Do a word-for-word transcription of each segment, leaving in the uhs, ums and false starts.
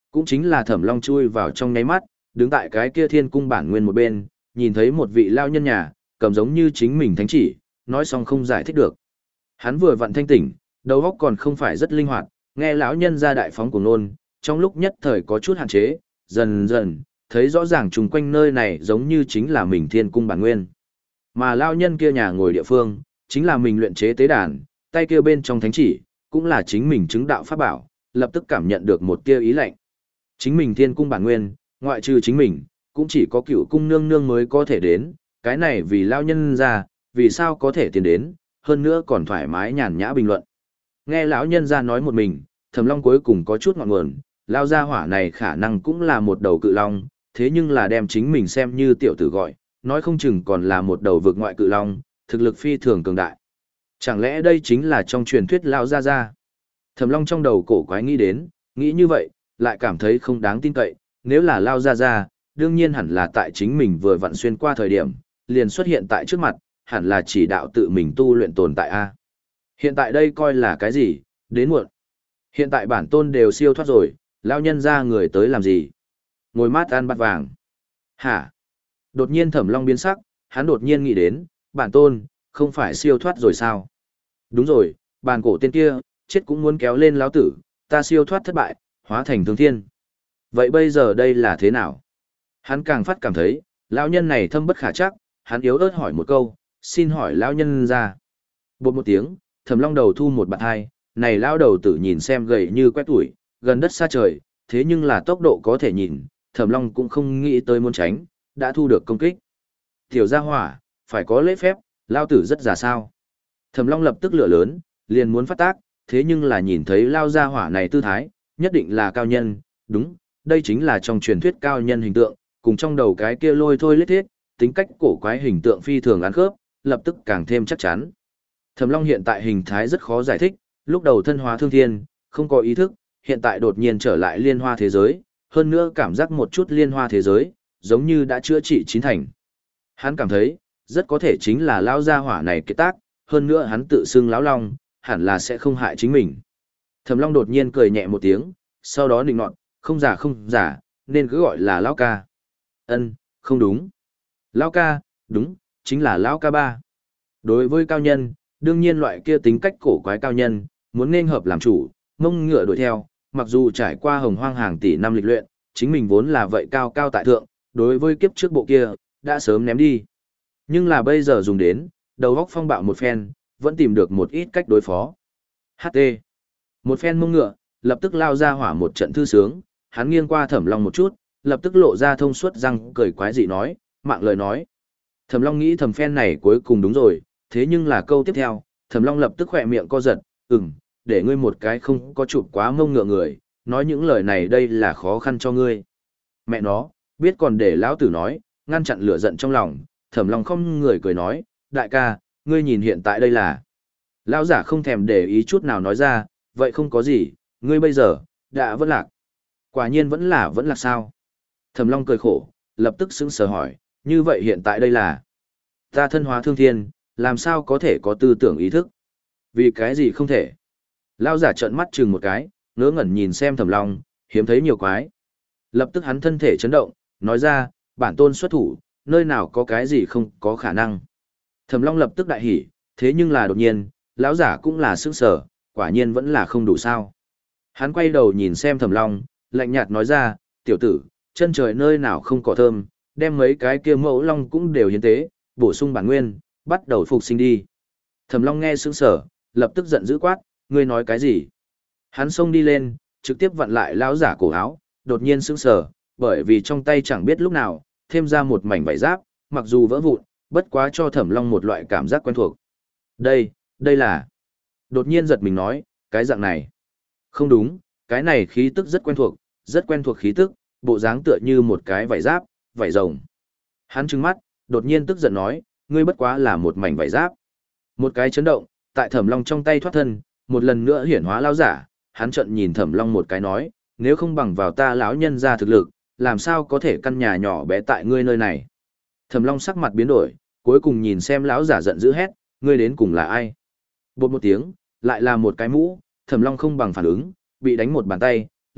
Cũng chính là Thẩm Long chui vào trong nháy mắt, đứng tại cái kia thiên cung bản nguyên một bên, nhìn thấy một vị lao nhân nhà, cầm giống như chính mình thánh chỉ, nói xong không giải thích được. Hắn vừa vặn thanh tỉnh, đầu óc còn không phải rất linh hoạt, nghe lão nhân ra đại phóng của nôn, trong lúc nhất thời có chút hạn chế, dần dần, thấy rõ ràng chung quanh nơi này giống như chính là mình thiên cung bản nguyên. Mà lao nhân kia nhà ngồi địa phương, chính là mình luyện chế tế đàn, tay kia bên trong thánh chỉ, cũng là chính mình chứng đạo pháp bảo, lập tức cảm nhận được một tia ý lạnh. Chính mình thiên cung bản nguyên, ngoại trừ chính mình, cũng chỉ có cựu cung nương nương mới có thể đến, cái này vì lao nhân ra, vì sao có thể tiến đến, hơn nữa còn thoải mái nhàn nhã bình luận. Nghe lão nhân ra nói một mình, Thẩm Long cuối cùng có chút ngọn nguồn, lao gia hỏa này khả năng cũng là một đầu cự long, thế nhưng là đem chính mình xem như tiểu tử gọi, nói không chừng còn là một đầu vực ngoại cự long, thực lực phi thường cường đại. Chẳng lẽ đây chính là trong truyền thuyết lao gia gia? Thẩm Long trong đầu cổ quái nghĩ đến, nghĩ như vậy, lại cảm thấy không đáng tin cậy, nếu là lao gia gia, đương nhiên hẳn là tại chính mình vừa vặn xuyên qua thời điểm, liền xuất hiện tại trước mặt, hẳn là chỉ đạo tự mình tu luyện tồn tại a. Hiện tại đây coi là cái gì, đến muộn. Hiện tại bản tôn đều siêu thoát rồi, lao nhân ra người tới làm gì? Ngồi mát ăn bát vàng. Hả? Đột nhiên Thẩm Long biến sắc, hắn đột nhiên nghĩ đến, bản tôn, không phải siêu thoát rồi sao? Đúng rồi, bàn cổ tên kia, chết cũng muốn kéo lên lão tử, ta siêu thoát thất bại, hóa thành thương thiên. Vậy bây giờ đây là thế nào? Hắn càng phát cảm thấy, lão nhân này thâm bất khả chắc, hắn yếu ớt hỏi một câu, xin hỏi lão nhân ra. Bột một tiếng, Thẩm Long đầu thu một bạt hai, này lão đầu tử nhìn xem gầy như quét tuổi, gần đất xa trời, thế nhưng là tốc độ có thể nhìn, Thẩm Long cũng không nghĩ tới muốn tránh, đã thu được công kích. Tiểu gia hỏa, phải có lễ phép, lão tử rất già sao. Thẩm Long lập tức lửa lớn, liền muốn phát tác, thế nhưng là nhìn thấy lão gia hỏa này tư thái, nhất định là cao nhân, đúng, đây chính là trong truyền thuyết cao nhân hình tượng, cùng trong đầu cái kia lôi thôi lết thiết, tính cách cổ quái hình tượng phi thường ăn khớp, lập tức càng thêm chắc chắn. Thẩm Long hiện tại hình thái rất khó giải thích, lúc đầu thân hóa thương thiên, không có ý thức, hiện tại đột nhiên trở lại liên hoa thế giới, hơn nữa cảm giác một chút liên hoa thế giới, giống như đã chữa trị chín thành. Hắn cảm thấy, rất có thể chính là lão gia hỏa này kết tác, hơn nữa hắn tự xưng lão long, hẳn là sẽ không hại chính mình. Thẩm Long đột nhiên cười nhẹ một tiếng, sau đó nịnh nọt, không giả không giả, nên cứ gọi là lão ca. Ân, không đúng. Lão ca, đúng, chính là lão ca ba. Đối với cao nhân, đương nhiên loại kia tính cách cổ quái cao nhân, muốn nên hợp làm chủ, mông ngựa đuổi theo, mặc dù trải qua hồng hoang hàng tỷ năm lịch luyện, chính mình vốn là vậy cao cao tại thượng, đối với kiếp trước bộ kia, đã sớm ném đi. Nhưng là bây giờ dùng đến, đầu góc phong bạo một phen, vẫn tìm được một ít cách đối phó. hát tê. Một phen mông ngựa, lập tức lao ra hỏa một trận thư sướng, hắn nghiêng qua Thẩm Long một chút, lập tức lộ ra thông suốt răng cười quái dị nói, mạng lời nói. Thẩm Long nghĩ thầm phen này cuối cùng đúng rồi, thế nhưng là câu tiếp theo, Thẩm Long lập tức khỏe miệng co giật, ừm, để ngươi một cái không có chụp quá mông ngựa người, nói những lời này đây là khó khăn cho ngươi. Mẹ nó, biết còn để lão tử nói, ngăn chặn lửa giận trong lòng, Thẩm Long không người cười nói, đại ca, ngươi nhìn hiện tại đây là. Lão giả không thèm để ý chút nào nói ra, vậy không có gì, ngươi bây giờ, đã vẫn lạc. Quả nhiên vẫn là vẫn lạc sao. Thẩm Long cười khổ, lập tức sững sờ hỏi, như vậy hiện tại đây là. Ta thân hóa thương thiên, làm sao có thể có tư tưởng ý thức? Vì cái gì không thể? Lão giả trợn mắt chừng một cái, ngớ ngẩn nhìn xem Thẩm Long, hiếm thấy nhiều quái. Lập tức hắn thân thể chấn động, nói ra, bản tôn xuất thủ, nơi nào có cái gì không có khả năng. Thẩm Long lập tức đại hỉ, thế nhưng là đột nhiên, lão giả cũng là sững sờ, quả nhiên vẫn là không đủ sao. Hắn quay đầu nhìn xem Thẩm Long, lạnh nhạt nói ra, tiểu tử, chân trời nơi nào không cỏ thơm, đem mấy cái kia mẫu long cũng đều hiến tế, bổ sung bản nguyên, bắt đầu phục sinh đi. Thẩm Long nghe sững sờ, lập tức giận dữ quát, ngươi nói cái gì? Hắn xông đi lên, trực tiếp vặn lại lão giả cổ áo, đột nhiên sững sờ, bởi vì trong tay chẳng biết lúc nào, thêm ra một mảnh vải giáp, mặc dù vỡ vụn, bất quá cho Thẩm Long một loại cảm giác quen thuộc. Đây, đây là. Đột nhiên giật mình nói, cái dạng này. Không đúng, cái này khí tức rất quen thuộc, rất quen thuộc khí tức, bộ dáng tựa như một cái vải giáp, vải rồng. Hắn trừng mắt, đột nhiên tức giận nói, ngươi bất quá là một mảnh vải giáp. Một cái chấn động, tại Thẩm Long trong tay thoát thân, một lần nữa hiển hóa lão giả, hắn trợn nhìn Thẩm Long một cái nói, nếu không bằng vào ta lão nhân ra thực lực, làm sao có thể căn nhà nhỏ bé tại ngươi nơi này. Thẩm Long sắc mặt biến đổi, cuối cùng nhìn xem lão giả giận dữ hét, ngươi đến cùng là ai? Bột một tiếng, lại là một cái mũ, Thẩm Long không bằng phản ứng, bị đánh một bàn tay,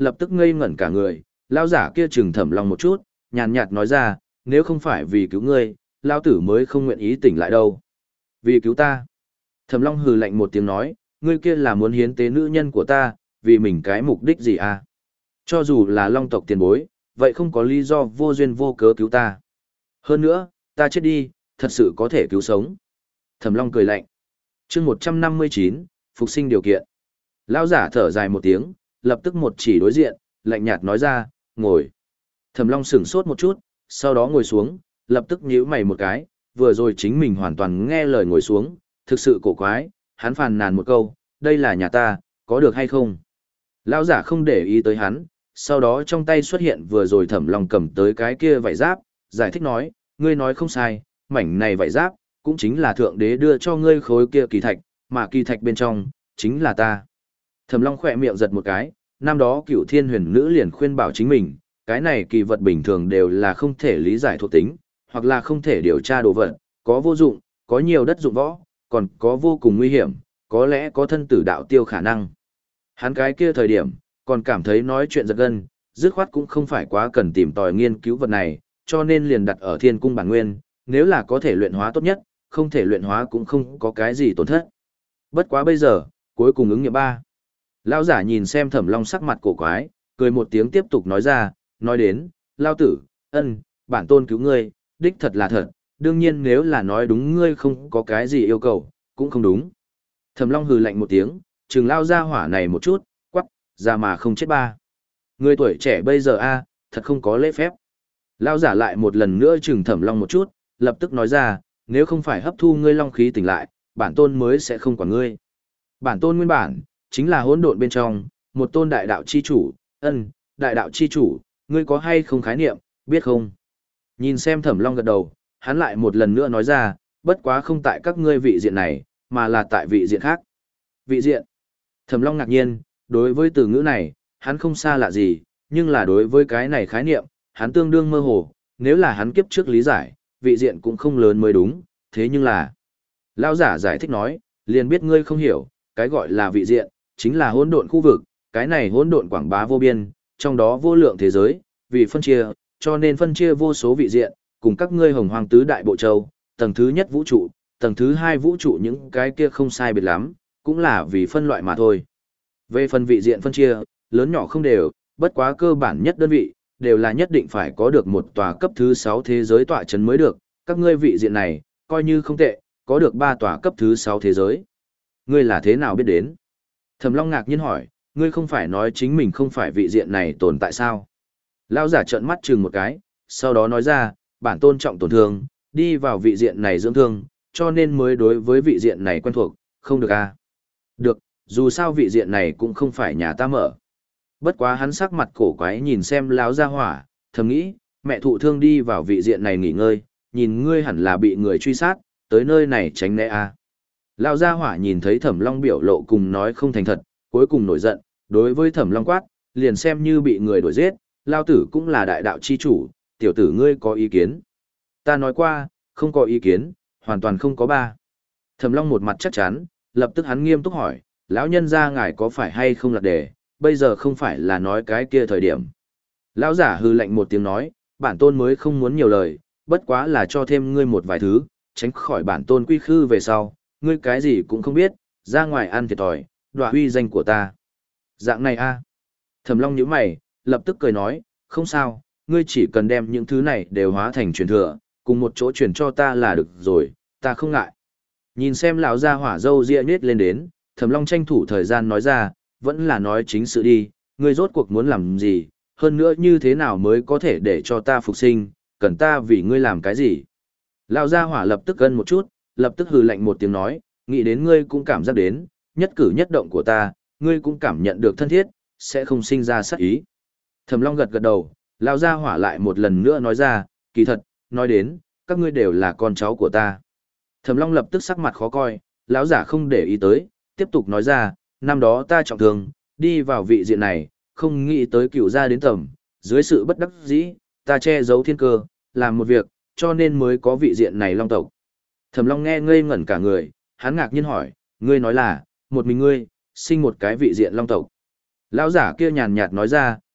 lập tức ngây ngẩn cả người, lão giả kia chừng Thẩm Long một chút, nhàn nhạt nói ra, nếu không phải vì cứu ngươi, lão tử mới không nguyện ý tỉnh lại đâu. Vì cứu ta. Thẩm Long hừ lạnh một tiếng nói, ngươi kia là muốn hiến tế nữ nhân của ta, vì mình cái mục đích gì à? Cho dù là Long tộc tiền bối, vậy không có lý do vô duyên vô cớ cứu ta. Hơn nữa, ta chết đi, thật sự có thể cứu sống. Thẩm Long cười lạnh. Chương một trăm năm mươi chín, phục sinh điều kiện. Lão giả thở dài một tiếng, lập tức một chỉ đối diện, lạnh nhạt nói ra, ngồi. Thẩm Long sững sốt một chút, sau đó ngồi xuống, lập tức nhíu mày một cái, vừa rồi chính mình hoàn toàn nghe lời ngồi xuống, thực sự cổ quái, hắn phàn nàn một câu, đây là nhà ta, có được hay không? Lão giả không để ý tới hắn, sau đó trong tay xuất hiện vừa rồi Thẩm Long cầm tới cái kia vải giáp, giải thích nói, ngươi nói không sai, mảnh này vải giáp, cũng chính là thượng đế đưa cho ngươi khối kia kỳ thạch, mà kỳ thạch bên trong, chính là ta. Thẩm Long khỏe miệng giật một cái, năm đó cựu thiên huyền nữ liền khuyên bảo chính mình, cái này kỳ vật bình thường đều là không thể lý giải thuộc tính, hoặc là không thể điều tra đồ vật, có vô dụng, có nhiều đất dụng võ, còn có vô cùng nguy hiểm, có lẽ có thân tử đạo tiêu khả năng. Hắn cái kia thời điểm, còn cảm thấy nói chuyện giật gân, dứt khoát cũng không phải quá cần tìm tòi nghiên cứu vật này, cho nên liền đặt ở thiên cung bản nguyên, nếu là có thể luyện hóa tốt nhất, không thể luyện hóa cũng không có cái gì tổn thất. Bất quá bây giờ, cuối cùng ứng nghiệm ba. Lão giả nhìn xem Thẩm Long sắc mặt cổ quái, cười một tiếng tiếp tục nói ra, nói đến, Lão tử, ân, bản tôn cứu ngươi, đích thật là thật, đương nhiên nếu là nói đúng ngươi không có cái gì yêu cầu, cũng không đúng. Thẩm Long hừ lạnh một tiếng, trừng lao ra hỏa này một chút, quắc, ra mà không chết ba. Người tuổi trẻ bây giờ a, thật không có lễ phép. Lão giả lại một lần nữa trừng Thẩm Long một chút, lập tức nói ra, nếu không phải hấp thu ngươi long khí tỉnh lại, bản tôn mới sẽ không quản ngươi. Bản tôn nguyên bản, chính là hỗn độn bên trong, một tôn đại đạo chi chủ, ân, đại đạo chi chủ, ngươi có hay không khái niệm, biết không? Nhìn xem Thẩm Long gật đầu, hắn lại một lần nữa nói ra, bất quá không tại các ngươi vị diện này, mà là tại vị diện khác. Vị diện. Thẩm Long ngạc nhiên, đối với từ ngữ này, hắn không xa lạ gì, nhưng là đối với cái này khái niệm, hắn tương đương mơ hồ, nếu là hắn kiếp trước lý giải, vị diện cũng không lớn mới đúng, thế nhưng là... Lão giả giải thích nói, liền biết ngươi không hiểu, cái gọi là vị diện, chính là hỗn độn khu vực, cái này hỗn độn quảng bá vô biên, trong đó vô lượng thế giới, vì phân chia, cho nên phân chia vô số vị diện, cùng các ngươi hồng hoang tứ đại bộ châu, tầng thứ nhất vũ trụ, tầng thứ hai vũ trụ những cái kia không sai biệt lắm, cũng là vì phân loại mà thôi. Về phần vị diện phân chia, lớn nhỏ không đều, bất quá cơ bản nhất đơn vị, đều là nhất định phải có được một tòa cấp thứ sáu thế giới tọa chấn mới được, các ngươi vị diện này, coi như không tệ, có được ba tòa cấp thứ sáu thế giới. Ngươi là thế nào biết đến? Thẩm Long ngạc nhiên hỏi, ngươi không phải nói chính mình không phải vị diện này tồn tại sao? Lão giả trợn mắt chừng một cái, sau đó nói ra, bản tôn trọng tổn thương, đi vào vị diện này dưỡng thương, cho nên mới đối với vị diện này quen thuộc, không được à? Được, dù sao vị diện này cũng không phải nhà ta mở. Bất quá hắn sắc mặt cổ quái nhìn xem lão gia hỏa, thầm nghĩ, mẹ thụ thương đi vào vị diện này nghỉ ngơi, nhìn ngươi hẳn là bị người truy sát, tới nơi này tránh né à? Lão gia hỏa nhìn thấy Thẩm Long biểu lộ cùng nói không thành thật, cuối cùng nổi giận, đối với Thẩm Long quát, liền xem như bị người đuổi giết, lao tử cũng là đại đạo chi chủ, tiểu tử ngươi có ý kiến? Ta nói qua, không có ý kiến, hoàn toàn không có ba. Thẩm Long một mặt chắc chắn, lập tức hắn nghiêm túc hỏi, lão nhân gia ngài có phải hay không lạc đề, bây giờ không phải là nói cái kia thời điểm. Lão giả hư lạnh một tiếng nói, bản tôn mới không muốn nhiều lời, bất quá là cho thêm ngươi một vài thứ, tránh khỏi bản tôn quy khư về sau, ngươi cái gì cũng không biết, ra ngoài ăn thiệt thòi, đọa uy danh của ta. Dạng này a. Thẩm Long nhíu mày, lập tức cười nói, không sao, ngươi chỉ cần đem những thứ này đều hóa thành truyền thừa, cùng một chỗ truyền cho ta là được rồi, ta không ngại. Nhìn xem lão gia hỏa râu ria nhếch lên đến, Thẩm Long tranh thủ thời gian nói ra, vẫn là nói chính sự đi, ngươi rốt cuộc muốn làm gì, hơn nữa như thế nào mới có thể để cho ta phục sinh, cần ta vì ngươi làm cái gì. Lão gia hỏa lập tức gân một chút, lập tức hừ lạnh một tiếng nói, nghĩ đến ngươi cũng cảm giác đến, nhất cử nhất động của ta, ngươi cũng cảm nhận được thân thiết, sẽ không sinh ra sát ý. Thẩm Long gật gật đầu, lão gia hỏa lại một lần nữa nói ra, kỳ thật, nói đến, các ngươi đều là con cháu của ta. Thẩm Long lập tức sắc mặt khó coi, lão giả không để ý tới, tiếp tục nói ra, năm đó ta trọng thương, đi vào vị diện này, không nghĩ tới cựu gia đến tầm, dưới sự bất đắc dĩ, ta che giấu thiên cơ, làm một việc, cho nên mới có vị diện này long tộc. Thẩm Long nghe ngây ngẩn cả người, hắn ngạc nhiên hỏi, ngươi nói là, một mình ngươi, sinh một cái vị diện long tộc. Lão giả kia nhàn nhạt nói ra,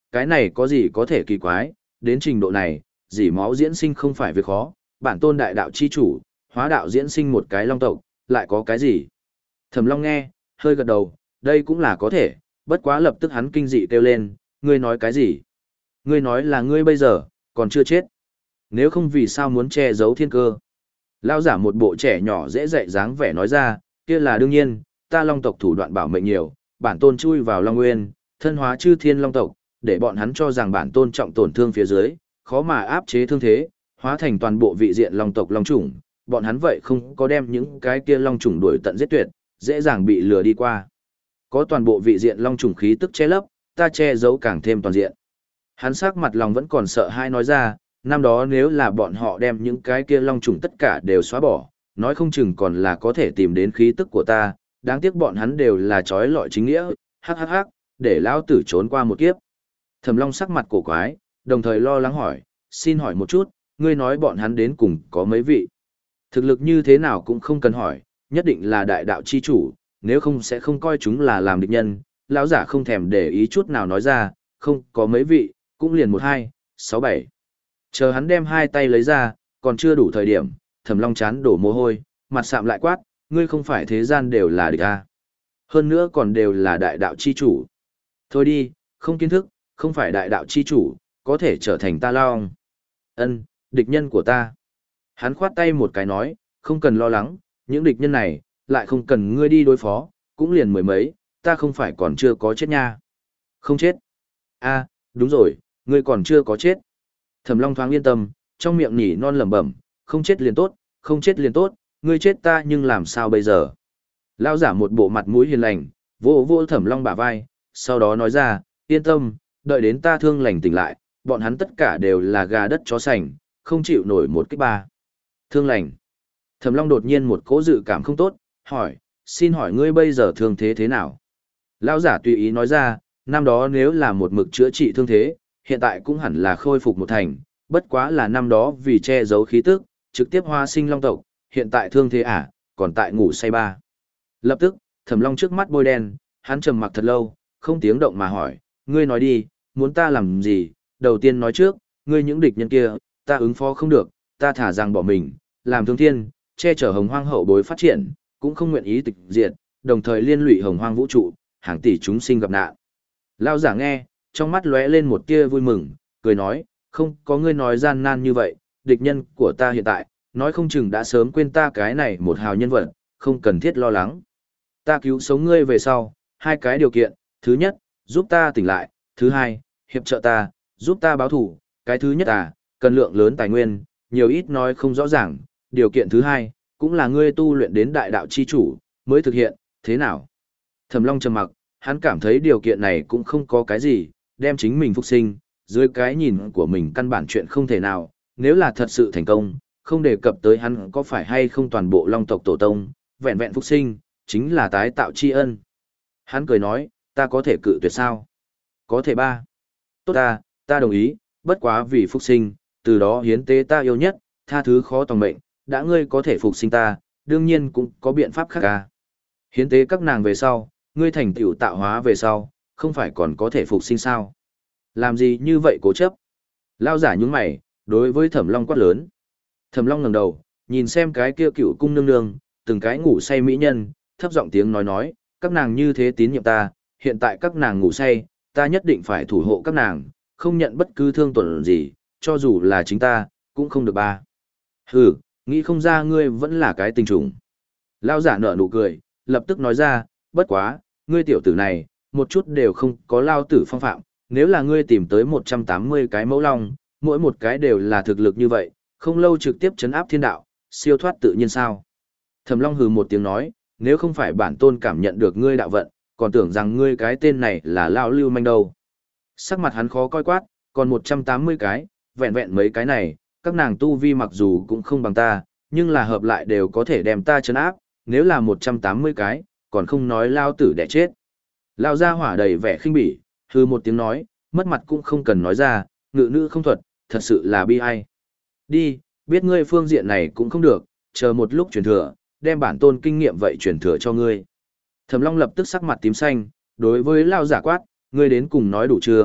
cái này có gì có thể kỳ quái, đến trình độ này, dỉ máu diễn sinh không phải việc khó, bản tôn đại đạo chi chủ, hóa đạo diễn sinh một cái long tộc, lại có cái gì? Thẩm Long nghe, hơi gật đầu, đây cũng là có thể, bất quá lập tức hắn kinh dị kêu lên, ngươi nói cái gì? Ngươi nói là ngươi bây giờ, còn chưa chết. Nếu không vì sao muốn che giấu thiên cơ? Lao giả một bộ trẻ nhỏ dễ dạy dáng vẻ nói ra, kia là đương nhiên, ta long tộc thủ đoạn bảo mệnh nhiều, bản tôn chui vào long nguyên, thân hóa chư thiên long tộc, để bọn hắn cho rằng bản tôn trọng tổn thương phía dưới, khó mà áp chế thương thế, hóa thành toàn bộ vị diện long tộc long chủng, bọn hắn vậy không có đem những cái kia long chủng đuổi tận giết tuyệt, dễ dàng bị lừa đi qua. Có toàn bộ vị diện long chủng khí tức che lấp, ta che giấu càng thêm toàn diện. Hắn sắc mặt lòng vẫn còn sợ hai nói ra, năm đó nếu là bọn họ đem những cái kia long trùng tất cả đều xóa bỏ, nói không chừng còn là có thể tìm đến khí tức của ta, đáng tiếc bọn hắn đều là trói lọi chính nghĩa, hắc hắc hắc, để lão tử trốn qua một kiếp. Thẩm Long sắc mặt cổ quái, đồng thời lo lắng hỏi, xin hỏi một chút, ngươi nói bọn hắn đến cùng có mấy vị? Thực lực như thế nào cũng không cần hỏi, nhất định là đại đạo chi chủ, nếu không sẽ không coi chúng là làm địch nhân. Lão giả không thèm để ý chút nào nói ra, không có mấy vị, cũng liền một hai, sáu bảy. Chờ hắn đem hai tay lấy ra, còn chưa đủ thời điểm, Thẩm Long chán đổ mồ hôi, mặt sạm lại quát, ngươi không phải thế gian đều là địch à. Hơn nữa còn đều là đại đạo chi chủ. Thôi đi, không kiến thức, không phải đại đạo chi chủ, có thể trở thành ta long. Ân, địch nhân của ta. Hắn khoát tay một cái nói, không cần lo lắng, những địch nhân này, lại không cần ngươi đi đối phó, cũng liền mười mấy, ta không phải còn chưa có chết nha. Không chết. A, đúng rồi, ngươi còn chưa có chết. Thẩm Long thoáng yên tâm, trong miệng nhỉ non lẩm bẩm, không chết liền tốt, không chết liền tốt, ngươi chết ta nhưng làm sao bây giờ? Lão giả một bộ mặt mũi hiền lành, vỗ vỗ Thẩm Long bả vai, sau đó nói ra, yên tâm, đợi đến ta thương lành tỉnh lại, bọn hắn tất cả đều là gà đất chó sành, không chịu nổi một kích ba. Thương lành. Thẩm Long đột nhiên một cỗ dự cảm không tốt, hỏi, xin hỏi ngươi bây giờ thương thế thế nào? Lão giả tùy ý nói ra, năm đó nếu là một mực chữa trị thương thế, hiện tại cũng hẳn là khôi phục một thành, bất quá là năm đó vì che giấu khí tức, trực tiếp hóa sinh long tộc, hiện tại thương thế à, còn tại ngủ say ba. Lập tức, Thẩm Long trước mắt bôi đen, hắn trầm mặc thật lâu, không tiếng động mà hỏi, ngươi nói đi, muốn ta làm gì? Đầu tiên nói trước, ngươi những địch nhân kia, ta ứng phó không được, ta thả rằng bỏ mình, làm thương thiên, che chở hồng hoang hậu bối phát triển, cũng không nguyện ý tịch diệt, đồng thời liên lụy hồng hoang vũ trụ, hàng tỷ chúng sinh gặp nạn. Lão giả nghe, trong mắt lóe lên một tia vui mừng, cười nói, không có ngươi nói gian nan như vậy, địch nhân của ta hiện tại, nói không chừng đã sớm quên ta cái này một hào nhân vật, không cần thiết lo lắng. Ta cứu sống ngươi về sau, hai cái điều kiện, thứ nhất, giúp ta tỉnh lại, thứ hai, hiệp trợ ta, giúp ta báo thủ, cái thứ nhất à, cần lượng lớn tài nguyên, nhiều ít nói không rõ ràng, điều kiện thứ hai, cũng là ngươi tu luyện đến đại đạo chi chủ, mới thực hiện, thế nào? Thẩm Long trầm mặc, hắn cảm thấy điều kiện này cũng không có cái gì, đem chính mình phục sinh, dưới cái nhìn của mình căn bản chuyện không thể nào, nếu là thật sự thành công, không đề cập tới hắn có phải hay không toàn bộ long tộc tổ tông, vẹn vẹn phục sinh, chính là tái tạo tri ân. Hắn cười nói, ta có thể cự tuyệt sao? Có thể ba. Tốt ta, ta đồng ý, bất quá vì phục sinh, từ đó hiến tế ta yêu nhất, tha thứ khó tòng mệnh, đã ngươi có thể phục sinh ta, đương nhiên cũng có biện pháp khác ca. Hiến tế các nàng về sau, ngươi thành tựu tạo hóa về sau, không phải còn có thể phục sinh sao? Làm gì như vậy cố chấp? Lao giả nhúng mày, đối với Thẩm Long quát lớn. Thẩm Long ngẩng đầu, nhìn xem cái kia cựu cung nương nương, từng cái ngủ say mỹ nhân, thấp giọng tiếng nói nói, các nàng như thế tín nhiệm ta, hiện tại các nàng ngủ say, ta nhất định phải thủ hộ các nàng, không nhận bất cứ thương tổn gì, cho dù là chính ta, cũng không được ba. Hừ, nghĩ không ra ngươi vẫn là cái tình trùng. Lao giả nở nụ cười, lập tức nói ra, bất quá, ngươi tiểu tử này, một chút đều không có lao tử phong phạm, nếu là ngươi tìm tới một trăm tám mươi cái mẫu long, mỗi một cái đều là thực lực như vậy, không lâu trực tiếp chấn áp thiên đạo, siêu thoát tự nhiên sao. Thẩm Long hừ một tiếng nói, nếu không phải bản tôn cảm nhận được ngươi đạo vận, còn tưởng rằng ngươi cái tên này là lao lưu manh đâu. Sắc mặt hắn khó coi quát, còn một trăm tám mươi cái, vẹn vẹn mấy cái này, các nàng tu vi mặc dù cũng không bằng ta, nhưng là hợp lại đều có thể đem ta chấn áp, nếu là một trăm tám mươi cái, còn không nói lao tử đẻ chết. Lao ra hỏa đầy vẻ khinh bỉ, hư một tiếng nói, mất mặt cũng không cần nói ra, ngự nữ không thuật, thật sự là bi ai. Đi, biết ngươi phương diện này cũng không được, chờ một lúc truyền thừa, đem bản tôn kinh nghiệm vậy truyền thừa cho ngươi. Thẩm Long lập tức sắc mặt tím xanh, đối với Lao giả quát, ngươi đến cùng nói đủ chưa,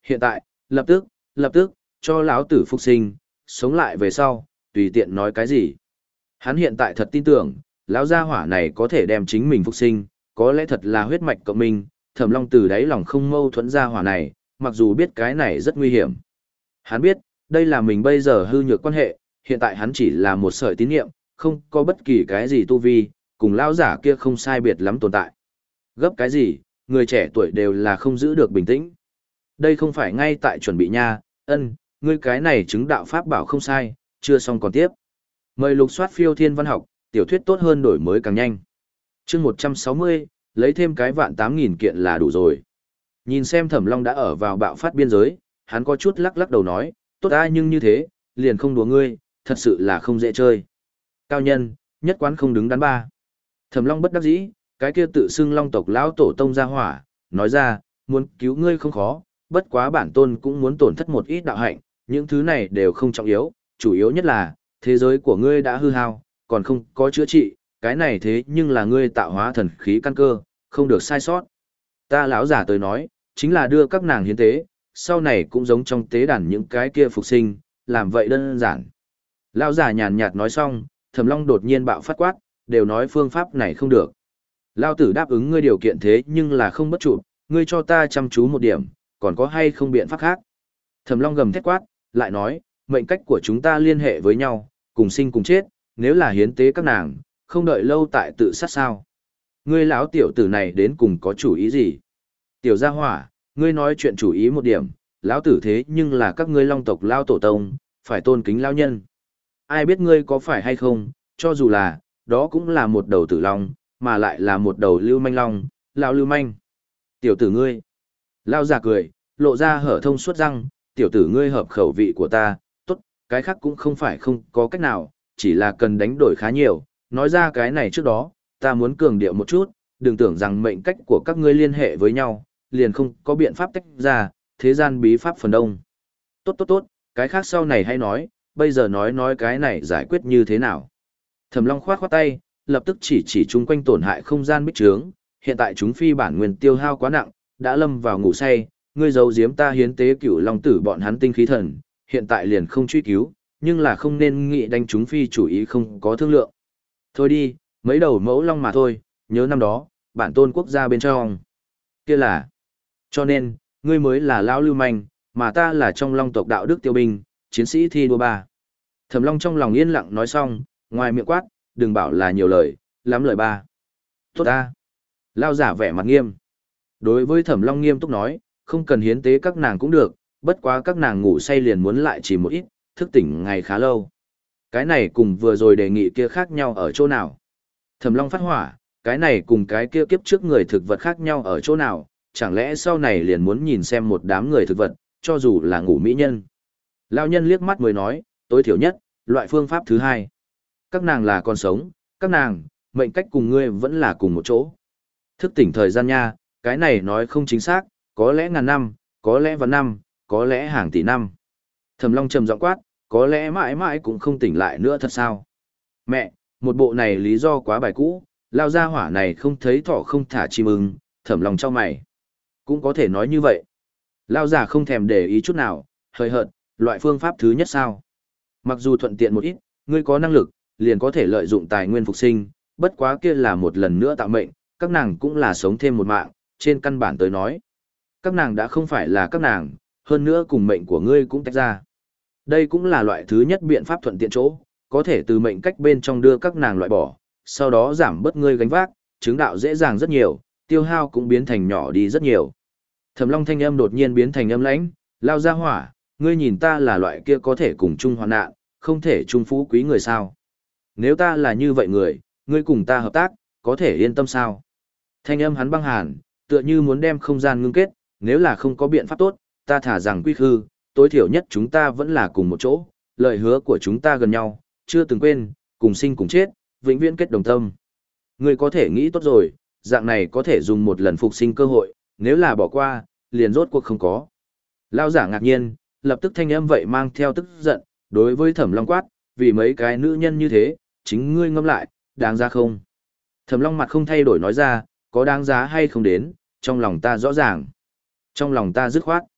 Hiện tại, lập tức, lập tức, cho lão tử phục sinh, sống lại về sau, tùy tiện nói cái gì. Hắn hiện tại thật tin tưởng, lão gia hỏa này có thể đem chính mình phục sinh, có lẽ thật là huyết mạch cộng minh, Thẩm Long từ đáy lòng không mâu thuẫn gia hỏa này, mặc dù biết cái này rất nguy hiểm. Hắn biết, đây là mình bây giờ hư nhược quan hệ, hiện tại hắn chỉ là một sợi tín niệm, không có bất kỳ cái gì tu vi, cùng lão giả kia không sai biệt lắm tồn tại. Gấp cái gì, người trẻ tuổi đều là không giữ được bình tĩnh. Đây không phải ngay tại chuẩn bị nha, ân, ngươi cái này chứng đạo pháp bảo không sai, chưa xong còn tiếp. Mời lục soát phiêu thiên văn học, tiểu thuyết tốt hơn đổi mới càng nhanh. Chương một trăm sáu mươi, lấy thêm cái vạn tám nghìn kiện là đủ rồi. Nhìn xem Thẩm Long đã ở vào bạo phát biên giới, hắn có chút lắc lắc đầu nói, tốt ai nhưng như thế, liền không đùa ngươi, thật sự là không dễ chơi. Cao nhân, nhất quán không đứng đắn ba. Thẩm Long bất đắc dĩ, cái kia tự xưng Long tộc lão tổ tông ra hỏa, nói ra, muốn cứu ngươi không khó, bất quá bản tôn cũng muốn tổn thất một ít đạo hạnh, những thứ này đều không trọng yếu, chủ yếu nhất là, thế giới của ngươi đã hư hao, còn không có chữa trị, cái này thế nhưng là ngươi tạo hóa thần khí căn cơ, không được sai sót. Ta lão giả tới nói, chính là đưa các nàng hiến tế, sau này cũng giống trong tế đàn những cái kia phục sinh, làm vậy đơn giản. Lão giả nhàn nhạt nói xong, Thẩm Long đột nhiên bạo phát quát, đều nói phương pháp này không được. Lão tử đáp ứng ngươi điều kiện thế nhưng là không bất trụ, ngươi cho ta chăm chú một điểm, còn có hay không biện pháp khác. Thẩm Long gầm thét quát, lại nói, mệnh cách của chúng ta liên hệ với nhau, cùng sinh cùng chết, nếu là hiến tế các nàng, không đợi lâu tại tự sát sao. Ngươi lão tiểu tử này đến cùng có chủ ý gì? Tiểu gia hỏa, ngươi nói chuyện chủ ý một điểm, lão tử thế nhưng là các ngươi Long tộc lao tổ tông, phải tôn kính lão nhân. Ai biết ngươi có phải hay không, cho dù là, đó cũng là một đầu tử long, mà lại là một đầu lưu manh long, lão lưu manh. Tiểu tử ngươi. Lão già cười, lộ ra hở thông suốt răng, tiểu tử ngươi hợp khẩu vị của ta, tốt, cái khác cũng không phải không có cách nào, chỉ là cần đánh đổi khá nhiều, nói ra cái này trước đó, ta muốn cường điệu một chút, đừng tưởng rằng mệnh cách của các ngươi liên hệ với nhau, liền không có biện pháp tách ra, thế gian bí pháp phần đông. Tốt tốt tốt, cái khác sau này hay nói, bây giờ nói nói cái này giải quyết như thế nào. Thẩm Long khoát khoát tay, lập tức chỉ chỉ chung quanh tổn hại không gian bích trướng, hiện tại chúng phi bản nguyên tiêu hao quá nặng, đã lâm vào ngủ say, ngươi giấu giếm ta hiến tế cửu long tử bọn hắn tinh khí thần, hiện tại liền không truy cứu, nhưng là không nên nghĩ đánh chúng phi chủ ý không có thương lượng. Thôi đi, mấy đầu mẫu long mà thôi, nhớ năm đó, bản tôn quốc gia bên trong. Kia là, cho nên, ngươi mới là lão lưu manh, mà ta là trong long tộc đạo đức tiêu binh, chiến sĩ thi đua ba. Thẩm Long trong lòng yên lặng nói xong, ngoài miệng quát, đừng bảo là nhiều lời, lắm lời ba. Tốt ta. Lao giả vẻ mặt nghiêm. Đối với Thẩm Long nghiêm túc nói, không cần hiến tế các nàng cũng được, bất quá các nàng ngủ say liền muốn lại chỉ một ít, thức tỉnh ngày khá lâu. Cái này cùng vừa rồi đề nghị kia khác nhau ở chỗ nào? Thẩm Long phát hỏa, cái này cùng cái kia kiếp trước người thực vật khác nhau ở chỗ nào? Chẳng lẽ sau này liền muốn nhìn xem một đám người thực vật, cho dù là ngủ mỹ nhân? Lão nhân liếc mắt mới nói, tối thiểu nhất, loại phương pháp thứ hai. Các nàng là còn sống, các nàng, mệnh cách cùng ngươi vẫn là cùng một chỗ. Thức tỉnh thời gian nha, cái này nói không chính xác, có lẽ ngàn năm, có lẽ vạn năm, có lẽ hàng tỷ năm. Thẩm Long trầm giọng quát, có lẽ mãi mãi cũng không tỉnh lại nữa thật sao? Mẹ, một bộ này lý do quá bài cũ, lao ra hỏa này không thấy thỏ không thả chim ưng, Thẩm Long cho mày. Cũng có thể nói như vậy. Lao giả không thèm để ý chút nào, hơi hợt, loại phương pháp thứ nhất sao? Mặc dù thuận tiện một ít, ngươi có năng lực, liền có thể lợi dụng tài nguyên phục sinh, bất quá kia là một lần nữa tạo mệnh, các nàng cũng là sống thêm một mạng, trên căn bản tới nói. Các nàng đã không phải là các nàng, hơn nữa cùng mệnh của ngươi cũng tách ra. Đây cũng là loại thứ nhất biện pháp thuận tiện chỗ, có thể từ mệnh cách bên trong đưa các nàng loại bỏ, sau đó giảm bớt ngươi gánh vác, chứng đạo dễ dàng rất nhiều, tiêu hao cũng biến thành nhỏ đi rất nhiều. Thẩm Long thanh âm đột nhiên biến thành âm lãnh, lao ra hỏa, ngươi nhìn ta là loại kia có thể cùng chung hoạn nạn, không thể chung phú quý người sao. Nếu ta là như vậy người, ngươi cùng ta hợp tác, có thể yên tâm sao? Thanh âm hắn băng hàn, tựa như muốn đem không gian ngưng kết, nếu là không có biện pháp tốt, ta thả rằng quy khư, tối thiểu nhất chúng ta vẫn là cùng một chỗ, lời hứa của chúng ta gần nhau, chưa từng quên, cùng sinh cùng chết, vĩnh viễn kết đồng tâm. Ngươi có thể nghĩ tốt rồi, dạng này có thể dùng một lần phục sinh cơ hội, nếu là bỏ qua, liền rốt cuộc không có. Lao giả ngạc nhiên, lập tức thanh âm vậy mang theo tức giận, đối với Thẩm Long quát, vì mấy cái nữ nhân như thế, chính ngươi ngâm lại, đáng giá không? Thẩm Long mặt không thay đổi nói ra, có đáng giá hay không đến, trong lòng ta rõ ràng. Trong lòng ta dứt khoát.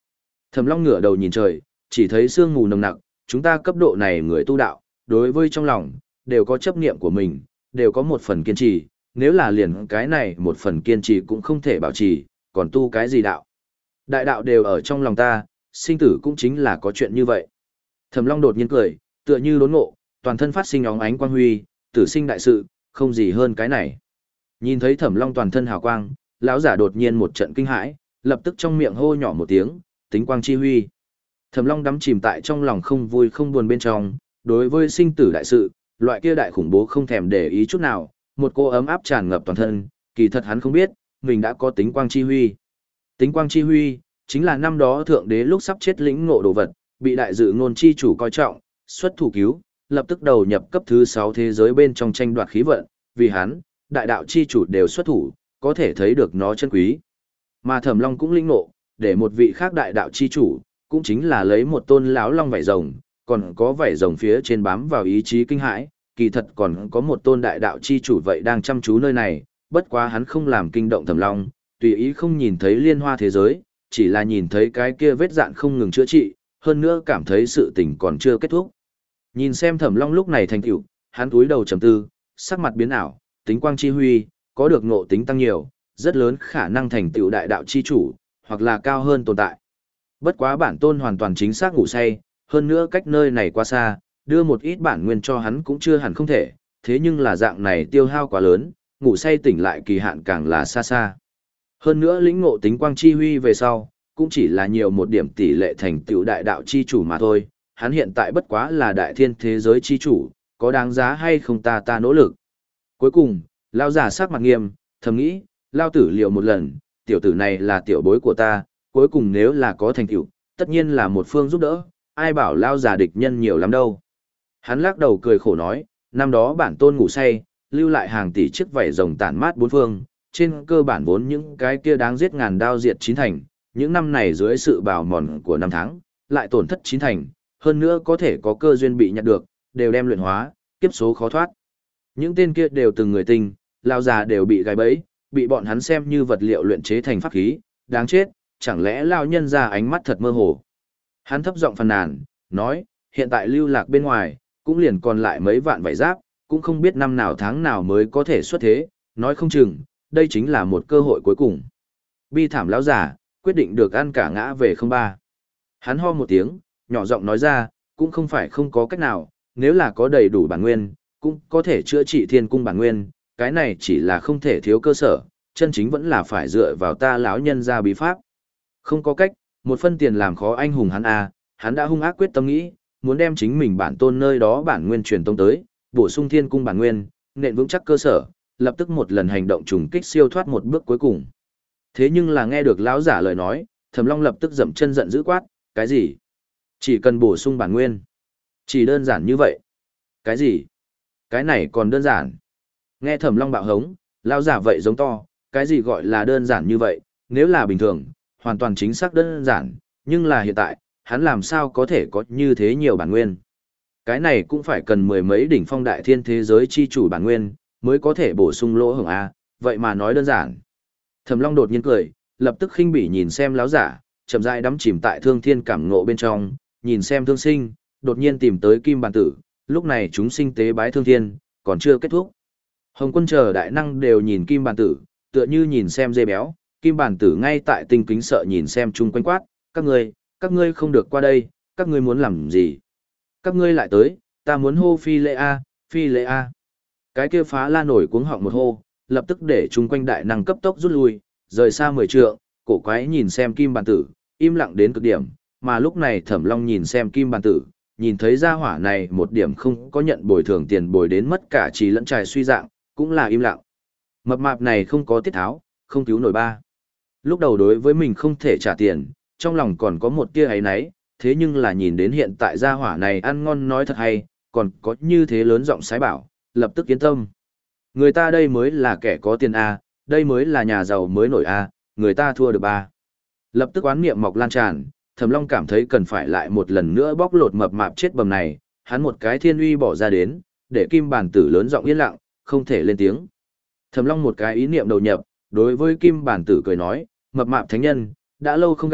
Thẩm Long ngửa đầu nhìn trời, chỉ thấy sương mù nồng nặc, chúng ta cấp độ này người tu đạo, đối với trong lòng, đều có chấp niệm của mình, đều có một phần kiên trì, nếu là liền cái này một phần kiên trì cũng không thể bảo trì, còn tu cái gì đạo. Đại đạo đều ở trong lòng ta, sinh tử cũng chính là có chuyện như vậy. Thẩm Long đột nhiên cười, tựa như đốn ngộ, toàn thân phát sinh óng ánh quang huy, tử sinh đại sự, không gì hơn cái này. Nhìn thấy Thẩm Long toàn thân hào quang, lão giả đột nhiên một trận kinh hãi, lập tức trong miệng hô nhỏ một tiếng, tính quang chi huy. Thẩm Long đắm chìm tại trong lòng không vui không buồn bên trong, đối với sinh tử đại sự, loại kia đại khủng bố không thèm để ý chút nào, một cô ấm áp tràn ngập toàn thân, kỳ thật hắn không biết, mình đã có tính quang chi huy. Tính quang chi huy, chính là năm đó thượng đế lúc sắp chết lĩnh ngộ đồ vật, bị đại dự ngôn chi chủ coi trọng, xuất thủ cứu, lập tức đầu nhập cấp thứ sáu thế giới bên trong tranh đoạt khí vận, vì hắn, đại đạo chi chủ đều xuất thủ, có thể thấy được nó chân quý. Mà Thẩm Long cũng lĩnh ngộ, để một vị khác đại đạo chi chủ, cũng chính là lấy một tôn lão long vảy rồng, còn có vảy rồng phía trên bám vào ý chí kinh hãi, kỳ thật còn có một tôn đại đạo chi chủ vậy đang chăm chú nơi này, bất quá hắn không làm kinh động Thẩm Long, tùy ý không nhìn thấy liên hoa thế giới, chỉ là nhìn thấy cái kia vết dạn không ngừng chữa trị, hơn nữa cảm thấy sự tình còn chưa kết thúc. Nhìn xem Thẩm Long lúc này thành tựu, hắn cúi đầu trầm tư, sắc mặt biến ảo, tính quang chi huy, có được ngộ tính tăng nhiều, rất lớn khả năng thành tựu đại đạo chi chủ, hoặc là cao hơn tồn tại. Bất quá bản tôn hoàn toàn chính xác ngủ say, hơn nữa cách nơi này quá xa, đưa một ít bản nguyên cho hắn cũng chưa hẳn không thể, thế nhưng là dạng này tiêu hao quá lớn, ngủ say tỉnh lại kỳ hạn càng là xa xa. Hơn nữa lĩnh ngộ tính quang chi huy về sau, cũng chỉ là nhiều một điểm tỷ lệ thành tựu đại đạo chi chủ mà thôi, hắn hiện tại bất quá là đại thiên thế giới chi chủ, có đáng giá hay không ta ta nỗ lực. Cuối cùng, lao giả sắc mặt nghiêm, thầm nghĩ, lao tử liều một lần, tiểu tử này là tiểu bối của ta, cuối cùng nếu là có thành tựu, tất nhiên là một phương giúp đỡ, ai bảo lao giả địch nhân nhiều lắm đâu. Hắn lắc đầu cười khổ nói, năm đó bản tôn ngủ say, lưu lại hàng tỷ chiếc vảy rồng tản mát bốn phương, trên cơ bản vốn những cái kia đáng giết ngàn đao diệt chín thành, những năm này dưới sự bào mòn của năm tháng, lại tổn thất chín thành, hơn nữa có thể có cơ duyên bị nhặt được, đều đem luyện hóa, kiếp số khó thoát. Những tên kia đều từng người tinh, lao già đều bị gài bẫy, bị bọn hắn xem như vật liệu luyện chế thành pháp khí, đáng chết, chẳng lẽ lao nhân ra ánh mắt thật mơ hồ. Hắn thấp giọng phàn nàn, nói, hiện tại lưu lạc bên ngoài, cũng liền còn lại mấy vạn vải giáp, cũng không biết năm nào tháng nào mới có thể xuất thế, nói không chừng, đây chính là một cơ hội cuối cùng. Bi thảm lão giả, quyết định được ăn cả ngã về không ba. Hắn ho một tiếng, nhỏ giọng nói ra, cũng không phải không có cách nào, nếu là có đầy đủ bản nguyên, cũng có thể chữa trị thiên cung bản nguyên, cái này chỉ là không thể thiếu cơ sở, chân chính vẫn là phải dựa vào ta lão nhân ra bí pháp. Không có cách, một phân tiền làm khó anh hùng hắn à, hắn đã hung ác quyết tâm nghĩ, muốn đem chính mình bản tôn nơi đó bản nguyên truyền tông tới, bổ sung thiên cung bản nguyên, nền vững chắc cơ sở, lập tức một lần hành động trùng kích siêu thoát một bước cuối cùng. Thế nhưng là nghe được lão giả lời nói, Thẩm Long lập tức dậm chân giận dữ quát, cái gì? Chỉ cần bổ sung bản nguyên. Chỉ đơn giản như vậy. Cái gì? Cái này còn đơn giản. Nghe Thẩm Long bạo hống, lão giả vậy giống to, cái gì gọi là đơn giản như vậy, nếu là bình thường, hoàn toàn chính xác đơn giản, nhưng là hiện tại, hắn làm sao có thể có như thế nhiều bản nguyên. Cái này cũng phải cần mười mấy đỉnh phong đại thiên thế giới chi chủ bản nguyên, mới có thể bổ sung lỗ hổng A, vậy mà nói đơn giản. Thẩm Long đột nhiên cười, lập tức khinh bỉ nhìn xem lão giả, chậm rãi đắm chìm tại thương thiên cảm ngộ bên trong, nhìn xem thương sinh, đột nhiên tìm tới kim bản tử, lúc này chúng sinh tế bái thương thiên, còn chưa kết thúc. Hồng Quân chờ đại năng đều nhìn kim bản tử, tựa như nhìn xem dê béo, kim bản tử ngay tại tinh kính sợ nhìn xem chung quanh quát, các ngươi, các ngươi không được qua đây, các ngươi muốn làm gì? Các ngươi lại tới, ta muốn hô phi lệ A, phi lệ A. Cái kia phá la nổi cuống họng một hô, lập tức để chung quanh đại năng cấp tốc rút lui, rời xa mười trượng, cổ quái nhìn xem kim bản tử, im lặng đến cực điểm, mà lúc này Thẩm Long nhìn xem kim bản tử, nhìn thấy gia hỏa này một điểm không có nhận bồi thường tiền bồi đến mất cả trí lẫn trài suy dạng, cũng là im lặng. Mập mạp này không có tiết tháo, không cứu nổi ba. Lúc đầu đối với mình không thể trả tiền, trong lòng còn có một tia ấy náy, thế nhưng là nhìn đến hiện tại gia hỏa này ăn ngon nói thật hay, còn có như thế lớn giọng sái bảo, lập tức yên tâm. Người ta đây mới là kẻ có tiền A, đây mới là nhà giàu mới nổi A, người ta thua được ba. Lập tức oán niệm mọc lan tràn, Thẩm Long cảm thấy cần phải lại một lần nữa bóc lột mập mạp chết bầm này, hắn một cái thiên uy bỏ ra đến, để kim bản tử lớn giọng yên lặng, không thể lên tiếng. Thẩm Long một cái ý niệm đầu nhập, đối với kim bản tử cười nói, mập mạp thánh nhân, đã lâu không gặp,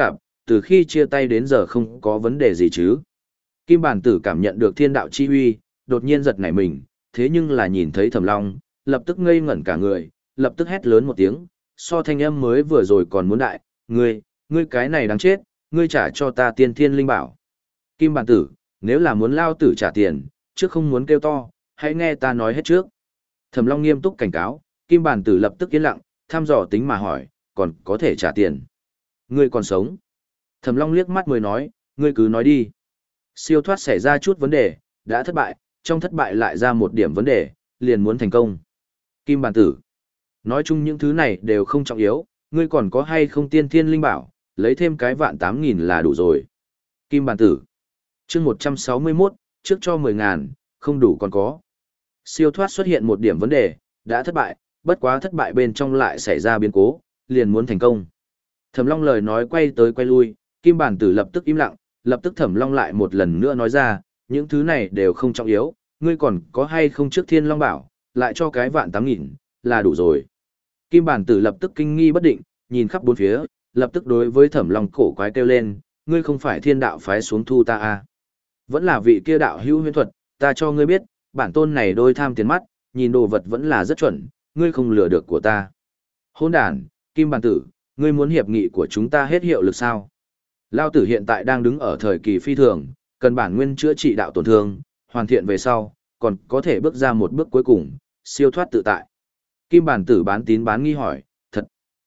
từ khi chia tay đến giờ không có vấn đề gì chứ. Kim bản tử cảm nhận được thiên đạo chi huy, đột nhiên giật nảy mình, thế nhưng là nhìn thấy Thẩm Long, lập tức ngây ngẩn cả người, lập tức hét lớn một tiếng, so thanh âm mới vừa rồi còn muốn đại, ngươi, ngươi cái này đáng chết, ngươi trả cho ta tiên thiên linh bảo. Kim bản tử, nếu là muốn lao tử trả tiền, trước không muốn kêu to, hãy nghe ta nói hết trước. Thẩm Long nghiêm túc cảnh cáo, Kim bản tử lập tức yên lặng, thăm dò tính mà hỏi, còn có thể trả tiền. Ngươi còn sống. Thẩm Long liếc mắt mới nói, ngươi cứ nói đi. Siêu thoát xảy ra chút vấn đề, đã thất bại, trong thất bại lại ra một điểm vấn đề, liền muốn thành công. Kim bản tử. Nói chung những thứ này đều không trọng yếu, ngươi còn có hay không tiên thiên linh bảo, lấy thêm cái vạn tám nghìn là đủ rồi. Kim bản tử. Chương một trăm sáu mươi mốt, trước cho mười ngàn, không đủ còn có. Siêu thoát xuất hiện một điểm vấn đề, đã thất bại, bất quá thất bại bên trong lại xảy ra biến cố, liền muốn thành công. Thẩm Long lời nói quay tới quay lui, Kim bản tử lập tức im lặng, lập tức Thẩm Long lại một lần nữa nói ra, những thứ này đều không trọng yếu, ngươi còn có hay không trước thiên long bảo, lại cho cái vạn tám nghìn, là đủ rồi. Kim bản tử lập tức kinh nghi bất định, nhìn khắp bốn phía, lập tức đối với Thẩm Long cổ quái kêu lên, ngươi không phải thiên đạo phái xuống thu ta à? Vẫn là vị kia đạo hữu huyền thuật, ta cho ngươi biết, bản tôn này đôi tham tiền mắt, nhìn đồ vật vẫn là rất chuẩn, ngươi không lừa được của ta. Hôn đàn, Kim bản tử, ngươi muốn hiệp nghị của chúng ta hết hiệu lực sao? Lao tử hiện tại đang đứng ở thời kỳ phi thường, cần bản nguyên chữa trị đạo tổn thương, hoàn thiện về sau, còn có thể bước ra một bước cuối cùng, siêu thoát tự tại. Kim bản tử bán tín bán nghi hỏi, thật.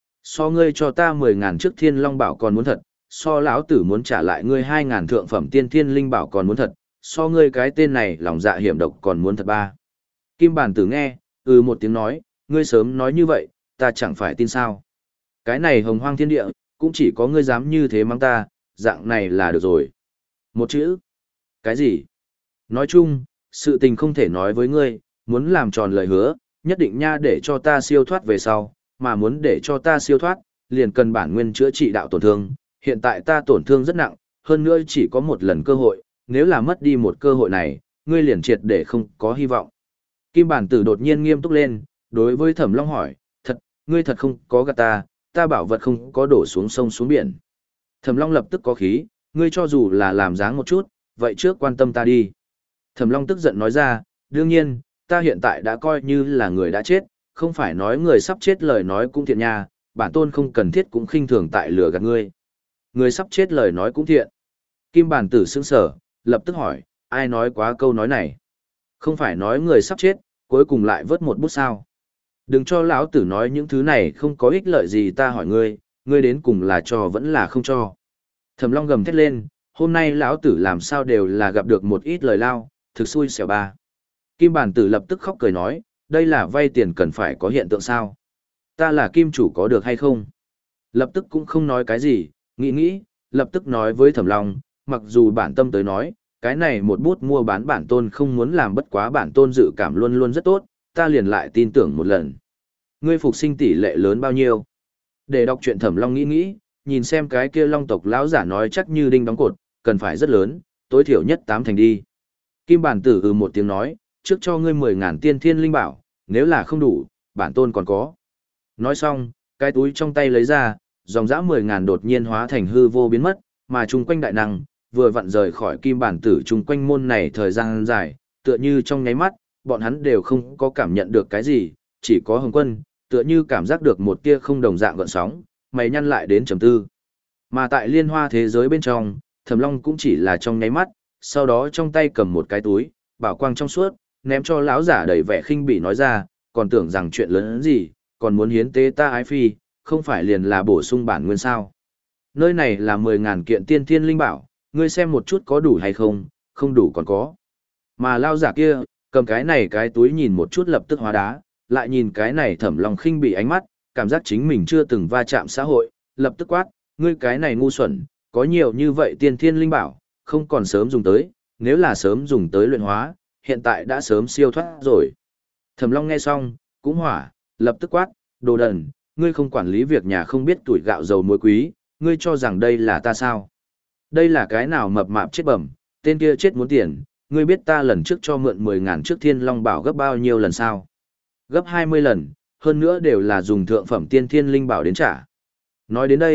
So ngươi cho ta mười ngàn trước thiên long bảo còn muốn thật, so lão tử muốn trả lại ngươi hai ngàn thượng phẩm tiên thiên linh bảo còn muốn thật, so ngươi cái tên này lòng dạ hiểm độc còn muốn thật ba. Kim bản tử nghe, ừ một tiếng nói, ngươi sớm nói như vậy, ta chẳng phải tin sao. Cái này hồng hoang thiên địa, cũng chỉ có ngươi dám như thế mang ta, dạng này là được rồi. Một chữ. Cái gì? Nói chung, sự tình không thể nói với ngươi, muốn làm tròn lời hứa, nhất định nha để cho ta siêu thoát về sau, mà muốn để cho ta siêu thoát, liền cần bản nguyên chữa trị đạo tổn thương. Hiện tại ta tổn thương rất nặng, hơn nữa chỉ có một lần cơ hội, nếu là mất đi một cơ hội này, ngươi liền triệt để không có hy vọng. Kim bản tử đột nhiên nghiêm túc lên, đối với Thẩm Long hỏi, thật, ngươi thật không có gạt ta, ta bảo vật không có đổ xuống sông xuống biển. Thẩm Long lập tức có khí, ngươi cho dù là làm dáng một chút, vậy trước quan tâm ta đi. Thẩm Long tức giận nói ra, đương nhiên, ta hiện tại đã coi như là người đã chết, không phải nói người sắp chết lời nói cũng thiện nha, bản tôn không cần thiết cũng khinh thường tại lừa gạt ngươi. Người sắp chết lời nói cũng thiện. Kim bản tử sững sờ, lập tức hỏi, ai nói quá câu nói này? Không phải nói người sắp chết, cuối cùng lại vớt một bút sao? Đừng cho lão tử nói những thứ này không có ích lợi gì, ta hỏi ngươi, ngươi đến cùng là cho vẫn là không cho. Thẩm Long gầm thét lên, hôm nay lão tử làm sao đều là gặp được một ít lời lao, thực xui xẻo ba. Kim bản tử lập tức khóc cười nói, đây là vay tiền cần phải có hiện tượng sao? Ta là kim chủ có được hay không? Lập tức cũng không nói cái gì, nghĩ nghĩ, lập tức nói với Thẩm Long, mặc dù bản tâm tới nói, cái này một bút mua bán bản tôn không muốn làm, bất quá bản tôn dự cảm luôn luôn rất tốt, ta liền lại tin tưởng một lần. Ngươi phục sinh tỷ lệ lớn bao nhiêu? Để đọc truyện Thẩm Long nghĩ nghĩ, nhìn xem cái kia Long tộc lão giả nói chắc như đinh đóng cột, cần phải rất lớn, tối thiểu nhất tám thành đi. Kim bản tử ừ một tiếng nói, trước cho ngươi mười ngàn tiên thiên linh bảo, nếu là không đủ, bản tôn còn có. Nói xong, cái túi trong tay lấy ra, dòng dã mười ngàn đột nhiên hóa thành hư vô biến mất, mà chung quanh đại năng, vừa vặn rời khỏi kim bản tử chung quanh môn này thời gian dài, tựa như trong nháy mắt, bọn hắn đều không có cảm nhận được cái gì, chỉ có Hồng Quân, tựa như cảm giác được một tia không đồng dạng gợn sóng, mày nhăn lại đến trầm tư. Mà tại liên hoa thế giới bên trong, Thẩm Long cũng chỉ là trong nháy mắt, sau đó trong tay cầm một cái túi, bảo quang trong suốt, ném cho lão giả đầy vẻ khinh bỉ nói ra, còn tưởng rằng chuyện lớn hơn gì, còn muốn hiến tế ta ái phi, không phải liền là bổ sung bản nguyên sao. Nơi này là mười ngàn kiện tiên thiên linh bảo, ngươi xem một chút có đủ hay không, không đủ còn có. Mà lão giả kia, cầm cái này cái túi nhìn một chút lập tức hóa đá, lại nhìn cái này Thẩm Long khinh bỉ ánh mắt, cảm giác chính mình chưa từng va chạm xã hội, lập tức quát, ngươi cái này ngu xuẩn, có nhiều như vậy tiên thiên linh bảo, không còn sớm dùng tới, nếu là sớm dùng tới luyện hóa, hiện tại đã sớm siêu thoát rồi. Thẩm Long nghe xong, cũng hỏa, lập tức quát, đồ đần, ngươi không quản lý việc nhà không biết tuổi gạo dầu muối quý, ngươi cho rằng đây là ta sao? Đây là cái nào mập mạp chết bẩm, tên kia chết muốn tiền, ngươi biết ta lần trước cho mượn mười ngàn trước thiên long bảo gấp bao nhiêu lần sao? Gấp hai mươi lần, hơn nữa đều là dùng thượng phẩm tiên thiên linh bảo đến trả. Nói đến đây,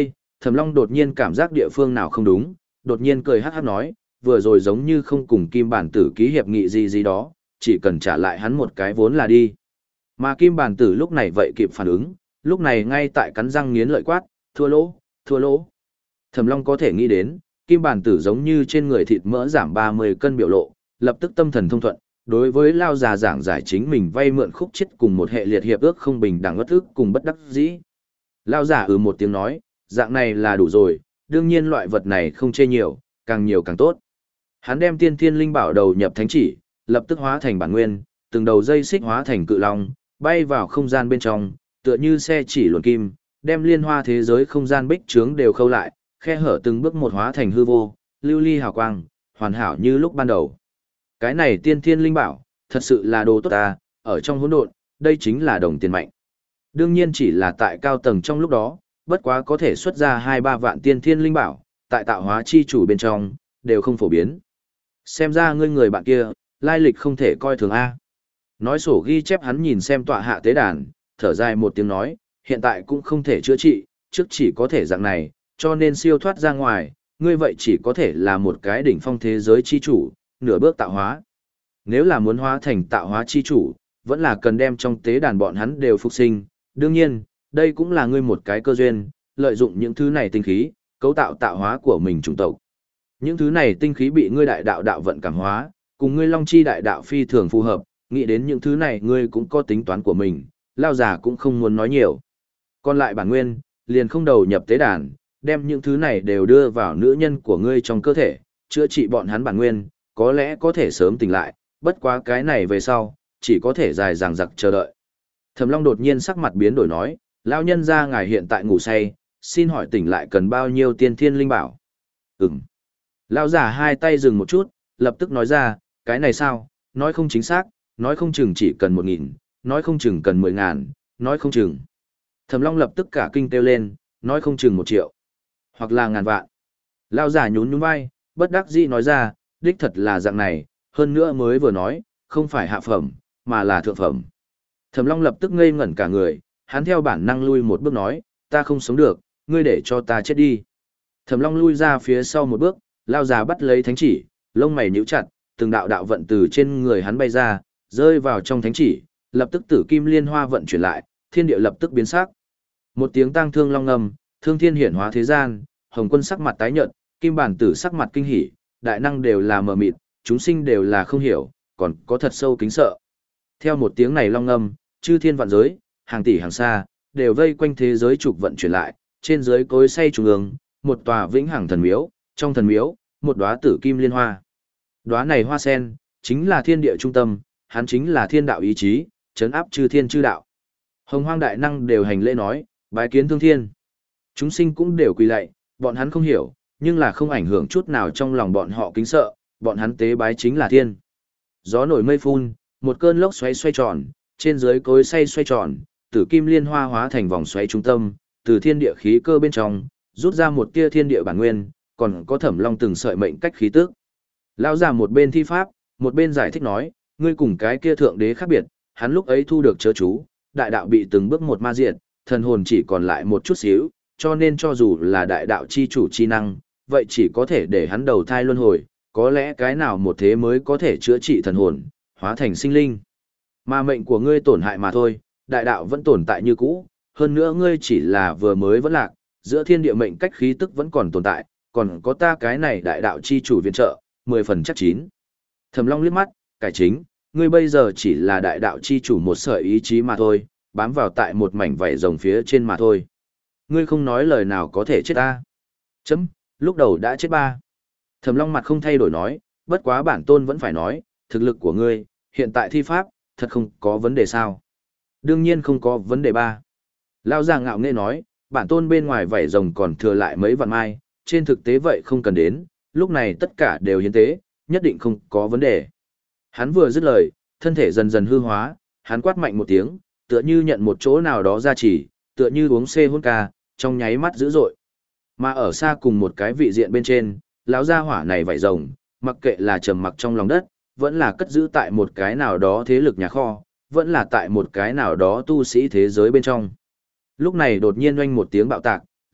Thẩm Long đột nhiên cảm giác địa phương nào không đúng, đột nhiên cười hắc hắc nói, vừa rồi giống như không cùng Kim Bản Tử ký hiệp nghị gì gì đó, chỉ cần trả lại hắn một cái vốn là đi. Mà Kim Bản Tử lúc này vậy kịp phản ứng, lúc này ngay tại cắn răng nghiến lợi quát, thua lỗ, thua lỗ. Thẩm Long có thể nghĩ đến, Kim Bản Tử giống như trên người thịt mỡ giảm ba mươi cân biểu lộ, lập tức tâm thần thông thuận, đối với lao già giảng giải chính mình vay mượn khúc chết cùng một hệ liệt hiệp ước không bình đẳng bất ức cùng bất đắc dĩ. Lao giả ừ một tiếng nói, dạng này là đủ rồi, đương nhiên loại vật này không chê nhiều, càng nhiều càng tốt. Hắn đem tiên thiên linh bảo đầu nhập thánh chỉ, lập tức hóa thành bản nguyên, từng đầu dây xích hóa thành cự long, bay vào không gian bên trong, tựa như xe chỉ luồn kim, đem liên hoa thế giới không gian bích trướng đều khâu lại, khe hở từng bước một hóa thành hư vô, lưu ly hào quang, hoàn hảo như lúc ban đầu. Cái này tiên thiên linh bảo, thật sự là đồ tốt ta, ở trong hỗn độn, đây chính là đồng tiền mạnh. Đương nhiên chỉ là tại cao tầng trong lúc đó, bất quá có thể xuất ra hai ba vạn tiên thiên linh bảo, tại tạo hóa chi chủ bên trong, đều không phổ biến. Xem ra ngươi người bạn kia, lai lịch không thể coi thường A. Nói sổ ghi chép hắn nhìn xem tọa hạ tế đàn, thở dài một tiếng nói, hiện tại cũng không thể chữa trị, trước chỉ có thể dạng này, cho nên siêu thoát ra ngoài, ngươi vậy chỉ có thể là một cái đỉnh phong thế giới chi chủ, nửa bước tạo hóa. Nếu là muốn hóa thành tạo hóa chi chủ, vẫn là cần đem trong tế đàn bọn hắn đều phục sinh, đương nhiên, đây cũng là ngươi một cái cơ duyên, lợi dụng những thứ này tinh khí, cấu tạo tạo hóa của mình chủng tộc. Những thứ này tinh khí bị ngươi đại đạo đạo vận cảm hóa, cùng ngươi long chi đại đạo phi thường phù hợp, nghĩ đến những thứ này ngươi cũng có tính toán của mình, lao già cũng không muốn nói nhiều. Còn lại bản nguyên, liền không đầu nhập tế đàn, đem những thứ này đều đưa vào nữ nhân của ngươi trong cơ thể, chữa trị bọn hắn bản nguyên, có lẽ có thể sớm tỉnh lại, bất quá cái này về sau, chỉ có thể dài dằng dặc chờ đợi. Thẩm Long đột nhiên sắc mặt biến đổi nói, lão nhân gia ngài hiện tại ngủ say, xin hỏi tỉnh lại cần bao nhiêu tiên thiên linh bảo? Ừm. Lão giả hai tay dừng một chút, lập tức nói ra, cái này sao, nói không chính xác, nói không chừng chỉ cần một nghìn, nói không chừng cần mười ngàn, nói không chừng. Thẩm Long lập tức cả kinh kêu lên, nói không chừng một triệu, hoặc là ngàn vạn. Lão giả nhún nhún vai, bất đắc dĩ nói ra, đích thật là dạng này, hơn nữa mới vừa nói, không phải hạ phẩm, mà là thượng phẩm. Thẩm Long lập tức ngây ngẩn cả người, hắn theo bản năng lui một bước nói, ta không sống được, ngươi để cho ta chết đi. Thẩm Long lui ra phía sau một bước, lao già bắt lấy thánh chỉ, lông mày nhíu chặt, từng đạo đạo vận từ trên người hắn bay ra, rơi vào trong thánh chỉ, lập tức tử kim liên hoa vận chuyển lại, thiên địa lập tức biến sắc. Một tiếng tang thương long ngầm, thương thiên hiển hóa thế gian, Hồng Quân sắc mặt tái nhợt, Kim Bản Tử sắc mặt kinh hỉ, đại năng đều là mờ mịt, chúng sinh đều là không hiểu, còn có thật sâu kính sợ. Theo một tiếng này long ngâm, chư thiên vạn giới, hàng tỷ hàng xa, đều vây quanh thế giới trục vận chuyển lại, trên dưới cối xay trung ương, một tòa vĩnh hằng thần miếu, trong thần miếu, một đóa tử kim liên hoa. Đóa này hoa sen, chính là thiên địa trung tâm, hắn chính là thiên đạo ý chí, trấn áp chư thiên chư đạo. Hồng Hoang đại năng đều hành lễ nói, bái kiến thương thiên. Chúng sinh cũng đều quỳ lạy, bọn hắn không hiểu, nhưng là không ảnh hưởng chút nào trong lòng bọn họ kính sợ, bọn hắn tế bái chính là thiên. Gió nổi mây phun, một cơn lốc xoáy xoay tròn, trên dưới cối xay xoay tròn, tử kim liên hoa hóa thành vòng xoáy trung tâm, từ thiên địa khí cơ bên trong, rút ra một tia thiên địa bản nguyên, còn có Thẩm Long từng sợi mệnh cách khí tức. Lão già một bên thi pháp, một bên giải thích nói, ngươi cùng cái kia thượng đế khác biệt, hắn lúc ấy thu được chớ chú, đại đạo bị từng bước một ma diệt, thần hồn chỉ còn lại một chút xíu, cho nên cho dù là đại đạo chi chủ chi năng, vậy chỉ có thể để hắn đầu thai luân hồi, có lẽ cái nào một thế mới có thể chữa trị thần hồn, hóa thành sinh linh. Mà mệnh của ngươi tổn hại mà thôi, đại đạo vẫn tồn tại như cũ, hơn nữa ngươi chỉ là vừa mới vẫn lạc, giữa thiên địa mệnh cách khí tức vẫn còn tồn tại, còn có ta cái này đại đạo chi chủ viện trợ, mười phần chắc chín. Thẩm Long liếc mắt, cải chính, ngươi bây giờ chỉ là đại đạo chi chủ một sợi ý chí mà thôi, bám vào tại một mảnh vảy rồng phía trên mà thôi. Ngươi không nói lời nào có thể chết ta. Chấm, lúc đầu đã chết ba. Thẩm Long mặt không thay đổi nói, bất quá bản tôn vẫn phải nói, thực lực của ngươi, hiện tại thi pháp, thật không có vấn đề sao. Đương nhiên không có vấn đề ba. Lão già ngạo nghễ nói, bản tôn bên ngoài vảy rồng còn thừa lại mấy vạn mai, trên thực tế vậy không cần đến, lúc này tất cả đều hiến tế, nhất định không có vấn đề. Hắn vừa dứt lời, thân thể dần dần hư hóa, hắn quát mạnh một tiếng, tựa như nhận một chỗ nào đó ra chỉ, tựa như uống xê hôn ca, trong nháy mắt dữ dội. Mà ở xa cùng một cái vị diện bên trên, lão gia hỏa này vảy rồng, mặc kệ là trầm mặc trong lòng đất, vẫn là cất giữ tại một cái nào đó thế lực nhà kho, vẫn là tại một cái nào đó tu sĩ thế giới bên trong. Lúc này đột nhiên oanh một tiếng bạo tạc,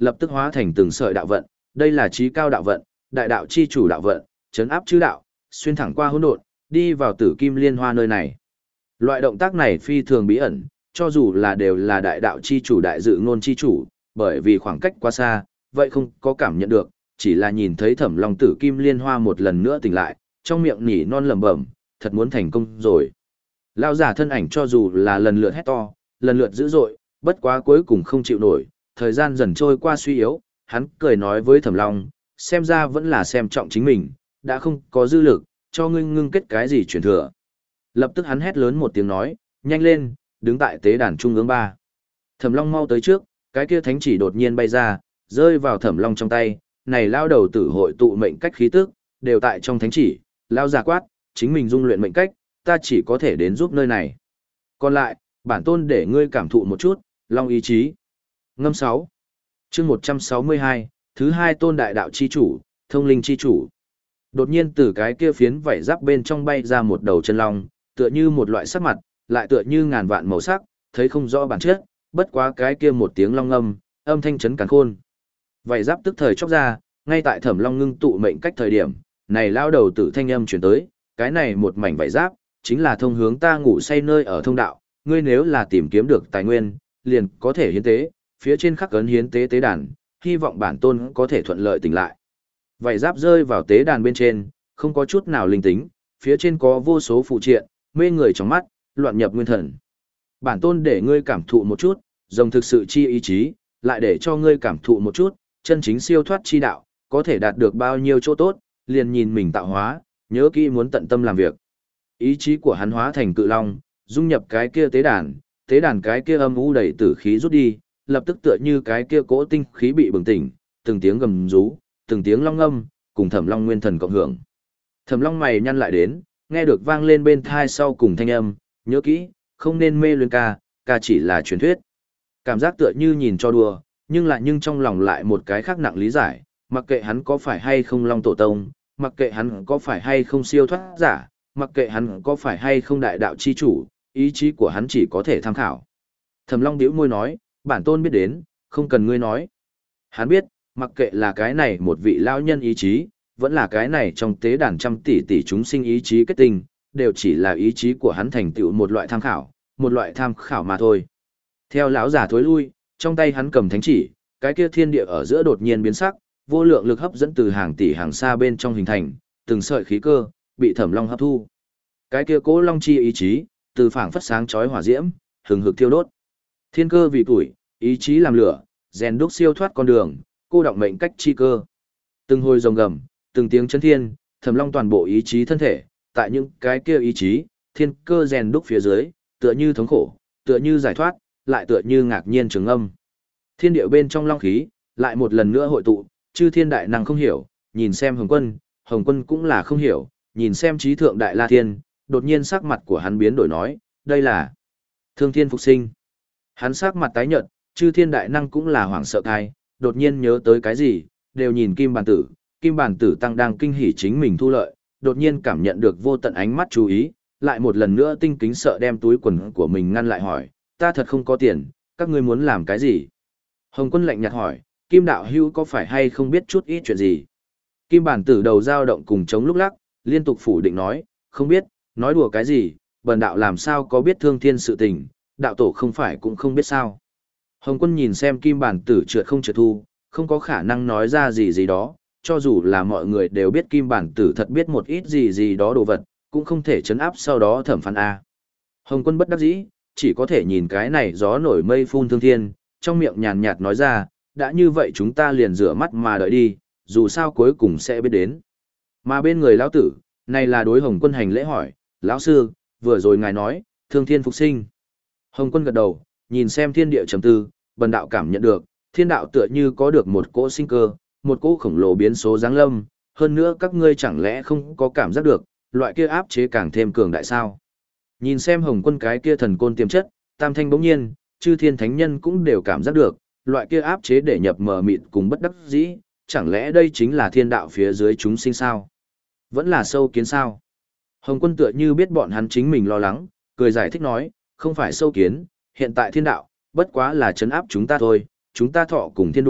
lập tức hóa thành từng sợi đạo vận, đây là trí cao đạo vận, đại đạo chi chủ đạo vận, chấn áp chư đạo, xuyên thẳng qua hỗn độn, đi vào Tử Kim Liên Hoa nơi này. Loại động tác này phi thường bí ẩn, cho dù là đều là đại đạo chi chủ đại dự ngôn chi chủ, bởi vì khoảng cách quá xa, vậy không có cảm nhận được, chỉ là nhìn thấy Thẩm Long Tử Kim Liên Hoa một lần nữa tỉnh lại, trong miệng nhỉ non lẩm bẩm, thật muốn thành công rồi. Lão giả thân ảnh cho dù là lần lượt hét to, lần lượt dữ dội, bất quá cuối cùng không chịu nổi, thời gian dần trôi qua suy yếu, hắn cười nói với Thẩm Long, xem ra vẫn là xem trọng chính mình, đã không có dư lực, cho ngươi ngưng kết cái gì truyền thừa. Lập tức hắn hét lớn một tiếng nói, nhanh lên, đứng tại tế đàn trung ương ba. Thẩm Long mau tới trước, cái kia thánh chỉ đột nhiên bay ra, rơi vào Thẩm Long trong tay, này lao đầu tử hội tụ mệnh cách khí tức, đều tại trong thánh chỉ, lao giả quát, chính mình dung luyện mệnh cách, ta chỉ có thể đến giúp nơi này. Còn lại, bản tôn để ngươi cảm thụ một chút, Long ý chí. Ngâm sáu. Chương một trăm sáu mươi hai, thứ hai tôn đại đạo chi chủ, thông linh chi chủ. Đột nhiên từ cái kia phiến vảy giáp bên trong bay ra một đầu chân long, tựa như một loại sắc mặt, lại tựa như ngàn vạn màu sắc, thấy không rõ bản chất, bất quá cái kia một tiếng long ngâm, âm thanh chấn càn khôn. Vảy giáp tức thời chốc ra, ngay tại Thẩm Long ngưng tụ mệnh cách thời điểm, này lao đầu tử thanh âm chuyển tới, cái này một mảnh vảy giáp, chính là thông hướng ta ngủ say nơi ở thông đạo, ngươi nếu là tìm kiếm được tài nguyên, liền có thể hiến tế, phía trên khắc ấn hiến tế tế đàn, hy vọng bản tôn có thể thuận lợi tỉnh lại. Vảy giáp rơi vào tế đàn bên trên, không có chút nào linh tính, phía trên có vô số phụ triện, mê người trong mắt, loạn nhập nguyên thần. Bản tôn để ngươi cảm thụ một chút, rồng thực sự chi ý chí, lại để cho ngươi cảm thụ một chút, chân chính siêu thoát chi đạo, có thể đạt được bao nhiêu chỗ tốt, liền nhìn mình tạo hóa, nhớ kỹ muốn tận tâm làm việc. Ý chí của hắn hóa thành cự long, dung nhập cái kia tế đàn, tế đàn cái kia âm u đầy tử khí rút đi, lập tức tựa như cái kia cỗ tinh khí bị bừng tỉnh, từng tiếng gầm rú, từng tiếng long ngâm, cùng Thẩm Long nguyên thần cộng hưởng. Thẩm Long mày nhăn lại đến, nghe được vang lên bên thai sau cùng thanh âm, nhớ kỹ, không nên mê luyến ca, ca chỉ là truyền thuyết. Cảm giác tựa như nhìn cho đùa, nhưng lại nhưng trong lòng lại một cái khác nặng lý giải, mặc kệ hắn có phải hay không Long tổ tông, mặc kệ hắn có phải hay không siêu thoát giả, mặc kệ hắn có phải hay không đại đạo chi chủ, ý chí của hắn chỉ có thể tham khảo. Thẩm Long bĩu môi nói, bản tôn biết đến, không cần ngươi nói. Hắn biết, mặc kệ là cái này một vị lão nhân ý chí, vẫn là cái này trong tế đàn trăm tỷ tỷ chúng sinh ý chí kết tinh, đều chỉ là ý chí của hắn thành tựu một loại tham khảo, một loại tham khảo mà thôi. Theo lão giả thối lui, trong tay hắn cầm thánh chỉ, cái kia thiên địa ở giữa đột nhiên biến sắc, vô lượng lực hấp dẫn từ hàng tỷ hàng xa bên trong hình thành, từng sợi khí cơ bị Thẩm Long hấp thu. Cái kia cố long chi ý chí, từ phảng phất sáng chói hỏa diễm, hừng hực thiêu đốt. Thiên cơ vì củi, ý chí làm lửa, rèn đúc siêu thoát con đường, cô động mệnh cách chi cơ. Từng hồi rồng gầm, từng tiếng chấn thiên, Thẩm Long toàn bộ ý chí thân thể, tại những cái kia ý chí, thiên cơ rèn đúc phía dưới, tựa như thống khổ, tựa như giải thoát, lại tựa như ngạc nhiên trường âm. Thiên điệu bên trong long khí, lại một lần nữa hội tụ, chư thiên đại năng không hiểu, nhìn xem Hồng Quân, Hồng Quân cũng là không hiểu, nhìn xem trí thượng đại La Thiên, đột nhiên sắc mặt của hắn biến đổi nói, đây là Thương Thiên phục sinh. Hắn sắc mặt tái nhợt, chư thiên đại năng cũng là hoảng sợ cai, đột nhiên nhớ tới cái gì, đều nhìn Kim Bản Tử, Kim Bản Tử tăng đang kinh hỉ chính mình thu lợi, đột nhiên cảm nhận được vô tận ánh mắt chú ý, lại một lần nữa tinh kính sợ đem túi quần của mình ngăn lại hỏi, ta thật không có tiền, các ngươi muốn làm cái gì? Hồng Quân lạnh nhạt hỏi, Kim đạo hữu có phải hay không biết chút ít chuyện gì? Kim Bản Tử đầu dao động cùng chống lúc lắc, liên tục phủ định nói, không biết, nói đùa cái gì, bần đạo làm sao có biết thương thiên sự tình, đạo tổ không phải cũng không biết sao. Hồng Quân nhìn xem Kim Bản Tử trượt không trượt thu, không có khả năng nói ra gì gì đó, cho dù là mọi người đều biết Kim Bản Tử thật biết một ít gì gì đó đồ vật, cũng không thể chấn áp sau đó thẩm phán A. Hồng Quân bất đắc dĩ, chỉ có thể nhìn cái này gió nổi mây phun thương thiên, trong miệng nhàn nhạt nói ra, đã như vậy chúng ta liền rửa mắt mà đợi đi, dù sao cuối cùng sẽ biết đến. Mà bên người lão tử, này là đối Hồng Quân hành lễ hỏi, lão sư, vừa rồi ngài nói, thương thiên phục sinh. Hồng Quân gật đầu, nhìn xem thiên địa trầm tư, bần đạo cảm nhận được, thiên đạo tựa như có được một cỗ sinh cơ, một cỗ khổng lồ biến số giáng lâm, hơn nữa các ngươi chẳng lẽ không có cảm giác được, loại kia áp chế càng thêm cường đại sao. Nhìn xem Hồng Quân cái kia thần côn tiềm chất, tam thanh bỗng nhiên, chư thiên thánh nhân cũng đều cảm giác được, loại kia áp chế để nhập mờ mịt cùng bất đắc dĩ, chẳng lẽ đây chính là thiên đạo phía dưới chúng sinh sao? Vẫn là sâu kiến sao? Hồng Quân tựa như biết bọn hắn chính mình lo lắng, cười giải thích nói, không phải sâu kiến, hiện tại thiên đạo, bất quá là trấn áp chúng ta thôi, chúng ta thọ cùng thiên đủ,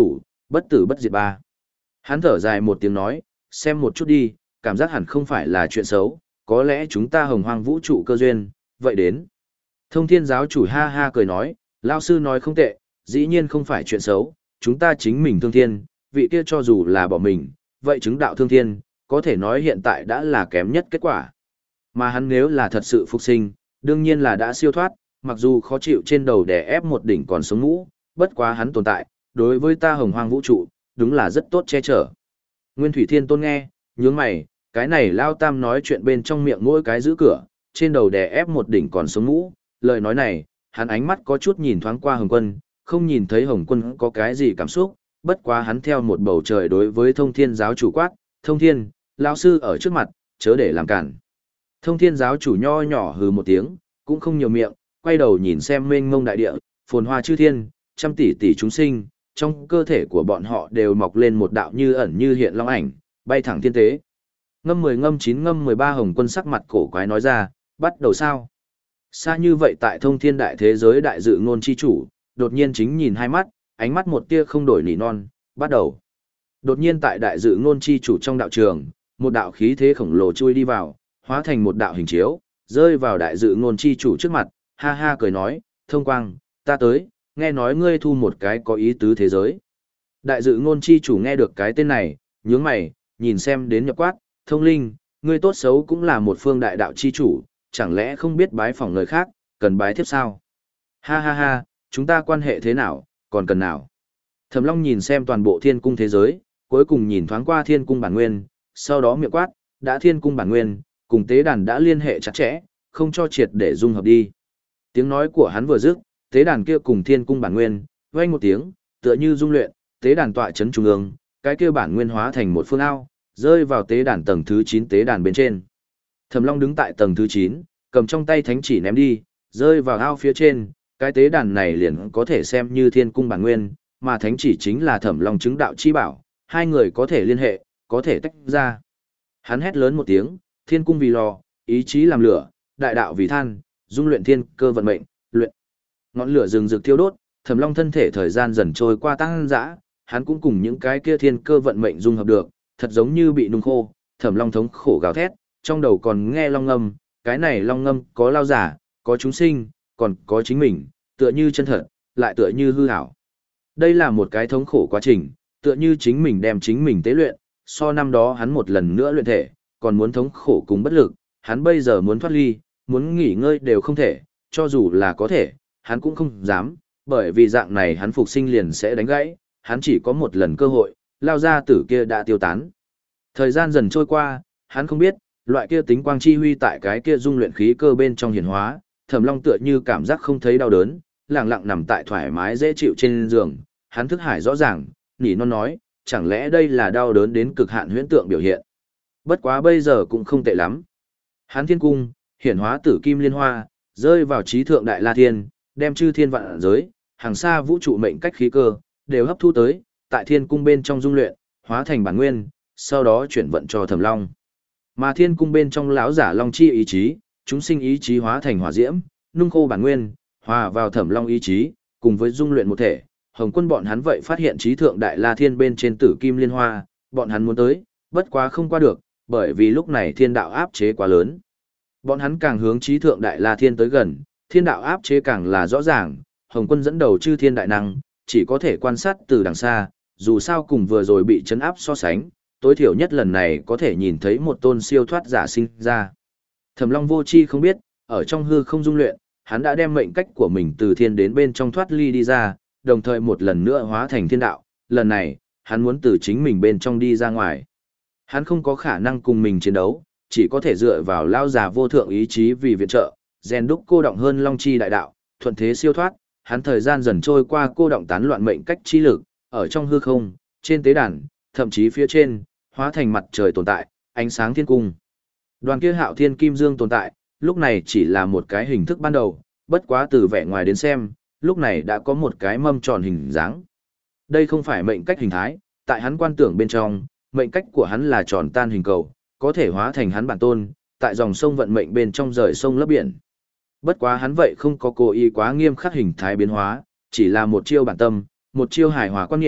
bất tử bất diệt ba. Hắn thở dài một tiếng nói, xem một chút đi, cảm giác hẳn không phải là chuyện xấu, có lẽ chúng ta hồng hoang vũ trụ cơ duyên, vậy đến. Thông thiên giáo chủ ha ha cười nói, lao sư nói không tệ, dĩ nhiên không phải chuyện xấu, chúng ta chính mình thương thiên, vị kia cho dù là bỏ mình, vậy chứng đạo thương thiên, có thể nói hiện tại đã là kém nhất kết quả. Mà hắn nếu là thật sự phục sinh, đương nhiên là đã siêu thoát, mặc dù khó chịu trên đầu đè ép một đỉnh còn sống ngũ, bất quá hắn tồn tại, đối với ta hồng hoang vũ trụ, đúng là rất tốt che chở. Nguyên Thủy Thiên Tôn nghe, nhướng mày, cái này lao tam nói chuyện bên trong miệng mỗi cái giữ cửa, trên đầu đè ép một đỉnh còn sống ngũ, lời nói này, hắn ánh mắt có chút nhìn thoáng qua Hồng Quân, không nhìn thấy Hồng Quân có cái gì cảm xúc, bất quá hắn theo một bầu trời đối với Thông Thiên giáo chủ quát, Thông Thiên, lão sư ở trước mặt, chớ để làm cản. Thông Thiên giáo chủ nho nhỏ hừ một tiếng, cũng không nhiều miệng, quay đầu nhìn xem mênh mông đại địa, phồn hoa chư thiên, trăm tỷ tỷ chúng sinh, trong cơ thể của bọn họ đều mọc lên một đạo như ẩn như hiện long ảnh, bay thẳng thiên tế. Ngâm mười ngâm chín ngâm mười ba Hồng Quân sắc mặt cổ quái nói ra, bắt đầu sao? Xa như vậy tại thông thiên đại thế giới đại dự ngôn chi chủ, đột nhiên chính nhìn hai mắt, ánh mắt một tia không đổi nỉ non, bắt đầu. Đột nhiên tại đại dự ngôn chi chủ trong đạo trường, một đạo khí thế khổng lồ chui đi vào, hóa thành một đạo hình chiếu, rơi vào đại dự ngôn chi chủ trước mặt, ha ha cười nói, thông quang, ta tới, nghe nói ngươi thu một cái có ý tứ thế giới. Đại dự ngôn chi chủ nghe được cái tên này, nhướng mày, nhìn xem đến nhập quát, thông linh, ngươi tốt xấu cũng là một phương đại đạo chi chủ, chẳng lẽ không biết bái phỏng người khác, cần bái tiếp sao? Ha ha ha, chúng ta quan hệ thế nào, còn cần nào? Thẩm Long nhìn xem toàn bộ thiên cung thế giới, cuối cùng nhìn thoáng qua thiên cung bản nguyên, sau đó miệng quát, đã thiên cung bản nguyên, cùng tế đàn đã liên hệ chặt chẽ, không cho triệt để dung hợp đi. Tiếng nói của hắn vừa dứt, tế đàn kia cùng thiên cung bản nguyên, vang một tiếng, tựa như dung luyện, tế đàn tọa chấn trung ương, cái kia bản nguyên hóa thành một phương ao, rơi vào tế đàn tầng thứ chín tế đàn bên trên. Thẩm Long đứng tại tầng thứ chín, cầm trong tay thánh chỉ ném đi, rơi vào ao phía trên, cái tế đàn này liền có thể xem như thiên cung bản nguyên, mà thánh chỉ chính là Thẩm Long chứng đạo chi bảo, hai người có thể liên hệ, có thể tách ra. Hắn hét lớn một tiếng, thiên cung vì lò, ý chí làm lửa, đại đạo vì than, dung luyện thiên cơ vận mệnh, luyện. Ngọn lửa rừng rực thiêu đốt, Thẩm Long thân thể thời gian dần trôi qua tăng dã, hắn cũng cùng những cái kia thiên cơ vận mệnh dung hợp được, thật giống như bị nung khô, Thẩm Long thống khổ gào thét, trong đầu còn nghe long ngâm, cái này long ngâm có lao giả, có chúng sinh, còn có chính mình, tựa như chân thật, lại tựa như hư ảo. Đây là một cái thống khổ quá trình, tựa như chính mình đem chính mình tế luyện, so năm đó hắn một lần nữa luyện thể, còn muốn thống khổ cùng bất lực, hắn bây giờ muốn thoát ly, muốn nghỉ ngơi đều không thể, cho dù là có thể, hắn cũng không dám, bởi vì dạng này hắn phục sinh liền sẽ đánh gãy, hắn chỉ có một lần cơ hội, lao ra tử kia đã tiêu tán. Thời gian dần trôi qua, hắn không biết, loại kia tính quang chi huy tại cái kia dung luyện khí cơ bên trong hiển hóa, Thẩm Long tựa như cảm giác không thấy đau đớn, lặng lặng nằm tại thoải mái dễ chịu trên giường, hắn thức hải rõ ràng, nỉ non nói, chẳng lẽ đây là đau đớn đến cực hạn huyễn tượng biểu hiện. Bất quá bây giờ cũng không tệ lắm. Hắn thiên cung, hiển hóa tử kim liên hoa, rơi vào trí thượng đại la thiên, đem chư thiên vạn giới, hàng xa vũ trụ mệnh cách khí cơ, đều hấp thu tới, tại thiên cung bên trong dung luyện, hóa thành bản nguyên, sau đó chuyển vận cho Thẩm Long. Mà thiên cung bên trong lão giả long chi ý chí, chúng sinh ý chí hóa thành hỏa diễm, nung khô bản nguyên, hòa vào Thẩm Long ý chí, cùng với dung luyện một thể. Hồng Quân bọn hắn vậy phát hiện trí thượng đại la thiên bên trên tử kim liên hoa, bọn hắn muốn tới, bất quá không qua được, bởi vì lúc này thiên đạo áp chế quá lớn. Bọn hắn càng hướng trí thượng đại la thiên tới gần, thiên đạo áp chế càng là rõ ràng, Hồng Quân dẫn đầu chư thiên đại năng, chỉ có thể quan sát từ đằng xa, dù sao cùng vừa rồi bị chấn áp so sánh, tối thiểu nhất lần này có thể nhìn thấy một tôn siêu thoát giả sinh ra. Thẩm Long vô chi không biết, ở trong hư không dung luyện, hắn đã đem mệnh cách của mình từ thiên đến bên trong thoát ly đi ra, đồng thời một lần nữa hóa thành thiên đạo, lần này, hắn muốn từ chính mình bên trong đi ra ngoài. Hắn không có khả năng cùng mình chiến đấu, chỉ có thể dựa vào lao già vô thượng ý chí vì viện trợ, rèn đúc cô động hơn long chi đại đạo, thuận thế siêu thoát, hắn thời gian dần trôi qua cô động tán loạn mệnh cách chi lực, ở trong hư không, trên tế đàn, thậm chí phía trên, hóa thành mặt trời tồn tại, ánh sáng thiên cung. Đoàn kia Hạo Thiên Kim Dương tồn tại, lúc này chỉ là một cái hình thức ban đầu, bất quá từ vẻ ngoài đến xem, lúc này đã có một cái mâm tròn hình dáng. Đây không phải mệnh cách hình thái, tại hắn quan tưởng bên trong, mệnh cách của hắn là tròn tan hình cầu, có thể hóa thành hắn bản tôn, tại dòng sông vận mệnh bên trong rời sông lấp biển. Bất quá hắn vậy không có cố ý quá nghiêm khắc hình thái biến hóa, chỉ là một chiêu bản tâm, một chiêu hài hòa quan niệm,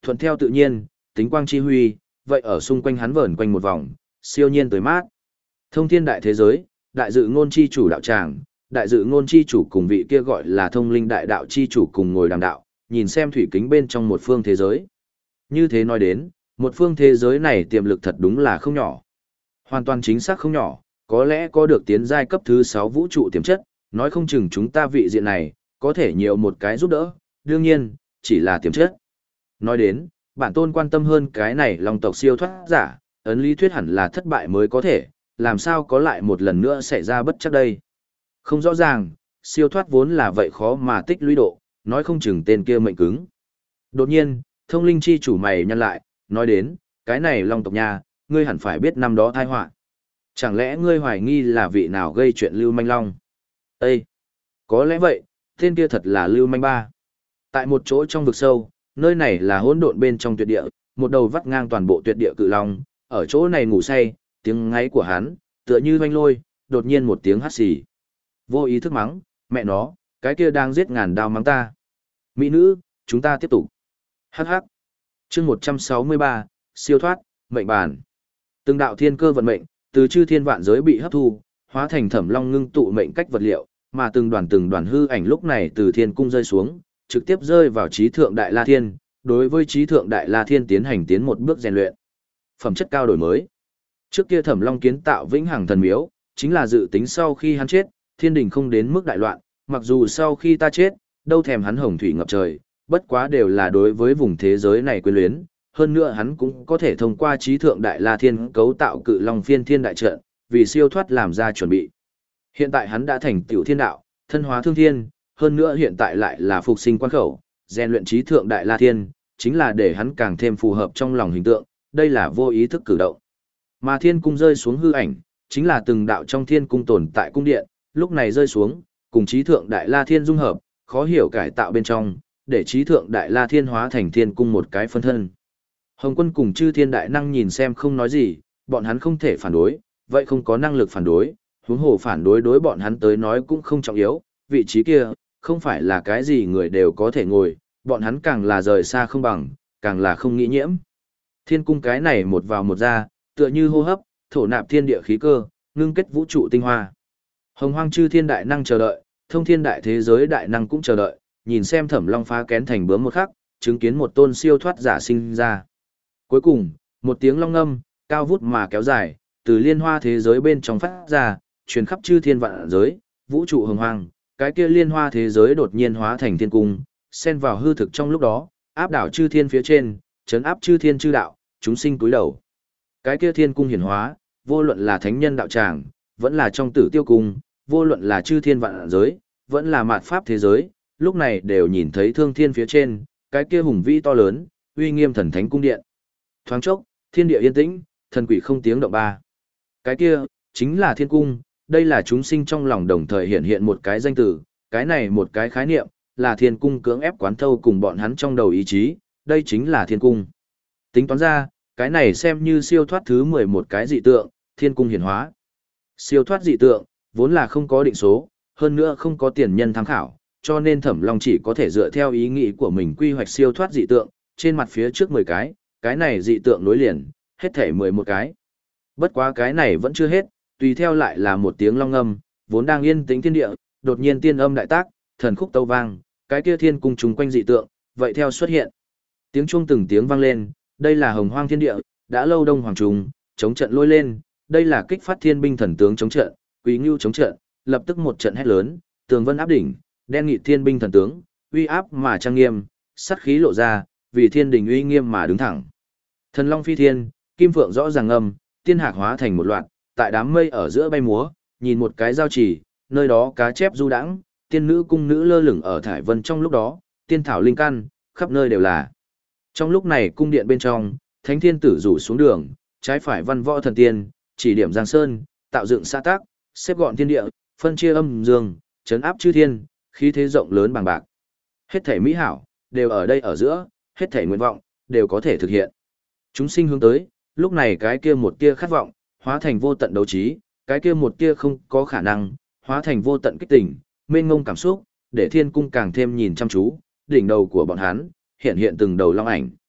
thuận theo tự nhiên, tính quang chi huy, vậy ở xung quanh hắn vờn quanh một vòng, siêu nhiên tới mát. Thông thiên đại thế giới, đại dự ngôn chi chủ đạo tràng, đại dự ngôn chi chủ cùng vị kia gọi là thông linh đại đạo chi chủ cùng ngồi đàm đạo, nhìn xem thủy kính bên trong một phương thế giới. Như thế nói đến, một phương thế giới này tiềm lực thật đúng là không nhỏ. Hoàn toàn chính xác không nhỏ, có lẽ có được tiến giai cấp thứ sáu vũ trụ tiềm chất, nói không chừng chúng ta vị diện này, có thể nhiều một cái giúp đỡ, đương nhiên, chỉ là tiềm chất. Nói đến, bản tôn quan tâm hơn cái này long tộc siêu thoát giả, ấn lý thuyết hẳn là thất bại mới có thể, làm sao có lại một lần nữa xảy ra bất chắc đây. Không rõ ràng, siêu thoát vốn là vậy khó mà tích lũy độ, nói không chừng tên kia mệnh cứng. Đột nhiên, thông linh chi chủ mày nhăn lại, nói đến, cái này long tộc nha, ngươi hẳn phải biết năm đó tai họa. Chẳng lẽ ngươi hoài nghi là vị nào gây chuyện Lưu Manh Long? Ê! Có lẽ vậy, tên kia thật là Lưu Manh Ba. Tại một chỗ trong vực sâu, nơi này là hỗn độn bên trong tuyệt địa, một đầu vắt ngang toàn bộ tuyệt địa cự long, ở chỗ này ngủ say, tiếng ngáy của hắn, tựa như oanh lôi, đột nhiên một tiếng hắt xì. Vô ý thức mắng, mẹ nó, cái kia đang giết ngàn đao mắng ta. Mỹ nữ, chúng ta tiếp tục. Hắc hắc. Chương một trăm sáu mươi ba, siêu thoát, mệnh bàn. Từng đạo thiên cơ vận mệnh, từ chư thiên vạn giới bị hấp thu, hóa thành thẩm long ngưng tụ mệnh cách vật liệu, mà từng đoàn từng đoàn hư ảnh lúc này từ thiên cung rơi xuống, trực tiếp rơi vào trí thượng đại la thiên, đối với trí thượng đại la thiên tiến hành tiến một bước rèn luyện. Phẩm chất cao đổi mới. Trước kia thẩm long kiến tạo vĩnh hằng thần miếu, chính là dự tính sau khi hắn chết, thiên đình không đến mức đại loạn, mặc dù sau khi ta chết, đâu thèm hắn hồng thủy ngập trời, bất quá đều là đối với vùng thế giới này quyến luyến, hơn nữa hắn cũng có thể thông qua trí thượng đại la thiên cấu tạo cự long phiên thiên đại trận, vì siêu thoát làm ra chuẩn bị. Hiện tại hắn đã thành tiểu thiên đạo, thân hóa thương thiên, hơn nữa hiện tại lại là phục sinh quan khẩu, rèn luyện trí thượng đại la thiên, chính là để hắn càng thêm phù hợp trong lòng hình tượng, đây là vô ý thức cử động. Mà thiên cung rơi xuống hư ảnh, chính là từng đạo trong thiên cung tồn tại cung điện, lúc này rơi xuống, cùng trí thượng đại la thiên dung hợp, khó hiểu cải tạo bên trong, để trí thượng đại la thiên hóa thành thiên cung một cái phân thân. Hồng quân cùng chư thiên đại năng nhìn xem không nói gì, bọn hắn không thể phản đối, vậy không có năng lực phản đối, huống hồ phản đối đối bọn hắn tới nói cũng không trọng yếu, vị trí kia, không phải là cái gì người đều có thể ngồi, bọn hắn càng là rời xa không bằng, càng là không nghĩ nhiễm. Thiên cung cái này một vào một ra, tựa như hô hấp, thổ nạp thiên địa khí cơ, ngưng kết vũ trụ tinh hoa. Hồng hoang chư thiên đại năng chờ đợi, thông thiên đại thế giới đại năng cũng chờ đợi, nhìn xem thẩm long phá kén thành bướm một khắc, chứng kiến một tôn siêu thoát giả sinh ra. Cuối cùng, một tiếng long ngâm, cao vút mà kéo dài, từ liên hoa thế giới bên trong phát ra, truyền khắp chư thiên vạn giới, vũ trụ hồng hoang, cái kia liên hoa thế giới đột nhiên hóa thành thiên cung, xen vào hư thực trong lúc đó, áp đảo chư thiên phía trên, chấn áp chư thiên chư đạo, chúng sinh cúi đầu. Cái kia thiên cung hiển hóa, vô luận là thánh nhân đạo tràng, vẫn là trong tử tiêu cung, vô luận là chư thiên vạn giới, vẫn là mạt pháp thế giới, lúc này đều nhìn thấy thương thiên phía trên, cái kia hùng vĩ to lớn, uy nghiêm thần thánh cung điện. Thoáng chốc, thiên địa yên tĩnh, thần quỷ không tiếng động ba. Cái kia, chính là thiên cung, đây là chúng sinh trong lòng đồng thời hiện hiện một cái danh từ, cái này một cái khái niệm, là thiên cung cưỡng ép quán thâu cùng bọn hắn trong đầu ý chí, đây chính là thiên cung. Tính toán ra, cái này xem như siêu thoát thứ mười một cái dị tượng, thiên cung hiển hóa. Siêu thoát dị tượng, vốn là không có định số, hơn nữa không có tiền nhân tham khảo, cho nên Thẩm Long chỉ có thể dựa theo ý nghĩ của mình quy hoạch siêu thoát dị tượng, trên mặt phía trước mười cái, cái này dị tượng nối liền, hết thể mười một cái. Bất quá cái này vẫn chưa hết, tùy theo lại là một tiếng long âm, vốn đang yên tĩnh thiên địa, đột nhiên tiên âm đại tác, thần khúc tâu vang, cái kia thiên cung trùng quanh dị tượng, vậy theo xuất hiện. Tiếng chuông từng tiếng vang lên, đây là hồng hoang thiên địa, đã lâu đông hoàng trùng, chống trận lôi lên, đây là kích phát thiên binh thần tướng chống trận, quý ngưu chống trận, lập tức một trận hét lớn, tường vân áp đỉnh, đen nghị thiên binh thần tướng, uy áp mà trang nghiêm, sát khí lộ ra, vì thiên đình uy nghiêm mà đứng thẳng. Thần long phi thiên, kim phượng rõ ràng âm, tiên hạc hóa thành một loạt, tại đám mây ở giữa bay múa, nhìn một cái giao chỉ, nơi đó cá chép du đãng, tiên nữ cung nữ lơ lửng ở thải vân trong lúc đó, tiên thảo linh căn, khắp nơi đều là. Trong lúc này cung điện bên trong, thánh thiên tử rủ xuống đường, trái phải văn võ thần tiên, chỉ điểm giang sơn, tạo dựng xã tác, xếp gọn thiên địa, phân chia âm dương, trấn áp chư thiên, khí thế rộng lớn bằng bạc. Hết thể mỹ hảo, đều ở đây ở giữa, hết thể nguyện vọng, đều có thể thực hiện. Chúng sinh hướng tới, lúc này cái kia một tia khát vọng, hóa thành vô tận đấu trí, cái kia một tia không có khả năng, hóa thành vô tận kích tình, mênh ngông cảm xúc, để thiên cung càng thêm nhìn chăm chú, đỉnh đầu của bọn hắn, hiện hiện từng đầu long ảnh.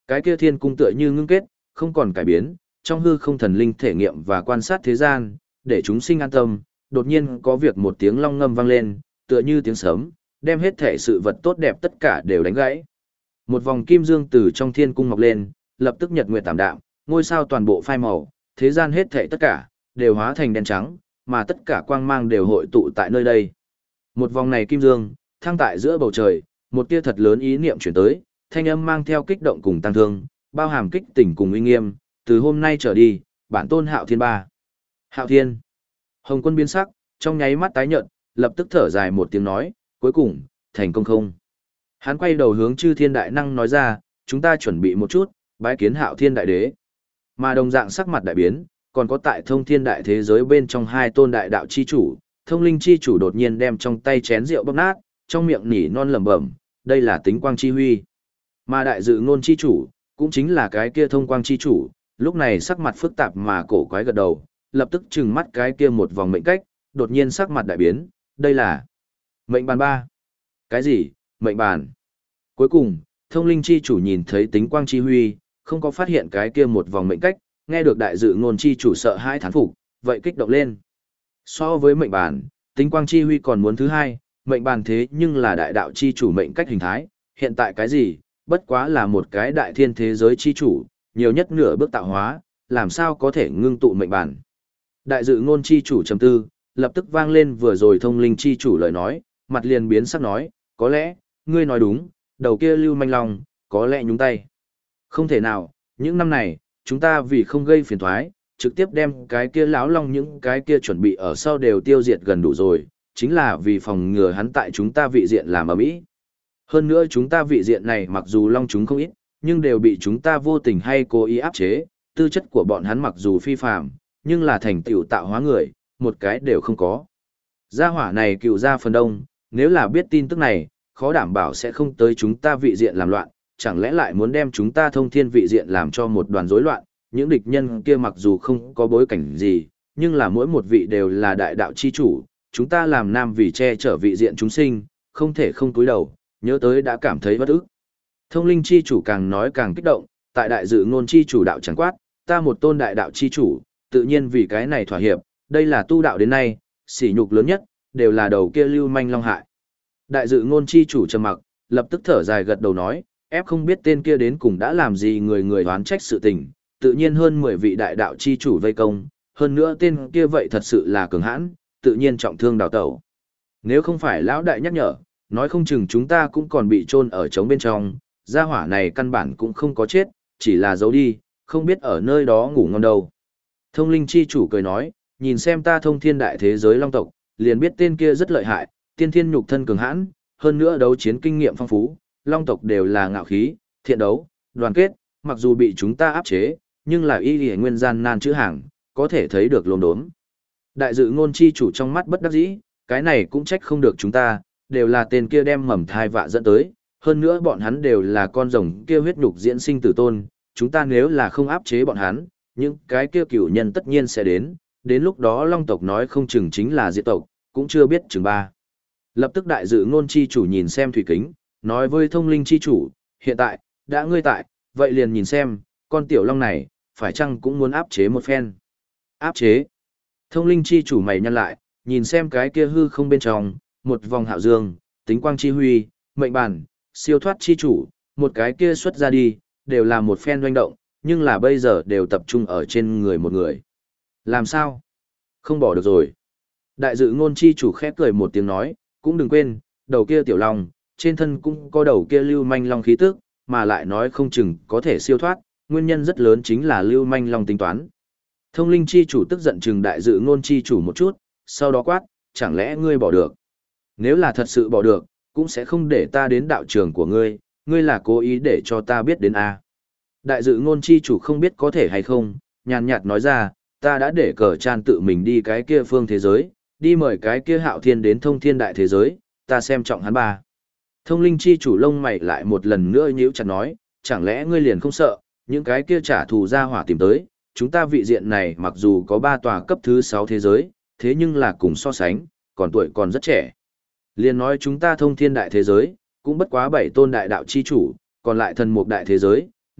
Cái kia thiên cung tựa như ngưng kết, không còn cải biến, trong hư không thần linh thể nghiệm và quan sát thế gian, để chúng sinh an tâm, đột nhiên có việc một tiếng long ngâm vang lên, tựa như tiếng sấm, đem hết thể sự vật tốt đẹp tất cả đều đánh gãy. Một vòng kim dương từ trong thiên cung mọc lên, lập tức nhật nguyệt tảm đạm, ngôi sao toàn bộ phai màu, thế gian hết thể tất cả đều hóa thành đen trắng, mà tất cả quang mang đều hội tụ tại nơi đây. Một vòng này kim dương, thăng tại giữa bầu trời, một tia thật lớn ý niệm chuyển tới, thanh âm mang theo kích động cùng tăng thương, bao hàm kích tỉnh cùng uy nghiêm, từ hôm nay trở đi, bản tôn Hạo Thiên ba. Hạo Thiên. Hồng Quân biến sắc, trong nháy mắt tái nhợt, lập tức thở dài một tiếng nói, cuối cùng, thành công không? Hắn quay đầu hướng Chư Thiên Đại Năng nói ra, chúng ta chuẩn bị một chút, bái kiến Hạo Thiên Đại Đế. Mà đồng dạng sắc mặt đại biến, còn có tại thông thiên đại thế giới bên trong hai tôn đại đạo chi chủ, thông linh chi chủ đột nhiên đem trong tay chén rượu bóp nát, trong miệng nỉ non lẩm bẩm, đây là tính quang chi huy. Mà đại dự ngôn chi chủ, cũng chính là cái kia thông quang chi chủ, lúc này sắc mặt phức tạp mà cổ quái gật đầu, lập tức trừng mắt cái kia một vòng mệnh cách, đột nhiên sắc mặt đại biến, đây là mệnh bàn ba. Cái gì, mệnh bàn? Cuối cùng, thông linh chi chủ nhìn thấy tính quang chi huy, không có phát hiện cái kia một vòng mệnh cách, nghe được đại dự ngôn chi chủ sợ hãi thán phục, vậy kích động lên. So với mệnh bàn, tính quang chi huy còn muốn thứ hai, mệnh bàn thế nhưng là đại đạo chi chủ mệnh cách hình thái, hiện tại cái gì, bất quá là một cái đại thiên thế giới chi chủ, nhiều nhất nửa bước tạo hóa, làm sao có thể ngưng tụ mệnh bàn. Đại dự ngôn chi chủ trầm tư, lập tức vang lên vừa rồi thông linh chi chủ lời nói, mặt liền biến sắc nói, có lẽ, ngươi nói đúng, đầu kia lưu manh long, có lẽ nhúng tay. Không thể nào, những năm này, chúng ta vì không gây phiền thoái, trực tiếp đem cái kia lão long những cái kia chuẩn bị ở sau đều tiêu diệt gần đủ rồi, chính là vì phòng ngừa hắn tại chúng ta vị diện làm ở mỹ. Hơn nữa chúng ta vị diện này mặc dù long chúng không ít, nhưng đều bị chúng ta vô tình hay cố ý áp chế, tư chất của bọn hắn mặc dù phi phàm, nhưng là thành tựu tạo hóa người, một cái đều không có. Gia hỏa này cựu gia phần đông, nếu là biết tin tức này, khó đảm bảo sẽ không tới chúng ta vị diện làm loạn, chẳng lẽ lại muốn đem chúng ta thông thiên vị diện làm cho một đoàn rối loạn, những địch nhân kia mặc dù không có bối cảnh gì, nhưng là mỗi một vị đều là đại đạo chi chủ, chúng ta làm nam vì che chở vị diện chúng sinh, không thể không cúi đầu, nhớ tới đã cảm thấy bất ức. Thông linh chi chủ càng nói càng kích động, tại đại dự ngôn chi chủ đạo chẳng quát, ta một tôn đại đạo chi chủ, tự nhiên vì cái này thỏa hiệp, đây là tu đạo đến nay, sỉ nhục lớn nhất, đều là đầu kia lưu manh long hại. Đại dự ngôn chi chủ trầm mặc, lập tức thở dài gật đầu nói, ép không biết tên kia đến cùng đã làm gì người người đoán trách sự tình, tự nhiên hơn mười vị đại đạo chi chủ vây công, hơn nữa tên kia vậy thật sự là cường hãn, tự nhiên trọng thương đào tẩu. Nếu không phải lão đại nhắc nhở, nói không chừng chúng ta cũng còn bị chôn ở trống bên trong, gia hỏa này căn bản cũng không có chết, chỉ là giấu đi, không biết ở nơi đó ngủ ngon đâu. Thông linh chi chủ cười nói, nhìn xem ta thông thiên đại thế giới long tộc, liền biết tên kia rất lợi hại, tiên thiên nhục thân cường hãn, hơn nữa đấu chiến kinh nghiệm phong phú, long tộc đều là ngạo khí, thiện đấu, đoàn kết, mặc dù bị chúng ta áp chế, nhưng là y lì nguyên gian nan chữ hàng, có thể thấy được lồn đốm. Đại dự ngôn chi chủ trong mắt bất đắc dĩ, cái này cũng trách không được chúng ta, đều là tên kia đem mầm thai vạ dẫn tới, hơn nữa bọn hắn đều là con rồng kia huyết nhục diễn sinh tử tôn, chúng ta nếu là không áp chế bọn hắn, những cái kia cửu nhân tất nhiên sẽ đến, đến lúc đó long tộc nói không chừng chính là diệt tộc, cũng chưa biết chừng ba. Lập tức đại dự ngôn chi chủ nhìn xem thủy kính, nói với thông linh chi chủ, hiện tại, đã ngươi tại, vậy liền nhìn xem, con tiểu long này, phải chăng cũng muốn áp chế một phen. Áp chế. Thông linh chi chủ mày nhăn lại, nhìn xem cái kia hư không bên trong, một vòng hạo dương, tính quang chi huy, mệnh bản, siêu thoát chi chủ, một cái kia xuất ra đi, đều là một phen doanh động, nhưng là bây giờ đều tập trung ở trên người một người. Làm sao? Không bỏ được rồi. Đại dự ngôn chi chủ khép cười một tiếng nói, cũng đừng quên, đầu kia tiểu long, trên thân cũng có đầu kia lưu manh long khí tức, mà lại nói không chừng có thể siêu thoát, nguyên nhân rất lớn chính là lưu manh long tính toán. Thông linh chi chủ tức giận chừng đại dự ngôn chi chủ một chút, sau đó quát, chẳng lẽ ngươi bỏ được? Nếu là thật sự bỏ được, cũng sẽ không để ta đến đạo trường của ngươi, ngươi là cố ý để cho ta biết đến A. Đại dự ngôn chi chủ không biết có thể hay không, nhàn nhạt nói ra, ta đã để cờ chan tự mình đi cái kia phương thế giới, đi mời cái kia hạo thiên đến thông thiên đại thế giới, ta xem trọng hắn ba. Thông linh chi chủ lông mày lại một lần nữa nhíu chặt nói, chẳng lẽ ngươi liền không sợ, những cái kia trả thù ra hỏa tìm tới, chúng ta vị diện này mặc dù có ba tòa cấp thứ sáu thế giới, thế nhưng là cùng so sánh, còn tuổi còn rất trẻ. Liền nói chúng ta thông thiên đại thế giới, cũng bất quá bảy tôn đại đạo chi chủ, còn lại thần mục đại thế giới,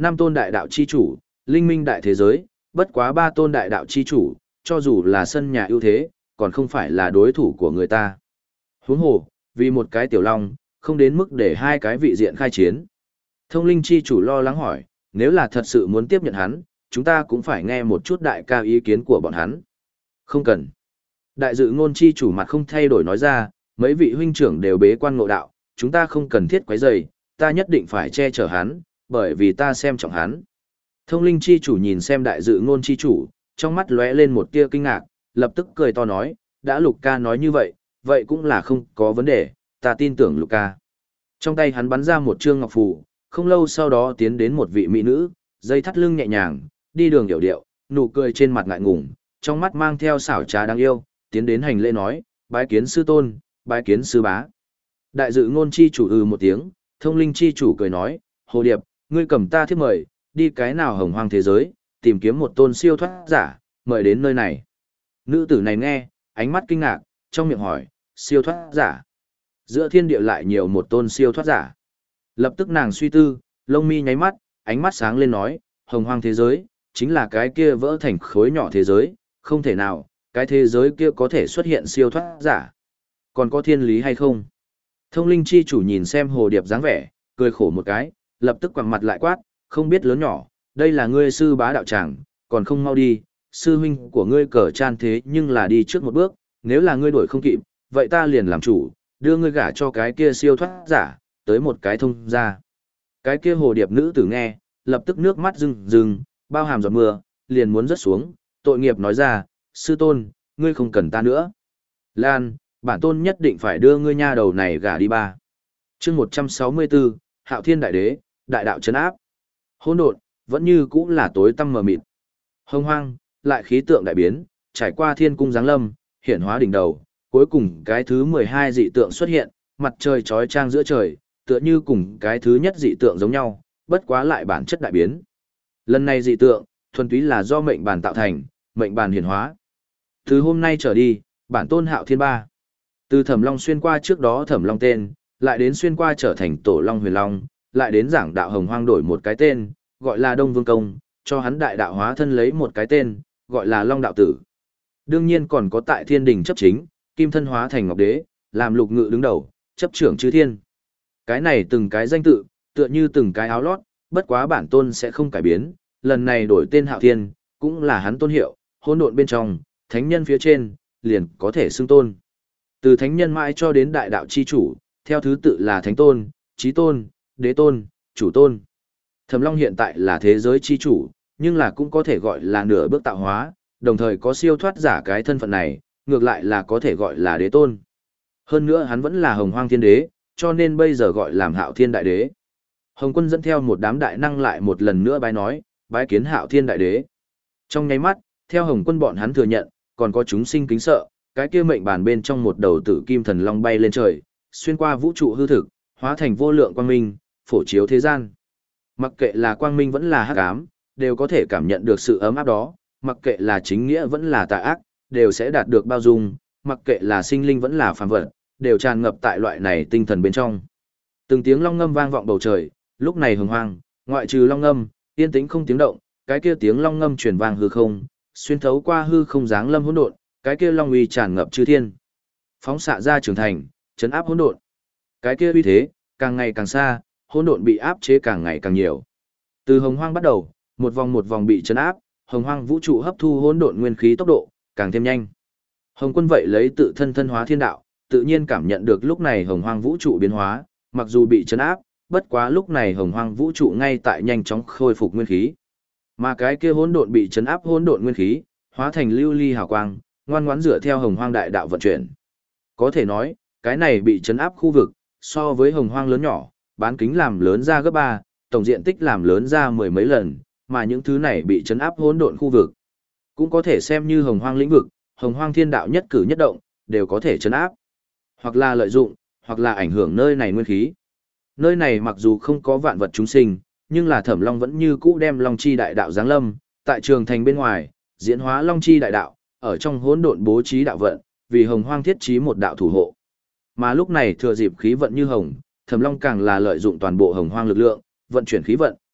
năm tôn đại đạo chi chủ, linh minh đại thế giới, bất quá ba tôn đại đạo chi chủ, cho dù là sân nhà ưu thế, còn không phải là đối thủ của người ta. Huống hồ, vì một cái tiểu long, không đến mức để hai cái vị diện khai chiến. Thông linh chi chủ lo lắng hỏi, nếu là thật sự muốn tiếp nhận hắn, chúng ta cũng phải nghe một chút đại ca ý kiến của bọn hắn. Không cần. Đại dự ngôn chi chủ mặt không thay đổi nói ra, mấy vị huynh trưởng đều bế quan ngộ đạo, chúng ta không cần thiết quấy rầy, ta nhất định phải che chở hắn, bởi vì ta xem trọng hắn. Thông linh chi chủ nhìn xem đại dự ngôn chi chủ, trong mắt lóe lên một tia kinh ngạc, lập tức cười to nói, đã Lục ca nói như vậy, vậy cũng là không có vấn đề, ta tin tưởng Lục ca. Trong tay hắn bắn ra một trương ngọc phù, không lâu sau đó tiến đến một vị mỹ nữ, dây thắt lưng nhẹ nhàng, đi đường điệu điệu, nụ cười trên mặt ngại ngùng, trong mắt mang theo xảo trá đáng yêu, tiến đến hành lễ nói, bái kiến sư tôn, bái kiến sư bá. Đại dự ngôn chi chủ ừ một tiếng, thông linh chi chủ cười nói, Hồ Điệp, ngươi cầm ta thiếp mời, đi cái nào hồng hoang thế giới, tìm kiếm một tôn siêu thoát giả, mời đến nơi này. Nữ tử này nghe, ánh mắt kinh ngạc, trong miệng hỏi, siêu thoát giả. Giữa thiên địa lại nhiều một tôn siêu thoát giả. Lập tức nàng suy tư, lông mi nháy mắt, ánh mắt sáng lên nói, hồng hoang thế giới, chính là cái kia vỡ thành khối nhỏ thế giới, không thể nào, cái thế giới kia có thể xuất hiện siêu thoát giả. Còn có thiên lý hay không? Thông linh chi chủ nhìn xem Hồ Điệp dáng vẻ, cười khổ một cái, lập tức quẳng mặt lại quát, không biết lớn nhỏ, đây là ngươi sư bá đạo tràng, còn không mau đi, sư huynh của ngươi cờ chan thế nhưng là đi trước một bước, nếu là ngươi đuổi không kịp, vậy ta liền làm chủ, đưa ngươi gả cho cái kia siêu thoát giả, tới một cái thông ra. Cái kia Hồ Điệp nữ tử nghe, lập tức nước mắt rưng rưng, bao hàm giọt mưa, liền muốn rớt xuống, tội nghiệp nói ra, sư tôn, ngươi không cần ta nữa. Lan, bản tôn nhất định phải đưa ngươi nha đầu này gả đi ba. Chương một trăm sáu mươi bốn, Hạo Thiên Đại Đế, đại đạo trấn áp. Hỗn độn, vẫn như cũ là tối tăm mờ mịt. Hông hoang, lại khí tượng đại biến, trải qua thiên cung giáng lâm, hiển hóa đỉnh đầu, cuối cùng cái thứ mười hai dị tượng xuất hiện, mặt trời chói chang giữa trời, tựa như cùng cái thứ nhất dị tượng giống nhau, bất quá lại bản chất đại biến. Lần này dị tượng, thuần túy là do mệnh bản tạo thành, mệnh bản hiển hóa. Từ hôm nay trở đi, bản tôn Hạo Thiên ba. Từ Thẩm Long xuyên qua trước đó Thẩm Long tên, lại đến xuyên qua trở thành Tổ Long Huyền Long, lại đến giảng đạo Hồng Hoang đổi một cái tên, gọi là Đông Vương Công, cho hắn đại đạo hóa thân lấy một cái tên, gọi là Long Đạo Tử. Đương nhiên còn có tại Thiên Đình chấp chính, Kim thân hóa thành Ngọc Đế, làm Lục Ngự đứng đầu, chấp trưởng chư thiên. Cái này từng cái danh tự, tựa như từng cái áo lót, bất quá bản tôn sẽ không cải biến, lần này đổi tên Hạo Thiên, cũng là hắn tôn hiệu, hỗn độn bên trong, thánh nhân phía trên, liền có thể xưng tôn. Từ thánh nhân mãi cho đến đại đạo chi chủ, theo thứ tự là thánh tôn, chí tôn, đế tôn, chủ tôn. Thẩm Long hiện tại là thế giới chi chủ, nhưng là cũng có thể gọi là nửa bước tạo hóa, đồng thời có siêu thoát giả cái thân phận này, ngược lại là có thể gọi là đế tôn. Hơn nữa hắn vẫn là Hồng Hoang Thiên Đế, cho nên bây giờ gọi làm Hạo Thiên Đại Đế. Hồng Quân dẫn theo một đám đại năng lại một lần nữa bái nói, bái kiến Hạo Thiên Đại Đế. Trong nháy mắt, theo Hồng Quân bọn hắn thừa nhận, còn có chúng sinh kính sợ, cái kia mệnh bàn bên trong một đầu tử kim thần long bay lên trời, xuyên qua vũ trụ hư thực, hóa thành vô lượng quang minh, phổ chiếu thế gian. Mặc kệ là quang minh vẫn là hắc ám, đều có thể cảm nhận được sự ấm áp đó, mặc kệ là chính nghĩa vẫn là tà ác, đều sẽ đạt được bao dung, mặc kệ là sinh linh vẫn là phàm vật, đều tràn ngập tại loại này tinh thần bên trong. Từng tiếng long ngâm vang vọng bầu trời, lúc này hồng hoang, ngoại trừ long ngâm, yên tĩnh không tiếng động, cái kia tiếng long ngâm truyền vang hư không, xuyên thấu qua hư không dáng lâm hỗn độn, cái kia long uy tràn ngập chư thiên. Phóng xạ ra trưởng thành, chấn áp hỗn độn. Cái kia uy thế, càng ngày càng xa, hỗn độn bị áp chế càng ngày càng nhiều. Từ hồng hoang bắt đầu, một vòng một vòng bị chấn áp, hồng hoang vũ trụ hấp thu hỗn độn nguyên khí tốc độ càng thêm nhanh. Hồng Quân vậy lấy tự thân thân hóa thiên đạo, tự nhiên cảm nhận được lúc này hồng hoang vũ trụ biến hóa, mặc dù bị chấn áp, bất quá lúc này hồng hoang vũ trụ ngay tại nhanh chóng khôi phục nguyên khí. Mà cái kia hỗn độn bị chấn áp hỗn độn nguyên khí, hóa thành lưu ly hào quang, ngoan ngoãn dựa theo hồng hoang đại đạo vận chuyển. Có thể nói, cái này bị chấn áp khu vực, so với hồng hoang lớn nhỏ, bán kính làm lớn ra gấp ba, tổng diện tích làm lớn ra mười mấy lần, mà những thứ này bị chấn áp hỗn độn khu vực, cũng có thể xem như hồng hoang lĩnh vực, hồng hoang thiên đạo nhất cử nhất động, đều có thể chấn áp, hoặc là lợi dụng, hoặc là ảnh hưởng nơi này nguyên khí. Nơi này mặc dù không có vạn vật chúng sinh, nhưng là Thẩm Long vẫn như cũ đem Long Chi đại đạo giáng lâm, tại trường thành bên ngoài, diễn hóa Long Chi đại đạo, ở trong hỗn độn bố trí đạo vận, vì hồng hoang thiết trí một đạo thủ hộ. Mà lúc này thừa dịp khí vận như hồng, Thẩm Long càng là lợi dụng toàn bộ hồng hoang lực lượng, vận chuyển khí vận,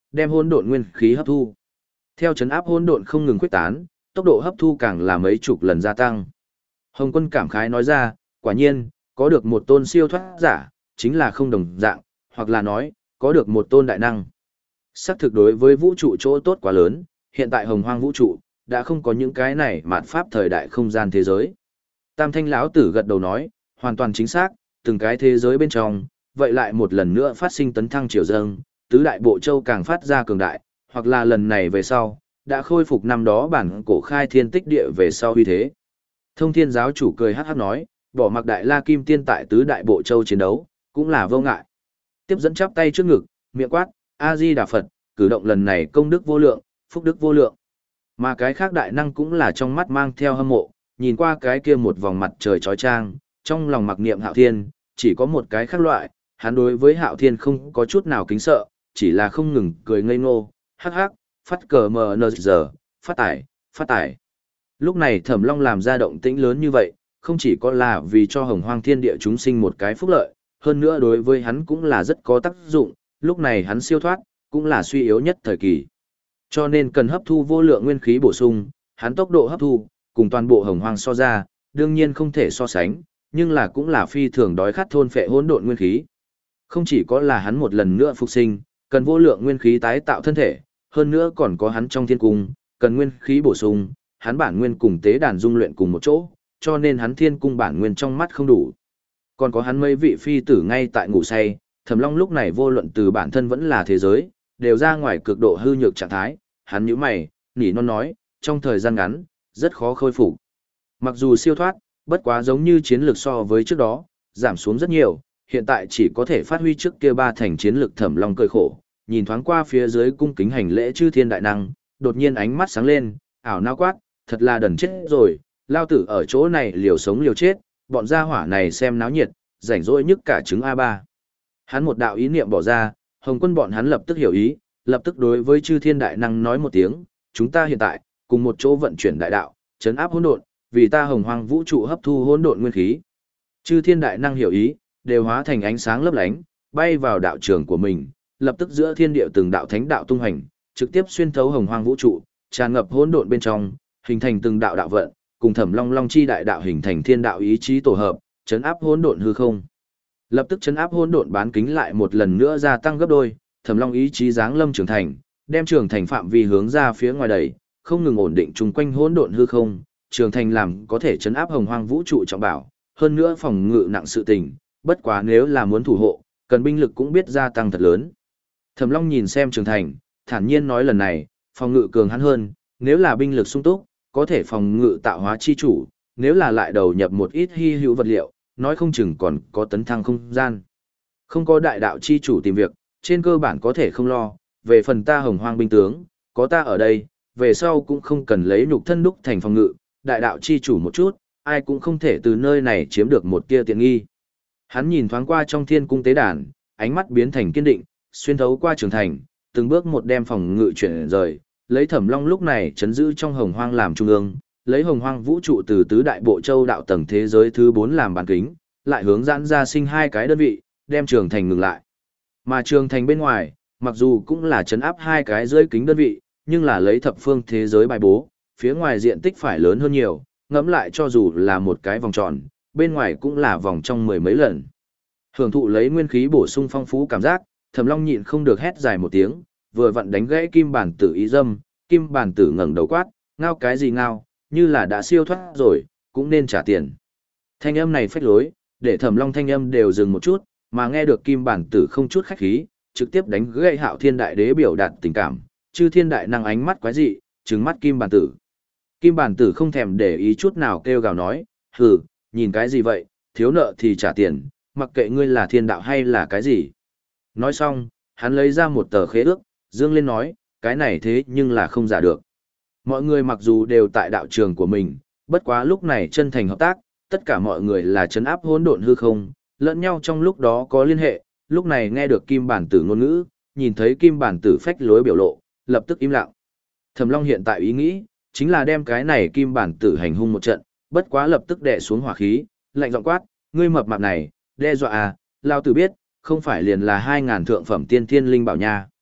đem hỗn độn nguyên khí hấp thu. Theo chấn áp hỗn độn không ngừng khuếch tán, tốc độ hấp thu càng là mấy chục lần gia tăng. Hồng Quân cảm khái nói ra, quả nhiên, có được một tôn siêu thoát giả, chính là không đồng dạng, hoặc là nói, có được một tôn đại năng. Xác thực đối với vũ trụ chỗ tốt quá lớn, hiện tại hồng hoang vũ trụ, đã không có những cái này mạt pháp thời đại không gian thế giới. Tam thanh lão tử gật đầu nói, hoàn toàn chính xác, từng cái thế giới bên trong, vậy lại một lần nữa phát sinh tấn thăng triều dâng, tứ đại bộ châu càng phát ra cường đại, hoặc là lần này về sau, đã khôi phục năm đó bản cổ khai thiên tích địa về sau uy thế. Thông thiên giáo chủ cười hát hát nói, bỏ mặc đại la kim tiên tại tứ đại bộ châu chiến đấu, cũng là vô ngại. Tiếp dẫn chắp tay trước ngực, miệng quát, A-di-đà Phật, cử động lần này công đức vô lượng, phúc đức vô lượng. Mà cái khác đại năng cũng là trong mắt mang theo hâm mộ, nhìn qua cái kia một vòng mặt trời chói chang, trong lòng mặc niệm Hạo Thiên, chỉ có một cái khác loại, hắn đối với Hạo Thiên không có chút nào kính sợ, chỉ là không ngừng cười ngây ngô, hắc hắc, phát cờ mờ nờ giờ, phát tải, phát tải. Lúc này Thẩm Long làm ra động tĩnh lớn như vậy, không chỉ có là vì cho hồng hoang thiên địa chúng sinh một cái phúc lợi, hơn nữa đối với hắn cũng là rất có tác dụng, lúc này hắn siêu thoát, cũng là suy yếu nhất thời kỳ. Cho nên cần hấp thu vô lượng nguyên khí bổ sung, hắn tốc độ hấp thu, cùng toàn bộ hồng hoang so ra, đương nhiên không thể so sánh, nhưng là cũng là phi thường đói khát thôn phệ hỗn độn nguyên khí. Không chỉ có là hắn một lần nữa phục sinh, cần vô lượng nguyên khí tái tạo thân thể, hơn nữa còn có hắn trong thiên cung, cần nguyên khí bổ sung, hắn bản nguyên cùng tế đàn dung luyện cùng một chỗ, cho nên hắn thiên cung bản nguyên trong mắt không đủ. Còn có hắn mấy vị phi tử ngay tại ngủ say, Thẩm Long lúc này vô luận từ bản thân vẫn là thế giới, đều ra ngoài cực độ hư nhược trạng thái, hắn nhíu mày, nỉ non nói, trong thời gian ngắn, rất khó khôi phục. Mặc dù siêu thoát, bất quá giống như chiến lược so với trước đó, giảm xuống rất nhiều, hiện tại chỉ có thể phát huy trước kia ba thành chiến lược. Thẩm Long cười khổ, nhìn thoáng qua phía dưới cung kính hành lễ chư thiên đại năng, đột nhiên ánh mắt sáng lên, ảo não quát, thật là đần chết rồi, lao tử ở chỗ này liều sống liều chết, bọn gia hỏa này xem náo nhiệt, rảnh rỗi nhất cả trứng a ba. Hắn một đạo ý niệm bỏ ra, Hồng Quân bọn hắn lập tức hiểu ý, lập tức đối với chư thiên đại năng nói một tiếng, chúng ta hiện tại, cùng một chỗ vận chuyển đại đạo, chấn áp hỗn độn, vì ta hồng hoang vũ trụ hấp thu hỗn độn nguyên khí. Chư thiên đại năng hiểu ý, đều hóa thành ánh sáng lấp lánh, bay vào đạo trường của mình, lập tức giữa thiên địa từng đạo thánh đạo tung hành, trực tiếp xuyên thấu hồng hoang vũ trụ, tràn ngập hỗn độn bên trong, hình thành từng đạo đạo vận, cùng Thẩm Long Long chi đại đạo hình thành thiên đạo ý chí tổ hợp, chấn áp hỗn độn hư không. Lập tức chấn áp hỗn độn bán kính lại một lần nữa gia tăng gấp đôi, Thẩm Long ý chí giáng lâm trường thành, đem trường thành phạm vi hướng ra phía ngoài đẩy, không ngừng ổn định chung quanh hỗn độn hư không, trường thành làm có thể chấn áp hồng hoang vũ trụ trọng bảo, hơn nữa phòng ngự nặng sự tình, bất quá nếu là muốn thủ hộ, cần binh lực cũng biết gia tăng thật lớn. Thẩm Long nhìn xem trường thành, thản nhiên nói lần này, phòng ngự cường hắn hơn, nếu là binh lực sung túc, có thể phòng ngự tạo hóa chi chủ, nếu là lại đầu nhập một ít hy hữu vật liệu, nói không chừng còn có tấn thăng không gian. Không có đại đạo chi chủ tìm việc, trên cơ bản có thể không lo, về phần ta hồng hoang binh tướng, có ta ở đây, về sau cũng không cần lấy nhục thân đúc thành phòng ngự, đại đạo chi chủ một chút, ai cũng không thể từ nơi này chiếm được một tia tiện nghi. Hắn nhìn thoáng qua trong thiên cung tế đàn, ánh mắt biến thành kiên định, xuyên thấu qua trường thành, từng bước một đem phòng ngự chuyển rời, lấy Thẩm Long lúc này chấn giữ trong hồng hoang làm trung ương, lấy hồng hoang vũ trụ từ tứ đại bộ châu đạo tầng thế giới thứ bốn làm bàn kính, lại hướng giãn ra sinh hai cái đơn vị, đem trường thành ngừng lại. Mà trường thành bên ngoài, mặc dù cũng là chấn áp hai cái dưới kính đơn vị, nhưng là lấy thập phương thế giới bài bố, phía ngoài diện tích phải lớn hơn nhiều, ngẫm lại cho dù là một cái vòng tròn, bên ngoài cũng là vòng trong mười mấy lần. Hưởng thụ lấy nguyên khí bổ sung phong phú cảm giác, Thẩm Long nhịn không được hét dài một tiếng, vừa vặn đánh gãy Kim Bản Tử ý dâm, Kim Bản Tử ngẩng đầu quát, ngao cái gì ngao, như là đã siêu thoát rồi, cũng nên trả tiền. Thanh âm này phách lối, để Thẩm Long thanh âm đều dừng một chút, mà nghe được Kim Bản Tử không chút khách khí, trực tiếp đánh gãy Hạo Thiên Đại Đế biểu đạt tình cảm, chư thiên đại năng ánh mắt quái dị, trừng mắt Kim Bản Tử. Kim Bản Tử không thèm để ý chút nào kêu gào nói, hừ, nhìn cái gì vậy, thiếu nợ thì trả tiền, mặc kệ ngươi là thiên đạo hay là cái gì. Nói xong, hắn lấy ra một tờ khế ước, dương lên nói, cái này thế nhưng là không giả được. Mọi người mặc dù đều tại đạo trường của mình, bất quá lúc này chân thành hợp tác, tất cả mọi người là trấn áp hỗn độn hư không, lẫn nhau trong lúc đó có liên hệ, lúc này nghe được Kim Bản Tử ngôn ngữ, nhìn thấy Kim Bản Tử phách lối biểu lộ, lập tức im lặng. Thẩm Long hiện tại ý nghĩ, chính là đem cái này Kim Bản Tử hành hung một trận, bất quá lập tức đè xuống hỏa khí, lạnh giọng quát, ngươi mập mạp này, đe dọa à, lao tử biết, không phải liền là hai ngàn thượng phẩm tiên thiên linh bảo nha.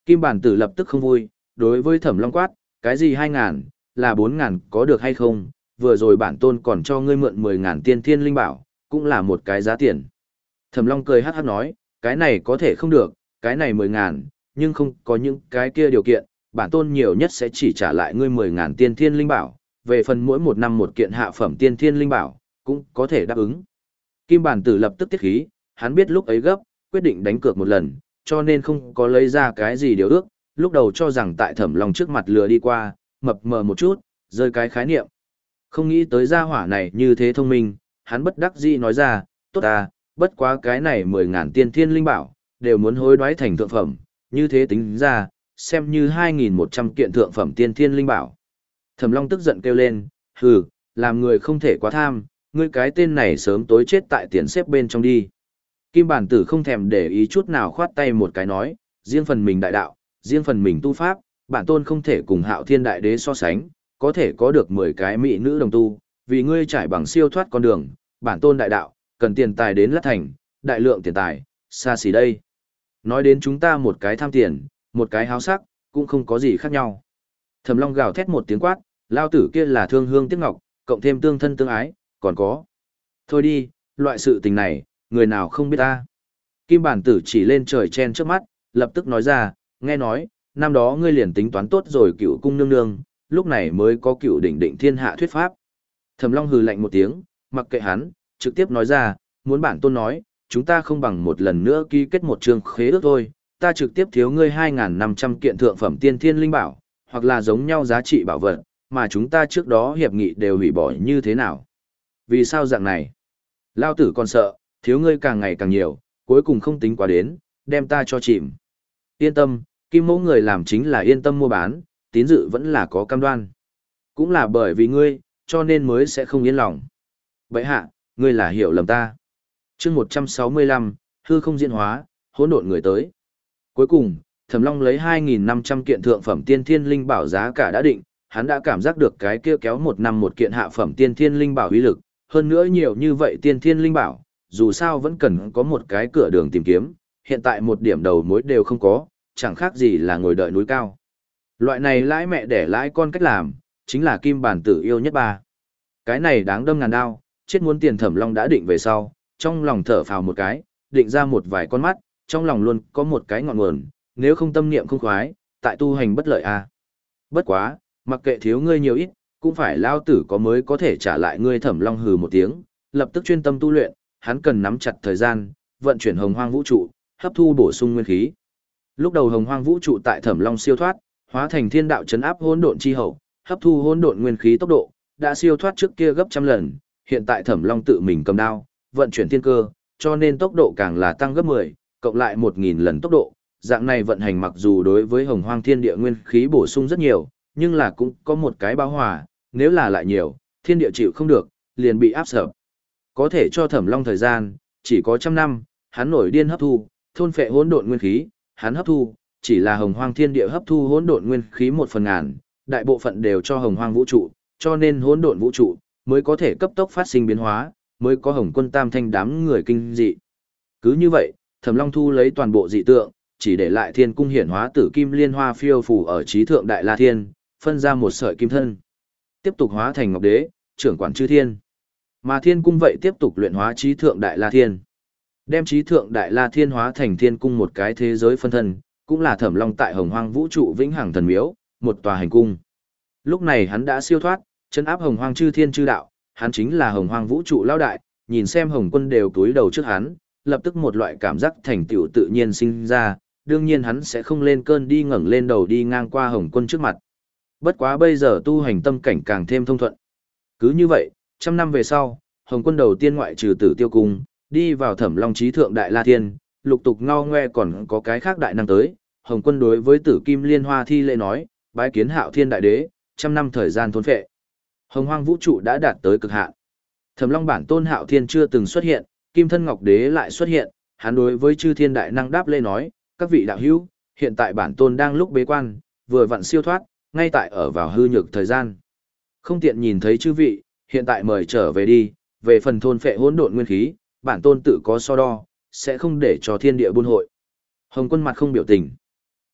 Kim bản tử lập tức không vui, đối với Thẩm Long quát, cái gì hai ngàn, là bốn ngàn có được hay không, vừa rồi bản tôn còn cho ngươi mượn mười ngàn tiên thiên linh bảo, cũng là một cái giá tiền. Thẩm Long cười hát hát nói, cái này có thể không được, cái này mười ngàn, nhưng không có những cái kia điều kiện, bản tôn nhiều nhất sẽ chỉ trả lại ngươi mười ngàn tiên thiên linh bảo, về phần mỗi một năm một kiện hạ phẩm tiên thiên linh bảo, cũng có thể đáp ứng. Kim bản tử lập tức tiết khí, hắn biết lúc ấy gấp, quyết định đánh cược một lần, cho nên không có lấy ra cái gì điều ước, lúc đầu cho rằng tại Thẩm Long trước mặt lừa đi qua, mập mờ một chút, rơi cái khái niệm. Không nghĩ tới gia hỏa này như thế thông minh, hắn bất đắc dĩ nói ra, tốt à, bất quá cái này mười ngàn tiên thiên linh bảo, đều muốn hối đoái thành thượng phẩm, như thế tính ra, xem như hai nghìn một trăm kiện thượng phẩm tiên thiên linh bảo. Thẩm Long tức giận kêu lên, hừ, làm người không thể quá tham, ngươi cái tên này sớm tối chết tại tiền xếp bên trong đi. Kim bản tử không thèm để ý chút nào khoát tay một cái nói, riêng phần mình đại đạo, riêng phần mình tu pháp, bản tôn không thể cùng Hạo Thiên Đại Đế so sánh, có thể có được mười cái mỹ nữ đồng tu, vì ngươi trải bằng siêu thoát con đường, bản tôn đại đạo, cần tiền tài đến lát thành, đại lượng tiền tài, xa xỉ đây. Nói đến chúng ta một cái tham tiền, một cái háo sắc, cũng không có gì khác nhau. Thẩm Long gào thét một tiếng quát, lao tử kia là thương hương tiếc ngọc, cộng thêm tương thân tương ái, còn có. Thôi đi, loại sự tình này, người nào không biết ta. Kim bản tử chỉ lên trời chen trước mắt, lập tức nói ra, nghe nói, năm đó ngươi liền tính toán tốt rồi cựu cung nương nương, lúc này mới có cựu đỉnh định thiên hạ thuyết pháp. Thẩm Long hừ lạnh một tiếng, mặc kệ hắn, trực tiếp nói ra, muốn bản tôn nói, chúng ta không bằng một lần nữa ký kết một chương khế ước thôi, ta trực tiếp thiếu ngươi hai nghìn năm trăm kiện thượng phẩm tiên thiên linh bảo, hoặc là giống nhau giá trị bảo vật, mà chúng ta trước đó hiệp nghị đều hủy bỏ như thế nào. Vì sao dạng này? Lao tử còn sợ, thiếu ngươi càng ngày càng nhiều, cuối cùng không tính quá đến, đem ta cho chìm. Yên tâm, Kim mẫu người làm chính là yên tâm mua bán, tín dự vẫn là có cam đoan. Cũng là bởi vì ngươi, cho nên mới sẽ không yên lòng. Vậy hạ, ngươi là hiểu lầm ta. chương một trăm sáu mươi lăm, hư không diễn hóa, hỗn độn người tới. Cuối cùng, Thẩm Long lấy hai nghìn năm trăm kiện thượng phẩm tiên thiên linh bảo giá cả đã định, hắn đã cảm giác được cái kia kéo một năm một kiện hạ phẩm tiên thiên linh bảo uy lực, hơn nữa nhiều như vậy tiên thiên linh bảo, dù sao vẫn cần có một cái cửa đường tìm kiếm, hiện tại một điểm đầu mối đều không có, chẳng khác gì là ngồi đợi núi cao. Loại này lãi mẹ để lãi con cách làm, chính là kim bản tử yêu nhất ba. Cái này đáng đâm ngàn đao, chết muốn tiền. Thẩm Long đã định về sau, trong lòng thở phào một cái, định ra một vài con mắt, trong lòng luôn có một cái ngọn nguồn, nếu không tâm niệm không khoái, tại tu hành bất lợi a. À. Bất quá, mặc kệ thiếu ngươi nhiều ít, cũng phải lao tử có mới có thể trả lại ngươi. Thẩm Long hừ một tiếng, lập tức chuyên tâm tu luyện, hắn cần nắm chặt thời gian, vận chuyển hồng hoang vũ trụ, hấp thu bổ sung nguyên khí. Lúc đầu hồng hoang vũ trụ tại Thẩm Long siêu thoát, hóa thành thiên đạo chấn áp hỗn độn chi hậu, hấp thu hỗn độn nguyên khí tốc độ đã siêu thoát trước kia gấp trăm lần, hiện tại Thẩm Long tự mình cầm đao, vận chuyển thiên cơ, cho nên tốc độ càng là tăng gấp mười, cộng lại một nghìn lần tốc độ. Dạng này vận hành mặc dù đối với hồng hoang thiên địa nguyên khí bổ sung rất nhiều, nhưng là cũng có một cái bao hòa, nếu là lại nhiều, thiên địa chịu không được, liền bị áp sập. Có thể cho Thẩm Long thời gian, chỉ có trăm năm, hắn nổi điên hấp thu, thôn phệ hỗn độn nguyên khí, hắn hấp thu, chỉ là hồng hoang thiên địa hấp thu hỗn độn nguyên khí một phần ngàn, đại bộ phận đều cho hồng hoang vũ trụ, cho nên hỗn độn vũ trụ mới có thể cấp tốc phát sinh biến hóa, mới có Hồng Quân Tam Thanh đám người kinh dị. Cứ như vậy, Thẩm Long thu lấy toàn bộ dị tượng, chỉ để lại thiên cung hiển hóa tử kim liên hoa phiêu phù ở trí thượng đại la thiên, phân ra một sợi kim thân, tiếp tục hóa thành ngọc đế, trưởng quản chư thiên. Mà thiên cung vậy tiếp tục luyện hóa trí thượng đại la thiên, đem trí thượng đại la thiên hóa thành thiên cung một cái thế giới phân thân, cũng là Thẩm Long tại hồng hoang vũ trụ vĩnh hằng thần miếu, một tòa hành cung. Lúc này hắn đã siêu thoát, chân áp hồng hoang chư thiên chư đạo, hắn chính là hồng hoang vũ trụ lão đại, nhìn xem Hồng Quân đều túi đầu trước hắn, lập tức một loại cảm giác thành tựu tự nhiên sinh ra, đương nhiên hắn sẽ không lên cơn đi ngẩng lên đầu đi ngang qua Hồng Quân trước mặt. Bất quá bây giờ tu hành tâm cảnh càng thêm thông thuận. Cứ như vậy, trăm năm về sau, Hồng Quân đầu tiên ngoại trừ Tử Tiêu Cung, đi vào Thẩm Long trí thượng đại la thiên, lục tục ngao ngoe còn có cái khác đại năng tới. Hồng Quân đối với Tử Kim Liên Hoa thi lễ nói, bái kiến Hạo Thiên đại đế, trăm năm thời gian thôn phệ. Hồng hoang vũ trụ đã đạt tới cực hạn. Thẩm Long bản tôn Hạo Thiên chưa từng xuất hiện, Kim thân Ngọc Đế lại xuất hiện, hắn đối với chư thiên đại năng đáp lễ nói, các vị đạo hữu, hiện tại bản tôn đang lúc bế quan, vừa vặn siêu thoát, ngay tại ở vào hư nhược thời gian. Không tiện nhìn thấy chư vị, hiện tại mời trở về đi, về phần thôn phệ hỗn độn nguyên khí, bản tôn tự có so đo, sẽ không để cho thiên địa buôn hội. Hồng Quân mặt không biểu tình.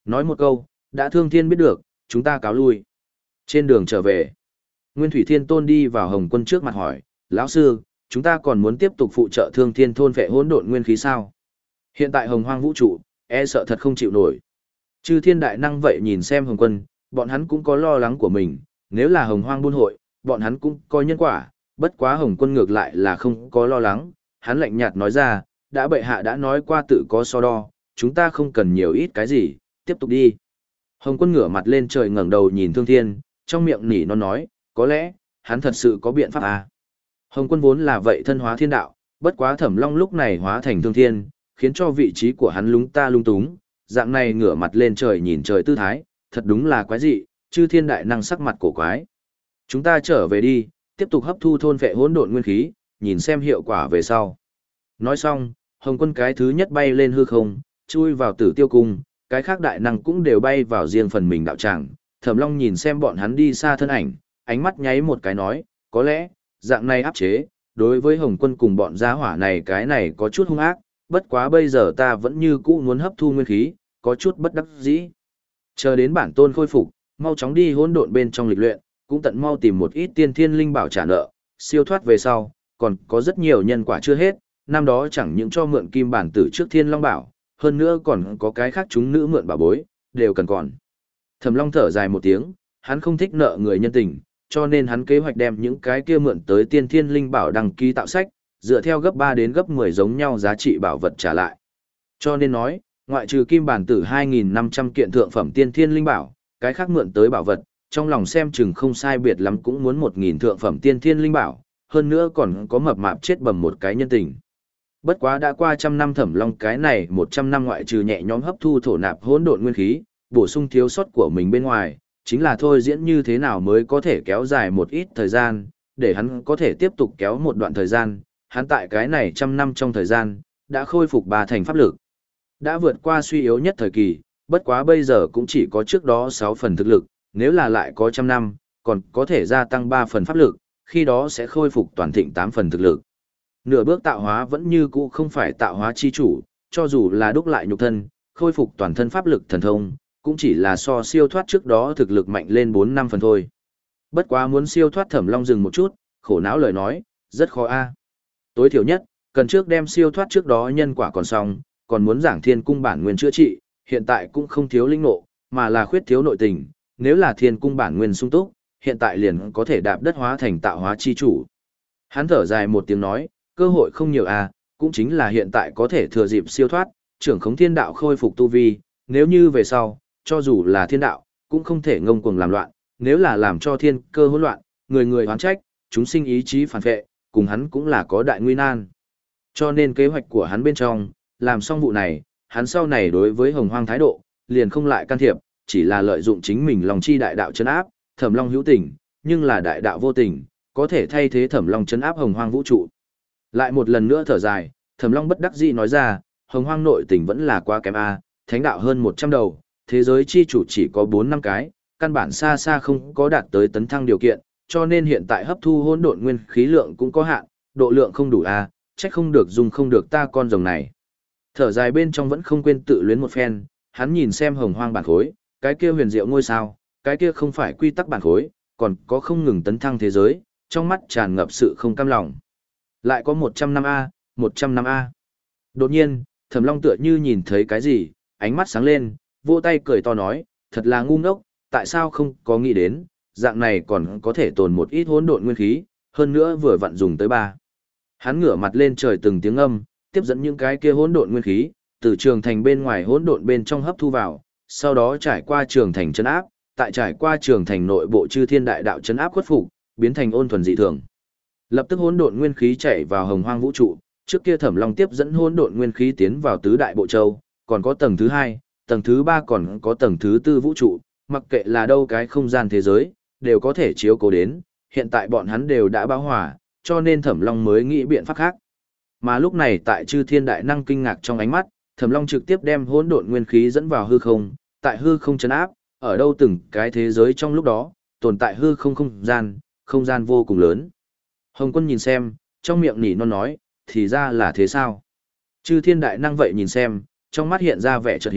Nói một câu, đã Thương Thiên biết được, chúng ta cáo lui. Trên đường trở về, Nguyên Thủy Thiên Tôn đi vào Hồng Quân trước mặt hỏi, lão sư, chúng ta còn muốn tiếp tục phụ trợ Thương Thiên thôn vệ hỗn độn nguyên khí sao? Hiện tại Hồng Hoang vũ trụ, e sợ thật không chịu nổi. Chư thiên đại năng vậy nhìn xem Hồng Quân, bọn hắn cũng có lo lắng của mình, nếu là Hồng Hoang buôn hội, bọn hắn cũng có nhân quả, bất quá Hồng Quân ngược lại là không có lo lắng, hắn lạnh nhạt nói ra, đã bệ hạ đã nói qua tự có so đo, chúng ta không cần nhiều ít cái gì, tiếp tục đi. Hồng Quân ngửa mặt lên trời ngẩng đầu nhìn Thương Thiên, trong miệng nỉ non nói, có lẽ, hắn thật sự có biện pháp à. Hồng Quân vốn là vậy thân hóa thiên đạo, bất quá Thẩm Long lúc này hóa thành Thương Thiên, khiến cho vị trí của hắn lúng ta lung túng, dạng này ngửa mặt lên trời nhìn trời tư thái, thật đúng là quái dị, chư thiên đại năng sắc mặt cổ quái. Chúng ta trở về đi, tiếp tục hấp thu thôn vệ hỗn độn nguyên khí, nhìn xem hiệu quả về sau. Nói xong, Hồng Quân cái thứ nhất bay lên hư không, chui vào Tử Tiêu cung, cái khác đại năng cũng đều bay vào riêng phần mình đạo tràng. Thẩm Long nhìn xem bọn hắn đi xa thân ảnh, ánh mắt nháy một cái nói, có lẽ, dạng này áp chế, đối với Hồng Quân cùng bọn gia hỏa này cái này có chút hung ác, bất quá bây giờ ta vẫn như cũ muốn hấp thu nguyên khí, có chút bất đắc dĩ. Chờ đến bản tôn khôi phục, mau chóng đi hỗn độn bên trong lịch luyện, cũng tận mau tìm một ít tiên thiên linh bảo trả nợ, siêu thoát về sau, còn có rất nhiều nhân quả chưa hết, năm đó chẳng những cho mượn kim bản tử trước thiên long bảo, hơn nữa còn có cái khác chúng nữ mượn bảo bối, đều cần còn. Thẩm Long thở dài một tiếng, hắn không thích nợ người nhân tình, cho nên hắn kế hoạch đem những cái kia mượn tới tiên thiên linh bảo đăng ký tạo sách, dựa theo gấp ba đến gấp mười giống nhau giá trị bảo vật trả lại. Cho nên nói, ngoại trừ kim bản tử hai nghìn năm trăm kiện thượng phẩm tiên thiên linh bảo, cái khác mượn tới bảo vật, trong lòng xem chừng không sai biệt lắm cũng muốn một nghìn thượng phẩm tiên thiên linh bảo, hơn nữa còn có mập mạp chết bầm một cái nhân tình. Bất quá đã qua trăm năm Thẩm Long cái này một trăm năm ngoại trừ nhẹ nhõm hấp thu thổ nạp hỗn độn nguyên khí, bổ sung thiếu sót của mình bên ngoài, chính là thôi diễn như thế nào mới có thể kéo dài một ít thời gian, để hắn có thể tiếp tục kéo một đoạn thời gian, hắn tại cái này trăm năm trong thời gian, đã khôi phục ba thành pháp lực. Đã vượt qua suy yếu nhất thời kỳ, bất quá bây giờ cũng chỉ có trước đó sáu phần thực lực, nếu là lại có trăm năm, còn có thể gia tăng ba phần pháp lực, khi đó sẽ khôi phục toàn thịnh tám phần thực lực. Nửa bước tạo hóa vẫn như cũ không phải tạo hóa chi chủ, cho dù là đúc lại nhục thân, khôi phục toàn thân pháp lực thần thông, cũng chỉ là so siêu thoát trước đó thực lực mạnh lên bốn năm phần thôi. Bất quá muốn siêu thoát Thẩm Long dừng một chút, khổ não lời nói, rất khó a. Tối thiểu nhất, cần trước đem siêu thoát trước đó nhân quả còn xong, còn muốn giảng thiên cung bản nguyên chữa trị, hiện tại cũng không thiếu linh nộ, mà là khuyết thiếu nội tình, nếu là thiên cung bản nguyên sung túc, hiện tại liền có thể đạp đất hóa thành tạo hóa chi chủ. Hắn thở dài một tiếng nói, cơ hội không nhiều à, cũng chính là hiện tại có thể thừa dịp siêu thoát, trưởng khống thiên đạo khôi phục tu vi, nếu như về sau, cho dù là thiên đạo, cũng không thể ngông cuồng làm loạn, nếu là làm cho thiên cơ hỗn loạn, người người oán trách, chúng sinh ý chí phản vệ, cùng hắn cũng là có đại nguy nan. Cho nên kế hoạch của hắn bên trong, làm xong vụ này, hắn sau này đối với Hồng Hoang thái độ, liền không lại can thiệp, chỉ là lợi dụng chính mình lòng chi đại đạo trấn áp, Thẩm Long hữu tình, nhưng là đại đạo vô tình, có thể thay thế Thẩm Long trấn áp Hồng Hoang vũ trụ. Lại một lần nữa thở dài, Thẩm Long bất đắc dĩ nói ra, Hồng Hoang nội tình vẫn là quá kém a, thánh đạo hơn một trăm đầu, thế giới chi chủ chỉ có bốn năm cái, căn bản xa xa không có đạt tới tấn thăng điều kiện, cho nên hiện tại hấp thu hỗn độn nguyên khí lượng cũng có hạn, độ lượng không đủ a, trách không được dùng không được ta con rồng này. Thở dài bên trong vẫn không quên tự luyến một phen, hắn nhìn xem Hồng Hoang bản khối, cái kia huyền diệu ngôi sao, cái kia không phải quy tắc bản khối, còn có không ngừng tấn thăng thế giới, trong mắt tràn ngập sự không cam lòng. Lại có một trăm năm a, một trăm năm a. Đột nhiên, Thẩm Long tựa như nhìn thấy cái gì, ánh mắt sáng lên, vỗ tay cười to nói, thật là ngu ngốc, tại sao không có nghĩ đến, dạng này còn có thể tồn một ít hỗn độn nguyên khí, hơn nữa vừa vặn dùng tới ba. Hắn ngửa mặt lên trời từng tiếng âm, tiếp dẫn những cái kia hỗn độn nguyên khí, từ trường thành bên ngoài hỗn độn bên trong hấp thu vào, sau đó trải qua trường thành trấn áp, tại trải qua trường thành nội bộ chư thiên đại đạo trấn áp khuất phục, biến thành ôn thuần dị thường. Lập tức hỗn độn nguyên khí chảy vào Hồng Hoang vũ trụ, trước kia Thẩm Long tiếp dẫn hỗn độn nguyên khí tiến vào tứ đại bộ châu, còn có tầng thứ hai, tầng thứ ba còn có tầng thứ tư vũ trụ, mặc kệ là đâu cái không gian thế giới, đều có thể chiếu cố đến, hiện tại bọn hắn đều đã bão hòa, cho nên Thẩm Long mới nghĩ biện pháp khác. Mà lúc này tại chư thiên đại năng kinh ngạc trong ánh mắt, Thẩm Long trực tiếp đem hỗn độn nguyên khí dẫn vào hư không, tại hư không trấn áp, ở đâu từng cái thế giới trong lúc đó, tồn tại hư không không gian, không gian vô cùng lớn. Hồng Quân nhìn xem, trong miệng nỉ non nói, thì ra là thế sao? Chư thiên đại năng vậy nhìn xem, trong mắt hiện ra vẻ chợt hiểu,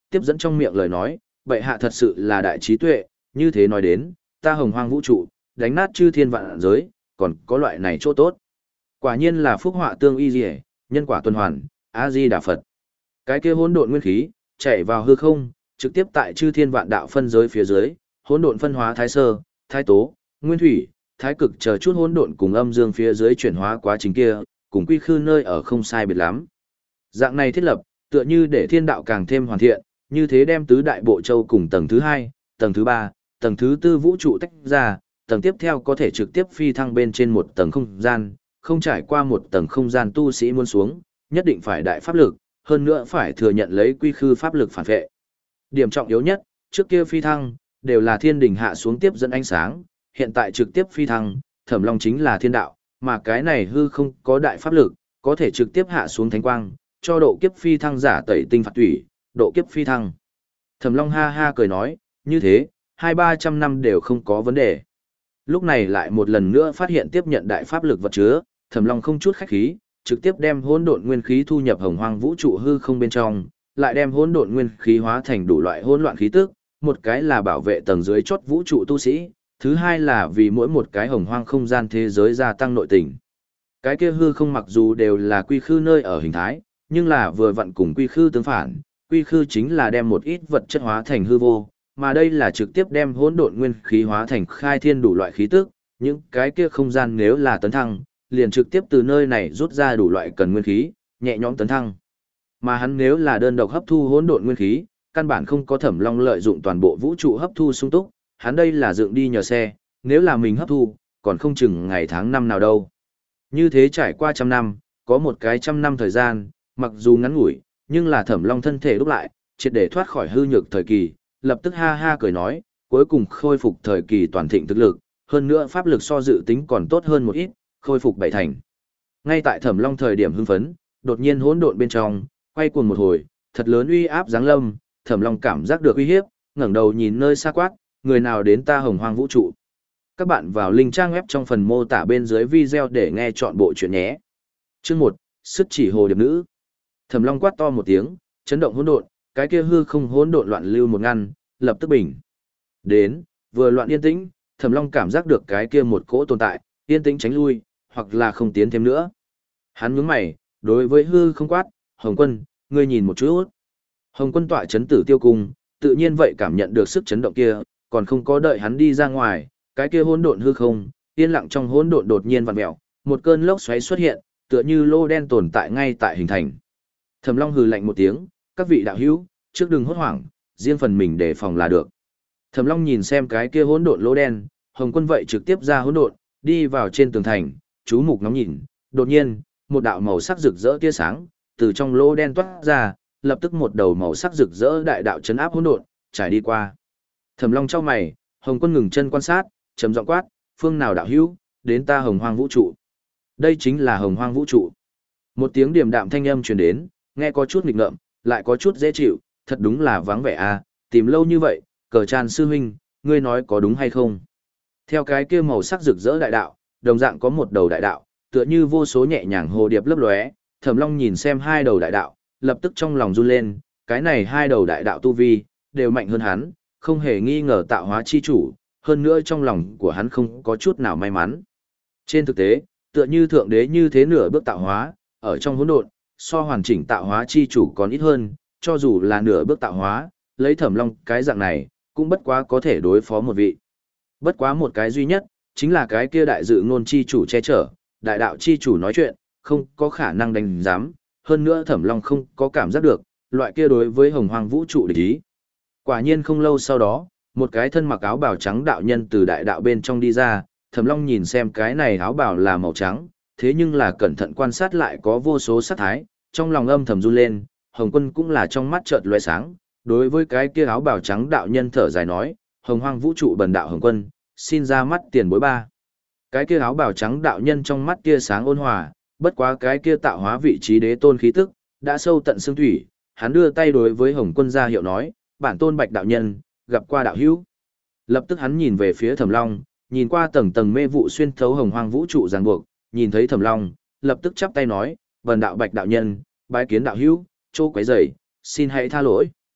tiếp dẫn trong miệng lời nói, bệ hạ thật sự là đại trí tuệ, như thế nói đến, ta hồng hoang vũ trụ, đánh nát chư thiên vạn giới, còn có loại này chỗ tốt. Quả nhiên là phúc họa tương y dì nhân quả tuần hoàn, A-di-đà Phật. Cái kia hỗn độn nguyên khí, chảy vào hư không, trực tiếp tại chư thiên vạn đạo phân giới phía dưới, hỗn độn phân hóa thái sơ, thái tố, nguyên thủy, thái cực chờ chút hỗn độn cùng âm dương phía dưới chuyển hóa quá trình kia, cùng quy khư nơi ở không sai biệt lắm. Dạng này thiết lập, tựa như để thiên đạo càng thêm hoàn thiện, như thế đem tứ đại bộ châu cùng tầng thứ hai, tầng thứ ba, tầng thứ tư vũ trụ tách ra, tầng tiếp theo có thể trực tiếp phi thăng bên trên một tầng không gian, không trải qua một tầng không gian tu sĩ muốn xuống, nhất định phải đại pháp lực, hơn nữa phải thừa nhận lấy quy khư pháp lực phản vệ. Điểm trọng yếu nhất, trước kia phi thăng, đều là thiên đình hạ xuống tiếp dẫn ánh sáng, hiện tại trực tiếp phi thăng, Thẩm Long chính là thiên đạo, mà cái này hư không có đại pháp lực, có thể trực tiếp hạ xuống thánh quang, cho độ kiếp phi thăng giả tẩy tinh phạt thủy, độ kiếp phi thăng. Thẩm Long ha ha cười nói, như thế, hai ba trăm năm đều không có vấn đề. Lúc này lại một lần nữa phát hiện tiếp nhận đại pháp lực vật chứa, Thẩm Long không chút khách khí, trực tiếp đem hỗn độn nguyên khí thu nhập hồng hoang vũ trụ hư không bên trong, lại đem hỗn độn nguyên khí hóa thành đủ loại hỗn loạn khí tức, một cái là bảo vệ tầng dưới chót vũ trụ tu sĩ, thứ hai là vì mỗi một cái hồng hoang không gian thế giới gia tăng nội tình. Cái kia hư không mặc dù đều là quy khư nơi ở hình thái, nhưng là vừa vặn cùng quy khư tương phản, quy khư chính là đem một ít vật chất hóa thành hư vô, mà đây là trực tiếp đem hỗn độn nguyên khí hóa thành khai thiên đủ loại khí tức, những cái kia không gian nếu là tấn thăng, liền trực tiếp từ nơi này rút ra đủ loại cần nguyên khí, nhẹ nhõm tấn thăng. Mà hắn nếu là đơn độc hấp thu hỗn độn nguyên khí, căn bản không có Thẩm Long lợi dụng toàn bộ vũ trụ hấp thu sung túc, hắn đây là dựng đi nhờ xe, nếu là mình hấp thu, còn không chừng ngày tháng năm nào đâu. Như thế trải qua trăm năm, có một cái trăm năm thời gian, mặc dù ngắn ngủi, nhưng là Thẩm Long thân thể đúc lại, triệt để thoát khỏi hư nhược thời kỳ, lập tức ha ha cười nói, cuối cùng khôi phục thời kỳ toàn thịnh thực lực, hơn nữa pháp lực so dự tính còn tốt hơn một ít, khôi phục bảy thành. Ngay tại Thẩm Long thời điểm hưng phấn, đột nhiên hỗn độn bên trong, quay cuồng một hồi, thật lớn uy áp giáng lâm, Thẩm Long cảm giác được uy hiếp, ngẩng đầu nhìn nơi xa quát, người nào đến ta hồng hoang vũ trụ. Các bạn vào link trang web trong phần mô tả bên dưới video để nghe chọn bộ chuyện nhé. Chương một, sức chỉ hồ điệp nữ. Thẩm Long quát to một tiếng, chấn động hỗn độn, cái kia hư không hỗn độn loạn lưu một ngăn, lập tức bình. Đến, vừa loạn yên tĩnh, Thẩm Long cảm giác được cái kia một cỗ tồn tại, yên tĩnh tránh lui, hoặc là không tiến thêm nữa. Hắn nhướng mày, đối với hư không quát, Hồng Quân, ngươi nhìn một chút. Hồng Quân tọa chấn Tử Tiêu Cung, tự nhiên vậy cảm nhận được sức chấn động kia, còn không có đợi hắn đi ra ngoài, cái kia hỗn độn hư không, yên lặng trong hỗn độn đột nhiên vặn mèo, một cơn lốc xoáy xuất hiện, tựa như lô đen tồn tại ngay tại hình thành. Thẩm Long hừ lạnh một tiếng, các vị đạo hữu, trước đừng hốt hoảng, riêng phần mình đề phòng là được. Thẩm Long nhìn xem cái kia hỗn độn lỗ đen, Hồng Quân vậy trực tiếp ra hỗn độn, đi vào trên tường thành, chú mục ngắm nhìn, đột nhiên, một đạo màu sắc rực rỡ tia sáng từ trong lỗ đen toát ra, lập tức một đầu màu sắc rực rỡ đại đạo chấn áp hỗn độn, trải đi qua. Thẩm Long chau mày, Hồng Quân ngừng chân quan sát, trầm giọng quát, phương nào đạo hữu, đến ta hồng hoang vũ trụ. Đây chính là hồng hoang vũ trụ. Một tiếng điềm đạm thanh âm truyền đến, nghe có chút nghịch ngợm, lại có chút dễ chịu, thật đúng là vắng vẻ à, tìm lâu như vậy, Cờ Tràn sư huynh, ngươi nói có đúng hay không? Theo cái kia màu sắc rực rỡ đại đạo, đồng dạng có một đầu đại đạo, tựa như vô số nhẹ nhàng hồ điệp lấp lóe, Thẩm Long nhìn xem hai đầu đại đạo, lập tức trong lòng run lên, cái này hai đầu đại đạo tu vi, đều mạnh hơn hắn, không hề nghi ngờ tạo hóa chi chủ, hơn nữa trong lòng của hắn không có chút nào may mắn. Trên thực tế, tựa như thượng đế như thế nửa bước tạo hóa, ở trong hỗn độn, so hoàn chỉnh tạo hóa chi chủ còn ít hơn, cho dù là nửa bước tạo hóa, lấy Thẩm Long cái dạng này, cũng bất quá có thể đối phó một vị. Bất quá một cái duy nhất, chính là cái kia đại dự ngôn chi chủ che chở, đại đạo chi chủ nói chuyện, không có khả năng đánh giám, hơn nữa Thẩm Long không có cảm giác được, loại kia đối với hồng hoang vũ trụ địch ý. Quả nhiên không lâu sau đó, một cái thân mặc áo bào trắng đạo nhân từ đại đạo bên trong đi ra, Thẩm Long nhìn xem cái này áo bào là màu trắng, thế nhưng là cẩn thận quan sát lại có vô số sắc thái, trong lòng âm thầm run lên, Hồng Quân cũng là trong mắt chợt lóe sáng, đối với cái kia áo bào trắng đạo nhân thở dài nói, hồng hoang vũ trụ bần đạo Hồng Quân, xin ra mắt tiền bối ba. Cái kia áo bào trắng đạo nhân trong mắt tia sáng ôn hòa, bất quá cái kia tạo hóa vị trí đế tôn khí tức, đã sâu tận xương thủy, hắn đưa tay đối với Hồng Quân ra hiệu nói, bản tôn Bạch đạo nhân, gặp qua đạo hữu. Lập tức hắn nhìn về phía Thẩm Long, nhìn qua tầng tầng mê vụ xuyên thấu hồng hoang vũ trụ ràng buộc, nhìn thấy Thẩm Long, lập tức chắp tay nói, vần đạo Bạch đạo nhân, bái kiến đạo hữu, chỗ quấy rầy, xin hãy tha lỗi.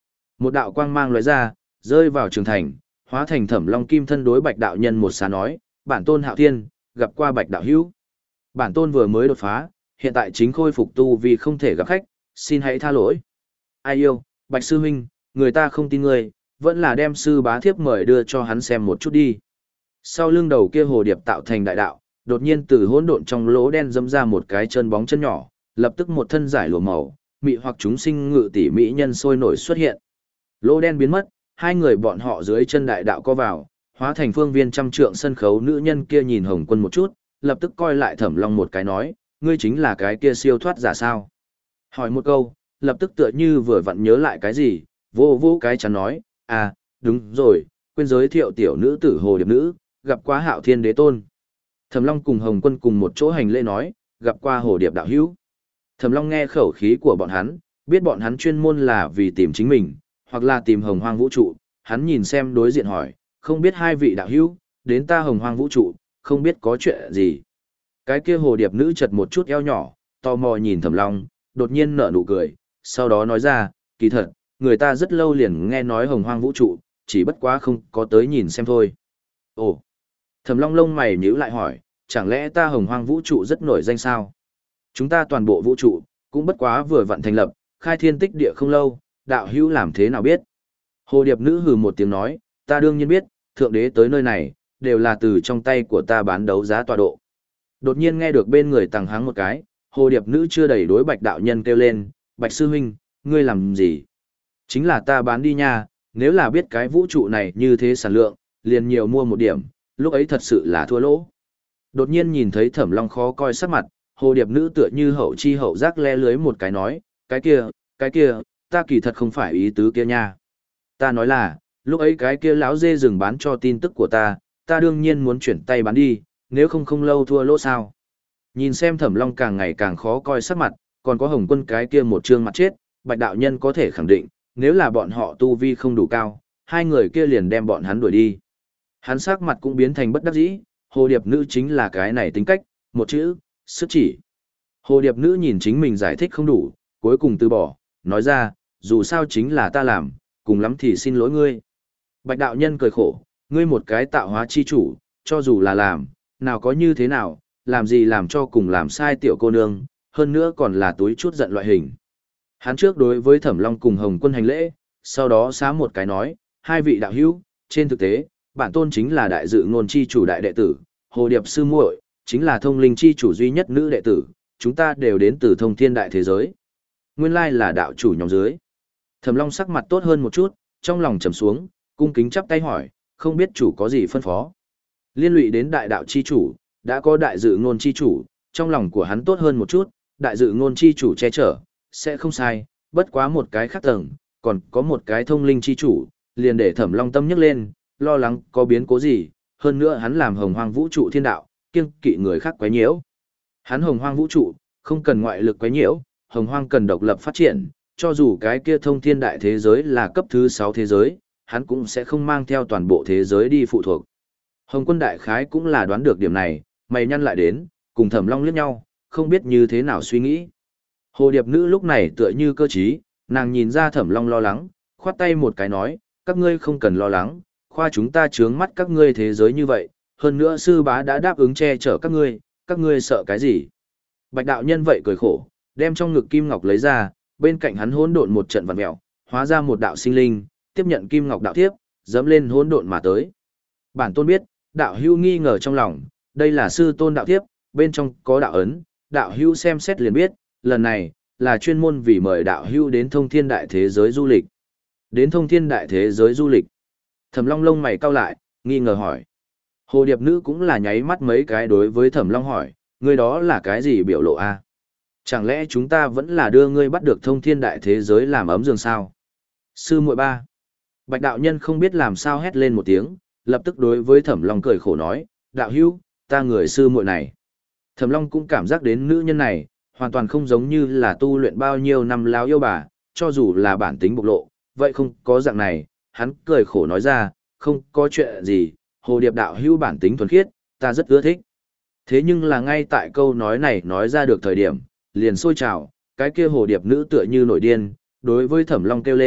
Một đạo quang mang lóe ra, rơi vào trường thành, hóa thành Thẩm Long kim thân đối Bạch đạo nhân một xá nói, bản tôn Hạo Thiên, gặp qua Bạch đạo hữu. Bản tôn vừa mới đột phá, hiện tại chính khôi phục tu vì không thể gặp khách, xin hãy tha lỗi. Ai yêu, Bạch sư huynh, người ta không tin ngươi, vẫn là đem sư bá thiếp mời đưa cho hắn xem một chút đi. Sau lưng đầu kia hồ điệp tạo thành đại đạo, đột nhiên từ hỗn độn trong lỗ đen dẫm ra một cái chân bóng chân nhỏ, lập tức một thân giải lụa màu, mị hoặc chúng sinh ngự tỷ mỹ nhân sôi nổi xuất hiện. Lỗ đen biến mất, hai người bọn họ dưới chân đại đạo co vào, hóa thành phương viên trăm trượng sân khấu. Nữ nhân kia nhìn Hồng Quân một chút, lập tức coi lại Thẩm Long một cái nói, ngươi chính là cái kia siêu thoát giả sao? Hỏi một câu, lập tức tựa như vừa vặn nhớ lại cái gì, vô vô cái chắn nói, à, đúng rồi, quên giới thiệu tiểu nữ tử hồ điệp nữ, gặp qua Hạo Thiên đế tôn. Thẩm Long cùng Hồng Quân cùng một chỗ hành lễ nói, gặp qua hồ điệp đạo hữu. Thẩm Long nghe khẩu khí của bọn hắn, biết bọn hắn chuyên môn là vì tìm chính mình, hoặc là tìm Hồng Hoang vũ trụ, hắn nhìn xem đối diện hỏi, không biết hai vị đạo hữu, đến ta Hồng Hoang vũ trụ, không biết có chuyện gì. Cái kia hồ điệp nữ chật một chút eo nhỏ, tò mò nhìn Thẩm Long, đột nhiên nở nụ cười, sau đó nói ra, kỳ thật, người ta rất lâu liền nghe nói Hồng Hoang vũ trụ, chỉ bất quá không có tới nhìn xem thôi. Ồ, Thẩm Long lông mày nhíu lại hỏi, chẳng lẽ ta Hồng Hoang vũ trụ rất nổi danh sao? Chúng ta toàn bộ vũ trụ, cũng bất quá vừa vặn thành lập, khai thiên tích địa không lâu, đạo hữu làm thế nào biết? Hồ điệp nữ hừ một tiếng nói, ta đương nhiên biết, thượng đế tới nơi này, đều là từ trong tay của ta bán đấu giá tọa độ. Đột nhiên nghe được bên người tàng háng một cái, hồ điệp nữ chưa đầy đối Bạch đạo nhân kêu lên, Bạch sư huynh, ngươi làm gì? Chính là ta bán đi nha, nếu là biết cái vũ trụ này như thế sản lượng, liền nhiều mua một điểm, lúc ấy thật sự là thua lỗ. Đột nhiên nhìn thấy Thẩm Long khó coi sắc mặt, hồ điệp nữ tựa như hậu chi hậu giác le lưới một cái nói, cái kia, cái kia, ta kỳ thật không phải ý tứ kia nha. Ta nói là, lúc ấy cái kia lão dê rừng bán cho tin tức của ta, ta đương nhiên muốn chuyển tay bán đi, nếu không không lâu thua lỗ sao. Nhìn xem Thẩm Long càng ngày càng khó coi sắc mặt, còn có Hồng Quân cái kia một trương mặt chết, Bạch đạo nhân có thể khẳng định, nếu là bọn họ tu vi không đủ cao, hai người kia liền đem bọn hắn đuổi đi. Hắn sắc mặt cũng biến thành bất đắc dĩ, hồ điệp nữ chính là cái này tính cách, một chữ, sức chỉ. Hồ điệp nữ nhìn chính mình giải thích không đủ, cuối cùng từ bỏ, nói ra, dù sao chính là ta làm, cùng lắm thì xin lỗi ngươi. Bạch đạo nhân cười khổ, ngươi một cái tạo hóa chi chủ, cho dù là làm, nào có như thế nào, làm gì làm cho cùng làm sai tiểu cô nương, hơn nữa còn là túi chút giận loại hình. Hắn trước đối với Thẩm Long cùng Hồng Quân hành lễ, sau đó xá một cái nói, hai vị đạo hữu, trên thực tế, bản tôn chính là đại dự ngôn chi chủ đại đệ tử, hồ điệp sư muội chính là thông linh chi chủ duy nhất nữ đệ tử, chúng ta đều đến từ thông thiên đại thế giới. Nguyên lai là đạo chủ nhóm dưới. Thẩm Long sắc mặt tốt hơn một chút, trong lòng trầm xuống, cung kính chắp tay hỏi, không biết chủ có gì phân phó. Liên lụy đến đại đạo chi chủ, đã có đại dự ngôn chi chủ, trong lòng của hắn tốt hơn một chút, đại dự ngôn chi chủ che chở, sẽ không sai, bất quá một cái khác tầng, còn có một cái thông linh chi chủ, liền để Thẩm Long tâm nhức lên, lo lắng có biến cố gì, hơn nữa hắn làm Hồng Hoang vũ trụ thiên đạo, kiêng kỵ người khác quấy nhiễu. Hắn Hồng Hoang vũ trụ, không cần ngoại lực quấy nhiễu, Hồng Hoang cần độc lập phát triển, cho dù cái kia thông thiên đại thế giới là cấp thứ sáu thế giới, hắn cũng sẽ không mang theo toàn bộ thế giới đi phụ thuộc. Hồng Quân đại khái cũng là đoán được điểm này, mày nhăn lại đến, cùng Thẩm Long liếc nhau, không biết như thế nào suy nghĩ. Hồ điệp nữ lúc này tựa như cơ trí, nàng nhìn ra Thẩm Long lo lắng, khoát tay một cái nói, các ngươi không cần lo lắng, khoa chúng ta chướng mắt các ngươi thế giới như vậy, hơn nữa sư bá đã đáp ứng che chở các ngươi, các ngươi sợ cái gì? Bạch đạo nhân vậy cười khổ, đem trong ngực kim ngọc lấy ra, bên cạnh hắn hỗn độn một trận vặn mèo, hóa ra một đạo sinh linh, tiếp nhận kim ngọc đạo thiếp, dẫm lên hỗn độn mà tới. Bản tôn biết, đạo hữu nghi ngờ trong lòng, đây là sư tôn đạo thiếp, bên trong có đạo ấn, đạo hữu xem xét liền biết, lần này là chuyên môn vì mời đạo hữu đến thông thiên đại thế giới du lịch. Đến thông thiên đại thế giới du lịch. Thẩm Long lông mày cau lại, nghi ngờ hỏi. Hồ điệp nữ cũng là nháy mắt mấy cái đối với Thẩm Long hỏi, ngươi đó là cái gì biểu lộ a? Chẳng lẽ chúng ta vẫn là đưa ngươi bắt được thông thiên đại thế giới làm ấm giường sao? Sư muội ba. Bạch đạo nhân không biết làm sao hét lên một tiếng, lập tức đối với Thẩm Long cười khổ nói, đạo hữu, ta người sư muội này. Thẩm Long cũng cảm giác đến nữ nhân này, hoàn toàn không giống như là tu luyện bao nhiêu năm láo yêu bà, cho dù là bản tính bộc lộ, vậy không có dạng này, hắn cười khổ nói ra, không có chuyện gì, hồ điệp đạo hữu bản tính thuần khiết, ta rất ưa thích. Thế nhưng là ngay tại câu nói này nói ra được thời điểm, liền sôi trào, cái kia hồ điệp nữ tựa như nổi điên, đối với Thẩm Long kêu lên,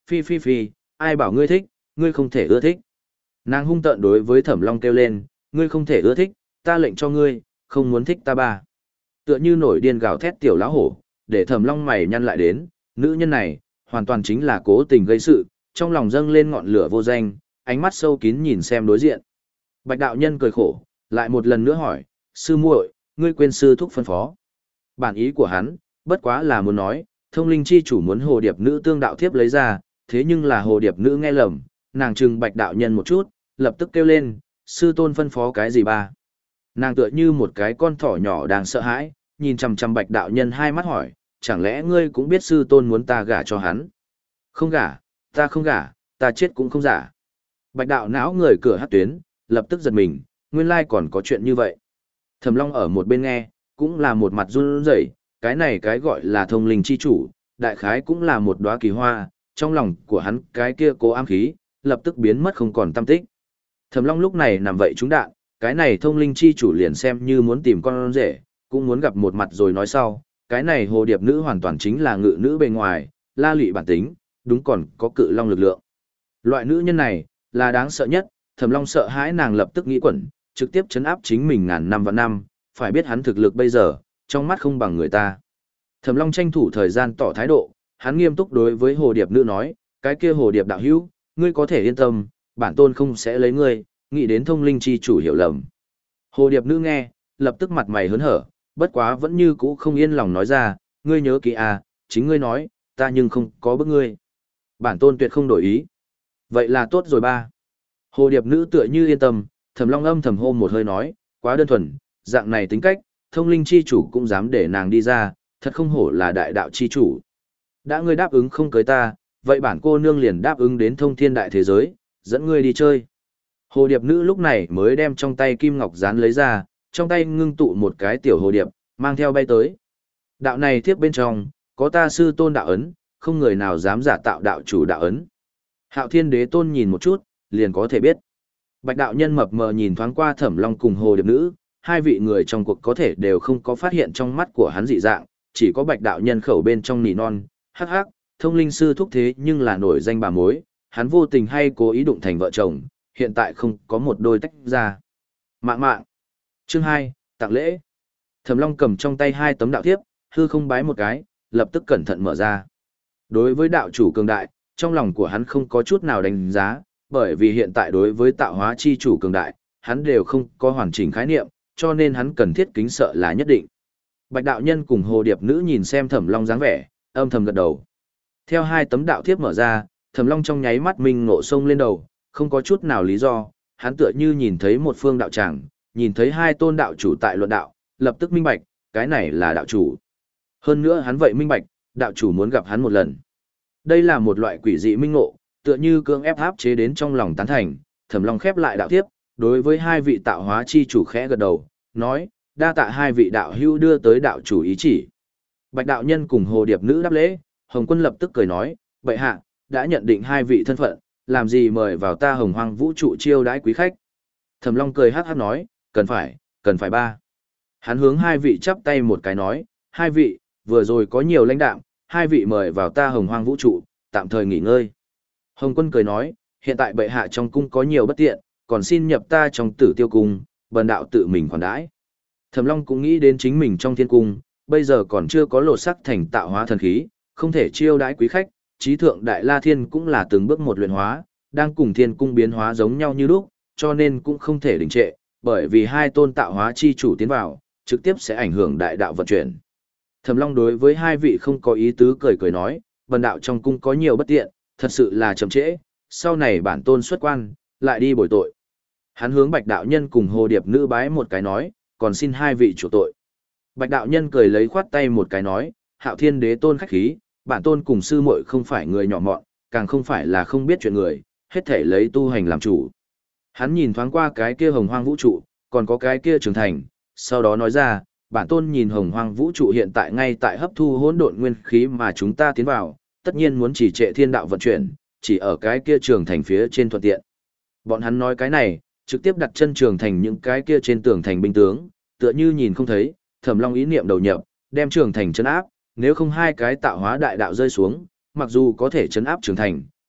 Phi phi phi, ai bảo ngươi thích, ngươi không thể ưa thích. Nàng hung tợn đối với Thẩm Long kêu lên, ngươi không thể ưa thích, ta lệnh cho ngươi, không muốn thích ta ba. Tựa như nổi điên gào thét tiểu lão hổ, để Thẩm Long mày nhăn lại đến, nữ nhân này, hoàn toàn chính là cố tình gây sự, trong lòng dâng lên ngọn lửa vô danh, ánh mắt sâu kín nhìn xem đối diện. Bạch đạo nhân cười khổ, lại một lần nữa hỏi, sư muội, ngươi quên sư thúc phân phó. Bản ý của hắn, bất quá là muốn nói, thông linh chi chủ muốn hồ điệp nữ tương đạo thiếp lấy ra, thế nhưng là hồ điệp nữ nghe lầm, nàng trừng bạch đạo nhân một chút, lập tức kêu lên, sư tôn phân phó cái gì ba. Nàng tựa như một cái con thỏ nhỏ đang sợ hãi, nhìn chằm chằm bạch đạo nhân hai mắt hỏi, chẳng lẽ ngươi cũng biết sư tôn muốn ta gả cho hắn? Không gả, ta không gả, ta chết cũng không giả. Bạch đạo não người cửa hát tuyến, lập tức giật mình, nguyên lai còn có chuyện như vậy. Thẩm Long ở một bên nghe, cũng là một mặt run rẩy, cái này cái gọi là thông linh chi chủ, đại khái cũng là một đóa kỳ hoa, trong lòng của hắn cái kia cố ám khí, lập tức biến mất không còn tăm tích. Thẩm Long lúc này nằm vậy trúng đạn, cái này thông linh chi chủ liền xem như muốn tìm con rể, cũng muốn gặp một mặt rồi nói sau, cái này hồ điệp nữ hoàn toàn chính là ngự nữ bề ngoài, la lụy bản tính, đúng còn có cự long lực lượng. Loại nữ nhân này, là đáng sợ nhất, Thẩm Long sợ hãi nàng lập tức nghĩ quẩn, trực tiếp chấn áp chính mình ngàn năm vạn năm, phải biết hắn thực lực bây giờ, trong mắt không bằng người ta. Thẩm Long tranh thủ thời gian tỏ thái độ, hắn nghiêm túc đối với hồ điệp nữ nói, cái kia hồ điệp đạo hữu, ngươi có thể yên tâm, bản tôn không sẽ lấy ngươi, nghĩ đến thông linh chi chủ hiểu lầm. Hồ điệp nữ nghe, lập tức mặt mày hớn hở, bất quá vẫn như cũ không yên lòng nói ra, ngươi nhớ kỹ à, chính ngươi nói, ta nhưng không có bức ngươi. Bản tôn tuyệt không đổi ý. Vậy là tốt rồi ba. Hồ điệp nữ tựa như yên tâm, Thẩm Long âm thầm hô một hơi nói, quá đơn thuần, dạng này tính cách, thông linh chi chủ cũng dám để nàng đi ra, thật không hổ là đại đạo chi chủ. Đã ngươi đáp ứng không cưới ta, vậy bản cô nương liền đáp ứng đến thông thiên đại thế giới, dẫn ngươi đi chơi. Hồ điệp nữ lúc này mới đem trong tay kim ngọc gián lấy ra, trong tay ngưng tụ một cái tiểu hồ điệp, mang theo bay tới. Đạo này tiếp bên trong, có ta sư tôn đạo ấn, không người nào dám giả tạo đạo chủ đạo ấn. Hạo Thiên Đế Tôn nhìn một chút, liền có thể biết. Bạch đạo nhân mập mờ nhìn thoáng qua Thẩm Long cùng hồ điệp nữ, hai vị người trong cuộc có thể đều không có phát hiện trong mắt của hắn dị dạng, chỉ có Bạch đạo nhân khẩu bên trong nỉ non, hắc hắc, thông linh sư thúc thế nhưng là nổi danh bà mối, hắn vô tình hay cố ý đụng thành vợ chồng, hiện tại không có một đôi tách ra. Mạng mạng. Chương hai, tặng lễ. Thẩm Long cầm trong tay hai tấm đạo thiếp, hư không bái một cái, lập tức cẩn thận mở ra. Đối với đạo chủ cường đại, trong lòng của hắn không có chút nào đánh giá, bởi vì hiện tại đối với tạo hóa chi chủ cường đại, hắn đều không có hoàn chỉnh khái niệm, cho nên hắn cần thiết kính sợ là nhất định. Bạch đạo nhân cùng hồ điệp nữ nhìn xem Thẩm Long dáng vẻ, âm thầm gật đầu. Theo hai tấm đạo thiếp mở ra, Thẩm Long trong nháy mắt minh ngộ sông lên đầu, không có chút nào lý do, hắn tựa như nhìn thấy một phương đạo tràng, nhìn thấy hai tôn đạo chủ tại luận đạo, lập tức minh bạch, cái này là đạo chủ. Hơn nữa hắn vậy minh bạch, đạo chủ muốn gặp hắn một lần. Đây là một loại quỷ dị minh ngộ, tựa như cưỡng ép áp chế đến trong lòng tán thành, Thẩm Long khép lại đạo thiếp, đối với hai vị tạo hóa chi chủ khẽ gật đầu, nói, đa tạ hai vị đạo hữu đưa tới đạo chủ ý chỉ. Bạch đạo nhân cùng hồ điệp nữ đáp lễ, Hồng Quân lập tức cười nói, bệ hạ, đã nhận định hai vị thân phận, làm gì mời vào ta Hồng Hoang vũ trụ chiêu đãi quý khách. Thẩm Long cười hát hát nói, cần phải, cần phải ba. Hắn hướng hai vị chắp tay một cái nói, hai vị, vừa rồi có nhiều lãnh đạm, hai vị mời vào ta Hồng Hoang vũ trụ, tạm thời nghỉ ngơi. Hồng Quân cười nói, hiện tại bệ hạ trong cung có nhiều bất tiện, còn xin nhập ta trong Tử Tiêu cung, bần đạo tự mình khoản đãi. Thẩm Long cũng nghĩ đến chính mình trong thiên cung, bây giờ còn chưa có lột sắc thành tạo hóa thần khí, không thể chiêu đãi quý khách, trí thượng đại la thiên cũng là từng bước một luyện hóa, đang cùng thiên cung biến hóa giống nhau như lúc, cho nên cũng không thể đình trệ, bởi vì hai tôn tạo hóa chi chủ tiến vào, trực tiếp sẽ ảnh hưởng đại đạo vận chuyển. Thẩm Long đối với hai vị không có ý tứ cười cười nói, bần đạo trong cung có nhiều bất tiện, thật sự là chậm trễ, sau này bản tôn xuất quan, lại đi bồi tội. Hắn hướng Bạch đạo nhân cùng hồ điệp nữ bái một cái nói, còn xin hai vị chủ tội. Bạch đạo nhân cười lấy khoát tay một cái nói, Hạo Thiên Đế Tôn khách khí, bản tôn cùng sư muội không phải người nhỏ mọn, càng không phải là không biết chuyện người, hết thể lấy tu hành làm chủ. Hắn nhìn thoáng qua cái kia hồng hoang vũ trụ, còn có cái kia trường thành, sau đó nói ra, bản tôn nhìn hồng hoang vũ trụ hiện tại ngay tại hấp thu hỗn độn nguyên khí mà chúng ta tiến vào, tất nhiên muốn chỉ trệ thiên đạo vận chuyển, chỉ ở cái kia trường thành phía trên thuận tiện. Bọn hắn nói cái này, trực tiếp đặt chân trường thành những cái kia trên tường thành binh tướng, tựa như nhìn không thấy, Thẩm Long ý niệm đầu nhập, đem trường thành trấn áp, nếu không hai cái tạo hóa đại đạo rơi xuống, mặc dù có thể trấn áp trường thành,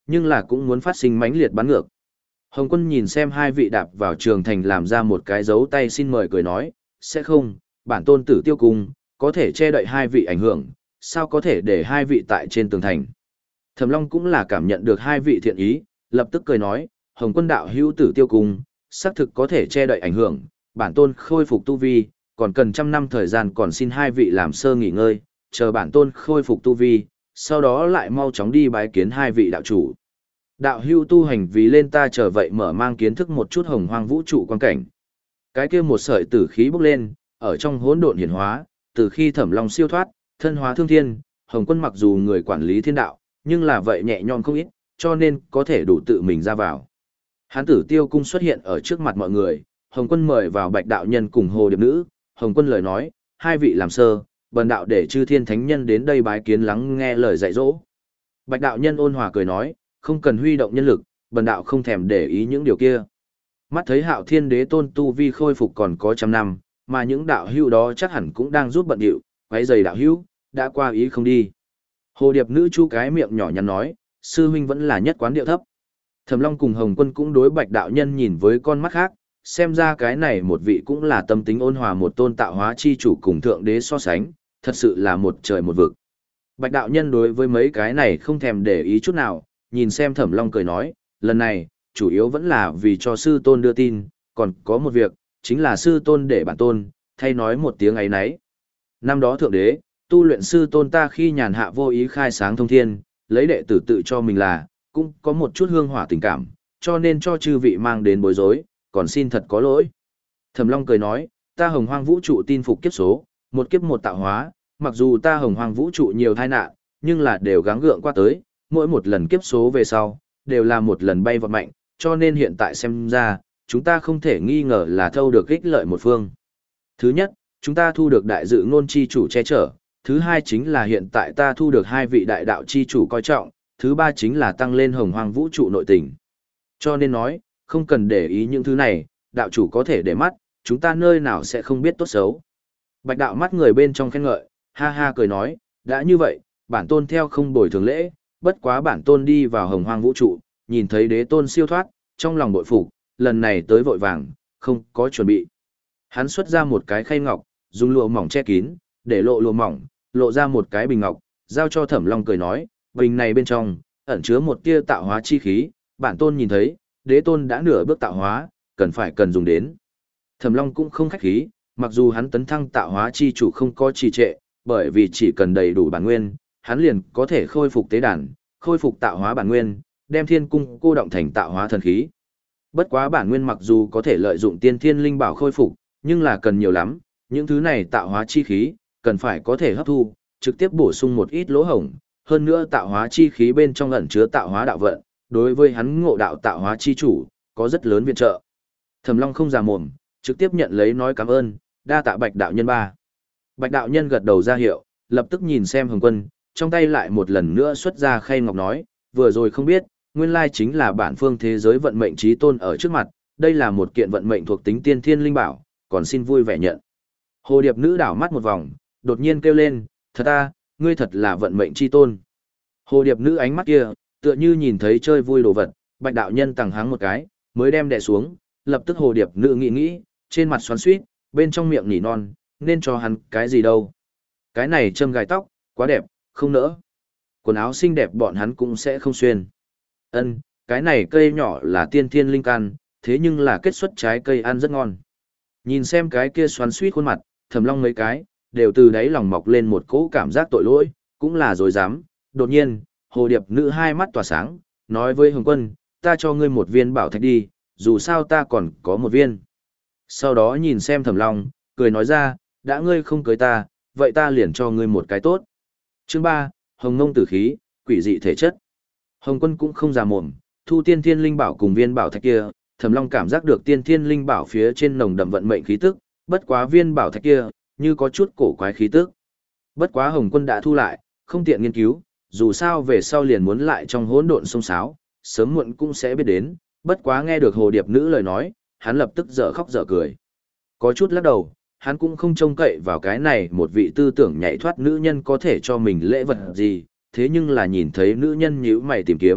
nhưng là cũng muốn phát sinh mãnh liệt bắn ngược. Hồng Quân nhìn xem hai vị đạp vào trường thành làm ra một cái dấu tay xin mời cười nói, sẽ không, bản tôn tử Tiêu Cung, có thể che đậy hai vị ảnh hưởng, sao có thể để hai vị tại trên tường thành. Thẩm Long cũng là cảm nhận được hai vị thiện ý, lập tức cười nói, Hồng Quân đạo hữu tử Tiêu Cung, xác thực có thể che đậy ảnh hưởng, bản tôn khôi phục tu vi, còn cần trăm năm thời gian còn xin hai vị làm sơ nghỉ ngơi, chờ bản tôn khôi phục tu vi, sau đó lại mau chóng đi bái kiến hai vị đạo chủ. Đạo hữu tu hành vì lên ta trở vậy mở mang kiến thức một chút hồng hoang vũ trụ quan cảnh. Cái kia một sợi tử khí bốc lên, ở trong hỗn độn hiển hóa, từ khi Thẩm Long siêu thoát, thân hóa thương thiên, Hồng Quân mặc dù người quản lý thiên đạo, nhưng là vậy nhẹ nhõm không ít, cho nên có thể đủ tự mình ra vào. Hán tử Tiêu Cung xuất hiện ở trước mặt mọi người, Hồng Quân mời vào Bạch đạo nhân cùng Hồ Điệp nữ, Hồng Quân lời nói, hai vị làm sơ, bần đạo để chư thiên thánh nhân đến đây bái kiến lắng nghe lời dạy dỗ. Bạch đạo nhân ôn hòa cười nói, không cần huy động nhân lực, bần đạo không thèm để ý những điều kia. Mắt thấy Hạo Thiên Đế tôn tu vi khôi phục còn có trăm năm, mà những đạo hữu đó chắc hẳn cũng đang giúp bận điệu, quấy giày đạo hữu, đã qua ý không đi. Hồ Điệp nữ chu cái miệng nhỏ nhắn nói, sư huynh vẫn là nhất quán điệu thấp. Thẩm Long cùng Hồng Quân cũng đối Bạch đạo nhân nhìn với con mắt khác, xem ra cái này một vị cũng là tâm tính ôn hòa một tôn tạo hóa chi chủ cùng thượng đế so sánh, thật sự là một trời một vực. Bạch đạo nhân đối với mấy cái này không thèm để ý chút nào, nhìn xem Thẩm Long cười nói, lần này, chủ yếu vẫn là vì cho sư tôn đưa tin, còn có một việc, chính là sư tôn để bản tôn, thay nói một tiếng ấy nấy. Năm đó thượng đế, tu luyện sư tôn ta khi nhàn hạ vô ý khai sáng thông thiên, lấy đệ tử tự cho mình là, cũng có một chút hương hỏa tình cảm, cho nên cho chư vị mang đến bối rối, còn xin thật có lỗi. Thẩm Long cười nói, ta hồng hoang vũ trụ tin phục kiếp số, một kiếp một tạo hóa, mặc dù ta hồng hoang vũ trụ nhiều tai nạn, nhưng là đều gắng gượng qua tới, mỗi một lần kiếp số về sau, đều là một lần bay vọt mạnh, cho nên hiện tại xem ra, chúng ta không thể nghi ngờ là thâu được ích lợi một phương. Thứ nhất, chúng ta thu được đại dự ngôn chi chủ che chở, thứ hai chính là hiện tại ta thu được hai vị đại đạo chi chủ coi trọng, thứ ba chính là tăng lên hồng hoang vũ trụ nội tình. Cho nên nói, không cần để ý những thứ này, đạo chủ có thể để mắt, chúng ta nơi nào sẽ không biết tốt xấu. Bạch đạo mắt người bên trong khen ngợi, ha ha cười nói, đã như vậy, bản tôn theo không bồi thường lễ, bất quá bản tôn đi vào hồng hoang vũ trụ, nhìn thấy đế tôn siêu thoát, trong lòng bội phục, lần này tới vội vàng, không có chuẩn bị. Hắn xuất ra một cái khay ngọc, dùng lụa mỏng che kín, để lộ lụa mỏng, lộ ra một cái bình ngọc, giao cho Thẩm Long cười nói, bình này bên trong, ẩn chứa một tia tạo hóa chi khí, bản tôn nhìn thấy, đế tôn đã nửa bước tạo hóa, cần phải cần dùng đến. Thẩm Long cũng không khách khí, mặc dù hắn tấn thăng tạo hóa chi chủ không có trì trệ, bởi vì chỉ cần đầy đủ bản nguyên, hắn liền có thể khôi phục tế đàn, khôi phục tạo hóa bản nguyên, đem thiên cung cô động thành tạo hóa thần khí. Bất quá bản nguyên mặc dù có thể lợi dụng tiên thiên linh bảo khôi phục, nhưng là cần nhiều lắm, những thứ này tạo hóa chi khí, cần phải có thể hấp thu, trực tiếp bổ sung một ít lỗ hổng, hơn nữa tạo hóa chi khí bên trong ẩn chứa tạo hóa đạo vận, đối với hắn ngộ đạo tạo hóa chi chủ, có rất lớn viện trợ. Thẩm Long không già mồm, trực tiếp nhận lấy nói cảm ơn, đa tạ Bạch đạo nhân ba. Bạch đạo nhân gật đầu ra hiệu, lập tức nhìn xem Hồng Quân, trong tay lại một lần nữa xuất ra khay ngọc nói, vừa rồi không biết, nguyên lai chính là bản phương thế giới vận mệnh chí tôn ở trước mặt, đây là một kiện vận mệnh thuộc tính tiên thiên linh bảo, còn xin vui vẻ nhận. Hồ Điệp nữ đảo mắt một vòng, đột nhiên kêu lên, thật ta, ngươi thật là vận mệnh chí tôn. Hồ Điệp nữ ánh mắt kia, tựa như nhìn thấy chơi vui đồ vật, Bạch đạo nhân tằng háng một cái, mới đem đè xuống, lập tức Hồ Điệp nữ nghĩ nghĩ, trên mặt xoắn xuýt, bên trong miệng nỉ non, nên cho hắn cái gì đâu. Cái này châm gài tóc, quá đẹp, không nỡ. Quần áo xinh đẹp bọn hắn cũng sẽ không xuyên. Ân, cái này cây nhỏ là tiên thiên linh căn, thế nhưng là kết xuất trái cây ăn rất ngon. Nhìn xem cái kia xoắn xuýt khuôn mặt, Thẩm Long mấy cái, đều từ đáy lòng mọc lên một cỗ cảm giác tội lỗi, cũng là dối dám. Đột nhiên, Hồ Điệp nữ hai mắt tỏa sáng, nói với Hồng Quân, ta cho ngươi một viên bảo thạch đi, dù sao ta còn có một viên. Sau đó nhìn xem Thẩm Long, cười nói ra, đã ngươi không cưới ta, vậy ta liền cho ngươi một cái tốt. Chương ba, Hồng Ngông tử khí, quỷ dị thể chất. Hồng Quân cũng không già mồm, thu tiên thiên linh bảo cùng viên bảo thạch kia, Thẩm Long cảm giác được tiên thiên linh bảo phía trên nồng đậm vận mệnh khí tức, bất quá viên bảo thạch kia, như có chút cổ quái khí tức. Bất quá Hồng Quân đã thu lại, không tiện nghiên cứu, dù sao về sau liền muốn lại trong hỗn độn sông sáo, sớm muộn cũng sẽ biết đến, bất quá nghe được Hồ Điệp nữ lời nói, hắn lập tức dở khóc dở cười. Có chút lắc đầu, hắn cũng không trông cậy vào cái này một vị tư tưởng nhảy thoát nữ nhân có thể cho mình lễ vật gì, thế nhưng là nhìn thấy nữ nhân nhíu mày tìm kiếm,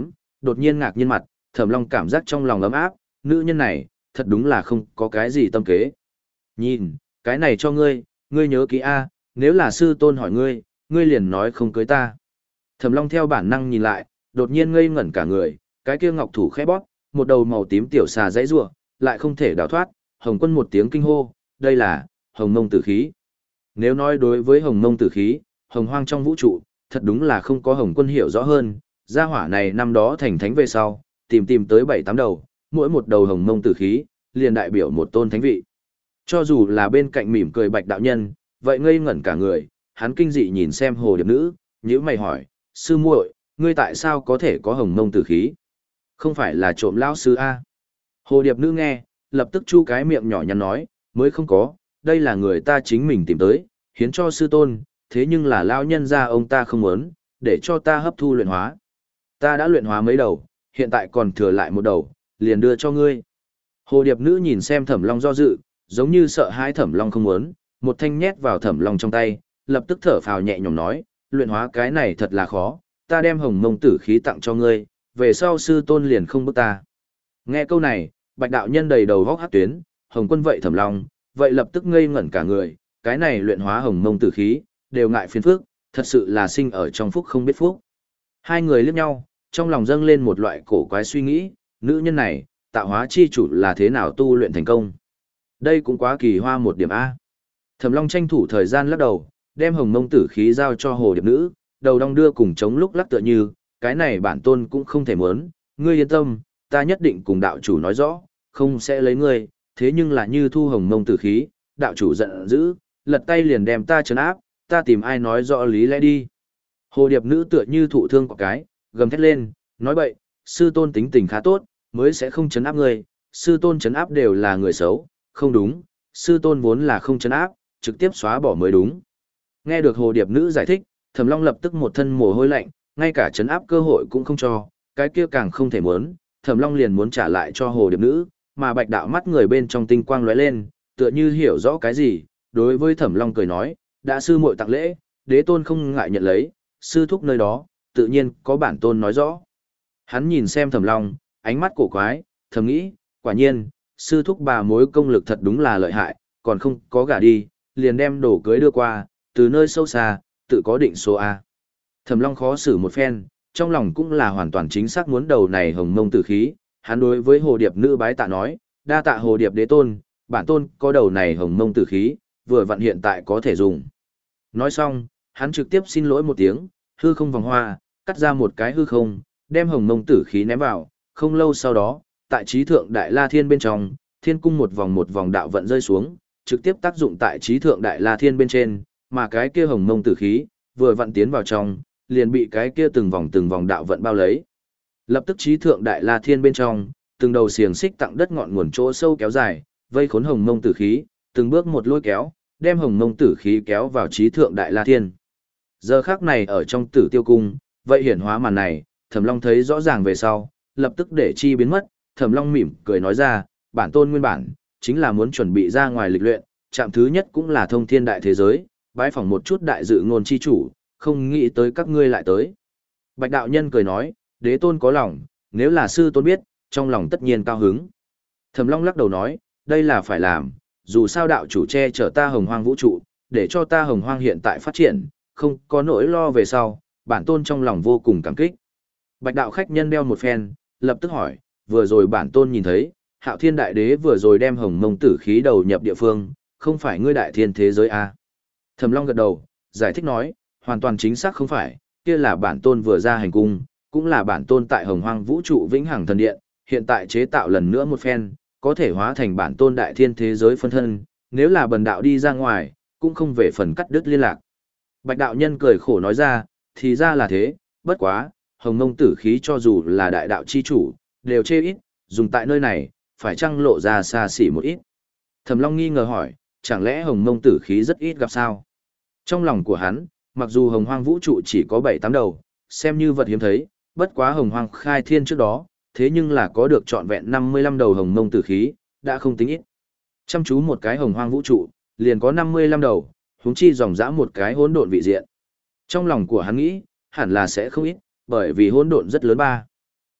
đột nhiên ngạc nhiên mặt, Thẩm Long cảm giác trong lòng ấm áp, nữ nhân này, thật đúng là không có cái gì tâm kế. Nhìn, cái này cho ngươi, ngươi nhớ kỹ A, nếu là sư tôn hỏi ngươi, ngươi liền nói không cưới ta. Thẩm Long theo bản năng nhìn lại, đột nhiên ngây ngẩn cả người, cái kia ngọc thủ khẽ bóp, một đầu màu tím tiểu xà dãy rủa, lại không thể đào thoát, Hồng Quân một tiếng kinh hô, đây là Hồng Mông Tử khí. Nếu nói đối với Hồng Mông Tử khí, Hồng Hoang trong vũ trụ, thật đúng là không có Hồng Quân hiểu rõ hơn, gia hỏa này năm đó thành thánh về sau, tìm tìm tới bảy tám đầu, mỗi một đầu Hồng Mông Tử khí, liền đại biểu một tôn thánh vị. Cho dù là bên cạnh mỉm cười Bạch đạo nhân, vậy ngây ngẩn cả người, hắn kinh dị nhìn xem hồ điệp nữ, nhíu mày hỏi, sư muội, ngươi tại sao có thể có Hồng Mông Tử khí? Không phải là trộm lão sư A. Hồ điệp nữ nghe, lập tức chu cái miệng nhỏ nhắn nói, mới không có, đây là người ta chính mình tìm tới, hiến cho sư tôn, thế nhưng là lão nhân gia ông ta không muốn, để cho ta hấp thu luyện hóa. Ta đã luyện hóa mấy đầu, hiện tại còn thừa lại một đầu, liền đưa cho ngươi. Hồ điệp nữ nhìn xem Thẩm Long do dự, giống như sợ hãi Thẩm Long không muốn, một thanh nhét vào Thẩm Long trong tay, lập tức thở phào nhẹ nhõm nói, luyện hóa cái này thật là khó, ta đem Hồng Mông Tử khí tặng cho ngươi, về sau sư tôn liền không bức ta. Nghe câu này, Bạch đạo nhân đầy đầu góc hát tuyến, Hồng Quân vậy Thẩm Long, vậy lập tức ngây ngẩn cả người, cái này luyện hóa Hồng Mông Tử khí, đều ngại phiền phức, thật sự là sinh ở trong phúc không biết phúc. Hai người liếc nhau, trong lòng dâng lên một loại cổ quái suy nghĩ, nữ nhân này, tạo hóa chi chủ là thế nào tu luyện thành công. Đây cũng quá kỳ hoa một điểm A. Thẩm Long tranh thủ thời gian lắc đầu, đem Hồng Mông Tử khí giao cho hồ điệp nữ, đầu đong đưa cùng chống lúc lắc tựa như, cái này bản tôn cũng không thể muốn, ngươi yên tâm, ta nhất định cùng đạo chủ nói rõ, không sẽ lấy ngươi, thế nhưng là như thu Hồng Mông Tử khí, đạo chủ giận dữ, lật tay liền đem ta trấn áp, ta tìm ai nói rõ lý lẽ đi. Hồ điệp nữ tựa như thụ thương quả cái, gầm thét lên, nói bậy, sư tôn tính tình khá tốt, mới sẽ không trấn áp ngươi, sư tôn trấn áp đều là người xấu, không đúng, sư tôn vốn là không trấn áp, trực tiếp xóa bỏ mới đúng. Nghe được hồ điệp nữ giải thích, Thẩm Long lập tức một thân mồ hôi lạnh, ngay cả trấn áp cơ hội cũng không cho, cái kia càng không thể muốn, Thẩm Long liền muốn trả lại cho hồ điệp nữ, mà Bạch đạo mắt người bên trong tinh quang lóe lên, tựa như hiểu rõ cái gì, đối với Thẩm Long cười nói, đã sư muội tặng lễ, đế tôn không ngại nhận lấy, sư thúc nơi đó, tự nhiên có bản tôn nói rõ. Hắn nhìn xem Thẩm Long, ánh mắt cổ quái, thầm nghĩ, quả nhiên, sư thúc bà mối công lực thật đúng là lợi hại, còn không có gả đi, liền đem đồ cưới đưa qua, từ nơi sâu xa, tự có định số A. Thẩm Long khó xử một phen, trong lòng cũng là hoàn toàn chính xác muốn đầu này Hồng Mông Tử khí, hắn đối với hồ điệp nữ bái tạ nói, đa tạ hồ điệp đế tôn, bản tôn có đầu này Hồng Mông Tử khí, vừa vặn hiện tại có thể dùng. Nói xong, hắn trực tiếp xin lỗi một tiếng, hư không vòng hoa, cắt ra một cái hư không, đem Hồng Mông Tử khí ném vào, không lâu sau đó, tại trí thượng Đại La Thiên bên trong, thiên cung một vòng một vòng đạo vận rơi xuống, trực tiếp tác dụng tại trí thượng Đại La Thiên bên trên, mà cái kia Hồng Mông Tử khí, vừa vặn tiến vào trong, liền bị cái kia từng vòng từng vòng đạo vận bao lấy. Lập tức trí thượng Đại La Thiên bên trong, từng đầu xiềng xích tặng đất ngọn nguồn chỗ sâu kéo dài, vây khốn Hồng Mông Tử khí, từng bước một lôi kéo, đem Hồng Mông Tử khí kéo vào trí thượng Đại La Thiên. Giờ khắc này ở trong Tử Tiêu cung, vậy hiển hóa màn này, Thẩm Long thấy rõ ràng về sau, lập tức để chi biến mất, Thẩm Long mỉm cười nói ra, bản tôn nguyên bản chính là muốn chuẩn bị ra ngoài lịch luyện, trạm thứ nhất cũng là thông thiên đại thế giới, bái phỏng một chút đại dự ngôn chi chủ, không nghĩ tới các ngươi lại tới. Bạch đạo nhân cười nói, đế tôn có lòng, nếu là sư tôn biết, trong lòng tất nhiên cao hứng. Thẩm Long lắc đầu nói, đây là phải làm, dù sao đạo chủ che chở ta Hồng Hoang vũ trụ, để cho ta Hồng Hoang hiện tại phát triển, không có nỗi lo về sau, bản tôn trong lòng vô cùng cảm kích. Bạch đạo khách nhân đeo một phen, lập tức hỏi, vừa rồi bản tôn nhìn thấy, Hạo Thiên Đại Đế vừa rồi đem Hồng Mông Tử khí đầu nhập địa phương, không phải ngươi đại thiên thế giới à? Thẩm Long gật đầu, giải thích nói, hoàn toàn chính xác không phải, kia là bản tôn vừa ra hành cung, cũng là bản tôn tại Hồng Hoang vũ trụ vĩnh hằng thần điện, hiện tại chế tạo lần nữa một phen, có thể hóa thành bản tôn đại thiên thế giới phân thân, nếu là bần đạo đi ra ngoài, cũng không về phần cắt đứt liên lạc. Bạch đạo nhân cười khổ nói ra, thì ra là thế, bất quá, Hồng Mông Tử khí cho dù là đại đạo chi chủ, đều chê ít, dùng tại nơi này, phải chăng lộ ra xa xỉ một ít. Thẩm Long nghi ngờ hỏi, chẳng lẽ Hồng Mông Tử khí rất ít gặp sao? Trong lòng của hắn, mặc dù Hồng Hoang vũ trụ chỉ có bảy tám đầu, xem như vật hiếm thấy, bất quá Hồng Hoang khai thiên trước đó, thế nhưng là có được trọn vẹn năm mươi lăm đầu Hồng Mông Tử khí, đã không tính ít. Chăm chú một cái Hồng Hoang vũ trụ, liền có năm mươi lăm đầu, huống chi dòng dã một cái hỗn độn vị diện. Trong lòng của hắn nghĩ, hẳn là sẽ không ít, bởi vì hỗn độn rất lớn ba.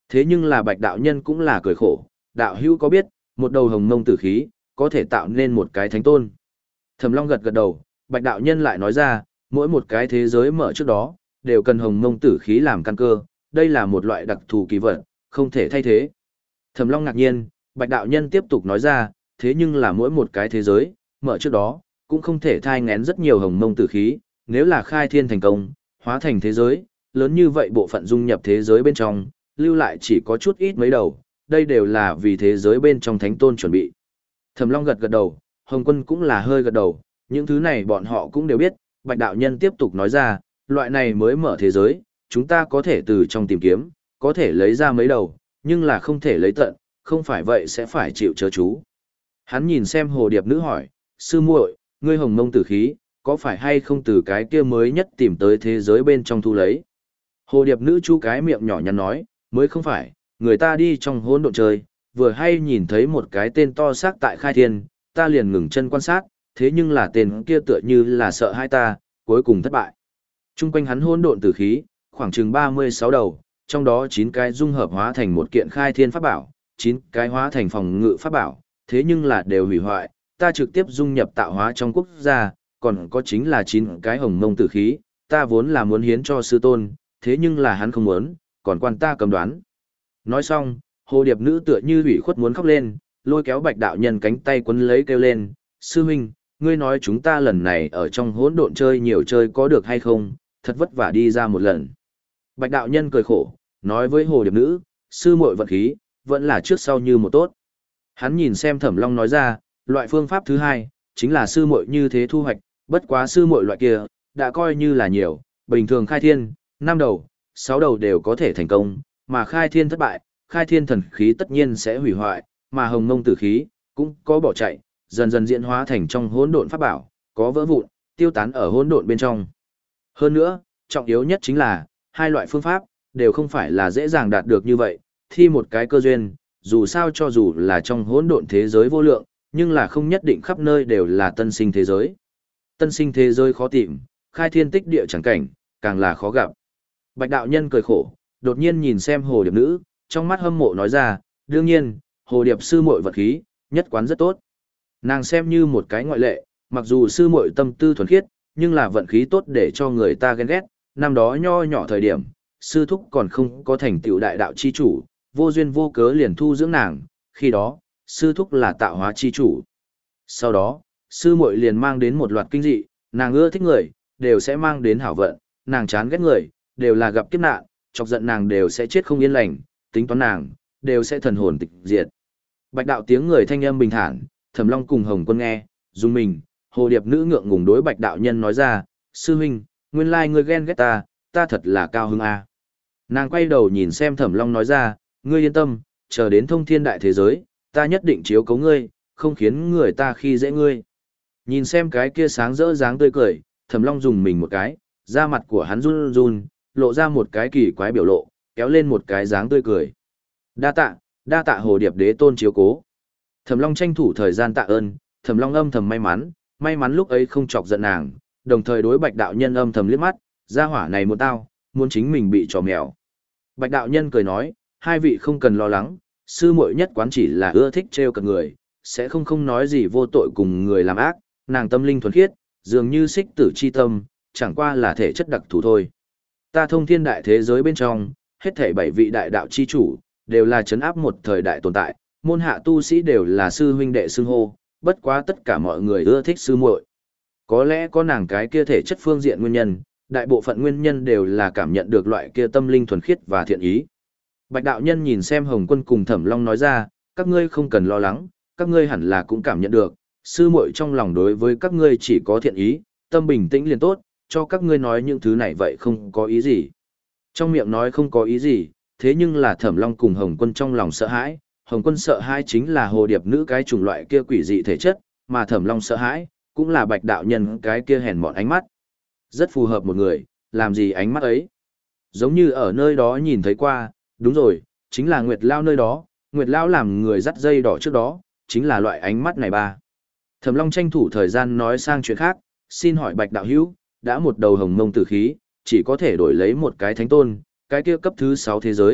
Thế nhưng là bạch đạo nhân cũng là cười khổ, đạo hữu có biết, một đầu hồng mông tử khí, có thể tạo nên một cái thánh tôn. Thẩm Long gật gật đầu, bạch đạo nhân lại nói ra, mỗi một cái thế giới mở trước đó, đều cần hồng mông tử khí làm căn cơ, đây là một loại đặc thù kỳ vật, không thể thay thế. Thẩm Long ngạc nhiên, bạch đạo nhân tiếp tục nói ra, thế nhưng là mỗi một cái thế giới, mở trước đó, cũng không thể thai ngén rất nhiều hồng mông tử khí, nếu là khai thiên thành công, hóa thành thế giới, lớn như vậy bộ phận dung nhập thế giới bên trong, lưu lại chỉ có chút ít mấy đầu, đây đều là vì thế giới bên trong thánh tôn chuẩn bị. Thẩm Long gật gật đầu, Hồng Quân cũng là hơi gật đầu, những thứ này bọn họ cũng đều biết, bạch đạo nhân tiếp tục nói ra, loại này mới mở thế giới, chúng ta có thể từ trong tìm kiếm, có thể lấy ra mấy đầu, nhưng là không thể lấy tận, không phải vậy sẽ phải chịu chớ chú. Hắn nhìn xem hồ điệp nữ hỏi, sư muội, ngươi hồng mông tử khí, có phải hay không từ cái kia mới nhất tìm tới thế giới bên trong thu lấy? Hồ điệp nữ chu cái miệng nhỏ nhắn nói, mới không phải, người ta đi trong hỗn độn chơi, vừa hay nhìn thấy một cái tên to xác tại khai thiên, ta liền ngừng chân quan sát, thế nhưng là tên kia tựa như là sợ hai ta, cuối cùng thất bại. Trung quanh hắn hỗn độn tử khí, khoảng chừng ba mươi sáu đầu, trong đó chín cái dung hợp hóa thành một kiện khai thiên pháp bảo, chín cái hóa thành phòng ngự pháp bảo, thế nhưng là đều hủy hoại, ta trực tiếp dung nhập tạo hóa trong quốc gia, còn có chính là chín cái hồng mông tử khí, ta vốn là muốn hiến cho sư tôn, thế nhưng là hắn không muốn, còn quan ta cầm đoán. Nói xong, hồ điệp nữ tựa như ủy khuất muốn khóc lên, lôi kéo bạch đạo nhân cánh tay quấn lấy kêu lên, sư huynh, ngươi nói chúng ta lần này ở trong hỗn độn chơi nhiều chơi có được hay không, thật vất vả đi ra một lần. Bạch đạo nhân cười khổ, nói với hồ điệp nữ, sư muội vận khí, vẫn là trước sau như một tốt. Hắn nhìn xem Thẩm Long nói ra, loại phương pháp thứ hai, chính là sư muội như thế thu hoạch, bất quá sư muội loại kia, đã coi như là nhiều, bình thường khai thiên, năm đầu, sáu đầu đều có thể thành công, mà khai thiên thất bại, khai thiên thần khí tất nhiên sẽ hủy hoại, mà hồng mông tử khí, cũng có bỏ chạy, dần dần diễn hóa thành trong hỗn độn pháp bảo, có vỡ vụn, tiêu tán ở hỗn độn bên trong. Hơn nữa, trọng yếu nhất chính là, hai loại phương pháp, đều không phải là dễ dàng đạt được như vậy, thi một cái cơ duyên, dù sao cho dù là trong hỗn độn thế giới vô lượng, nhưng là không nhất định khắp nơi đều là tân sinh thế giới. Tân sinh thế giới khó tìm, khai thiên tích địa chẳng cảnh, càng là khó gặp. Bạch đạo nhân cười khổ, đột nhiên nhìn xem hồ điệp nữ, trong mắt hâm mộ nói ra, đương nhiên, hồ điệp sư muội vật khí, nhất quán rất tốt. Nàng xem như một cái ngoại lệ, mặc dù sư muội tâm tư thuần khiết, nhưng là vận khí tốt để cho người ta ghen ghét, năm đó nho nhỏ thời điểm, sư thúc còn không có thành tựu đại đạo chi chủ, vô duyên vô cớ liền thu dưỡng nàng, khi đó, sư thúc là tạo hóa chi chủ. Sau đó, sư muội liền mang đến một loạt kinh dị, nàng ưa thích người, đều sẽ mang đến hảo vận, nàng chán ghét người, đều là gặp kiếp nạn, chọc giận nàng đều sẽ chết không yên lành, tính toán nàng, đều sẽ thần hồn tịch diệt. Bạch đạo tiếng người thanh âm bình thản, Thẩm Long cùng Hồng Quân nghe, dùng mình, hồ điệp nữ ngượng ngùng đối Bạch đạo nhân nói ra, sư huynh, nguyên lai ngươi ghen ghét ta, ta thật là cao hứng a. Nàng quay đầu nhìn xem Thẩm Long nói ra, ngươi yên tâm, chờ đến thông thiên đại thế giới, ta nhất định chiếu cố ngươi, không khiến người ta khi dễ ngươi. Nhìn xem cái kia sáng rỡ dáng tươi cười, Thẩm Long dùng mình một cái, da mặt của hắn run run, lộ ra một cái kỳ quái biểu lộ, kéo lên một cái dáng tươi cười. Đa tạ, đa tạ hồ điệp đế tôn chiếu cố. Thẩm Long tranh thủ thời gian tạ ơn, Thẩm Long âm thầm may mắn, may mắn lúc ấy không chọc giận nàng, đồng thời đối Bạch đạo nhân âm thầm liếc mắt, gia hỏa này muốn tao, muốn chính mình bị trò mèo. Bạch đạo nhân cười nói, hai vị không cần lo lắng, sư muội nhất quán chỉ là ưa thích trêu cợt người, sẽ không không nói gì vô tội cùng người làm ác, nàng tâm linh thuần khiết, dường như xích tử chi tâm, chẳng qua là thể chất đặc thù thôi. Ta thông thiên đại thế giới bên trong, hết thảy bảy vị đại đạo chi chủ, đều là chấn áp một thời đại tồn tại, môn hạ tu sĩ đều là sư huynh đệ xưng hô, bất quá tất cả mọi người ưa thích sư muội. Có lẽ có nàng cái kia thể chất phương diện nguyên nhân, đại bộ phận nguyên nhân đều là cảm nhận được loại kia tâm linh thuần khiết và thiện ý. Bạch đạo nhân nhìn xem Hồng Quân cùng Thẩm Long nói ra, các ngươi không cần lo lắng, các ngươi hẳn là cũng cảm nhận được, sư muội trong lòng đối với các ngươi chỉ có thiện ý, tâm bình tĩnh liền tốt, cho các ngươi nói những thứ này vậy không có ý gì. Trong miệng nói không có ý gì, thế nhưng là Thẩm Long cùng Hồng Quân trong lòng sợ hãi, Hồng Quân sợ hãi chính là hồ điệp nữ cái chủng loại kia quỷ dị thể chất, mà Thẩm Long sợ hãi, cũng là Bạch đạo nhân cái kia hèn mọn ánh mắt. Rất phù hợp một người, làm gì ánh mắt ấy. Giống như ở nơi đó nhìn thấy qua, đúng rồi, chính là Nguyệt Lao nơi đó, Nguyệt Lao làm người dắt dây đỏ trước đó, chính là loại ánh mắt này ba. Thẩm Long tranh thủ thời gian nói sang chuyện khác, xin hỏi Bạch đạo hữu, đã một đầu hồng mông tử khí, chỉ có thể đổi lấy một cái thánh tôn, cái kia cấp thứ sáu thế giới,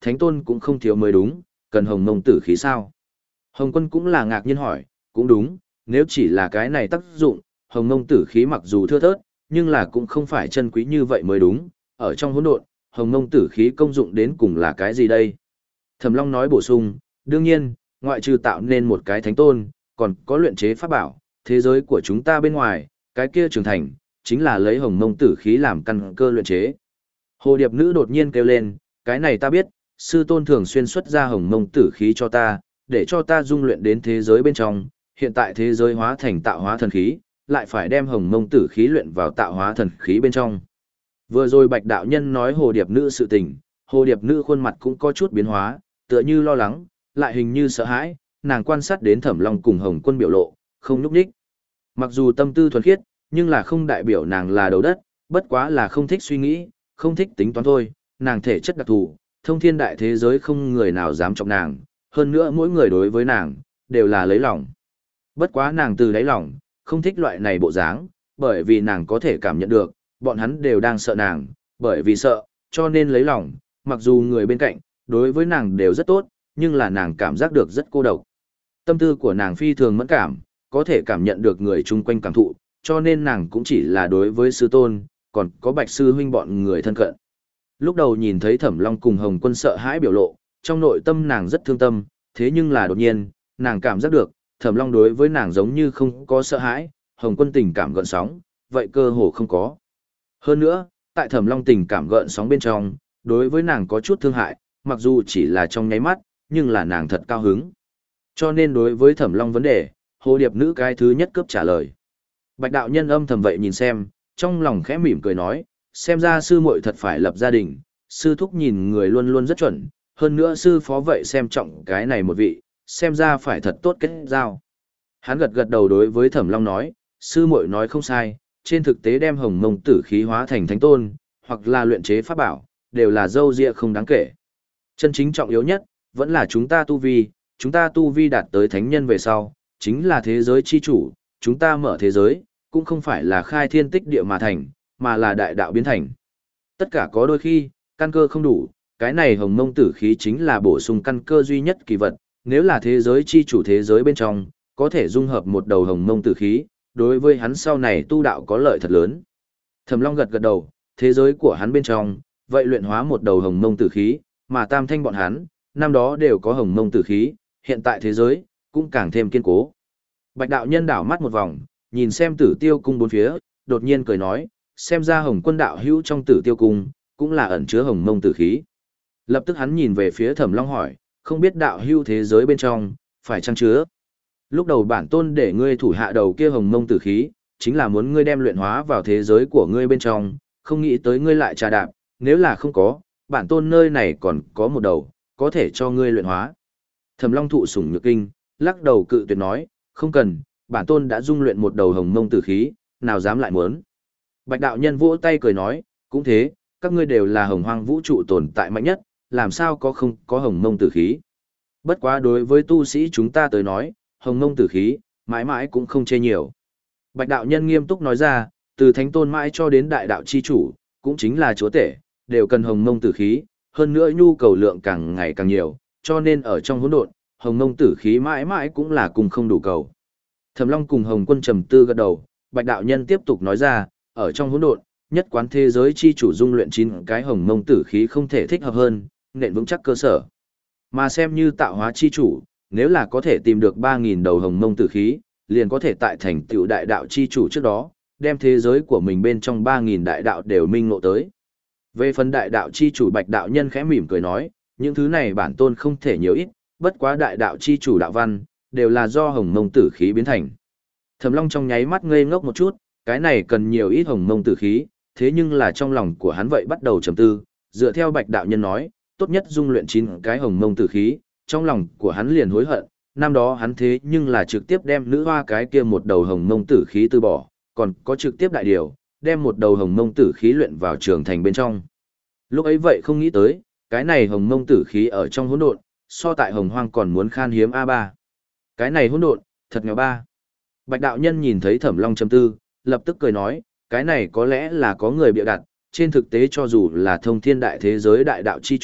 thánh tôn cũng không thiếu mới đúng, cần hồng mông tử khí sao? Hồng quân cũng là ngạc nhiên hỏi, cũng đúng, nếu chỉ là cái này tác dụng, hồng mông tử khí mặc dù thưa thớt, nhưng là cũng không phải chân quý như vậy mới đúng, ở trong hỗn độn, hồng mông tử khí công dụng đến cùng là cái gì đây? Thẩm Long nói bổ sung, đương nhiên, ngoại trừ tạo nên một cái thánh tôn, còn có luyện chế pháp bảo, thế giới của chúng ta bên ngoài, cái kia trưởng thành, chính là lấy hồng mông tử khí làm căn cơ luyện chế. Hồ điệp nữ đột nhiên kêu lên, cái này ta biết, sư tôn thường xuyên xuất ra hồng mông tử khí cho ta, để cho ta dung luyện đến thế giới bên trong, hiện tại thế giới hóa thành tạo hóa thần khí, lại phải đem hồng mông tử khí luyện vào tạo hóa thần khí bên trong. Vừa rồi Bạch đạo nhân nói hồ điệp nữ sự tình, hồ điệp nữ khuôn mặt cũng có chút biến hóa, tựa như lo lắng, lại hình như sợ hãi, nàng quan sát đến Thẩm Long cùng Hồng Quân biểu lộ, không nhúc nhích. Mặc dù tâm tư thuần khiết, nhưng là không đại biểu nàng là đầu đất, bất quá là không thích suy nghĩ, không thích tính toán thôi, nàng thể chất đặc thù, thông thiên đại thế giới không người nào dám trọng nàng, hơn nữa mỗi người đối với nàng, đều là lấy lòng. Bất quá nàng từ đáy lòng, không thích loại này bộ dáng, bởi vì nàng có thể cảm nhận được, bọn hắn đều đang sợ nàng, bởi vì sợ, cho nên lấy lòng, mặc dù người bên cạnh, đối với nàng đều rất tốt, nhưng là nàng cảm giác được rất cô độc. Tâm tư của nàng phi thường mẫn cảm, có thể cảm nhận được người chung quanh cảm thụ, cho nên nàng cũng chỉ là đối với sư tôn, còn có Bạch sư huynh bọn người thân cận. Lúc đầu nhìn thấy Thẩm Long cùng Hồng Quân sợ hãi biểu lộ, trong nội tâm nàng rất thương tâm, thế nhưng là đột nhiên, nàng cảm giác được, Thẩm Long đối với nàng giống như không có sợ hãi, Hồng Quân tình cảm gợn sóng, vậy cơ hồ không có. Hơn nữa, tại Thẩm Long tình cảm gợn sóng bên trong, đối với nàng có chút thương hại, mặc dù chỉ là trong nháy mắt, nhưng là nàng thật cao hứng. Cho nên đối với Thẩm Long vấn đề, hồ điệp nữ cái thứ nhất cướp trả lời. Bạch đạo nhân âm thầm vậy nhìn xem, trong lòng khẽ mỉm cười nói, xem ra sư muội thật phải lập gia đình, sư thúc nhìn người luôn luôn rất chuẩn, hơn nữa sư phó vậy xem trọng cái này một vị, xem ra phải thật tốt kết giao. Hắn gật gật đầu đối với Thẩm Long nói, sư muội nói không sai, trên thực tế đem hồng mông tử khí hóa thành thánh tôn, hoặc là luyện chế pháp bảo, đều là dâu dịa không đáng kể. Chân chính trọng yếu nhất, vẫn là chúng ta tu vi, chúng ta tu vi đạt tới thánh nhân về sau, chính là thế giới chi chủ, chúng ta mở thế giới, cũng không phải là khai thiên tích địa mà thành, mà là đại đạo biến thành. Tất cả có đôi khi, căn cơ không đủ, cái này hồng mông tử khí chính là bổ sung căn cơ duy nhất kỳ vật, nếu là thế giới chi chủ thế giới bên trong, có thể dung hợp một đầu hồng mông tử khí, đối với hắn sau này tu đạo có lợi thật lớn. Thẩm Long gật gật đầu, thế giới của hắn bên trong, vậy luyện hóa một đầu hồng mông tử khí, mà tam thanh bọn hắn, năm đó đều có hồng mông tử khí, hiện tại thế giới, cũng càng thêm kiên cố. Bạch đạo nhân đảo mắt một vòng, nhìn xem tử tiêu cung bốn phía, đột nhiên cười nói, xem ra hồng quân đạo hữu trong tử tiêu cung, cũng là ẩn chứa hồng mông tử khí. Lập tức hắn nhìn về phía Thẩm Long hỏi, không biết đạo hữu thế giới bên trong, phải chăng chứa? Lúc đầu bản tôn để ngươi thủ hạ đầu kia hồng mông tử khí, chính là muốn ngươi đem luyện hóa vào thế giới của ngươi bên trong, không nghĩ tới ngươi lại trà đạp, nếu là không có, bản tôn nơi này còn có một đầu, có thể cho ngươi luyện hóa. Thẩm Long thụ sủng nhược kinh, lắc đầu cự tuyệt nói, không cần, bản tôn đã dung luyện một đầu hồng mông tử khí, nào dám lại muốn. Bạch đạo nhân vỗ tay cười nói, cũng thế, các ngươi đều là hồng hoang vũ trụ tồn tại mạnh nhất, làm sao có không có hồng mông tử khí. Bất quá đối với tu sĩ chúng ta tới nói, hồng mông tử khí, mãi mãi cũng không chê nhiều. Bạch đạo nhân nghiêm túc nói ra, từ thánh tôn mãi cho đến đại đạo chi chủ, cũng chính là chúa tể, đều cần hồng mông tử khí, hơn nữa nhu cầu lượng càng ngày càng nhiều, cho nên ở trong hỗn độn, hồng mông tử khí mãi mãi cũng là cùng không đủ cầu. Thẩm Long cùng Hồng Quân trầm tư gật đầu, Bạch đạo nhân tiếp tục nói ra, ở trong hỗn độn, nhất quán thế giới chi chủ dung luyện chín cái hồng mông tử khí không thể thích hợp hơn, nền vững chắc cơ sở. Mà xem như tạo hóa chi chủ, nếu là có thể tìm được ba nghìn đầu hồng mông tử khí, liền có thể tại thành tựu đại đạo chi chủ trước đó, đem thế giới của mình bên trong ba nghìn đại đạo đều minh ngộ tới. Về phần đại đạo chi chủ Bạch đạo nhân khẽ mỉm cười nói, những thứ này bản tôn không thể nhiều ít, bất quá đại đạo chi chủ đạo văn, đều là do hồng mông tử khí biến thành. Thẩm Long trong nháy mắt ngây ngốc một chút, cái này cần nhiều ít hồng mông tử khí, thế nhưng là trong lòng của hắn vậy bắt đầu trầm tư, dựa theo Bạch đạo nhân nói, tốt nhất dung luyện chín cái hồng mông tử khí, trong lòng của hắn liền hối hận, năm đó hắn thế nhưng là trực tiếp đem nữ hoa cái kia một đầu hồng mông tử khí từ bỏ, còn có trực tiếp đại điều, đem một đầu hồng mông tử khí luyện vào trường thành bên trong. Lúc ấy vậy không nghĩ tới, cái này hồng mông tử khí ở trong hỗn độn, so tại hồng hoang còn muốn khan hiếm a ba. Cái này hỗn độn, thật nghèo ba. Bạch đạo nhân nhìn thấy Thẩm Long trầm tư, lập tức cười nói, cái này có lẽ là có người bịa đặt, trên thực tế cho dù là thông thiên đại thế giới đại đạo chi chủ,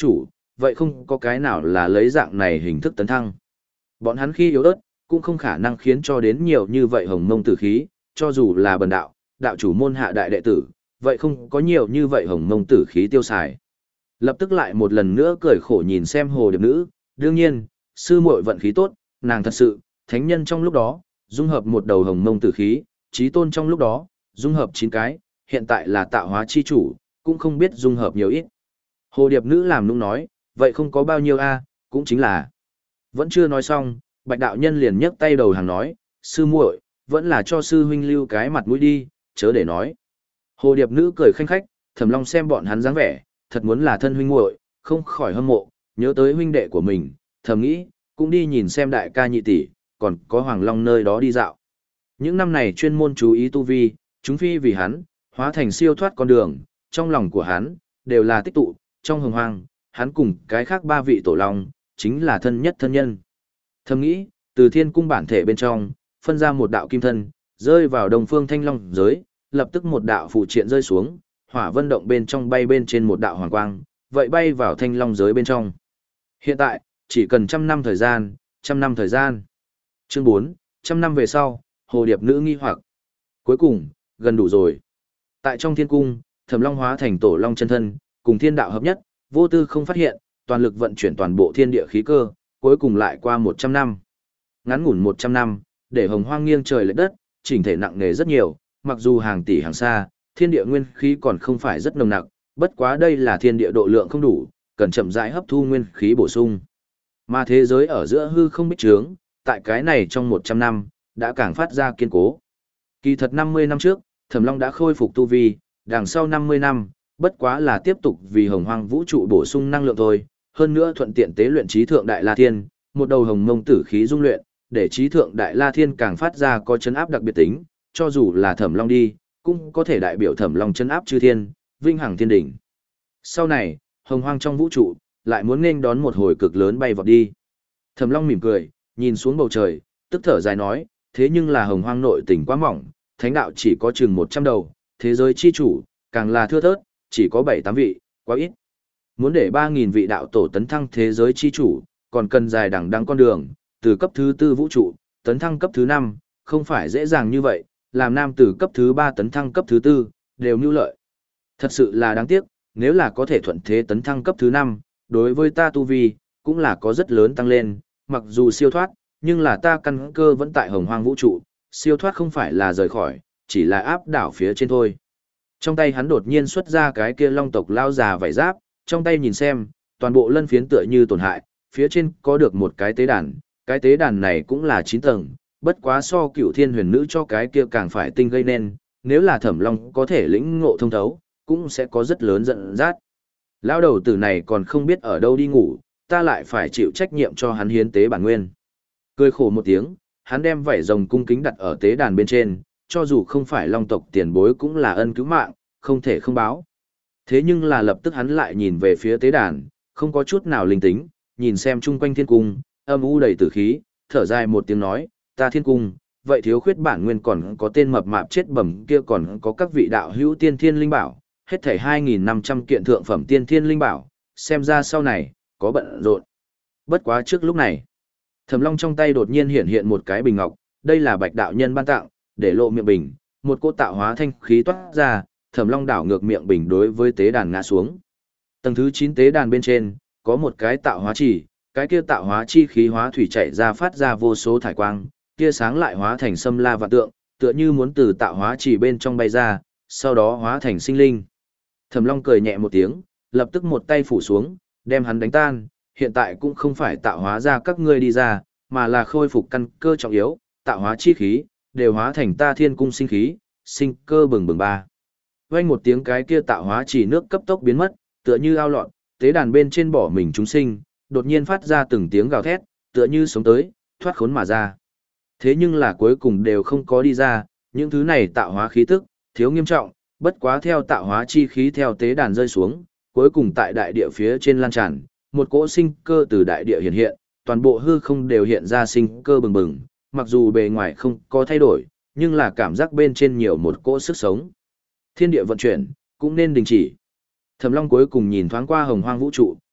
vậy không có cái nào là lấy dạng này hình thức tấn thăng. Bọn hắn khi yếu ớt, cũng không khả năng khiến cho đến nhiều như vậy hồng mông tử khí, cho dù là bần đạo, đạo chủ môn hạ đại đệ tử, vậy không có nhiều như vậy hồng mông tử khí tiêu xài. Lập tức lại một lần nữa cười khổ nhìn xem hồ điệp nữ, đương nhiên, sư muội vận khí tốt, nàng thật sự, thánh nhân trong lúc đó, dung hợp một đầu hồng mông tử khí, trí tôn trong lúc đó, dung hợp chín cái, hiện tại là tạo hóa chi chủ, cũng không biết dung hợp nhiều ít. Hồ điệp nữ làm nũng nói, vậy không có bao nhiêu a, cũng chính là. Vẫn chưa nói xong, bạch đạo nhân liền nhấc tay đầu hàng nói, sư muội, vẫn là cho sư huynh lưu cái mặt mũi đi, chớ để nói. Hồ điệp nữ cười khanh khách, Thẩm Long xem bọn hắn dáng vẻ, thật muốn là thân huynh muội, không khỏi hâm mộ, nhớ tới huynh đệ của mình, thầm nghĩ, cũng đi nhìn xem đại ca nhị tỷ, còn có Hoàng Long nơi đó đi dạo. Những năm này chuyên môn chú ý tu vi, chúng phi vì hắn, hóa thành siêu thoát con đường, trong lòng của hắn, đều là tích tụ, trong hồng hoang, hắn cùng cái khác ba vị tổ long, chính là thân nhất thân nhân. Thầm nghĩ, từ thiên cung bản thể bên trong, phân ra một đạo kim thân, rơi vào đông phương thanh long giới, lập tức một đạo phụ triện rơi xuống, hỏa vân động bên trong bay bên trên một đạo hoàng quang, vậy bay vào thanh long giới bên trong. Hiện tại, chỉ cần trăm năm thời gian, trăm năm thời gian. Chương bốn, trăm năm về sau, hồ điệp nữ nghi hoặc. Cuối cùng, gần đủ rồi. Tại trong thiên cung, Thẩm Long hóa thành tổ long chân thân, cùng thiên đạo hợp nhất, vô tư không phát hiện, toàn lực vận chuyển toàn bộ thiên địa khí cơ, cuối cùng lại qua một trăm năm. Ngắn ngủn một trăm năm, để hồng hoang nghiêng trời lệch đất, chỉnh thể nặng nề rất nhiều, mặc dù hàng tỷ hàng xa, thiên địa nguyên khí còn không phải rất nồng nặc, bất quá đây là thiên địa độ lượng không đủ, cần chậm rãi hấp thu nguyên khí bổ sung. Mà thế giới ở giữa hư không bích trướng, tại cái này trong một trăm năm, đã càng phát ra kiên cố. Kỳ thật năm mươi năm trước, Thẩm Long đã khôi phục tu vi, đằng sau năm mươi năm, bất quá là tiếp tục vì hồng hoang vũ trụ bổ sung năng lượng thôi, hơn nữa thuận tiện tế luyện trí thượng đại la thiên, một đầu hồng mông tử khí dung luyện, để trí thượng đại la thiên càng phát ra có chấn áp đặc biệt tính, cho dù là Thẩm Long đi, cũng có thể đại biểu Thẩm Long chấn áp chư thiên, vinh hằng thiên đỉnh. Sau này, hồng hoang trong vũ trụ, lại muốn nghênh đón một hồi cực lớn bay vọt đi. Thẩm Long mỉm cười, nhìn xuống bầu trời, tức thở dài nói, thế nhưng là hồng hoang nội tình quá mỏng, thánh đạo chỉ có chừng một trăm đầu, thế giới chi chủ, càng là thưa thớt, chỉ có bảy tám vị, quá ít. Muốn để ba nghìn vị đạo tổ tấn thăng thế giới chi chủ, còn cần dài đằng đẵng con đường, từ cấp thứ tư vũ trụ, tấn thăng cấp thứ năm, không phải dễ dàng như vậy, làm nam từ cấp thứ ba tấn thăng cấp thứ tư, đều mưu lợi. Thật sự là đáng tiếc, nếu là có thể thuận thế tấn thăng cấp thứ năm, đối với ta tu vi, cũng là có rất lớn tăng lên, mặc dù siêu thoát, nhưng là ta căn cơ vẫn tại hồng hoang vũ trụ, siêu thoát không phải là rời khỏi, chỉ là áp đảo phía trên thôi. Trong tay hắn đột nhiên xuất ra cái kia long tộc lao già vảy giáp, trong tay nhìn xem, toàn bộ lân phiến tựa như tổn hại, phía trên có được một cái tế đàn, cái tế đàn này cũng là chín tầng, bất quá so cửu thiên huyền nữ cho cái kia càng phải tinh gây nên, nếu là Thẩm Long có thể lĩnh ngộ thông thấu, cũng sẽ có rất lớn giận dắt. Lão đầu tử này còn không biết ở đâu đi ngủ, ta lại phải chịu trách nhiệm cho hắn hiến tế bản nguyên. Cười khổ một tiếng, hắn đem vảy rồng cung kính đặt ở tế đàn bên trên, cho dù không phải long tộc tiền bối cũng là ân cứu mạng, không thể không báo. Thế nhưng là lập tức hắn lại nhìn về phía tế đàn, không có chút nào linh tính, nhìn xem chung quanh thiên cung, âm u đầy tử khí, thở dài một tiếng nói, ta thiên cung, vậy thiếu khuyết bản nguyên còn có tên mập mạp chết bẩm kia còn có các vị đạo hữu tiên thiên linh bảo, hết thảy hai nghìn năm trăm kiện thượng phẩm tiên thiên linh bảo, xem ra sau này, có bận rộn. Bất quá trước lúc này, Thẩm Long trong tay đột nhiên hiện hiện một cái bình ngọc, đây là Bạch đạo nhân ban tặng, để lộ miệng bình, một cỗ tạo hóa thanh khí toát ra, Thẩm Long đảo ngược miệng bình đối với tế đàn ngã xuống. Tầng thứ chín tế đàn bên trên, có một cái tạo hóa chỉ, cái kia tạo hóa chi khí hóa thủy chảy ra phát ra vô số thải quang, kia sáng lại hóa thành sâm la vạn tượng, tựa như muốn từ tạo hóa chỉ bên trong bay ra, sau đó hóa thành sinh linh. Thẩm Long cười nhẹ một tiếng, lập tức một tay phủ xuống, đem hắn đánh tan, hiện tại cũng không phải tạo hóa ra các ngươi đi ra, mà là khôi phục căn cơ trọng yếu, tạo hóa chi khí, đều hóa thành ta thiên cung sinh khí, sinh cơ bừng bừng ba. Vang một tiếng cái kia tạo hóa chỉ nước cấp tốc biến mất, tựa như ao lọn, tế đàn bên trên bỏ mình chúng sinh, đột nhiên phát ra từng tiếng gào thét, tựa như sống tới, thoát khốn mà ra. Thế nhưng là cuối cùng đều không có đi ra, những thứ này tạo hóa khí tức, thiếu nghiêm trọng, bất quá theo tạo hóa chi khí theo tế đàn rơi xuống, cuối cùng tại đại địa phía trên lan tràn, một cỗ sinh cơ từ đại địa hiện hiện, toàn bộ hư không đều hiện ra sinh cơ bừng bừng, mặc dù bề ngoài không có thay đổi, nhưng là cảm giác bên trên nhiều một cỗ sức sống. Thiên địa vận chuyển, cũng nên đình chỉ. Thẩm Long cuối cùng nhìn thoáng qua hồng hoang vũ trụ,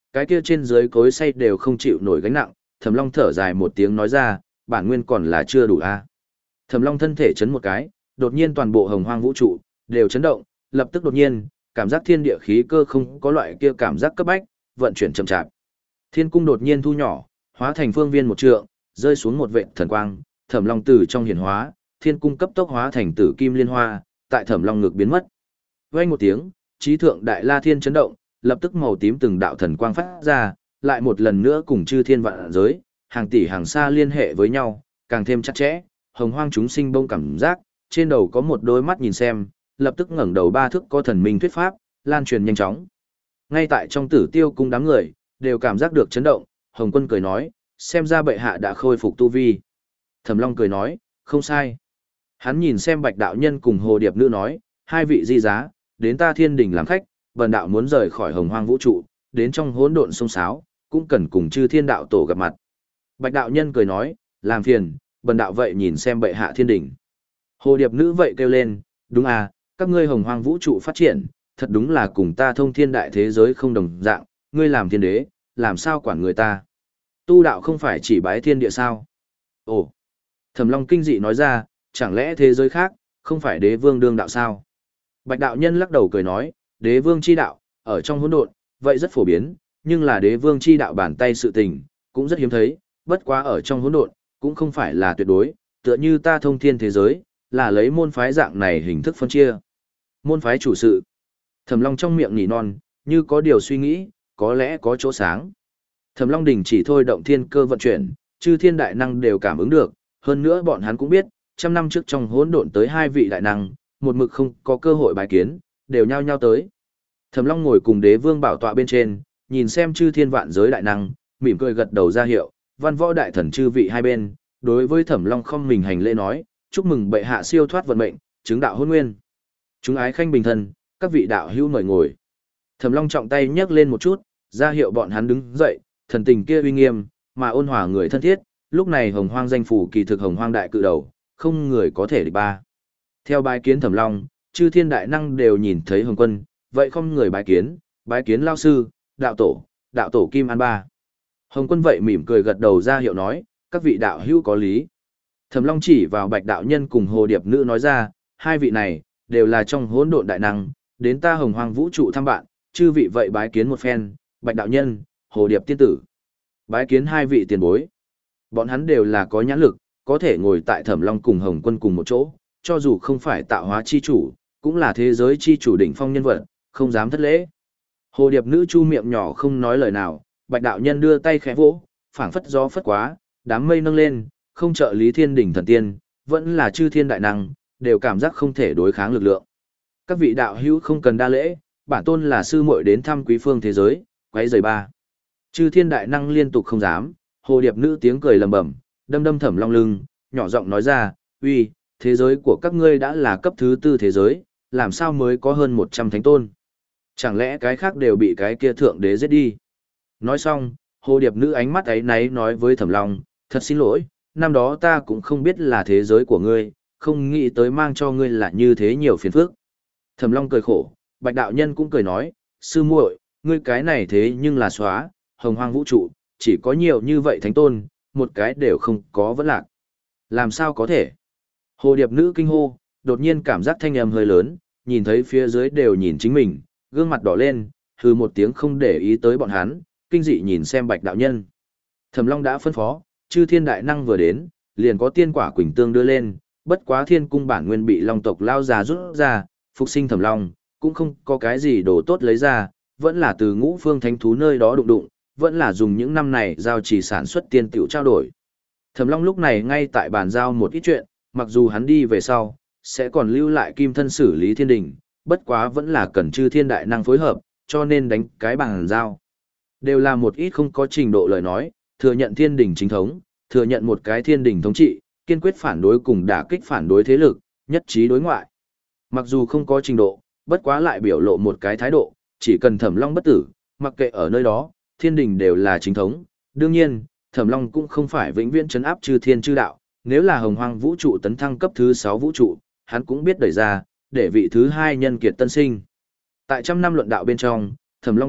cái kia trên dưới cối xay đều không chịu nổi gánh nặng, Thẩm Long thở dài một tiếng nói ra, bản nguyên còn là chưa đủ a. Thẩm Long thân thể chấn một cái, đột nhiên toàn bộ hồng hoang vũ trụ đều chấn động, lập tức đột nhiên, cảm giác thiên địa khí cơ không có loại kia cảm giác cấp bách, vận chuyển chậm chạp. Thiên cung đột nhiên thu nhỏ, hóa thành phương viên một trượng, rơi xuống một vệt thần quang, Thẩm Long từ trong hiển hóa, thiên cung cấp tốc hóa thành tử kim liên hoa, tại Thẩm Long ngực biến mất. Vang một tiếng, chí thượng đại la thiên chấn động, lập tức màu tím từng đạo thần quang phát ra, lại một lần nữa cùng chư thiên vạn giới, hàng tỷ hàng xa liên hệ với nhau, càng thêm chặt chẽ, hồng hoang chúng sinh bông cảm giác, trên đầu có một đôi mắt nhìn xem, lập tức ngẩng đầu ba thước có thần minh thuyết pháp, lan truyền nhanh chóng. Ngay tại trong Tử Tiêu cung đám người, đều cảm giác được chấn động, Hồng Quân cười nói, xem ra bệ hạ đã khôi phục tu vi. Thẩm Long cười nói, không sai. Hắn nhìn xem Bạch đạo nhân cùng Hồ Điệp nữ nói, hai vị di giá, đến ta Thiên Đình làm khách, bần đạo muốn rời khỏi hồng hoang vũ trụ, đến trong hỗn độn sông sáo, cũng cần cùng chư thiên đạo tổ gặp mặt. Bạch đạo nhân cười nói, làm phiền, bần đạo vậy nhìn xem bệ hạ Thiên Đình. Hồ Điệp nữ vậy kêu lên, đúng à, các ngươi hồng hoang vũ trụ phát triển, thật đúng là cùng ta thông thiên đại thế giới không đồng dạng, ngươi làm thiên đế, làm sao quản người ta. Tu đạo không phải chỉ bái thiên địa sao? Ồ, Thẩm Long kinh dị nói ra, chẳng lẽ thế giới khác, không phải đế vương đương đạo sao? Bạch đạo nhân lắc đầu cười nói, đế vương chi đạo, ở trong hỗn độn, vậy rất phổ biến, nhưng là đế vương chi đạo bản tay sự tình, cũng rất hiếm thấy, bất quá ở trong hỗn độn, cũng không phải là tuyệt đối, tựa như ta thông thiên thế giới, là lấy môn phái dạng này hình thức phân chia. Môn phái chủ sự. Thẩm Long trong miệng nỉ non, như có điều suy nghĩ, có lẽ có chỗ sáng. Thẩm Long đình chỉ thôi động thiên cơ vận chuyển, chư thiên đại năng đều cảm ứng được, hơn nữa bọn hắn cũng biết, trăm năm trước trong hỗn độn tới hai vị đại năng, một mực không có cơ hội bài kiến, đều nhao nhao tới. Thẩm Long ngồi cùng đế vương bảo tọa bên trên, nhìn xem chư thiên vạn giới đại năng, mỉm cười gật đầu ra hiệu, văn võ đại thần chư vị hai bên, đối với Thẩm Long không mình hành lễ nói, chúc mừng bệ hạ siêu thoát vận mệnh, chứng đạo hôn nguyên. Chúng ái khanh bình thân, các vị đạo hữu mời ngồi. Thẩm Long trọng tay nhấc lên một chút, ra hiệu bọn hắn đứng dậy, thần tình kia uy nghiêm, mà ôn hòa người thân thiết, lúc này hồng hoang danh phủ kỳ thực hồng hoang đại cự đầu, không người có thể địch ba. Theo bái kiến Thẩm Long, chư thiên đại năng đều nhìn thấy Hồng Quân, vậy không người bái kiến, bái kiến lao sư, đạo tổ, đạo tổ Kim An Ba. Hồng Quân vậy mỉm cười gật đầu ra hiệu nói, các vị đạo hữu có lý. Thẩm Long chỉ vào Bạch đạo nhân cùng Hồ Điệp nữ nói ra, hai vị này đều là trong hỗn độn đại năng, đến ta hồng hoang vũ trụ thăm bạn, chư vị vậy bái kiến một phen, Bạch đạo nhân, Hồ Điệp tiên tử. Bái kiến hai vị tiền bối. Bọn hắn đều là có nhãn lực, có thể ngồi tại Thẩm Long cùng Hồng Quân cùng một chỗ, cho dù không phải tạo hóa chi chủ, cũng là thế giới chi chủ đỉnh phong nhân vật, không dám thất lễ. Hồ Điệp nữ chu miệng nhỏ không nói lời nào, Bạch đạo nhân đưa tay khẽ vỗ, phảng phất gió phất quá, đám mây nâng lên, không trợ lý thiên đỉnh thần tiên, vẫn là chư thiên đại năng, đều cảm giác không thể đối kháng lực lượng. Các vị đạo hữu không cần đa lễ, bản tôn là sư muội đến thăm quý phương thế giới, quấy rầy ba. Chư thiên đại năng liên tục không dám, Hồ Điệp nữ tiếng cười lầm bầm, đâm đâm Thẩm Long lưng, nhỏ giọng nói ra, uy, thế giới của các ngươi đã là cấp thứ tư thế giới, làm sao mới có hơn một trăm thánh tôn? Chẳng lẽ cái khác đều bị cái kia thượng đế giết đi? Nói xong, Hồ Điệp nữ ánh mắt ấy náy nói với Thẩm Long, thật xin lỗi, năm đó ta cũng không biết là thế giới của ngươi, không nghĩ tới mang cho ngươi là như thế nhiều phiền phức. Thẩm Long cười khổ, Bạch đạo nhân cũng cười nói, sư muội, ngươi cái này thế nhưng là xóa, hồng hoang vũ trụ, chỉ có nhiều như vậy thánh tôn, một cái đều không có vẫn lạc. Làm sao có thể? Hồ Điệp nữ kinh hô, đột nhiên cảm giác thanh âm hơi lớn, nhìn thấy phía dưới đều nhìn chính mình, gương mặt đỏ lên, hừ một tiếng không để ý tới bọn hắn, kinh dị nhìn xem Bạch đạo nhân. Thẩm Long đã phân phó, chư thiên đại năng vừa đến, liền có tiên quả quỳnh tương đưa lên, bất quá thiên cung bản nguyên bị long tộc lao già rút ra, phục sinh Thẩm Long, cũng không có cái gì đồ tốt lấy ra, vẫn là từ ngũ phương thánh thú nơi đó đụng đụng, vẫn là dùng những năm này giao chỉ sản xuất tiên tiểu trao đổi. Thẩm Long lúc này ngay tại bàn giao một ít chuyện, mặc dù hắn đi về sau, sẽ còn lưu lại kim thân xử lý thiên đình, bất quá vẫn là cần chư thiên đại năng phối hợp, cho nên đánh cái bàn giao. Đều là một ít không có trình độ lời nói, thừa nhận thiên đình chính thống, thừa nhận một cái thiên đình thống trị, kiên quyết phản đối cùng đả kích phản đối thế lực, nhất trí đối ngoại. Mặc dù không có trình độ, bất quá lại biểu lộ một cái thái độ, chỉ cần Thẩm Long bất tử, mặc kệ ở nơi đó, thiên đình đều là chính thống. Đương nhiên, Thẩm Long cũng không phải vĩnh viễn trấn áp chư thiên chư đạo, nếu là hồng hoang vũ trụ tấn thăng cấp thứ sáu vũ trụ, hắn cũng biết đẩy ra, để vị thứ hai nhân kiệt tân sinh. Tại trăm năm luận đạo bên trong, Thẩm Long biết,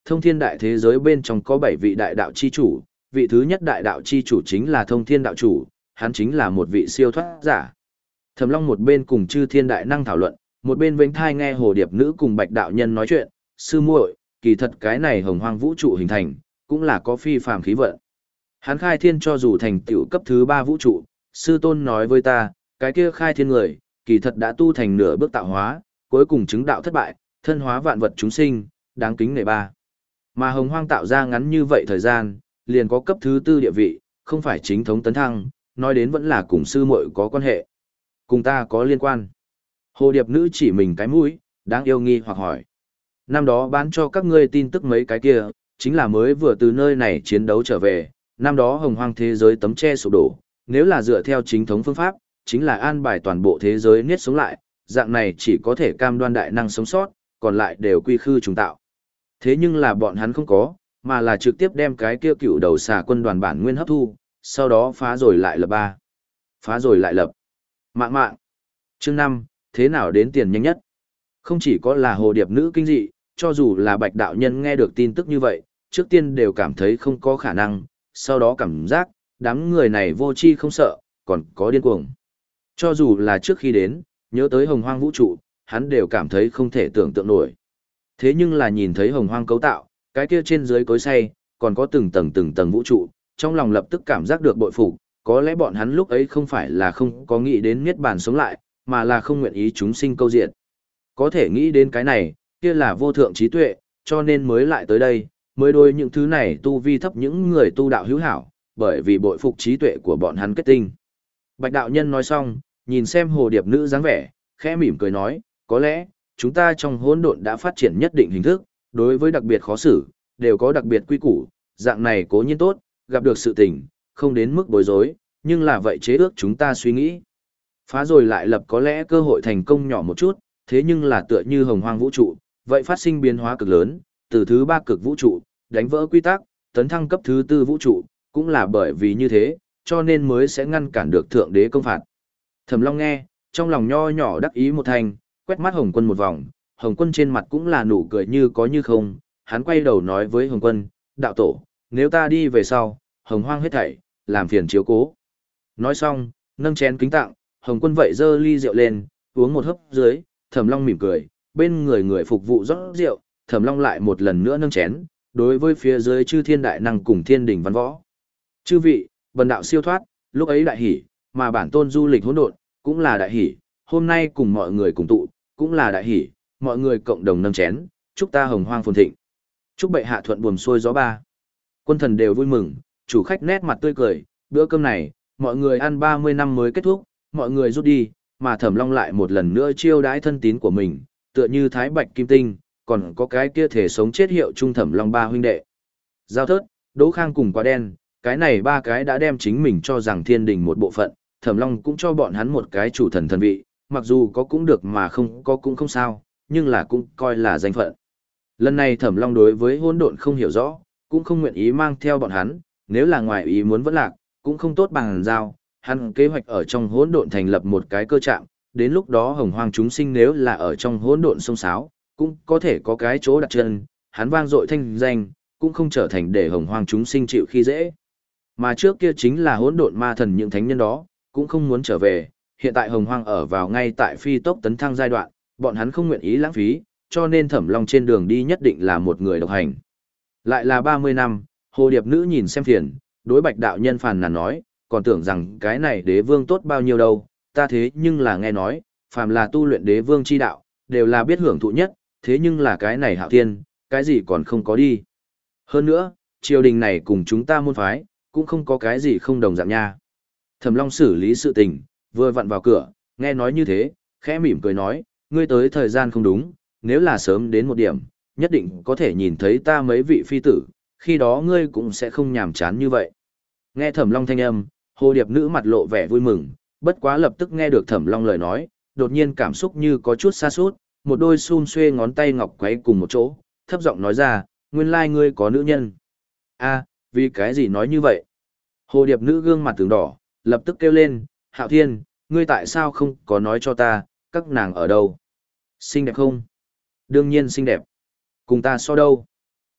thông thiên đại thế giới bên trong có bảy vị đại đạo chi chủ, vị thứ nhất đại đạo chi chủ chính là thông thiên đạo chủ, hắn chính là một vị siêu thoát giả. Thẩm Long một bên cùng chư thiên đại năng thảo luận, một bên vênh thai nghe hồ điệp nữ cùng bạch đạo nhân nói chuyện, sư muội, kỳ thật cái này hồng hoang vũ trụ hình thành, cũng là có phi phàm khí vận. Hắn khai thiên cho dù thành tựu cấp thứ ba vũ trụ, sư tôn nói với ta, cái kia khai thiên người, kỳ thật đã tu thành nửa bước tạo hóa, cuối cùng chứng đạo thất bại, thân hóa vạn vật chúng sinh, đáng kính nể ba. Mà hồng hoang tạo ra ngắn như vậy thời gian, liền có cấp thứ tư địa vị, không phải chính thống tấn thăng, nói đến vẫn là cùng sư muội có quan hệ. Cùng ta có liên quan. Hồ điệp nữ chỉ mình cái mũi, đáng yêu nghi hoặc hỏi. Năm đó bán cho các ngươi tin tức mấy cái kia, chính là mới vừa từ nơi này chiến đấu trở về, năm đó hồng hoang thế giới tấm che sụp đổ, nếu là dựa theo chính thống phương pháp, chính là an bài toàn bộ thế giới niết sống lại, dạng này chỉ có thể cam đoan đại năng sống sót, còn lại đều quy khư trùng tạo. Thế nhưng là bọn hắn không có, mà là trực tiếp đem cái kia cựu đầu xà quân đoàn bản nguyên hấp thu, sau đó phá rồi lại lập ba. Phá rồi lại lập. Mạng mạng. Chương năm, thế nào đến tiền nhanh nhất? Không chỉ có là hồ điệp nữ kinh dị, cho dù là bạch đạo nhân nghe được tin tức như vậy, trước tiên đều cảm thấy không có khả năng, sau đó cảm giác, đám người này vô tri không sợ, còn có điên cuồng. Cho dù là trước khi đến, nhớ tới hồng hoang vũ trụ, hắn đều cảm thấy không thể tưởng tượng nổi. Thế nhưng là nhìn thấy hồng hoang cấu tạo, cái kia trên dưới cối xay, còn có từng tầng từng tầng vũ trụ, trong lòng lập tức cảm giác được bội phục, có lẽ bọn hắn lúc ấy không phải là không có nghĩ đến niết bàn sống lại, mà là không nguyện ý chúng sinh câu diện. Có thể nghĩ đến cái này, kia là vô thượng trí tuệ, cho nên mới lại tới đây, mới đôi những thứ này tu vi thấp những người tu đạo hữu hảo, bởi vì bội phục trí tuệ của bọn hắn kết tinh. Bạch đạo nhân nói xong, nhìn xem hồ điệp nữ dáng vẻ, khẽ mỉm cười nói, có lẽ, chúng ta trong hỗn độn đã phát triển nhất định hình thức, đối với đặc biệt khó xử, đều có đặc biệt quy củ, dạng này cố nhiên tốt, gặp được sự tình, không đến mức bối rối, nhưng là vậy chế ước chúng ta suy nghĩ. Phá rồi lại lập có lẽ cơ hội thành công nhỏ một chút, thế nhưng là tựa như hồng hoang vũ trụ, vậy phát sinh biến hóa cực lớn, từ thứ ba cực vũ trụ, đánh vỡ quy tắc, tấn thăng cấp thứ tư vũ trụ, cũng là bởi vì như thế, cho nên mới sẽ ngăn cản được thượng đế công phạt. Thẩm Long nghe, trong lòng nho nhỏ đắc ý một thành, quét mắt Hồng Quân một vòng, Hồng Quân trên mặt cũng là nụ cười như có như không, hắn quay đầu nói với Hồng Quân, đạo tổ, nếu ta đi về sau, Hồng Hoang hết thảy, làm phiền chiếu cố. Nói xong, nâng chén kính tặng, Hồng Quân vậy dơ ly rượu lên, uống một hớp dưới, Thẩm Long mỉm cười, bên người người phục vụ rót rượu, Thẩm Long lại một lần nữa nâng chén, đối với phía dưới chư thiên đại năng cùng thiên đỉnh văn võ. Chư vị, bần đạo siêu thoát, lúc ấy đại hỉ, mà bản tôn du lịch hỗn độn, cũng là đại hỉ, hôm nay cùng mọi người cùng tụ, cũng là đại hỉ, mọi người cộng đồng nâng chén, chúc ta hồng hoang phồn thịnh. Chúc bệ hạ thuận buồm xuôi gió ba. Quân thần đều vui mừng, chủ khách nét mặt tươi cười, bữa cơm này, mọi người ăn ba mươi năm mới kết thúc, mọi người rút đi, mà Thẩm Long lại một lần nữa chiêu đãi thân tín của mình, tựa như Thái Bạch Kim Tinh, còn có cái kia thể sống chết hiệu trung Thẩm Long ba huynh đệ. Giao Thớt, Đỗ Khang cùng Quá Đen, cái này ba cái đã đem chính mình cho rằng thiên đình một bộ phận, Thẩm Long cũng cho bọn hắn một cái chủ thần thần vị, mặc dù có cũng được mà không có cũng không sao, nhưng là cũng coi là danh phận. Lần này Thẩm Long đối với hỗn độn không hiểu rõ, cũng không nguyện ý mang theo bọn hắn, nếu là ngoài ý muốn vẫn lạc, cũng không tốt bằng giao, hắn kế hoạch ở trong hỗn độn thành lập một cái cơ trạm, đến lúc đó hồng hoang chúng sinh nếu là ở trong hỗn độn sông sáo, cũng có thể có cái chỗ đặt chân, hắn vang dội thanh danh, cũng không trở thành để hồng hoang chúng sinh chịu khi dễ. Mà trước kia chính là hỗn độn ma thần những thánh nhân đó, cũng không muốn trở về, hiện tại hồng hoang ở vào ngay tại phi tốc tấn thăng giai đoạn, bọn hắn không nguyện ý lãng phí, cho nên Thẩm Long trên đường đi nhất định là một người độc hành. Lại là ba mươi năm, hồ điệp nữ nhìn xem phiền, đối Bạch đạo nhân phàn nàn nói, còn tưởng rằng cái này đế vương tốt bao nhiêu đâu, ta thế nhưng là nghe nói, phàm là tu luyện đế vương chi đạo, đều là biết hưởng thụ nhất, thế nhưng là cái này hạo thiên, cái gì còn không có đi. Hơn nữa, triều đình này cùng chúng ta môn phái, cũng không có cái gì không đồng dạng nha. Thẩm Long xử lý sự tình, vừa vặn vào cửa, nghe nói như thế, khẽ mỉm cười nói, ngươi tới thời gian không đúng, nếu là sớm đến một điểm, nhất định có thể nhìn thấy ta mấy vị phi tử, khi đó ngươi cũng sẽ không nhàm chán như vậy. Nghe Thẩm Long thanh âm, hồ điệp nữ mặt lộ vẻ vui mừng, bất quá lập tức nghe được Thẩm Long lời nói, đột nhiên cảm xúc như có chút xa sút, một đôi xun xuê ngón tay ngọc quấy cùng một chỗ, thấp giọng nói ra, nguyên lai ngươi có nữ nhân. A, vì cái gì nói như vậy? Hồ điệp nữ gương mặt tướng đỏ, lập tức kêu lên, Hạo Thiên, ngươi tại sao không có nói cho ta, các nàng ở đâu? Xinh đẹp không? Đương nhiên xinh đẹp. Cùng ta so đâu?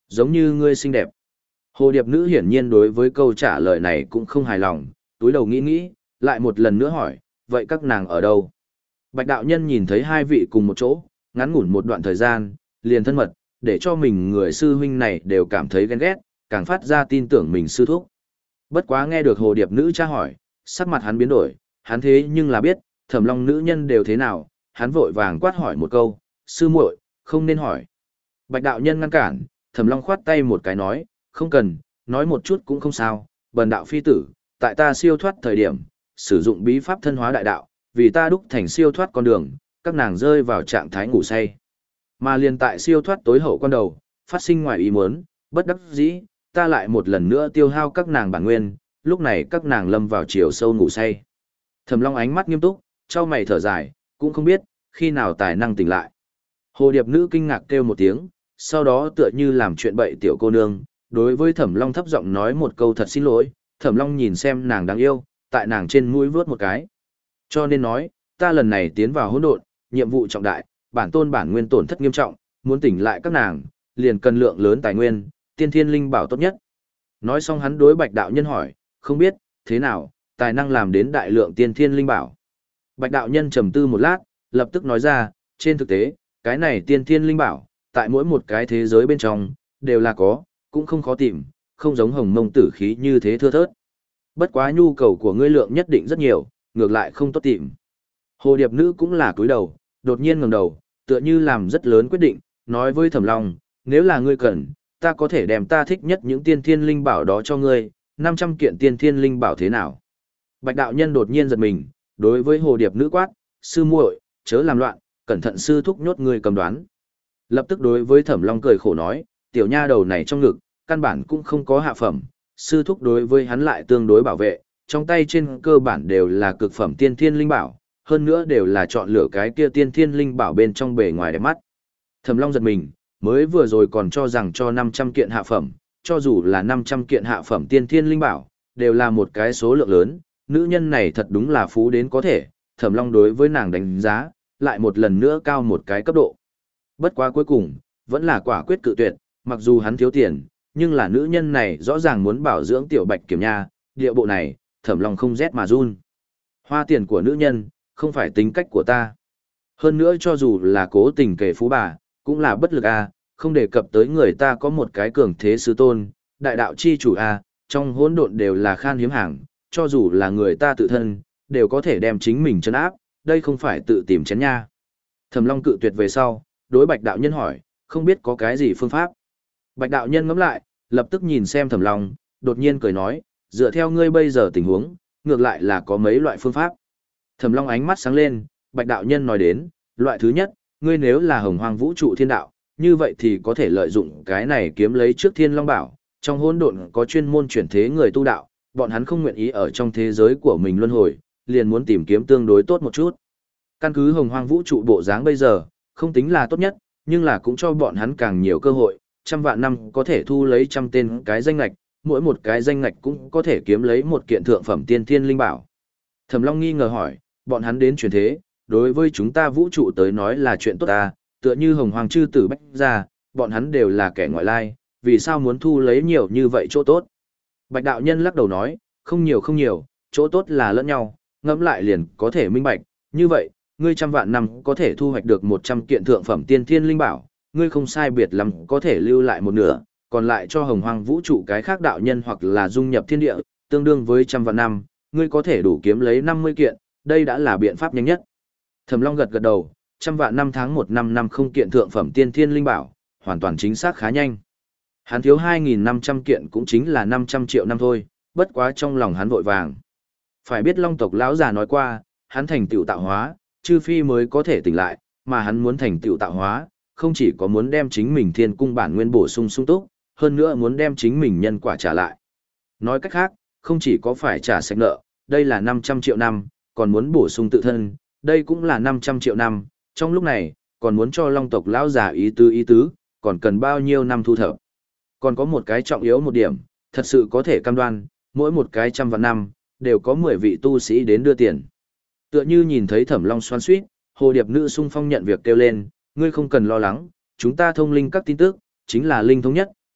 Giống như ngươi xinh đẹp. Hồ điệp nữ hiển nhiên đối với câu trả lời này cũng không hài lòng, túi đầu nghĩ nghĩ, lại một lần nữa hỏi, vậy các nàng ở đâu? Bạch đạo nhân nhìn thấy hai vị cùng một chỗ, ngắn ngủn một đoạn thời gian, liền thân mật, để cho mình người sư huynh này đều cảm thấy ghen ghét, càng phát ra tin tưởng mình sư thúc. Bất quá nghe được hồ điệp nữ tra hỏi, sắc mặt hắn biến đổi, hắn thế nhưng là biết, Thẩm Long nữ nhân đều thế nào, hắn vội vàng quát hỏi một câu, sư muội, không nên hỏi. Bạch đạo nhân ngăn cản, Thẩm Long khoát tay một cái nói, không cần, nói một chút cũng không sao, bần đạo phi tử, tại ta siêu thoát thời điểm, sử dụng bí pháp thân hóa đại đạo, vì ta đúc thành siêu thoát con đường, các nàng rơi vào trạng thái ngủ say. Mà liền tại siêu thoát tối hậu con đầu, phát sinh ngoài ý muốn, bất đắc dĩ, ta lại một lần nữa tiêu hao các nàng bản nguyên, lúc này các nàng lâm vào chiều sâu ngủ say. Thẩm Long ánh mắt nghiêm túc, trao mày thở dài, cũng không biết, khi nào tài năng tỉnh lại. Hồ điệp nữ kinh ngạc kêu một tiếng, sau đó tựa như làm chuyện bậy tiểu cô nương, đối với Thẩm Long thấp giọng nói một câu thật xin lỗi, Thẩm Long nhìn xem nàng đáng yêu, tại nàng trên mũi vướt một cái. Cho nên nói, ta lần này tiến vào hỗn độn, nhiệm vụ trọng đại, bản tôn bản nguyên tổn thất nghiêm trọng, muốn tỉnh lại các nàng, liền cần lượng lớn tài nguyên, tiên thiên linh bảo tốt nhất. Nói xong hắn đối Bạch đạo nhân hỏi, không biết, thế nào, tài năng làm đến đại lượng tiên thiên linh bảo. Bạch đạo nhân trầm tư một lát, lập tức nói ra, trên thực tế, cái này tiên thiên linh bảo, tại mỗi một cái thế giới bên trong, đều là có, cũng không khó tìm, không giống hồng mông tử khí như thế thưa thớt. Bất quá nhu cầu của ngươi lượng nhất định rất nhiều, ngược lại không tốt tìm. Hồ điệp nữ cũng là cúi đầu, đột nhiên ngẩng đầu, tựa như làm rất lớn quyết định, nói với Thẩm Long, nếu là ngươi cần, ta có thể đem ta thích nhất những tiên thiên linh bảo đó cho ngươi, năm trăm kiện tiên thiên linh bảo thế nào? Bạch đạo nhân đột nhiên giật mình, đối với hồ điệp nữ quát, sư muội, chớ làm loạn, cẩn thận sư thúc nhốt ngươi cầm đoán. Lập tức đối với Thẩm Long cười khổ nói, tiểu nha đầu này trong ngực, căn bản cũng không có hạ phẩm, sư thúc đối với hắn lại tương đối bảo vệ, trong tay trên cơ bản đều là cực phẩm tiên thiên linh bảo, hơn nữa đều là chọn lựa cái kia tiên thiên linh bảo bên trong bề ngoài đẹp mắt. Thẩm Long giật mình, mới vừa rồi còn cho rằng cho năm trăm kiện hạ phẩm, cho dù là năm trăm kiện hạ phẩm tiên thiên linh bảo, đều là một cái số lượng lớn, nữ nhân này thật đúng là phú đến có thể, Thẩm Long đối với nàng đánh giá, lại một lần nữa cao một cái cấp độ. Bất quá cuối cùng, vẫn là quả quyết cự tuyệt, mặc dù hắn thiếu tiền, nhưng là nữ nhân này rõ ràng muốn bảo dưỡng tiểu Bạch Kiểm nha, địa bộ này, Thẩm Long không rét mà run. Hoa tiền của nữ nhân, không phải tính cách của ta. Hơn nữa cho dù là cố tình kể phú bà, cũng là bất lực a, không đề cập tới người ta có một cái cường thế sư tôn, đại đạo chi chủ a, trong hỗn độn đều là khan hiếm hàng, cho dù là người ta tự thân, đều có thể đem chính mình trấn áp, đây không phải tự tìm chén nha. Thẩm Long cự tuyệt về sau, đối Bạch đạo nhân hỏi, không biết có cái gì phương pháp. Bạch đạo nhân ngẫm lại, lập tức nhìn xem Thẩm Long, đột nhiên cười nói, dựa theo ngươi bây giờ tình huống, ngược lại là có mấy loại phương pháp. Thẩm Long ánh mắt sáng lên, Bạch đạo nhân nói đến, loại thứ nhất, ngươi nếu là hồng hoang vũ trụ thiên đạo, như vậy thì có thể lợi dụng cái này kiếm lấy trước thiên long bảo, trong hỗn độn có chuyên môn chuyển thế người tu đạo, bọn hắn không nguyện ý ở trong thế giới của mình luân hồi, liền muốn tìm kiếm tương đối tốt một chút. Căn cứ hồng hoang vũ trụ bộ dáng bây giờ, không tính là tốt nhất, nhưng là cũng cho bọn hắn càng nhiều cơ hội, trăm vạn năm có thể thu lấy trăm tên cái danh ngạch, mỗi một cái danh ngạch cũng có thể kiếm lấy một kiện thượng phẩm tiên thiên linh bảo. Thẩm Long nghi ngờ hỏi, bọn hắn đến chuyển thế, đối với chúng ta vũ trụ tới nói là chuyện tốt ta, tựa như hồng hoàng chư tử bách ra, bọn hắn đều là kẻ ngoại lai, vì sao muốn thu lấy nhiều như vậy chỗ tốt? Bạch đạo nhân lắc đầu nói, không nhiều không nhiều, chỗ tốt là lẫn nhau, ngẫm lại liền có thể minh bạch, như vậy, ngươi trăm vạn năm có thể thu hoạch được một trăm kiện thượng phẩm tiên thiên linh bảo, ngươi không sai biệt lắm có thể lưu lại một nửa, còn lại cho hồng hoang vũ trụ cái khác đạo nhân hoặc là dung nhập thiên địa, tương đương với trăm vạn năm, ngươi có thể đủ kiếm lấy năm mươi kiện, đây đã là biện pháp nhanh nhất. Thẩm Long gật gật đầu, trăm vạn năm tháng một năm năm không kiện thượng phẩm tiên thiên linh bảo, hoàn toàn chính xác khá nhanh. Hắn thiếu hai nghìn năm trăm kiện cũng chính là năm trăm triệu năm thôi, bất quá trong lòng hắn vội vàng. Phải biết Long tộc lão già nói qua, hắn thành tựu tạo hóa, chư phi mới có thể tỉnh lại, mà hắn muốn thành tựu tạo hóa, không chỉ có muốn đem chính mình thiên cung bản nguyên bổ sung sung túc, hơn nữa muốn đem chính mình nhân quả trả lại. Nói cách khác, không chỉ có phải trả sạch nợ, đây là năm trăm triệu năm, còn muốn bổ sung tự thân, đây cũng là năm trăm triệu năm, trong lúc này, còn muốn cho Long tộc lão già ý tứ ý tứ, còn cần bao nhiêu năm thu thập. Còn có một cái trọng yếu một điểm, thật sự có thể cam đoan, mỗi một cái trăm vạn năm, đều có mười vị tu sĩ đến đưa tiền. Tựa như nhìn thấy Thẩm Long xoan xuýt, hồ điệp nữ sung phong nhận việc kêu lên, ngươi không cần lo lắng, chúng ta thông linh các tin tức, chính là linh thống nhất,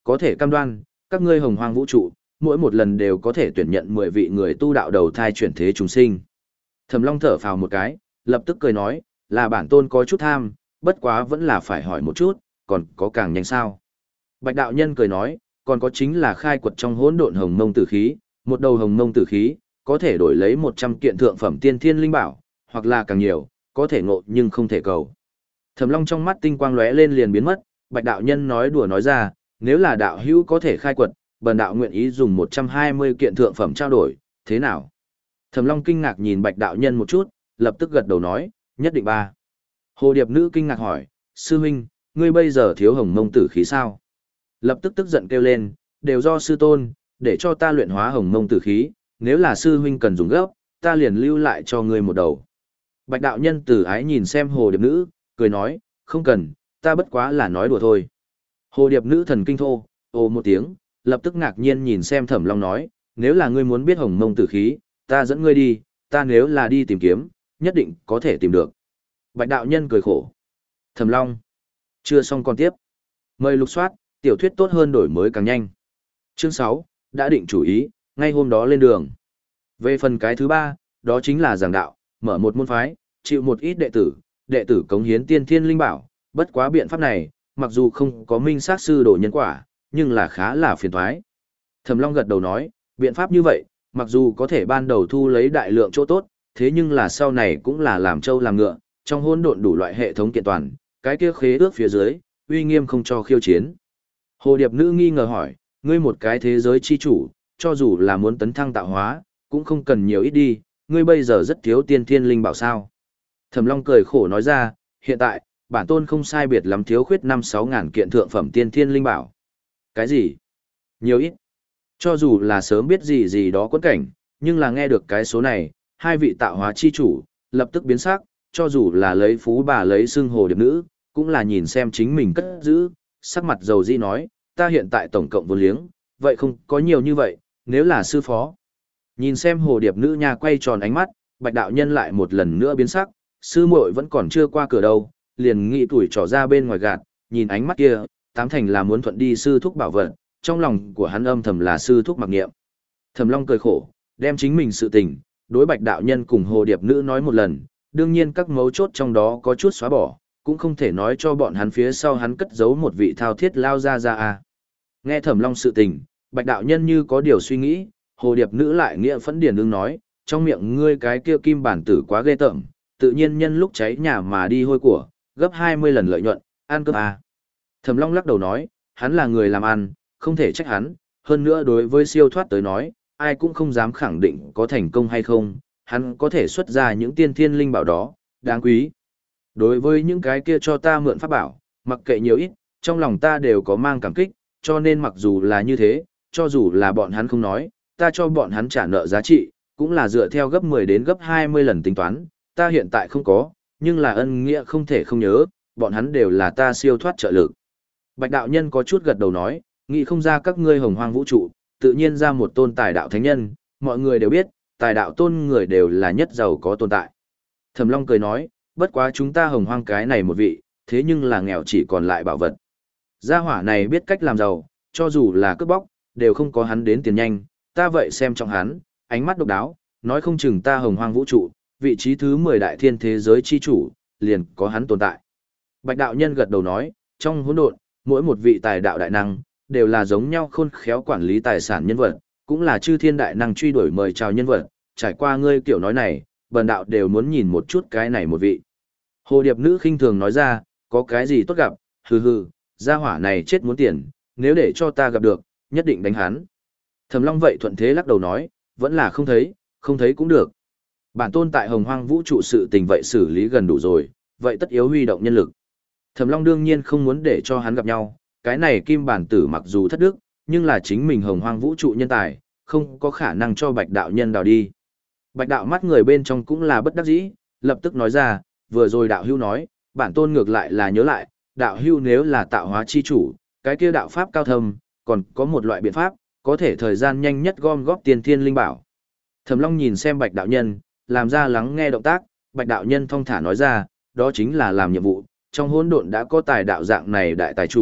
có thể cam đoan, các ngươi hồng hoang vũ trụ, mỗi một lần đều có thể tuyển nhận mười vị người tu đạo đầu thai chuyển thế chúng sinh. Thẩm Long thở phào một cái, lập tức cười nói, là bản tôn có chút tham, bất quá vẫn là phải hỏi một chút, còn có càng nhanh sao. Bạch đạo nhân cười nói, còn có chính là khai quật trong hỗn độn hồng mông tử khí, một đầu hồng mông tử khí, có thể đổi lấy một trăm kiện thượng phẩm tiên thiên linh bảo, hoặc là càng nhiều, có thể ngộ nhưng không thể cầu. Thẩm Long trong mắt tinh quang lóe lên liền biến mất, Bạch đạo nhân nói đùa nói ra, nếu là đạo hữu có thể khai quật, bần đạo nguyện ý dùng một trăm hai mươi kiện thượng phẩm trao đổi, thế nào? Thẩm Long kinh ngạc nhìn Bạch đạo nhân một chút, lập tức gật đầu nói, nhất định ba. Hồ Điệp nữ kinh ngạc hỏi, sư huynh, ngươi bây giờ thiếu hồng mông tử khí sao? Lập tức tức giận kêu lên, đều do sư tôn, để cho ta luyện hóa hồng mông tử khí, nếu là sư huynh cần dùng gấp, ta liền lưu lại cho ngươi một đầu. Bạch đạo nhân tử ái nhìn xem Hồ Điệp nữ, cười nói, không cần, ta bất quá là nói đùa thôi. Hồ Điệp nữ thần kinh thô, ồ một tiếng, lập tức ngạc nhiên nhìn xem Thẩm Long nói, nếu là ngươi muốn biết hồng mông tử khí, ta dẫn ngươi đi, ta nếu là đi tìm kiếm, nhất định có thể tìm được. Bạch đạo nhân cười khổ. Thẩm Long. Chưa xong còn tiếp. Mời lục soát, tiểu thuyết tốt hơn đổi mới càng nhanh. Chương sáu, đã định chủ ý, ngay hôm đó lên đường. Về phần cái thứ ba, đó chính là giảng đạo, mở một môn phái, chịu một ít đệ tử, đệ tử cống hiến tiên thiên linh bảo, bất quá biện pháp này, mặc dù không có minh sát sư đồ nhân quả, nhưng là khá là phiền toái. Thẩm Long gật đầu nói, biện pháp như vậy, mặc dù có thể ban đầu thu lấy đại lượng chỗ tốt, thế nhưng là sau này cũng là làm trâu làm ngựa, trong hỗn độn đủ loại hệ thống kiện toàn, cái kia khế ước phía dưới, uy nghiêm không cho khiêu chiến. Hồ Điệp nữ nghi ngờ hỏi, ngươi một cái thế giới chi chủ, cho dù là muốn tấn thăng tạo hóa, cũng không cần nhiều ít đi, ngươi bây giờ rất thiếu tiên thiên linh bảo sao. Thẩm Long cười khổ nói ra, hiện tại, bản tôn không sai biệt lắm thiếu khuyết năm sáu ngàn kiện thượng phẩm tiên thiên linh bảo. Cái gì? Nhiều ít? Cho dù là sớm biết gì gì đó quẫn cảnh, nhưng là nghe được cái số này, hai vị tạo hóa chi chủ, lập tức biến sắc, cho dù là lấy phú bà lấy xưng Hồ Điệp nữ, cũng là nhìn xem chính mình cất giữ, sắc mặt dầu dĩ nói, ta hiện tại tổng cộng vốn liếng, vậy không có nhiều như vậy, nếu là sư phó. Nhìn xem Hồ Điệp nữ nha quay tròn ánh mắt, Bạch đạo nhân lại một lần nữa biến sắc, sư muội vẫn còn chưa qua cửa đâu, liền nghĩ tuổi trỏ ra bên ngoài gạt, nhìn ánh mắt kia, tám thành là muốn thuận đi sư thúc bảo vật, trong lòng của hắn âm thầm là sư thúc mặc niệm. Thẩm Long cười khổ, đem chính mình sự tình, đối Bạch đạo nhân cùng Hồ Điệp nữ nói một lần, đương nhiên các mấu chốt trong đó có chút xóa bỏ, cũng không thể nói cho bọn hắn phía sau hắn cất giấu một vị thao thiết lao ra ra à. Nghe Thẩm Long sự tình, Bạch đạo nhân như có điều suy nghĩ, Hồ Điệp nữ lại nghĩa phẫn điền ương nói, trong miệng ngươi cái kia kim bản tử quá ghê tởm, tự nhiên nhân lúc cháy nhà mà đi hôi của, gấp hai mươi lần lợi nhuận, ăn cướp à. Thẩm Long lắc đầu nói, hắn là người làm ăn, không thể trách hắn, hơn nữa đối với siêu thoát tới nói, ai cũng không dám khẳng định có thành công hay không, hắn có thể xuất ra những tiên thiên linh bảo đó, đáng quý. Đối với những cái kia cho ta mượn pháp bảo, mặc kệ nhiều ít, trong lòng ta đều có mang cảm kích, cho nên mặc dù là như thế, cho dù là bọn hắn không nói, ta cho bọn hắn trả nợ giá trị, cũng là dựa theo gấp mười đến gấp hai mươi lần tính toán, ta hiện tại không có, nhưng là ân nghĩa không thể không nhớ, bọn hắn đều là ta siêu thoát trợ lực. Bạch đạo nhân có chút gật đầu nói, nghĩ không ra các ngươi hồng hoang vũ trụ, tự nhiên ra một tôn tài đạo thánh nhân, mọi người đều biết, tài đạo tôn người đều là nhất giàu có tồn tại. Thẩm Long cười nói, bất quá chúng ta hồng hoang cái này một vị, thế nhưng là nghèo chỉ còn lại bảo vật. Gia hỏa này biết cách làm giàu, cho dù là cướp bóc, đều không có hắn đến tiền nhanh, ta vậy xem trọng hắn, ánh mắt độc đáo, nói không chừng ta hồng hoang vũ trụ, vị trí thứ mười đại thiên thế giới chi chủ, liền có hắn tồn tại. Bạch đạo nhân gật đầu nói, trong hỗn độn, mỗi một vị tài đạo đại năng, đều là giống nhau khôn khéo quản lý tài sản nhân vật, cũng là chư thiên đại năng truy đuổi mời chào nhân vật, trải qua ngươi kiểu nói này, bần đạo đều muốn nhìn một chút cái này một vị. Hồ Điệp nữ khinh thường nói ra, có cái gì tốt gặp, hừ hừ, gia hỏa này chết muốn tiền, nếu để cho ta gặp được, nhất định đánh hắn. Thẩm Long vậy thuận thế lắc đầu nói, vẫn là không thấy, không thấy cũng được. Bản tôn tại hồng hoang vũ trụ sự tình vậy xử lý gần đủ rồi, vậy tất yếu huy động nhân lực. Thẩm Long đương nhiên không muốn để cho hắn gặp nhau, cái này kim bản tử mặc dù thất đức, nhưng là chính mình hồng hoang vũ trụ nhân tài, không có khả năng cho bạch đạo nhân đào đi. Bạch đạo mắt người bên trong cũng là bất đắc dĩ, lập tức nói ra, vừa rồi đạo hưu nói, bản tôn ngược lại là nhớ lại, đạo hưu nếu là tạo hóa chi chủ, cái kia đạo pháp cao thâm, còn có một loại biện pháp, có thể thời gian nhanh nhất gom góp tiền thiên linh bảo. Thẩm Long nhìn xem bạch đạo nhân, làm ra lắng nghe động tác, bạch đạo nhân thong thả nói ra, đó chính là làm nhiệm vụ, trong hỗn độn đã có tài đạo dạng này đại tài chủ,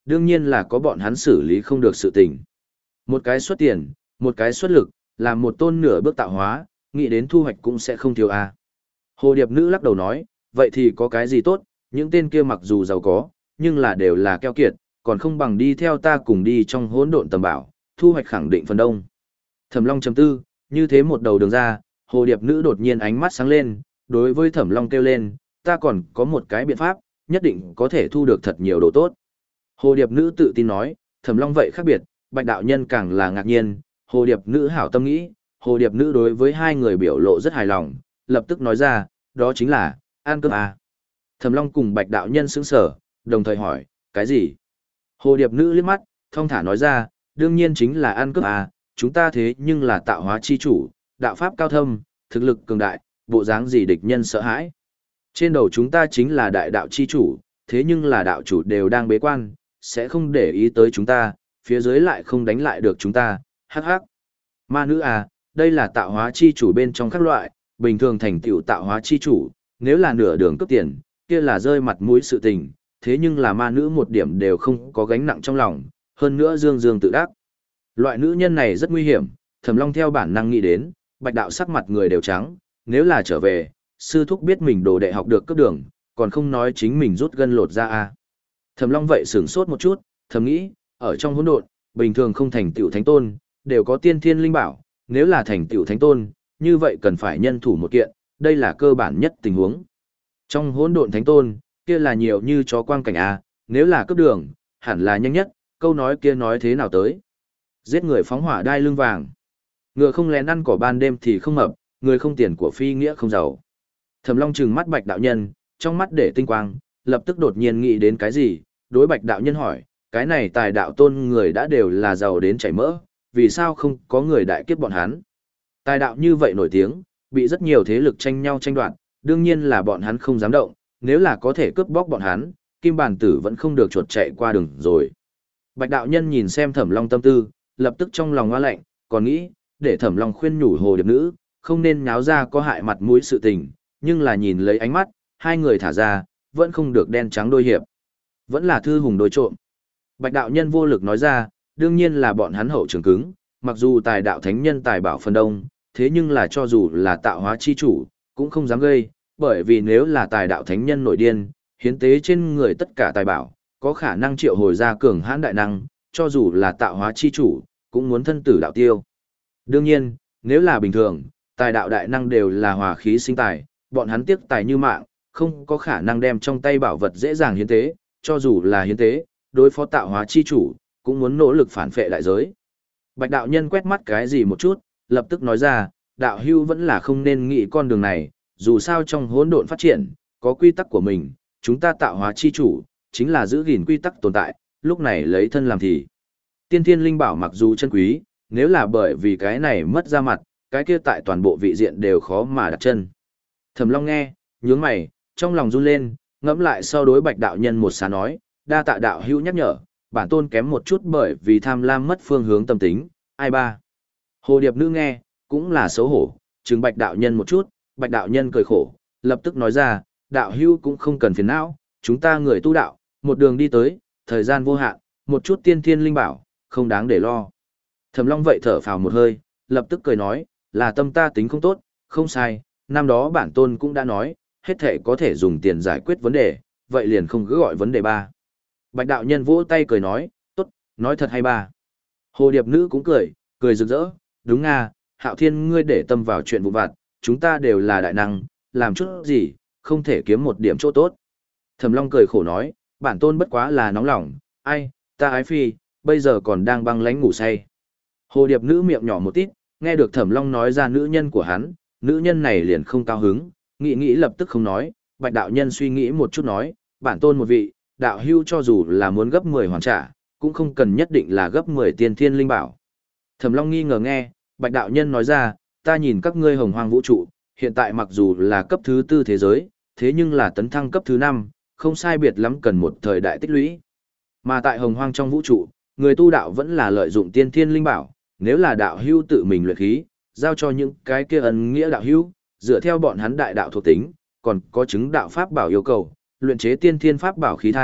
đương nhiên là có bọn hắn xử lý không được sự tình. Một cái xuất tiền, một cái xuất lực, làm một tôn nửa bước tạo hóa, nghĩ đến thu hoạch cũng sẽ không thiếu a. Hồ Điệp Nữ lắc đầu nói, vậy thì có cái gì tốt, những tên kia mặc dù giàu có, nhưng là đều là keo kiệt, còn không bằng đi theo ta cùng đi trong hỗn độn tầm bảo, thu hoạch khẳng định phần đông. Thẩm Long trầm tư, như thế một đầu đường ra, Hồ Điệp Nữ đột nhiên ánh mắt sáng lên, đối với Thẩm Long kêu lên, ta còn có một cái biện pháp, nhất định có thể thu được thật nhiều đồ tốt. Hồ Điệp Nữ tự tin nói, Thẩm Long vậy khác biệt, Bạch đạo nhân càng là ngạc nhiên, Hồ Điệp Nữ hảo tâm nghĩ, Hồ Điệp Nữ đối với hai người biểu lộ rất hài lòng, lập tức nói ra, đó chính là, ăn cơm à. Thẩm Long cùng Bạch đạo nhân sững sờ, đồng thời hỏi, cái gì? Hồ Điệp Nữ liếc mắt, thong thả nói ra, đương nhiên chính là ăn cướp à, chúng ta thế nhưng là tạo hóa chi chủ, đạo pháp cao thâm, thực lực cường đại, bộ dáng gì địch nhân sợ hãi. Trên đầu chúng ta chính là đại đạo chi chủ, thế nhưng là đạo chủ đều đang bế quan, sẽ không để ý tới chúng ta, phía dưới lại không đánh lại được chúng ta, hắc hắc. Ma nữ à, đây là tạo hóa chi chủ bên trong các loại, bình thường thành tựu tạo hóa chi chủ, nếu là nửa đường cướp tiền, kia là rơi mặt mũi sự tình, thế nhưng là ma nữ một điểm đều không có gánh nặng trong lòng, hơn nữa dương dương tự đắc. Loại nữ nhân này rất nguy hiểm, Thẩm Long theo bản năng nghĩ đến, Bạch đạo sắc mặt người đều trắng, nếu là trở về, sư thúc biết mình đồ đệ học được cấp đường, còn không nói chính mình rút gân lột ra a. Thẩm Long vậy sửng sốt một chút, thầm nghĩ, ở trong hỗn độn, bình thường không thành tựu thánh tôn, đều có tiên thiên linh bảo, nếu là thành tựu thánh tôn, như vậy cần phải nhân thủ một kiện, đây là cơ bản nhất tình huống. Trong hỗn độn thánh tôn, kia là nhiều như chó quang cảnh a, nếu là cấp đường, hẳn là nhanh nhất, câu nói kia nói thế nào tới? Giết người phóng hỏa đai lưng vàng. Ngựa không lén ăn cỏ ban đêm thì không mập, người không tiền của phi nghĩa không giàu. Thẩm Long trừng mắt Bạch đạo nhân, trong mắt để tinh quang, lập tức đột nhiên nghĩ đến cái gì, đối Bạch đạo nhân hỏi, cái này tài đạo tôn người đã đều là giàu đến chảy mỡ, vì sao không có người đại kiếp bọn hắn? Tài đạo như vậy nổi tiếng, bị rất nhiều thế lực tranh nhau tranh đoạt, đương nhiên là bọn hắn không dám động, nếu là có thể cướp bóc bọn hắn, Kim Bàn Tử vẫn không được chuột chạy qua đường rồi. Bạch đạo nhân nhìn xem Thẩm Long tâm tư, lập tức trong lòng hoa lạnh, còn nghĩ, để Thẩm Long khuyên nhủ Hồ Điệp Nữ, không nên nháo ra có hại mặt mũi sự tình, nhưng là nhìn lấy ánh mắt, hai người thả ra, vẫn không được đen trắng đôi hiệp. Vẫn là thư hùng đối trộm. Bạch đạo nhân vô lực nói ra, đương nhiên là bọn hắn hậu trường cứng, mặc dù tài đạo thánh nhân tài bảo phần đông, thế nhưng là cho dù là tạo hóa chi chủ, cũng không dám gây, bởi vì nếu là tài đạo thánh nhân nổi điên, hiến tế trên người tất cả tài bảo, có khả năng triệu hồi ra cường hãn đại năng, cho dù là tạo hóa chi chủ, cũng muốn thân tử đạo tiêu. Đương nhiên, nếu là bình thường, tài đạo đại năng đều là hòa khí sinh tài, bọn hắn tiếc tài như mạng, không có khả năng đem trong tay bảo vật dễ dàng hiến tế, cho dù là hiến tế, đối phó tạo hóa chi chủ, cũng muốn nỗ lực phản phệ đại giới. Bạch đạo nhân quét mắt cái gì một chút, lập tức nói ra, đạo hưu vẫn là không nên nghĩ con đường này, dù sao trong hỗn độn phát triển, có quy tắc của mình, chúng ta tạo hóa chi chủ, chính là giữ gìn quy tắc tồn tại, lúc này lấy thân làm thì. Tiên thiên linh bảo mặc dù chân quý, nếu là bởi vì cái này mất ra mặt, cái kia tại toàn bộ vị diện đều khó mà đặt chân. Thẩm Long nghe, nhướng mày, trong lòng run lên, ngẫm lại sau đối Bạch đạo nhân một xá nói, đa tạ đạo hữu nhắc nhở, bản tôn kém một chút bởi vì tham lam mất phương hướng tâm tính, ai ba. Hồ Điệp Nữ nghe, cũng là xấu hổ, trừng Bạch đạo nhân một chút, Bạch đạo nhân cười khổ, lập tức nói ra, đạo hữu cũng không cần phiền não, chúng ta người tu đạo, một đường đi tới, thời gian vô hạn, một chút tiên thiên linh bảo, không đáng để lo. Thẩm Long vậy thở phào một hơi, lập tức cười nói, là tâm ta tính không tốt, không sai, năm đó bản tôn cũng đã nói, hết thể có thể dùng tiền giải quyết vấn đề, vậy liền không cứ gọi vấn đề ba. Bạch đạo nhân vỗ tay cười nói, tốt, nói thật hay ba. Hồ Điệp Nữ cũng cười, cười rực rỡ, đúng nga, Hạo Thiên ngươi để tâm vào chuyện vụ vặt, chúng ta đều là đại năng, làm chút gì, không thể kiếm một điểm chỗ tốt. Thẩm Long cười khổ nói, bản tôn bất quá là nóng lòng, ai, ta ái phi, bây giờ còn đang băng lánh ngủ say. Hồ Điệp Nữ miệng nhỏ một tít, nghe được Thẩm Long nói ra nữ nhân của hắn, nữ nhân này liền không cao hứng, nghĩ nghĩ lập tức không nói, Bạch đạo nhân suy nghĩ một chút nói, bản tôn một vị, đạo hưu cho dù là muốn gấp mười hoàn trả, cũng không cần nhất định là gấp mười tiên thiên linh bảo. Thẩm Long nghi ngờ nghe, Bạch đạo nhân nói ra, ta nhìn các ngươi hồng hoang vũ trụ, hiện tại mặc dù là cấp thứ tư thế giới, thế nhưng là tấn thăng cấp thứ năm, không sai biệt lắm cần một thời đại tích lũy. Mà tại hồng hoang trong vũ trụ, người tu đạo vẫn là lợi dụng tiên thiên linh bảo, nếu là đạo hưu tự mình luyện khí, giao cho những cái kia ân nghĩa đạo hưu, dựa theo bọn hắn đại đạo thuộc tính, còn có chứng đạo pháp bảo yêu cầu, luyện chế tiên thiên pháp bảo khí thai,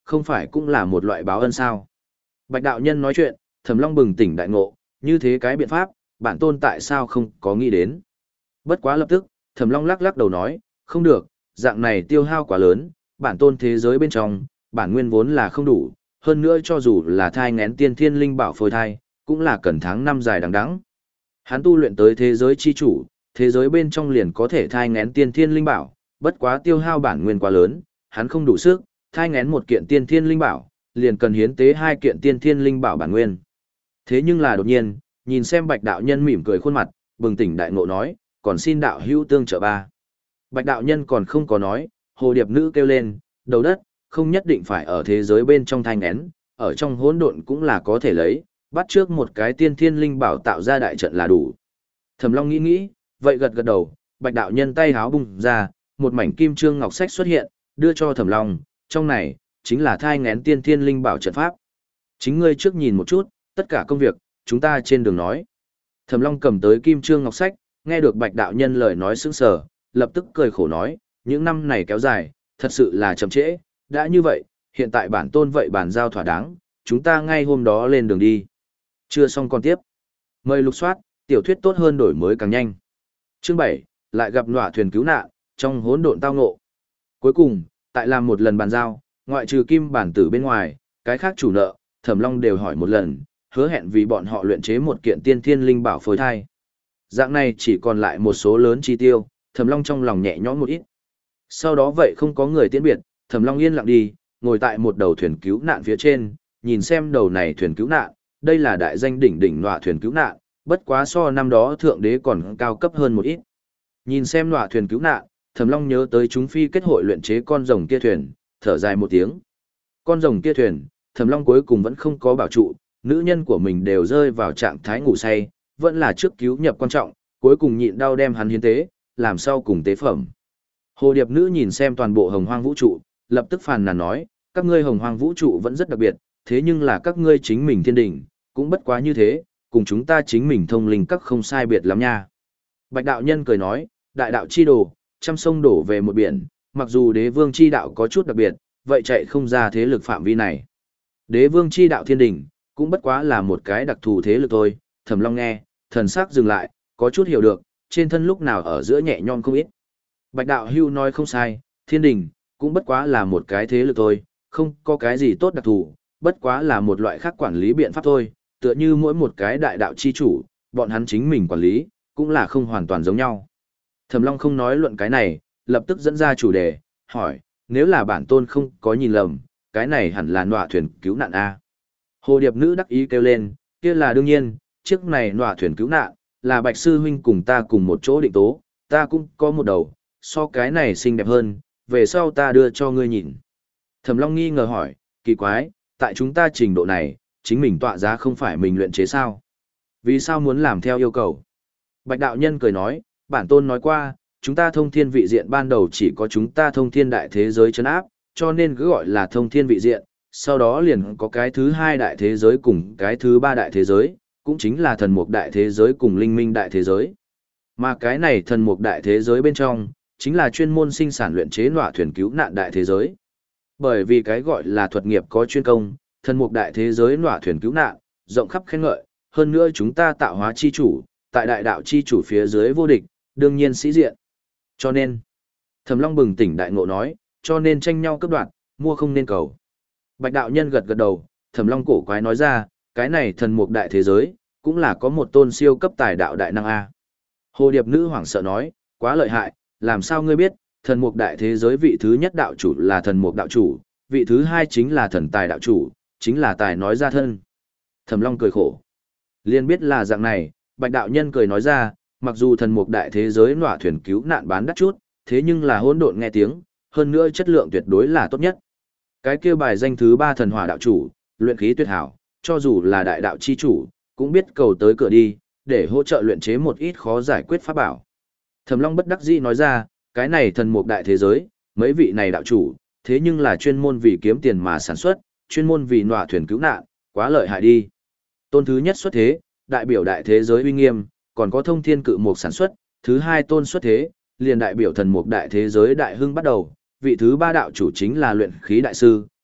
không phải cũng là một loại báo ân sao? Bạch đạo nhân nói chuyện, Thẩm Long bừng tỉnh đại ngộ, như thế cái biện pháp, bản tôn tại sao không có nghĩ đến? Bất quá lập tức, Thẩm Long lắc lắc đầu nói, không được, dạng này tiêu hao quá lớn, bản tôn thế giới bên trong, bản nguyên vốn là không đủ, hơn nữa cho dù là thai ngén tiên thiên linh bảo phôi thai, cũng là cần tháng năm dài đằng đẵng. Hắn tu luyện tới thế giới chi chủ, thế giới bên trong liền có thể thai ngén tiên thiên linh bảo, bất quá tiêu hao bản nguyên quá lớn, hắn không đủ sức, thai ngén một kiện tiên thiên linh bảo, liền cần hiến tế hai kiện tiên thiên linh bảo bản nguyên. Thế nhưng là đột nhiên, nhìn xem Bạch đạo nhân mỉm cười khuôn mặt, bừng tỉnh đại ngộ nói, còn xin đạo hữu tương trợ ba. Bạch đạo nhân còn không có nói, hồ điệp nữ kêu lên, đầu đất, không nhất định phải ở thế giới bên trong thai ngén, ở trong hỗn độn cũng là có thể lấy, bắt trước một cái tiên thiên linh bảo tạo ra đại trận là đủ. Thẩm Long nghĩ nghĩ, vậy gật gật đầu, Bạch đạo nhân tay háo bung ra, một mảnh kim trương ngọc sách xuất hiện, đưa cho Thẩm Long, trong này chính là thai ngén tiên thiên linh bảo trận pháp. Chính ngươi trước nhìn một chút, tất cả công việc, chúng ta trên đường nói. Thẩm Long cầm tới kim trương ngọc sách, nghe được Bạch đạo nhân lời nói sững sờ, lập tức cười khổ nói, những năm này kéo dài, thật sự là chậm trễ, đã như vậy, hiện tại bản tôn vậy bản giao thỏa đáng, chúng ta ngay hôm đó lên đường đi. Chưa xong còn tiếp. Mời lục soát, tiểu thuyết tốt hơn đổi mới càng nhanh. Chương bảy, lại gặp nọa thuyền cứu nạn, trong hỗn độn tao ngộ. Cuối cùng, tại làm một lần bàn giao, ngoại trừ kim bản tử bên ngoài, cái khác chủ nợ, Thẩm Long đều hỏi một lần, hứa hẹn vì bọn họ luyện chế một kiện tiên thiên linh bảo phối thai. Dạng này chỉ còn lại một số lớn chi tiêu, Thẩm Long trong lòng nhẹ nhõm một ít. Sau đó vậy không có người tiễn biệt, Thẩm Long yên lặng đi, ngồi tại một đầu thuyền cứu nạn phía trên, nhìn xem đầu này thuyền cứu nạn, đây là đại danh đỉnh đỉnh nọa thuyền cứu nạn, bất quá so năm đó thượng đế còn cao cấp hơn một ít. Nhìn xem nọa thuyền cứu nạn, Thẩm Long nhớ tới chúng phi kết hội luyện chế con rồng kia thuyền, thở dài một tiếng. Con rồng kia thuyền, Thẩm Long cuối cùng vẫn không có bảo trụ, nữ nhân của mình đều rơi vào trạng thái ngủ say, vẫn là trước cứu nhập quan trọng, cuối cùng nhịn đau đem hắn hiến tế, làm sao cùng tế phẩm. Hồ điệp nữ nhìn xem toàn bộ hồng hoang vũ trụ, lập tức phàn nàn nói, các ngươi hồng hoang vũ trụ vẫn rất đặc biệt, thế nhưng là các ngươi chính mình thiên đỉnh, cũng bất quá như thế, cùng chúng ta chính mình thông linh các không sai biệt lắm nha. Bạch đạo nhân cười nói, đại đạo chi đồ, trăm sông đổ về một biển, mặc dù đế vương chi đạo có chút đặc biệt, vậy chạy không ra thế lực phạm vi này. Đế vương chi đạo thiên đỉnh, cũng bất quá là một cái đặc thù thế lực thôi. Thẩm Long nghe, thần sắc dừng lại, có chút hiểu được, trên thân lúc nào ở giữa nhẹ nhõm không ít. Bạch đạo hưu nói không sai, thiên đình, cũng bất quá là một cái thế lực thôi, không có cái gì tốt đặc thù, bất quá là một loại khác quản lý biện pháp thôi, tựa như mỗi một cái đại đạo chi chủ, bọn hắn chính mình quản lý, cũng là không hoàn toàn giống nhau. Thẩm Long không nói luận cái này, lập tức dẫn ra chủ đề, hỏi, nếu là bản tôn không có nhìn lầm, cái này hẳn là nọa thuyền cứu nạn A. Hồ điệp nữ đắc ý kêu lên, kia là đương nhiên, chiếc này nọa thuyền cứu nạn, là Bạch sư huynh cùng ta cùng một chỗ định tố, ta cũng có một đầu, so cái này xinh đẹp hơn, về sau ta đưa cho ngươi nhìn. Thẩm Long nghi ngờ hỏi, kỳ quái, tại chúng ta trình độ này, chính mình tọa giá không phải mình luyện chế sao? Vì sao muốn làm theo yêu cầu? Bạch đạo nhân cười nói, bản tôn nói qua, chúng ta thông thiên vị diện ban đầu chỉ có chúng ta thông thiên đại thế giới chấn áp, cho nên cứ gọi là thông thiên vị diện, sau đó liền có cái thứ hai đại thế giới cùng cái thứ ba đại thế giới, cũng chính là thần mục đại thế giới cùng linh minh đại thế giới. Mà cái này thần mục đại thế giới bên trong, chính là chuyên môn sinh sản luyện chế nọa thuyền cứu nạn đại thế giới. Bởi vì cái gọi là thuật nghiệp có chuyên công, thần mục đại thế giới nọa thuyền cứu nạn, rộng khắp khen ngợi, hơn nữa chúng ta tạo hóa chi chủ, tại đại đạo chi chủ phía dưới vô địch, đương nhiên sĩ diện. Cho nên, Thẩm Long bừng tỉnh đại ngộ nói, cho nên tranh nhau cấp đoạt, mua không nên cầu. Bạch đạo nhân gật gật đầu, Thẩm Long cổ quái nói ra, cái này thần mục đại thế giới, cũng là có một tôn siêu cấp tài đạo đại năng A. Hồ điệp nữ hoảng sợ nói, quá lợi hại, làm sao ngươi biết, thần mục đại thế giới vị thứ nhất đạo chủ là thần mục đạo chủ, vị thứ hai chính là thần tài đạo chủ, chính là tài nói ra thân. Thẩm Long cười khổ. Liên biết là dạng này, Bạch đạo nhân cười nói ra, mặc dù thần mục đại thế giới nọa thuyền cứu nạn bán đắt chút, thế nhưng là hỗn độn nghe tiếng, hơn nữa chất lượng tuyệt đối là tốt nhất. Cái kia bài danh thứ ba thần hỏa đạo chủ, luyện khí tuyệt hảo, cho dù là đại đạo chi chủ, cũng biết cầu tới cửa đi, để hỗ trợ luyện chế một ít khó giải quyết pháp bảo. Thẩm Long bất đắc dĩ nói ra, cái này thần mục đại thế giới, mấy vị này đạo chủ, thế nhưng là chuyên môn vì kiếm tiền mà sản xuất, chuyên môn vì nọa thuyền cứu nạn, quá lợi hại đi. Tôn thứ nhất xuất thế, đại biểu đại thế giới uy nghiêm, còn có thông thiên cự mục sản xuất, thứ hai tôn xuất thế, liền đại biểu thần mục đại thế giới đại hưng bắt đầu, vị thứ ba đạo chủ chính là luyện khí đại sư,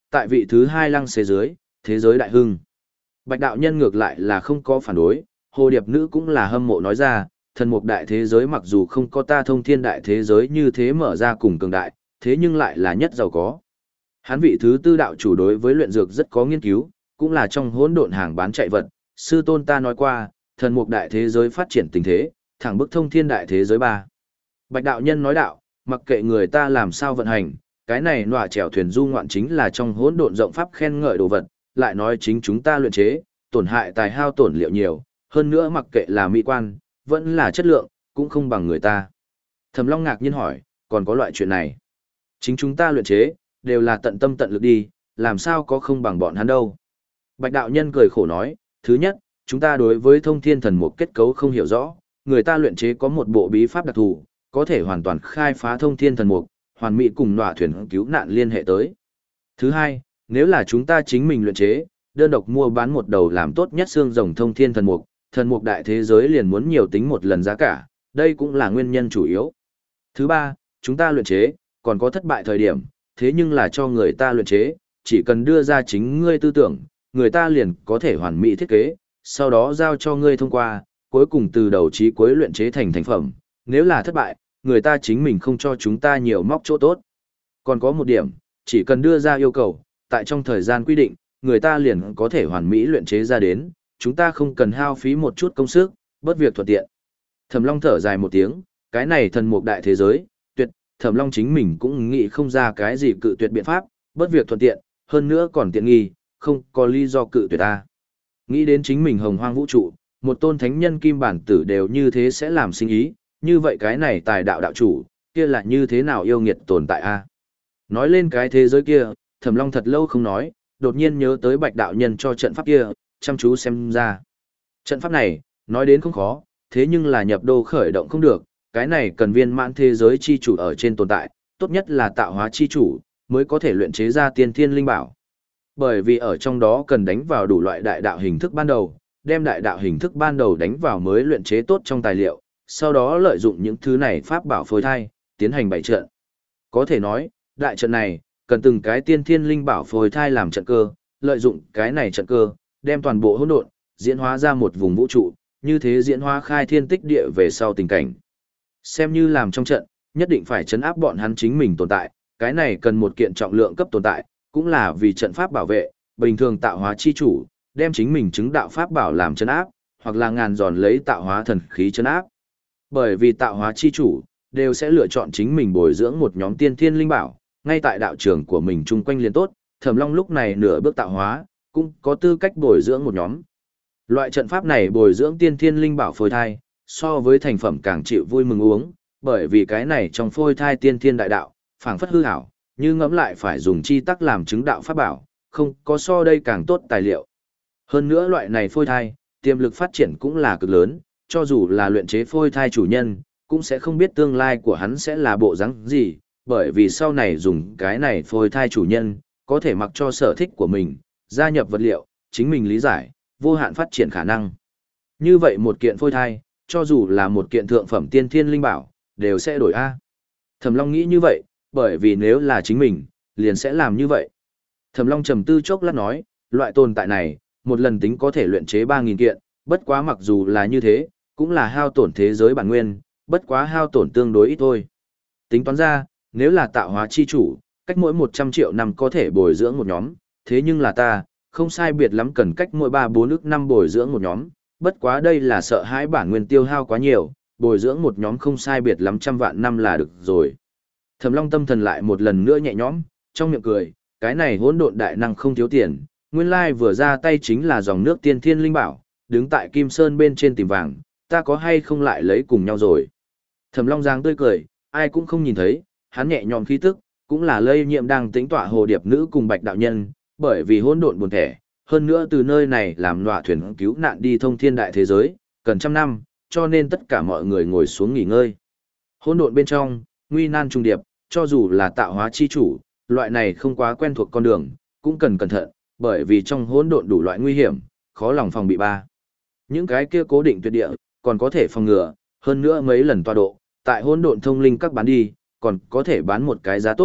tại vị thứ hai lăng xế dưới, thế giới đại hưng. Bạch đạo nhân ngược lại là không có phản đối, hồ điệp nữ cũng là hâm mộ nói ra, thần mục đại thế giới mặc dù không có ta thông thiên đại thế giới như thế mở ra cùng cường đại, thế nhưng lại là nhất giàu có. Hắn vị thứ tư đạo chủ đối với luyện dược rất có nghiên cứu, cũng là trong hỗn độn hàng bán chạy vật, sư tôn ta nói qua, thần mục đại thế giới phát triển tình thế, thẳng bức thông thiên đại thế giới ba. Bạch đạo nhân nói đạo, mặc kệ người ta làm sao vận hành, cái này nọa chèo thuyền du ngoạn chính là trong hỗn độn rộng pháp khen ngợi đồ vật, lại nói chính chúng ta luyện chế, tổn hại tài hao tổn liệu nhiều, hơn nữa mặc kệ là mỹ quan, vẫn là chất lượng, cũng không bằng người ta. Thẩm Long ngạc nhiên hỏi, còn có loại chuyện này? Chính chúng ta luyện chế, đều là tận tâm tận lực đi, làm sao có không bằng bọn hắn đâu. Bạch đạo nhân cười khổ nói, thứ nhất, chúng ta đối với thông thiên thần mục kết cấu không hiểu rõ, người ta luyện chế có một bộ bí pháp đặc thù, có thể hoàn toàn khai phá thông thiên thần mục, hoàn mỹ cùng nọa thuyền cứu nạn liên hệ tới. Thứ hai, nếu là chúng ta chính mình luyện chế, đơn độc mua bán một đầu làm tốt nhất xương rồng thông thiên thần mục, thần mục đại thế giới liền muốn nhiều tính một lần giá cả, đây cũng là nguyên nhân chủ yếu. Thứ ba, chúng ta luyện chế, còn có thất bại thời điểm, thế nhưng là cho người ta luyện chế, chỉ cần đưa ra chính ngươi tư tưởng, người ta liền có thể hoàn mỹ thiết kế, sau đó giao cho ngươi thông qua, cuối cùng từ đầu chí cuối luyện chế thành thành phẩm, nếu là thất bại, người ta chính mình không cho chúng ta nhiều móc chỗ tốt. Còn có một điểm, chỉ cần đưa ra yêu cầu, tại trong thời gian quy định, người ta liền có thể hoàn mỹ luyện chế ra đến, chúng ta không cần hao phí một chút công sức, bớt việc thuận tiện. Thẩm Long thở dài một tiếng, cái này thần mục đại thế giới, tuyệt, Thẩm Long chính mình cũng nghĩ không ra cái gì cự tuyệt biện pháp, bớt việc thuận tiện, hơn nữa còn tiện nghi, không có lý do cự tuyệt ta. Nghĩ đến chính mình hồng hoang vũ trụ, một tôn thánh nhân kim bản tử đều như thế sẽ làm sinh ý, như vậy cái này tài đạo đạo chủ, kia là như thế nào yêu nghiệt tồn tại a? Nói lên cái thế giới kia, Thẩm Long thật lâu không nói, đột nhiên nhớ tới Bạch đạo nhân cho trận pháp kia, chăm chú xem ra. Trận pháp này, nói đến không khó, thế nhưng là nhập đô khởi động không được, cái này cần viên mãn thế giới chi chủ ở trên tồn tại, tốt nhất là tạo hóa chi chủ, mới có thể luyện chế ra tiên thiên linh bảo. Bởi vì ở trong đó cần đánh vào đủ loại đại đạo hình thức ban đầu, đem đại đạo hình thức ban đầu đánh vào mới luyện chế tốt trong tài liệu, sau đó lợi dụng những thứ này pháp bảo phối thai, tiến hành bảy trận. Có thể nói, đại trận này, cần từng cái tiên thiên linh bảo phối thai làm trận cơ, lợi dụng cái này trận cơ, đem toàn bộ hỗn độn diễn hóa ra một vùng vũ trụ, như thế diễn hóa khai thiên tích địa về sau tình cảnh. Xem như làm trong trận, nhất định phải chấn áp bọn hắn chính mình tồn tại, cái này cần một kiện trọng lượng cấp tồn tại, cũng là vì trận pháp bảo vệ, bình thường tạo hóa chi chủ, đem chính mình chứng đạo pháp bảo làm chấn áp, hoặc là ngàn giòn lấy tạo hóa thần khí chấn áp. Bởi vì tạo hóa chi chủ, đều sẽ lựa chọn chính mình bồi dưỡng một nhóm tiên thiên linh bảo, ngay tại đạo trường của mình chung quanh liền tốt, Thẩm Long lúc này nửa bước tạo hóa, cũng có tư cách bồi dưỡng một nhóm. Loại trận pháp này bồi dưỡng tiên thiên linh bảo phôi thai, so với thành phẩm càng chịu vui mừng uống, bởi vì cái này trong phôi thai tiên thiên đại đạo, phảng phất hư ảo, như ngẫm lại phải dùng chi tắc làm chứng đạo pháp bảo, không có so đây càng tốt tài liệu. Hơn nữa loại này phôi thai, tiềm lực phát triển cũng là cực lớn, cho dù là luyện chế phôi thai chủ nhân, cũng sẽ không biết tương lai của hắn sẽ là bộ dáng gì, bởi vì sau này dùng cái này phôi thai chủ nhân, có thể mặc cho sở thích của mình, gia nhập vật liệu, chính mình lý giải, vô hạn phát triển khả năng. Như vậy một kiện phôi thai, cho dù là một kiện thượng phẩm tiên thiên linh bảo, đều sẽ đổi A. Thẩm Long nghĩ như vậy, bởi vì nếu là chính mình, liền sẽ làm như vậy. Thẩm Long trầm tư chốc lát nói, loại tồn tại này, một lần tính có thể luyện chế ba nghìn kiện, bất quá mặc dù là như thế, cũng là hao tổn thế giới bản nguyên, bất quá hao tổn tương đối ít thôi. Tính toán ra, nếu là tạo hóa chi chủ, cách mỗi một trăm triệu năm có thể bồi dưỡng một nhóm, thế nhưng là ta, không sai biệt lắm cần cách mỗi ba bốn ức năm bồi dưỡng một nhóm, bất quá đây là sợ hãi bản nguyên tiêu hao quá nhiều, bồi dưỡng một nhóm không sai biệt lắm trăm vạn năm là được rồi. Thẩm Long tâm thần lại một lần nữa nhẹ nhõm, trong miệng cười, cái này hỗn độn đại năng không thiếu tiền, nguyên lai vừa ra tay chính là dòng nước tiên thiên linh bảo, đứng tại Kim Sơn bên trên tìm vàng, ta có hay không lại lấy cùng nhau rồi. Thẩm Long giang tươi cười, ai cũng không nhìn thấy, hắn nhẹ nhõm khí tức, cũng là lây nhiễm đang tĩnh tọa hồ điệp nữ cùng Bạch đạo nhân, bởi vì hỗn độn buồn thẻ, hơn nữa từ nơi này làm nọa thuyền cứu nạn đi thông thiên đại thế giới, cần trăm năm, cho nên tất cả mọi người ngồi xuống nghỉ ngơi. Hỗn độn bên trong, nguy nan trùng điệp, cho dù là tạo hóa chi chủ, loại này không quá quen thuộc con đường, cũng cần cẩn thận, bởi vì trong hỗn độn đủ loại nguy hiểm, khó lòng phòng bị ba. Những cái kia cố định tuyệt địa, còn có thể phòng ngừa, hơn nữa mấy lần tọa độ, tại hỗn độn thông linh các bán đi, còn có thể bán một cái giá tốt,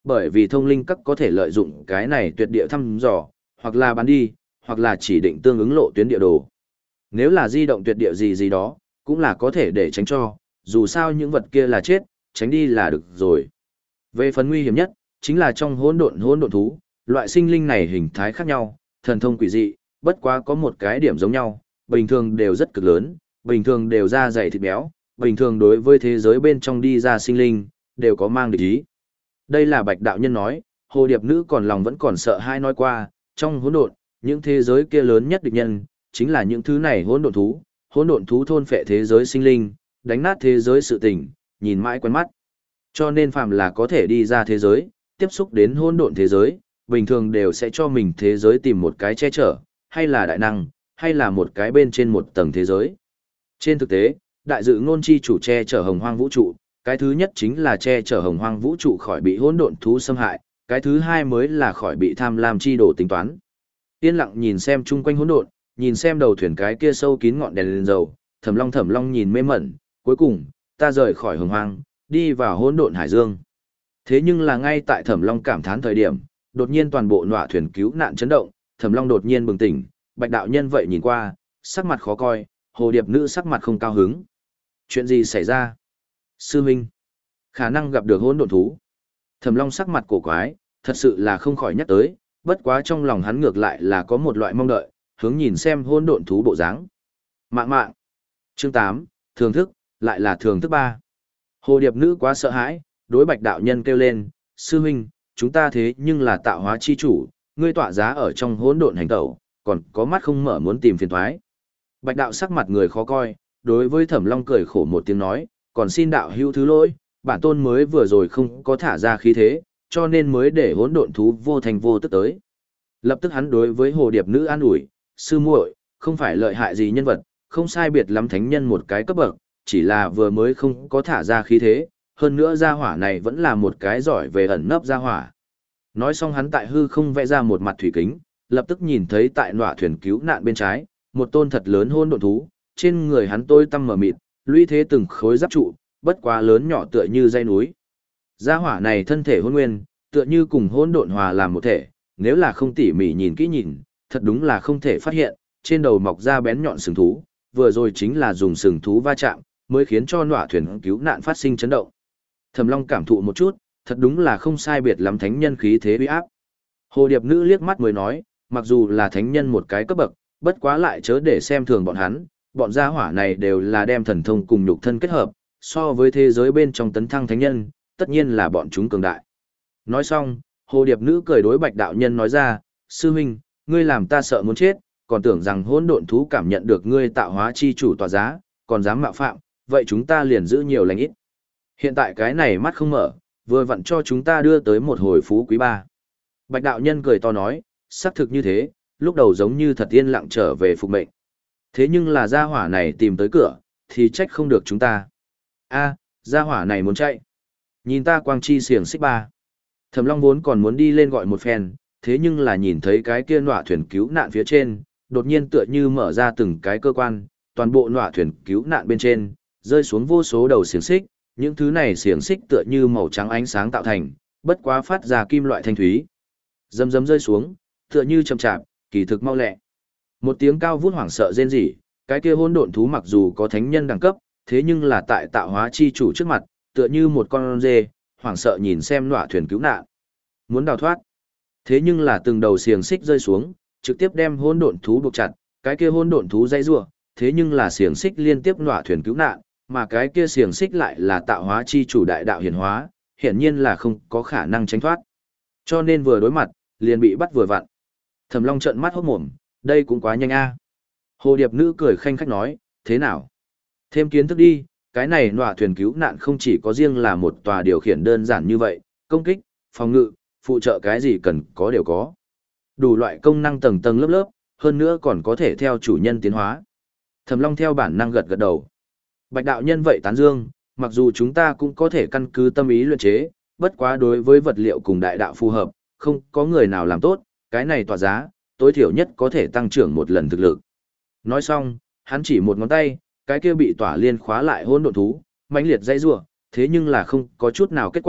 bởi vì thông linh các có thể lợi dụng cái này tuyệt địa thăm dò, hoặc là bán đi, hoặc là chỉ định tương ứng lộ tuyến địa đồ. Nếu là di động tuyệt địa gì gì đó, cũng là có thể để tránh cho, dù sao những vật kia là chết, tránh đi là được rồi. Về phần nguy hiểm nhất, chính là trong hỗn độn hỗn độn thú, loại sinh linh này hình thái khác nhau, thần thông quỷ dị, bất quá có một cái điểm giống nhau, bình thường đều rất cực lớn, bình thường đều da dày thịt béo, bình thường đối với thế giới bên trong đi ra sinh linh, đều có mang địch ý. Đây là Bạch đạo nhân nói, Hồ Điệp nữ còn lòng vẫn còn sợ hai nói qua, trong hỗn độn, những thế giới kia lớn nhất địch nhân, chính là những thứ này hỗn độn thú, hỗn độn thú thôn phệ thế giới sinh linh, đánh nát thế giới sự tình, nhìn mãi quen mắt. Cho nên phàm là có thể đi ra thế giới, tiếp xúc đến hỗn độn thế giới, bình thường đều sẽ cho mình thế giới tìm một cái che chở, hay là đại năng, hay là một cái bên trên một tầng thế giới. Trên thực tế, đại dự ngôn chi chủ che chở hồng hoang vũ trụ, cái thứ nhất chính là che chở hồng hoang vũ trụ khỏi bị hỗn độn thú xâm hại, cái thứ hai mới là khỏi bị tham lam chi đổ tính toán. Yên lặng nhìn xem chung quanh hỗn độn, nhìn xem đầu thuyền cái kia sâu kín ngọn đèn lên dầu, Thẩm Long Thẩm Long nhìn mê mẩn, cuối cùng, ta rời khỏi hồng hoang, đi vào hỗn độn hải dương. Thế nhưng là ngay tại Thẩm Long cảm thán thời điểm, đột nhiên toàn bộ nọa thuyền cứu nạn chấn động, Thẩm Long đột nhiên bừng tỉnh, Bạch đạo nhân vậy nhìn qua, sắc mặt khó coi, Hồ Điệp nữ sắc mặt không cao hứng. Chuyện gì xảy ra? Sư huynh, khả năng gặp được hỗn độn thú. Thẩm Long sắc mặt cổ quái, thật sự là không khỏi nhắc tới, bất quá trong lòng hắn ngược lại là có một loại mong đợi, hướng nhìn xem hỗn độn thú bộ dáng. Mạng mạng. Chương tám, thường thức, lại là thường thức ba. Hồ Điệp nữ quá sợ hãi, đối Bạch đạo nhân kêu lên, sư huynh, chúng ta thế nhưng là tạo hóa chi chủ, ngươi tỏa giá ở trong hỗn độn hành tẩu, còn có mắt không mở muốn tìm phiền toái. Bạch đạo sắc mặt người khó coi, đối với Thẩm Long cười khổ một tiếng nói, còn xin đạo hữu thứ lỗi, bản tôn mới vừa rồi không có thả ra khí thế, cho nên mới để hỗn độn thú vô thành vô tức tới. Lập tức hắn đối với Hồ Điệp nữ an ủi, sư muội, không phải lợi hại gì nhân vật, không sai biệt lắm thánh nhân một cái cấp bậc, chỉ là vừa mới không có thả ra khí thế, hơn nữa gia hỏa này vẫn là một cái giỏi về ẩn nấp gia hỏa. Nói xong hắn tại hư không vẽ ra một mặt thủy kính, lập tức nhìn thấy tại nọa thuyền cứu nạn bên trái, một tôn thật lớn hỗn độn thú, trên người hắn tôi tăm mờ mịt, lũy thế từng khối giáp trụ, bất quá lớn nhỏ tựa như dãy núi. Gia hỏa này thân thể hỗn nguyên, tựa như cùng hỗn độn hòa làm một thể, nếu là không tỉ mỉ nhìn kỹ nhìn, thật đúng là không thể phát hiện, trên đầu mọc ra bén nhọn sừng thú, vừa rồi chính là dùng sừng thú va chạm, mới khiến cho nọa thuyền cứu nạn phát sinh chấn động. Thẩm Long cảm thụ một chút, thật đúng là không sai biệt lắm thánh nhân khí thế uy áp. Hồ Điệp nữ liếc mắt mới nói, mặc dù là thánh nhân một cái cấp bậc, bất quá lại chớ để xem thường bọn hắn, bọn gia hỏa này đều là đem thần thông cùng nhục thân kết hợp, so với thế giới bên trong tấn thăng thánh nhân, tất nhiên là bọn chúng cường đại. Nói xong, Hồ Điệp nữ cười đối Bạch đạo nhân nói ra, sư huynh, ngươi làm ta sợ muốn chết, còn tưởng rằng hỗn độn thú cảm nhận được ngươi tạo hóa chi chủ tòa giá, còn dám mạo phạm, vậy chúng ta liền giữ nhiều lành ít. Hiện tại cái này mắt không mở, vừa vặn cho chúng ta đưa tới một hồi phú quý ba. Bạch đạo nhân cười to nói, xác thực như thế, lúc đầu giống như thật yên lặng trở về phục mệnh. Thế nhưng là gia hỏa này tìm tới cửa, thì trách không được chúng ta. A, gia hỏa này muốn chạy. Nhìn ta quang chi xiềng xích ba. Thẩm Long vốn còn muốn đi lên gọi một phen, thế nhưng là nhìn thấy cái kia nọa thuyền cứu nạn phía trên, đột nhiên tựa như mở ra từng cái cơ quan, toàn bộ nọa thuyền cứu nạn bên trên, rơi xuống vô số đầu xiềng xích, những thứ này xiềng xích tựa như màu trắng ánh sáng tạo thành, bất quá phát ra kim loại thanh thúy. Dầm dầm rơi xuống, tựa như chậm chạp, kỳ thực mau lẹ. Một tiếng cao vút hoảng sợ rên rỉ, cái kia hỗn độn thú mặc dù có thánh nhân đẳng cấp, thế nhưng là tại tạo hóa chi chủ trước mặt, tựa như một con dê, hoảng sợ nhìn xem nọa thuyền cứu nạn. Muốn đào thoát. Thế nhưng là từng đầu xiềng xích rơi xuống, trực tiếp đem hỗn độn thú buộc chặt, cái kia hỗn độn thú dây rủa, thế nhưng là xiềng xích liên tiếp nọa thuyền cứu nạn, mà cái kia xiềng xích lại là tạo hóa chi chủ đại đạo hiển hóa, hiển nhiên là không có khả năng tránh thoát. Cho nên vừa đối mặt, liền bị bắt vừa vặn. Thẩm Long trợn mắt hốt mồm, đây cũng quá nhanh a. Hồ Điệp nữ cười khanh khách nói, thế nào? Thêm kiến thức đi, cái này nọa thuyền cứu nạn không chỉ có riêng là một tòa điều khiển đơn giản như vậy, công kích, phòng ngự, phụ trợ cái gì cần có đều có. Đủ loại công năng tầng tầng lớp lớp, hơn nữa còn có thể theo chủ nhân tiến hóa. Thẩm Long theo bản năng gật gật đầu. Bạch đạo nhân vậy tán dương, mặc dù chúng ta cũng có thể căn cứ tâm ý luyện chế, bất quá đối với vật liệu cùng đại đạo phù hợp, không có người nào làm tốt, cái này tỏa giá, tối thiểu nhất có thể tăng trưởng một lần thực lực. Nói xong, hắn chỉ một ngón tay, cái kia bị tỏa liên khóa lại hỗn độn thú, mãnh liệt dây rủa, thế nhưng là không có chút nào kết quả,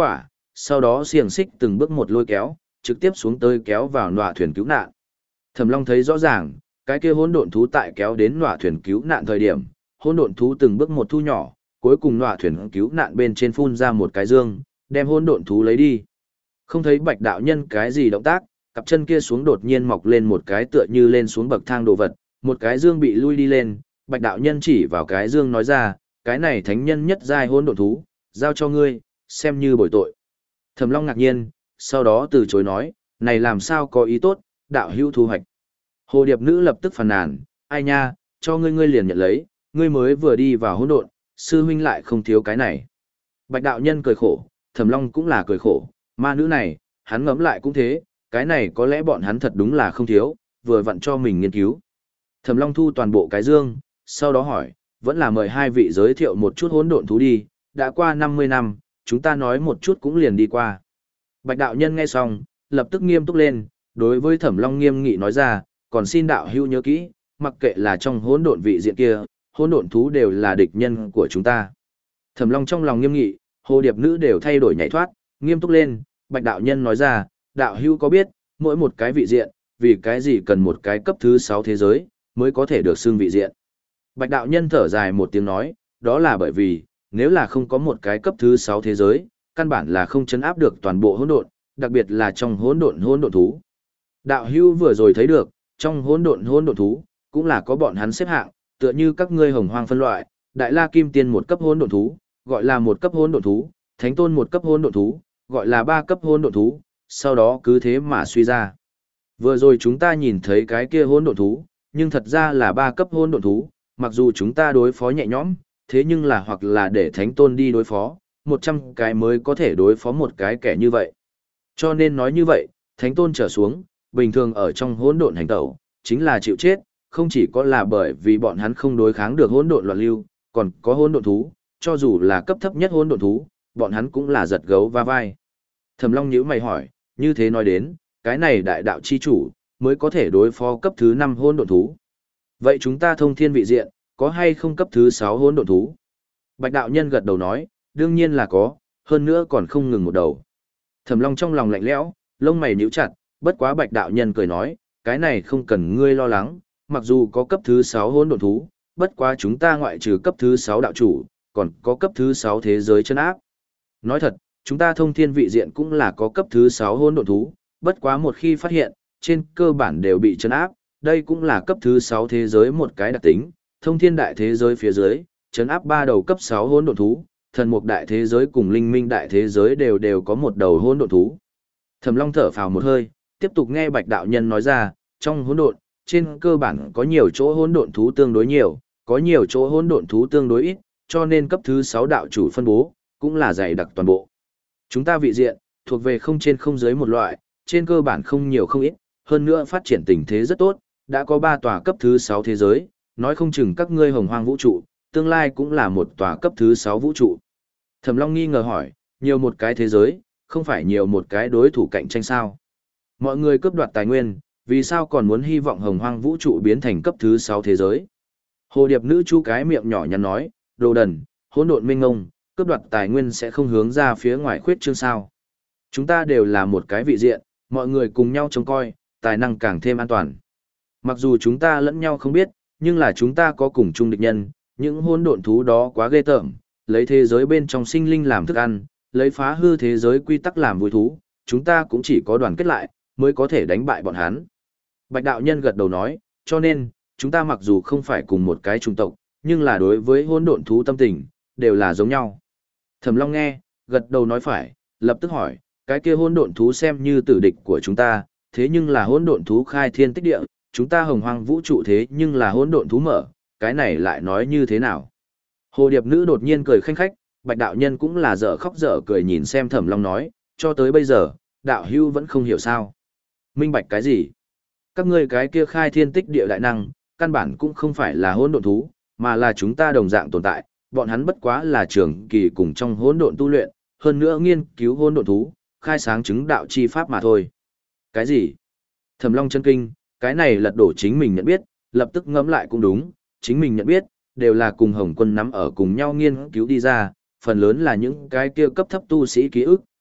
sau đó xiềng xích từng bước một lôi kéo, trực tiếp xuống tới kéo vào nọa thuyền cứu nạn. Thẩm Long thấy rõ ràng, cái kia hỗn độn thú tại kéo đến nọa thuyền cứu nạn thời điểm, hỗn độn thú từng bước một thu nhỏ, cuối cùng nọa thuyền cứu nạn bên trên phun ra một cái dương, đem hỗn độn thú lấy đi. Không thấy Bạch đạo nhân cái gì động tác, cặp chân kia xuống đột nhiên mọc lên một cái tựa như lên xuống bậc thang đồ vật, một cái dương bị lui đi lên, Bạch đạo nhân chỉ vào cái dương nói ra, cái này thánh nhân nhất giai hỗn độn thú, giao cho ngươi, xem như bồi tội. Thẩm Long ngạc nhiên, sau đó từ chối nói, này làm sao có ý tốt, đạo hữu thu hoạch. Hồ điệp nữ lập tức phàn nàn, ai nha, cho ngươi ngươi liền nhận lấy, ngươi mới vừa đi vào hỗn độn, sư huynh lại không thiếu cái này. Bạch đạo nhân cười khổ, Thẩm Long cũng là cười khổ, ma nữ này, hắn ngẫm lại cũng thế, cái này có lẽ bọn hắn thật đúng là không thiếu, vừa vặn cho mình nghiên cứu. Thẩm Long thu toàn bộ cái dương, sau đó hỏi, vẫn là mời hai vị giới thiệu một chút hỗn độn thú đi, đã qua năm mươi năm, chúng ta nói một chút cũng liền đi qua. Bạch đạo nhân nghe xong, lập tức nghiêm túc lên, đối với Thẩm Long nghiêm nghị nói ra, còn xin đạo hữu nhớ kỹ, mặc kệ là trong hỗn độn vị diện kia, hỗn độn thú đều là địch nhân của chúng ta. Thẩm Long trong lòng nghiêm nghị, hồ điệp nữ đều thay đổi nhảy thoát, nghiêm túc lên, Bạch đạo nhân nói ra, đạo hữu có biết, mỗi một cái vị diện, vì cái gì cần một cái cấp thứ sáu thế giới, mới có thể được xưng vị diện. Bạch đạo nhân thở dài một tiếng nói, đó là bởi vì, nếu là không có một cái cấp thứ sáu thế giới, căn bản là không chấn áp được toàn bộ hỗn độn, đặc biệt là trong hỗn độn hỗn độn thú. Đạo hữu vừa rồi thấy được, trong hỗn độn hỗn độn thú, cũng là có bọn hắn xếp hạng, tựa như các ngươi hồng hoang phân loại, đại la kim tiên một cấp hỗn độn thú, gọi là một cấp hỗn độn thú, thánh tôn một cấp hỗn độn thú, gọi là ba cấp hỗn độn thú, sau đó cứ thế mà suy ra. Vừa rồi chúng ta nhìn thấy cái kia hỗn độn thú, nhưng thật ra là ba cấp hỗn độn thú, mặc dù chúng ta đối phó nhẹ nhõm, thế nhưng là hoặc là để thánh tôn đi đối phó, một trăm cái mới có thể đối phó một cái kẻ như vậy. Cho nên nói như vậy, thánh tôn trở xuống, bình thường ở trong hỗn độn hành tẩu, chính là chịu chết, không chỉ có là bởi vì bọn hắn không đối kháng được hỗn độn loạn lưu, còn có hỗn độn thú, cho dù là cấp thấp nhất hỗn độn thú, bọn hắn cũng là giật gấu va vai. Thẩm Long nhíu mày hỏi, như thế nói đến, cái này đại đạo chi chủ, mới có thể đối phó cấp thứ năm hỗn độn thú. Vậy chúng ta thông thiên vị diện, có hay không cấp thứ sáu hỗn độn thú? Bạch đạo nhân gật đầu nói, đương nhiên là có, hơn nữa còn không ngừng một đầu. Thẩm Long trong lòng lạnh lẽo, lông mày nhíu chặt, bất quá Bạch đạo nhân cười nói, cái này không cần ngươi lo lắng, mặc dù có cấp thứ sáu hỗn độn thú, bất quá chúng ta ngoại trừ cấp thứ sáu đạo chủ, còn có cấp thứ sáu thế giới chân áp. Nói thật, chúng ta thông thiên vị diện cũng là có cấp thứ sáu hỗn độn thú, bất quá một khi phát hiện, trên cơ bản đều bị chân áp, đây cũng là cấp thứ sáu thế giới một cái đặc tính, thông thiên đại thế giới phía dưới, chấn áp ba đầu cấp sáu hỗn độn thú, thần mục đại thế giới cùng linh minh đại thế giới đều đều có một đầu hỗn độn thú. Thẩm Long thở phào một hơi, tiếp tục nghe Bạch đạo nhân nói ra, trong hỗn độn, trên cơ bản có nhiều chỗ hỗn độn thú tương đối nhiều, có nhiều chỗ hỗn độn thú tương đối ít, cho nên cấp thứ sáu đạo chủ phân bố, cũng là dày đặc toàn bộ. Chúng ta vị diện, thuộc về không trên không dưới một loại, trên cơ bản không nhiều không ít, hơn nữa phát triển tình thế rất tốt, đã có ba tòa cấp thứ sáu thế giới, nói không chừng các ngươi hồng hoang vũ trụ, tương lai cũng là một tòa cấp thứ sáu vũ trụ. Thẩm Long nghi ngờ hỏi, nhiều một cái thế giới, không phải nhiều một cái đối thủ cạnh tranh sao? Mọi người cướp đoạt tài nguyên, vì sao còn muốn hy vọng hồng hoang vũ trụ biến thành cấp thứ sáu thế giới? Hồ điệp nữ chu cái miệng nhỏ nhắn nói, đồ đần, hỗn độn minh ngông, cướp đoạt tài nguyên sẽ không hướng ra phía ngoài khuyết trương sao? Chúng ta đều là một cái vị diện, mọi người cùng nhau trông coi, tài năng càng thêm an toàn. Mặc dù chúng ta lẫn nhau không biết, nhưng là chúng ta có cùng chung địch nhân, những hỗn độn thú đó quá ghê tởm, lấy thế giới bên trong sinh linh làm thức ăn, lấy phá hư thế giới quy tắc làm vui thú, chúng ta cũng chỉ có đoàn kết lại, mới có thể đánh bại bọn hắn. Bạch đạo nhân gật đầu nói, cho nên, chúng ta mặc dù không phải cùng một cái chủng tộc, nhưng là đối với hỗn độn thú tâm tình, đều là giống nhau. Thẩm Long nghe, gật đầu nói phải, lập tức hỏi, cái kia hỗn độn thú xem như tử địch của chúng ta, thế nhưng là hỗn độn thú khai thiên tích địa, chúng ta hồng hoang vũ trụ thế nhưng là hỗn độn thú mở, cái này lại nói như thế nào? Hồ điệp nữ đột nhiên cười khanh khách, Bạch đạo nhân cũng là dở khóc dở cười nhìn xem Thẩm Long nói, cho tới bây giờ, đạo hưu vẫn không hiểu sao. Minh bạch cái gì? Các ngươi cái kia khai thiên tích địa đại năng, căn bản cũng không phải là hỗn độn thú, mà là chúng ta đồng dạng tồn tại, bọn hắn bất quá là trường kỳ cùng trong hỗn độn tu luyện, hơn nữa nghiên cứu hỗn độn thú, khai sáng chứng đạo chi pháp mà thôi. Cái gì? Thẩm Long chân kinh, cái này lật đổ chính mình nhận biết, lập tức ngẫm lại cũng đúng, chính mình nhận biết, đều là cùng Hồng Quân nắm ở cùng nhau nghiên cứu đi ra, phần lớn là những cái kia cấp thấp tu sĩ ký ức,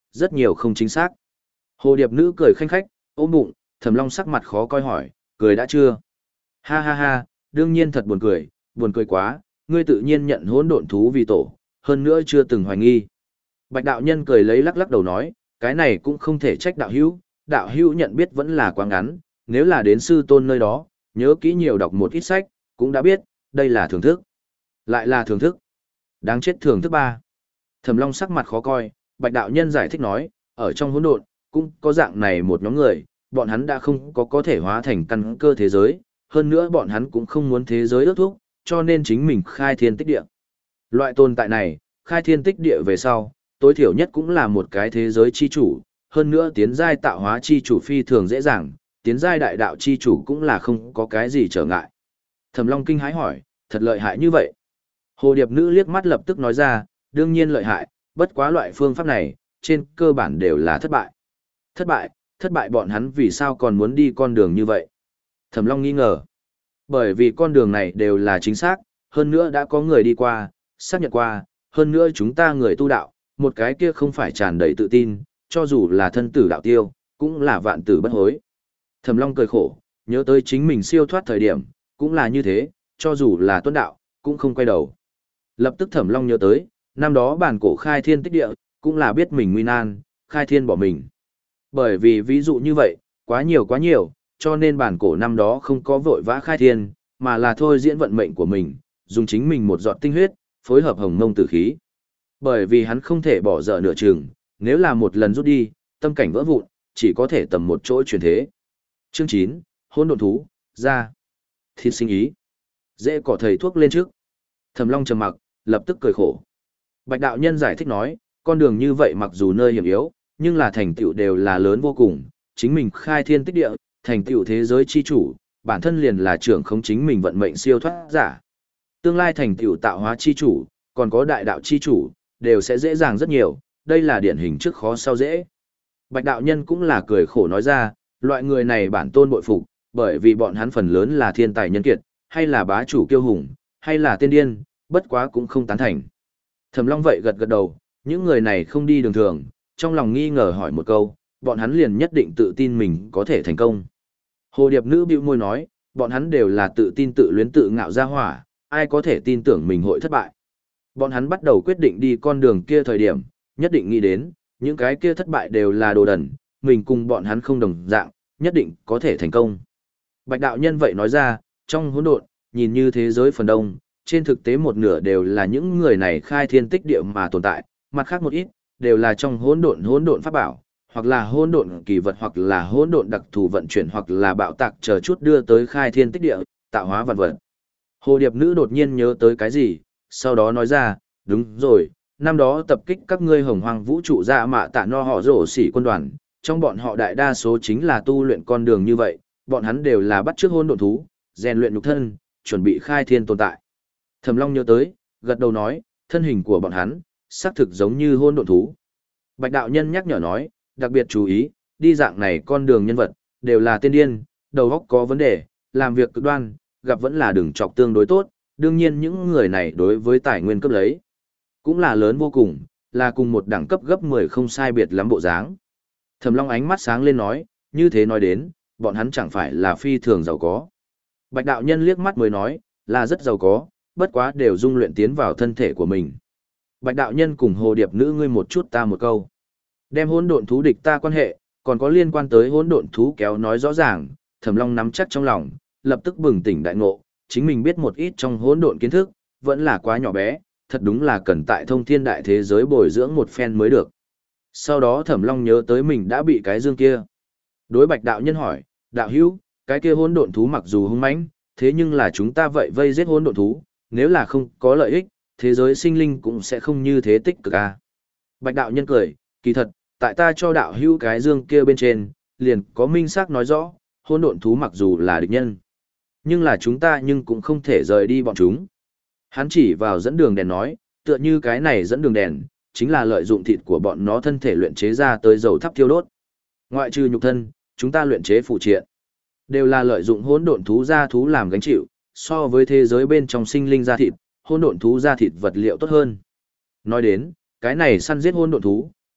rất nhiều không chính xác. Hồ điệp nữ cười khanh khách, ôm bụng, Thẩm Long sắc mặt khó coi hỏi, cười đã chưa? Ha ha ha, đương nhiên thật buồn cười, buồn cười quá, ngươi tự nhiên nhận hỗn độn thú vì tổ, hơn nữa chưa từng hoài nghi. Bạch đạo nhân cười lấy lắc lắc đầu nói, cái này cũng không thể trách đạo hữu, đạo hữu nhận biết vẫn là quá ngắn, nếu là đến sư tôn nơi đó, nhớ kỹ nhiều đọc một ít sách, cũng đã biết, đây là thưởng thức. Lại là thưởng thức. Đáng chết thưởng thức ba. Thẩm Long sắc mặt khó coi, Bạch đạo nhân giải thích nói, ở trong hỗn độn cũng có dạng này một nhóm người, bọn hắn đã không có có thể hóa thành căn cơ thế giới, hơn nữa bọn hắn cũng không muốn thế giới ước thúc, cho nên chính mình khai thiên tích địa. Loại tồn tại này, khai thiên tích địa về sau, tối thiểu nhất cũng là một cái thế giới chi chủ, hơn nữa tiến giai tạo hóa chi chủ phi thường dễ dàng, tiến giai đại đạo chi chủ cũng là không có cái gì trở ngại. Thẩm Long kinh hãi hỏi, thật lợi hại như vậy? Hồ điệp nữ liếc mắt lập tức nói ra, đương nhiên lợi hại, bất quá loại phương pháp này, trên cơ bản đều là thất bại. Thất bại, thất bại bọn hắn vì sao còn muốn đi con đường như vậy? Thẩm Long nghi ngờ. Bởi vì con đường này đều là chính xác, hơn nữa đã có người đi qua, xác nhận qua, hơn nữa chúng ta người tu đạo, một cái kia không phải tràn đầy tự tin, cho dù là thân tử đạo tiêu, cũng là vạn tử bất hối. Thẩm Long cười khổ, nhớ tới chính mình siêu thoát thời điểm, cũng là như thế, cho dù là tuấn đạo, cũng không quay đầu. Lập tức Thẩm Long nhớ tới, năm đó bản cổ khai thiên tích địa, cũng là biết mình nguy nan, khai thiên bỏ mình. Bởi vì ví dụ như vậy, quá nhiều quá nhiều, cho nên bản cổ năm đó không có vội vã khai thiên, mà là thôi diễn vận mệnh của mình, dùng chính mình một giọt tinh huyết, phối hợp hồng mông tử khí. Bởi vì hắn không thể bỏ dở nửa chừng, nếu là một lần rút đi, tâm cảnh vỡ vụn, chỉ có thể tầm một chỗ chuyển thế. Chương chín, hỗn độn thú, ra. Thịt sinh ý. Dễ cỏ thầy thuốc lên trước. Thẩm Long trầm mặc, lập tức cười khổ. Bạch đạo nhân giải thích nói, con đường như vậy mặc dù nơi hiểm yếu, nhưng là thành tựu đều là lớn vô cùng, chính mình khai thiên tích địa, thành tựu thế giới chi chủ, bản thân liền là trưởng không chính mình vận mệnh siêu thoát giả. Tương lai thành tựu tạo hóa chi chủ, còn có đại đạo chi chủ, đều sẽ dễ dàng rất nhiều, đây là điển hình trước khó sau dễ. Bạch đạo nhân cũng là cười khổ nói ra, loại người này bản tôn bội phục, bởi vì bọn hắn phần lớn là thiên tài nhân kiệt, hay là bá chủ kiêu hùng, hay là tiên điên, bất quá cũng không tán thành. Thẩm Long vậy gật gật đầu, những người này không đi đường thường, trong lòng nghi ngờ hỏi một câu, bọn hắn liền nhất định tự tin mình có thể thành công. Hồ điệp nữ bĩu môi nói, bọn hắn đều là tự tin tự luyến tự ngạo ra hỏa, ai có thể tin tưởng mình hội thất bại. Bọn hắn bắt đầu quyết định đi con đường kia thời điểm, nhất định nghĩ đến, những cái kia thất bại đều là đồ đần, mình cùng bọn hắn không đồng dạng, nhất định có thể thành công. Bạch đạo nhân vậy nói ra, trong hỗn độn, nhìn như thế giới phần đông, trên thực tế một nửa đều là những người này khai thiên tích địa mà tồn tại, mặt khác một ít, đều là trong hỗn độn hỗn độn pháp bảo, hoặc là hỗn độn kỳ vật hoặc là hỗn độn đặc thù vận chuyển hoặc là bạo tạc chờ chút đưa tới khai thiên tích địa, tạo hóa vạn vật. Hồ điệp nữ đột nhiên nhớ tới cái gì, sau đó nói ra, đúng rồi, năm đó tập kích các ngươi hồng hoang vũ trụ ra mạ tạ no họ rổ xỉ quân đoàn, trong bọn họ đại đa số chính là tu luyện con đường như vậy, bọn hắn đều là bắt chước hỗn độn thú, rèn luyện nhục thân, chuẩn bị khai thiên tồn tại. Thẩm Long nhớ tới, gật đầu nói, thân hình của bọn hắn, xác thực giống như hỗn độn thú. Bạch đạo nhân nhắc nhở nói, đặc biệt chú ý, đi dạng này con đường nhân vật, đều là tiên điên, đầu óc có vấn đề, làm việc cực đoan, gặp vẫn là đường chọc tương đối tốt, đương nhiên những người này đối với tài nguyên cấp lấy, cũng là lớn vô cùng, là cùng một đẳng cấp gấp mười không sai biệt lắm bộ dáng. Thẩm Long ánh mắt sáng lên nói, như thế nói đến, bọn hắn chẳng phải là phi thường giàu có. Bạch đạo nhân liếc mắt mới nói, là rất giàu có, bất quá đều dung luyện tiến vào thân thể của mình. Bạch đạo nhân cùng hồ điệp nữ ngươi một chút ta một câu. Đem hỗn độn thú địch ta quan hệ, còn có liên quan tới hỗn độn thú kéo nói rõ ràng, Thẩm Long nắm chắc trong lòng, lập tức bừng tỉnh đại ngộ, chính mình biết một ít trong hỗn độn kiến thức, vẫn là quá nhỏ bé, thật đúng là cần tại thông thiên đại thế giới bồi dưỡng một phen mới được. Sau đó Thẩm Long nhớ tới mình đã bị cái dương kia. Đối Bạch đạo nhân hỏi, đạo hữu, cái kia hỗn độn thú mặc dù hung mãnh, thế nhưng là chúng ta vậy vây giết hỗn độn thú, nếu là không có lợi ích, thế giới sinh linh cũng sẽ không như thế tích cực a. Bạch đạo nhân cười, kỳ thật, tại ta cho đạo hữu cái dương kia bên trên, liền có minh xác nói rõ, hỗn độn thú mặc dù là địch nhân, nhưng là chúng ta nhưng cũng không thể rời đi bọn chúng. Hắn chỉ vào dẫn đường đèn nói, tựa như cái này dẫn đường đèn, chính là lợi dụng thịt của bọn nó thân thể luyện chế ra tới dầu thắp thiêu đốt. Ngoại trừ nhục thân, chúng ta luyện chế phụ triện, đều là lợi dụng hỗn độn thú da thú làm gánh chịu, so với thế giới bên trong sinh linh da thịt, hỗn độn thú da thịt vật liệu tốt hơn. Nói đến, cái này săn giết hỗn độn thú,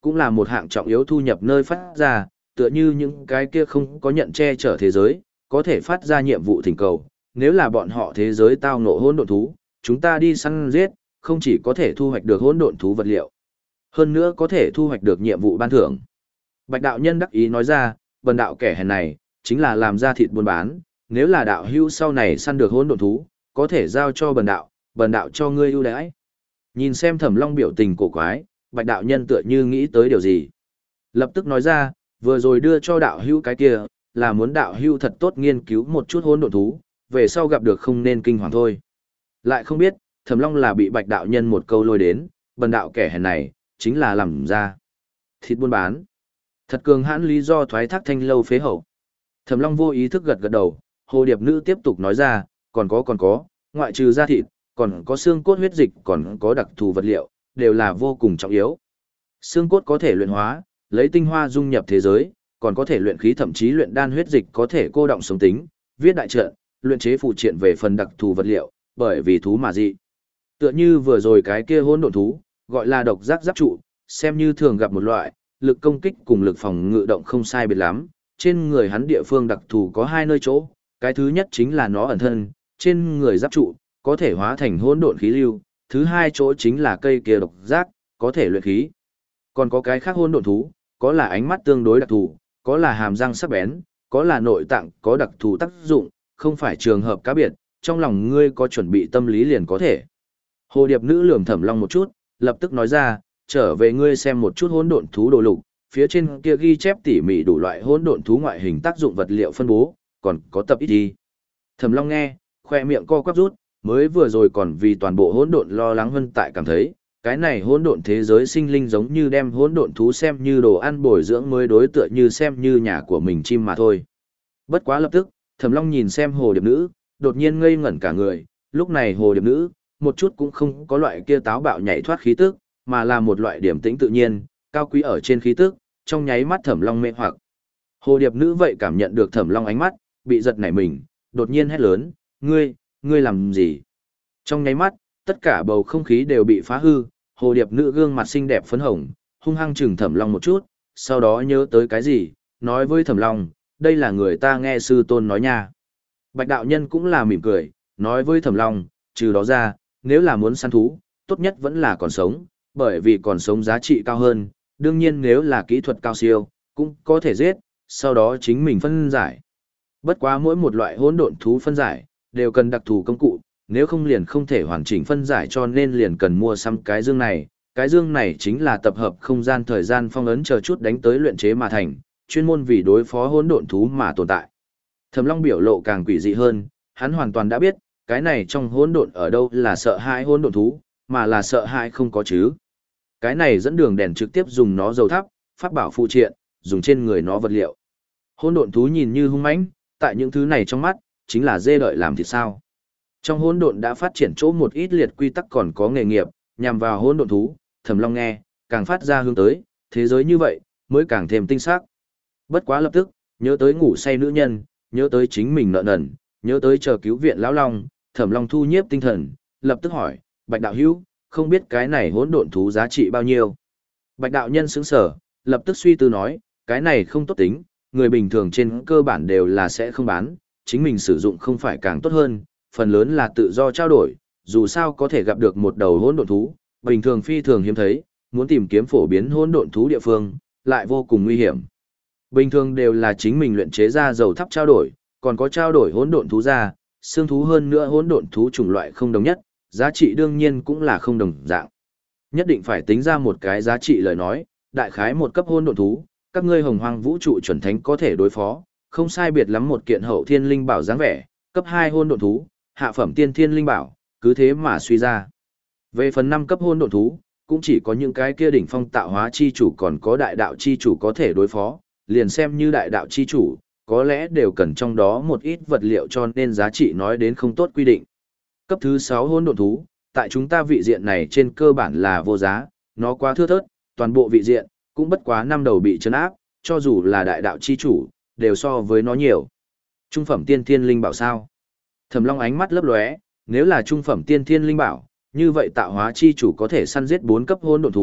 cũng là một hạng trọng yếu thu nhập nơi phát ra, tựa như những cái kia không có nhận che chở thế giới, có thể phát ra nhiệm vụ thỉnh cầu, nếu là bọn họ thế giới tao ngộ hỗn độn thú, chúng ta đi săn giết, không chỉ có thể thu hoạch được hỗn độn thú vật liệu, hơn nữa có thể thu hoạch được nhiệm vụ ban thưởng. Bạch đạo nhân đắc ý nói ra, bần đạo kẻ hèn này, chính là làm ra thịt buôn bán, nếu là đạo hữu sau này săn được hỗn độn thú, có thể giao cho bần đạo, bần đạo cho ngươi ưu đãi. Nhìn xem Thẩm Long biểu tình cổ quái, Bạch đạo nhân tựa như nghĩ tới điều gì. Lập tức nói ra, vừa rồi đưa cho đạo hữu cái kia, là muốn đạo hữu thật tốt nghiên cứu một chút hỗn độn thú, về sau gặp được không nên kinh hoàng thôi. Lại không biết, Thẩm Long là bị Bạch đạo nhân một câu lôi đến, bần đạo kẻ hèn này, chính là làm ra thịt buôn bán. Thật cường hãn lý do thoái thác thanh lâu phế hậu. Thẩm Long vô ý thức gật gật đầu, hồ điệp nữ tiếp tục nói ra, còn có còn có, ngoại trừ da thịt, còn có xương cốt huyết dịch, còn có đặc thù vật liệu, đều là vô cùng trọng yếu. Xương cốt có thể luyện hóa, lấy tinh hoa dung nhập thế giới, còn có thể luyện khí, thậm chí luyện đan, huyết dịch có thể cô động sống tính, viết đại trận, luyện chế phụ triện về phần đặc thù vật liệu, bởi vì thú mà dị. Tựa như vừa rồi cái kia hỗn độn thú, gọi là độc giác giáp trụ, xem như thường gặp một loại, lực công kích cùng lực phòng ngự động không sai biệt lắm, trên người hắn địa phương đặc thù có hai nơi chỗ, cái thứ nhất chính là nó ẩn thân, trên người giáp trụ, có thể hóa thành hỗn độn khí lưu, thứ hai chỗ chính là cây kia độc giác, có thể luyện khí. Còn có cái khác hỗn độn thú, có là ánh mắt tương đối đặc thù, có là hàm răng sắc bén, có là nội tạng có đặc thù tác dụng, không phải trường hợp cá biệt, trong lòng ngươi có chuẩn bị tâm lý liền có thể. Hồ điệp nữ lườm Thẩm Long một chút, lập tức nói ra, trở về ngươi xem một chút hỗn độn thú đồ lục, phía trên kia ghi chép tỉ mỉ đủ loại hỗn độn thú ngoại hình, tác dụng, vật liệu phân bố, còn có tập ít đi. Thẩm Long nghe, khoe miệng co quắp rút, mới vừa rồi còn vì toàn bộ hỗn độn lo lắng hơn tại cảm thấy, cái này hỗn độn thế giới sinh linh giống như đem hỗn độn thú xem như đồ ăn bồi dưỡng mới đối tựa như xem như nhà của mình chim mà thôi. Bất quá lập tức, Thẩm Long nhìn xem hồ điệp nữ, đột nhiên ngây ngẩn cả người, lúc này hồ điệp nữ, một chút cũng không có loại kia táo bạo nhảy thoát khí tức, mà là một loại điểm tĩnh tự nhiên, cao quý ở trên khí tức, trong nháy mắt Thẩm Long mê hoặc. Hồ điệp nữ vậy cảm nhận được Thẩm Long ánh mắt, bị giật nảy mình, đột nhiên hét lớn, ngươi, ngươi làm gì? Trong nháy mắt, tất cả bầu không khí đều bị phá hư, hồ điệp nữ gương mặt xinh đẹp phấn hồng, hung hăng chừng Thẩm Long một chút, sau đó nhớ tới cái gì, nói với Thẩm Long, đây là người ta nghe sư tôn nói nha. Bạch đạo nhân cũng là mỉm cười, nói với Thẩm Long, trừ đó ra, nếu là muốn săn thú, tốt nhất vẫn là còn sống, bởi vì còn sống giá trị cao hơn, đương nhiên nếu là kỹ thuật cao siêu, cũng có thể giết, sau đó chính mình phân giải. Bất quá mỗi một loại hỗn độn thú phân giải, đều cần đặc thù công cụ, nếu không liền không thể hoàn chỉnh phân giải, cho nên liền cần mua xăm cái dương này. Cái dương này chính là tập hợp không gian, thời gian, phong ấn chờ chút đánh tới luyện chế mà thành, chuyên môn vì đối phó hỗn độn thú mà tồn tại. Thẩm Long biểu lộ càng quỷ dị hơn, hắn hoàn toàn đã biết, cái này trong hỗn độn ở đâu là sợ hãi hỗn độn thú, mà là sợ hãi không có chứ. Cái này dẫn đường đèn trực tiếp dùng nó dầu thắp, pháp bảo phụ triện, dùng trên người nó vật liệu. Hỗn độn thú nhìn như hung mãnh, tại những thứ này trong mắt, chính là dê đợi làm thịt sao. Trong hỗn độn đã phát triển chỗ một ít liệt quy tắc còn có nghề nghiệp, nhằm vào hỗn độn thú, Thẩm Long nghe, càng phát ra hướng tới, thế giới như vậy, mới càng thêm tinh xác. Bất quá lập tức, nhớ tới ngủ say nữ nhân, nhớ tới chính mình nợ nần, nhớ tới chờ cứu viện lão long, Thẩm Long thu nhiếp tinh thần, lập tức hỏi, Bạch đạo hữu, không biết cái này hỗn độn thú giá trị bao nhiêu? Bạch đạo nhân sững sờ, lập tức suy tư nói, cái này không tốt tính, người bình thường trên cơ bản đều là sẽ không bán, chính mình sử dụng không phải càng tốt hơn, phần lớn là tự do trao đổi, dù sao có thể gặp được một đầu hỗn độn thú, bình thường phi thường hiếm thấy, muốn tìm kiếm phổ biến hỗn độn thú địa phương, lại vô cùng nguy hiểm. Bình thường đều là chính mình luyện chế ra dầu thắp trao đổi, còn có trao đổi hỗn độn thú ra, xương thú hơn nữa hỗn độn thú chủng loại không đồng nhất, giá trị đương nhiên cũng là không đồng dạng. Nhất định phải tính ra một cái giá trị lời nói, đại khái một cấp hỗn độn thú, các ngươi hồng hoang vũ trụ chuẩn thánh có thể đối phó, không sai biệt lắm một kiện hậu thiên linh bảo dáng vẻ, cấp hai hỗn độn thú, hạ phẩm tiên thiên linh bảo, cứ thế mà suy ra. Về phần năm cấp hỗn độn thú, cũng chỉ có những cái kia đỉnh phong tạo hóa chi chủ còn có đại đạo chi chủ có thể đối phó, liền xem như đại đạo chi chủ, có lẽ đều cần trong đó một ít vật liệu cho nên giá trị nói đến không tốt quy định. Cấp thứ sáu hỗn độn thú, tại chúng ta vị diện này trên cơ bản là vô giá, nó quá thưa thớt, toàn bộ vị diện, cũng bất quá năm đầu bị trấn áp, cho dù là đại đạo chi chủ, đều so với nó nhiều. Trung phẩm tiên thiên linh bảo sao? Thẩm Long ánh mắt lấp lóe, nếu là trung phẩm tiên thiên linh bảo, như vậy tạo hóa chi chủ có thể săn giết bốn cấp hỗn độn thú,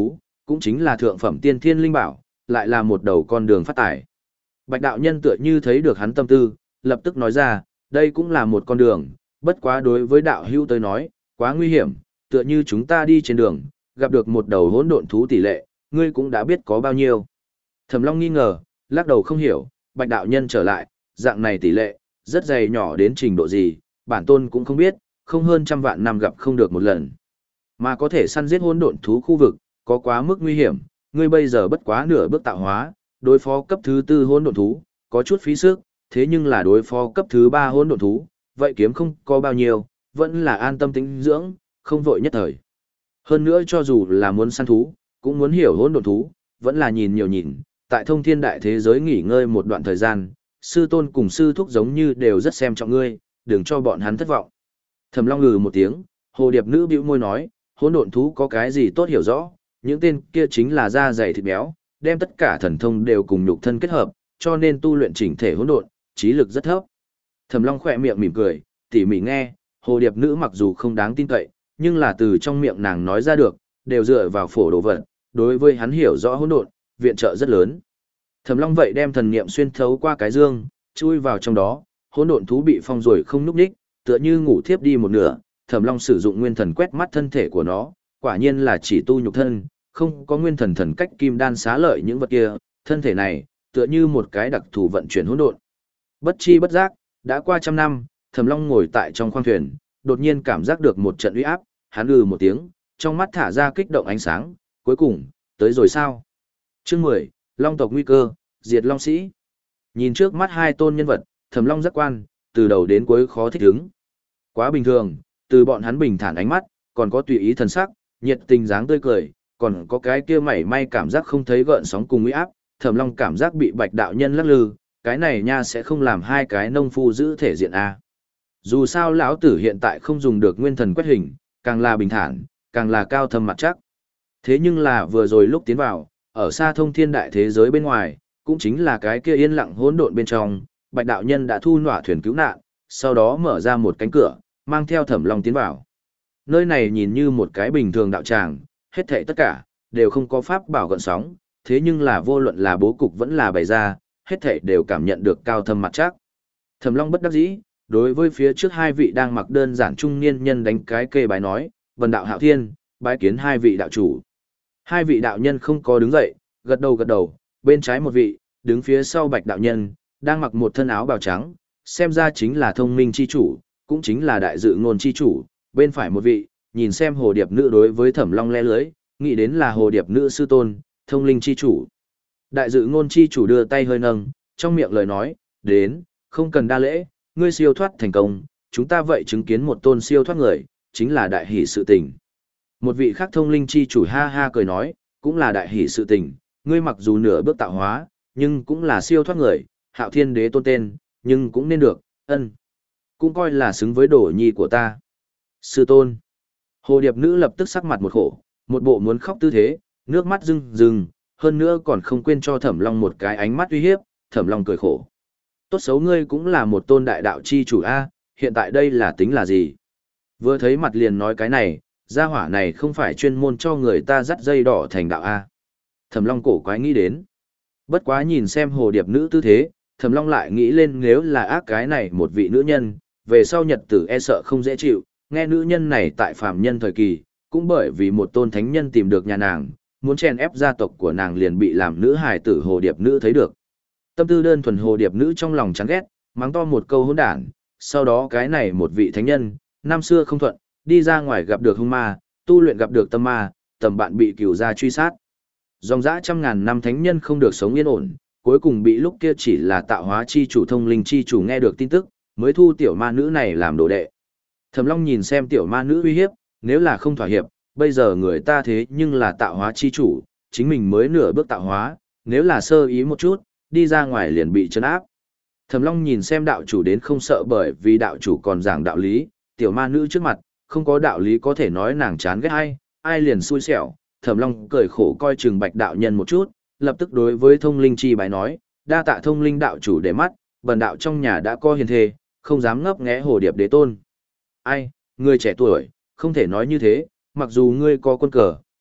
cũng chính là thượng phẩm tiên thiên linh bảo, lại là một đầu con đường phát tài. Bạch đạo nhân tựa như thấy được hắn tâm tư, lập tức nói ra, đây cũng là một con đường, bất quá đối với đạo hữu tới nói, quá nguy hiểm, tựa như chúng ta đi trên đường, gặp được một đầu hỗn độn thú tỷ lệ, ngươi cũng đã biết có bao nhiêu. Thẩm Long nghi ngờ, lắc đầu không hiểu, Bạch đạo nhân trở lại, dạng này tỷ lệ, rất dày nhỏ đến trình độ gì, bản tôn cũng không biết, không hơn trăm vạn năm gặp không được một lần. Mà có thể săn giết hỗn độn thú khu vực, có quá mức nguy hiểm, ngươi bây giờ bất quá nửa bước tạo hóa, đối phó cấp thứ tư hỗn độn thú, có chút phí sức, thế nhưng là đối phó cấp thứ ba hỗn độn thú, vậy kiếm không có bao nhiêu, vẫn là an tâm tĩnh dưỡng, không vội nhất thời. Hơn nữa cho dù là muốn săn thú, cũng muốn hiểu hỗn độn thú, vẫn là nhìn nhiều nhìn, tại thông thiên đại thế giới nghỉ ngơi một đoạn thời gian, sư tôn cùng sư thúc giống như đều rất xem trọng ngươi, đừng cho bọn hắn thất vọng. Thẩm Long ngừ một tiếng, hồ điệp nữ bĩu môi nói, hỗn độn thú có cái gì tốt hiểu rõ, những tên kia chính là da dày thịt béo, đem tất cả thần thông đều cùng nhục thân kết hợp, cho nên tu luyện chỉnh thể hỗn độn, trí lực rất thấp. Thẩm Long khẽ miệng mỉm cười, tỉ mỉ nghe, hồ điệp nữ mặc dù không đáng tin cậy, nhưng là từ trong miệng nàng nói ra được, đều dựa vào phổ đồ vật, đối với hắn hiểu rõ hỗn độn, viện trợ rất lớn. Thẩm Long vậy đem thần niệm xuyên thấu qua cái dương, chui vào trong đó, hỗn độn thú bị phong rồi không nhúc nhích, tựa như ngủ thiếp đi một nửa. Thẩm Long sử dụng nguyên thần quét mắt thân thể của nó, quả nhiên là chỉ tu nhục thân, không có nguyên thần thần cách kim đan xá lợi những vật kia, thân thể này tựa như một cái đặc thù vận chuyển hỗn độn. Bất chi bất giác, đã qua trăm năm, Thẩm Long ngồi tại trong khoang thuyền, đột nhiên cảm giác được một trận uy áp, hắn ừ một tiếng, trong mắt thả ra kích động ánh sáng, cuối cùng, tới rồi sao? Chương mười, Long tộc nguy cơ, diệt Long sĩ. Nhìn trước mắt hai tôn nhân vật, Thẩm Long giác quan, từ đầu đến cuối khó thích ứng. Quá bình thường, từ bọn hắn bình thản ánh mắt, còn có tùy ý thần sắc, nhiệt tình dáng tươi cười, còn có cái kia mảy may cảm giác không thấy gợn sóng cùng uy áp, Thẩm Long cảm giác bị Bạch đạo nhân lắc lư, cái này nha sẽ không làm hai cái nông phu giữ thể diện a. Dù sao lão tử hiện tại không dùng được nguyên thần quét hình, càng là bình thản, càng là cao thâm mặt chắc. Thế nhưng là vừa rồi lúc tiến vào, ở xa thông thiên đại thế giới bên ngoài, cũng chính là cái kia yên lặng hỗn độn bên trong, Bạch đạo nhân đã thu nỏa thuyền cứu nạn, sau đó mở ra một cánh cửa, mang theo Thẩm Long tiến vào. Nơi này nhìn như một cái bình thường đạo tràng, hết thảy tất cả đều không có pháp bảo gợn sóng, thế nhưng là vô luận là bố cục vẫn là bày ra, hết thảy đều cảm nhận được cao thâm mặt chắc. Thẩm Long bất đắc dĩ, đối với phía trước hai vị đang mặc đơn giản trung niên nhân đánh cái kê bái nói, "Vân đạo Hạo Thiên, bái kiến hai vị đạo chủ." Hai vị đạo nhân không có đứng dậy, gật đầu gật đầu, bên trái một vị, đứng phía sau Bạch đạo nhân, đang mặc một thân áo bào trắng, xem ra chính là thông minh chi chủ, cũng chính là đại dự ngôn chi chủ, bên phải một vị, nhìn xem hồ điệp nữ đối với Thẩm Long le lưới, nghĩ đến là hồ điệp nữ sư tôn, thông linh chi chủ. Đại dự ngôn chi chủ đưa tay hơi nâng, trong miệng lời nói, "Đến, không cần đa lễ, ngươi siêu thoát thành công, chúng ta vậy chứng kiến một tôn siêu thoát người, chính là đại hỷ sự tình." Một vị khác thông linh chi chủ ha ha cười nói, "Cũng là đại hỷ sự tình, ngươi mặc dù nửa bước tạo hóa, nhưng cũng là siêu thoát người, Hạo Thiên đế tôn tên, nhưng cũng nên được, ân. Cũng coi là xứng với đồ nhi của ta." Sư tôn. Hồ điệp nữ lập tức sắc mặt một khổ, một bộ muốn khóc tư thế, nước mắt rưng rưng, hơn nữa còn không quên cho Thẩm Long một cái ánh mắt uy hiếp. Thẩm Long cười khổ. "Tốt xấu ngươi cũng là một tôn đại đạo chi chủ a, hiện tại đây là tính là gì?" Vừa thấy mặt liền nói cái này, gia hỏa này không phải chuyên môn cho người ta dắt dây đỏ thành đạo a. Thẩm Long cổ quái nghĩ đến. Bất quá nhìn xem hồ điệp nữ tư thế, Thẩm Long lại nghĩ lên nếu là ác cái này một vị nữ nhân, về sau nhật tử e sợ không dễ chịu, nghe nữ nhân này tại phàm nhân thời kỳ, cũng bởi vì một tôn thánh nhân tìm được nhà nàng, muốn chèn ép gia tộc của nàng liền bị làm nữ hài tử hồ điệp nữ thấy được. Tâm tư đơn thuần hồ điệp nữ trong lòng chán ghét, mắng to một câu hỗn đản, sau đó cái này một vị thánh nhân, năm xưa không thuận, đi ra ngoài gặp được hung ma, tu luyện gặp được tâm ma, tầm bạn bị cửu gia truy sát. Dòng dã trăm ngàn năm thánh nhân không được sống yên ổn, cuối cùng bị lúc kia chỉ là tạo hóa chi chủ thông linh chi chủ nghe được tin tức, mới thu tiểu ma nữ này làm đồ đệ. Thẩm Long nhìn xem tiểu ma nữ uy hiếp, nếu là không thỏa hiệp, bây giờ người ta thế nhưng là tạo hóa chi chủ, chính mình mới nửa bước tạo hóa, nếu là sơ ý một chút, đi ra ngoài liền bị trấn áp. Thẩm Long nhìn xem đạo chủ đến không sợ bởi vì đạo chủ còn giảng đạo lý, tiểu ma nữ trước mặt, không có đạo lý có thể nói nàng chán ghét ai, ai liền xui xẻo. Thẩm Long cười khổ coi chừng Bạch đạo nhân một chút, lập tức đối với thông linh chi bái nói, đa tạ thông linh đạo chủ để mắt, bần đạo trong nhà đã có hiền thê, không dám ngấp nghé hồ điệp đế tôn. Ai, người trẻ tuổi, không thể nói như thế, mặc dù ngươi có quân cờ,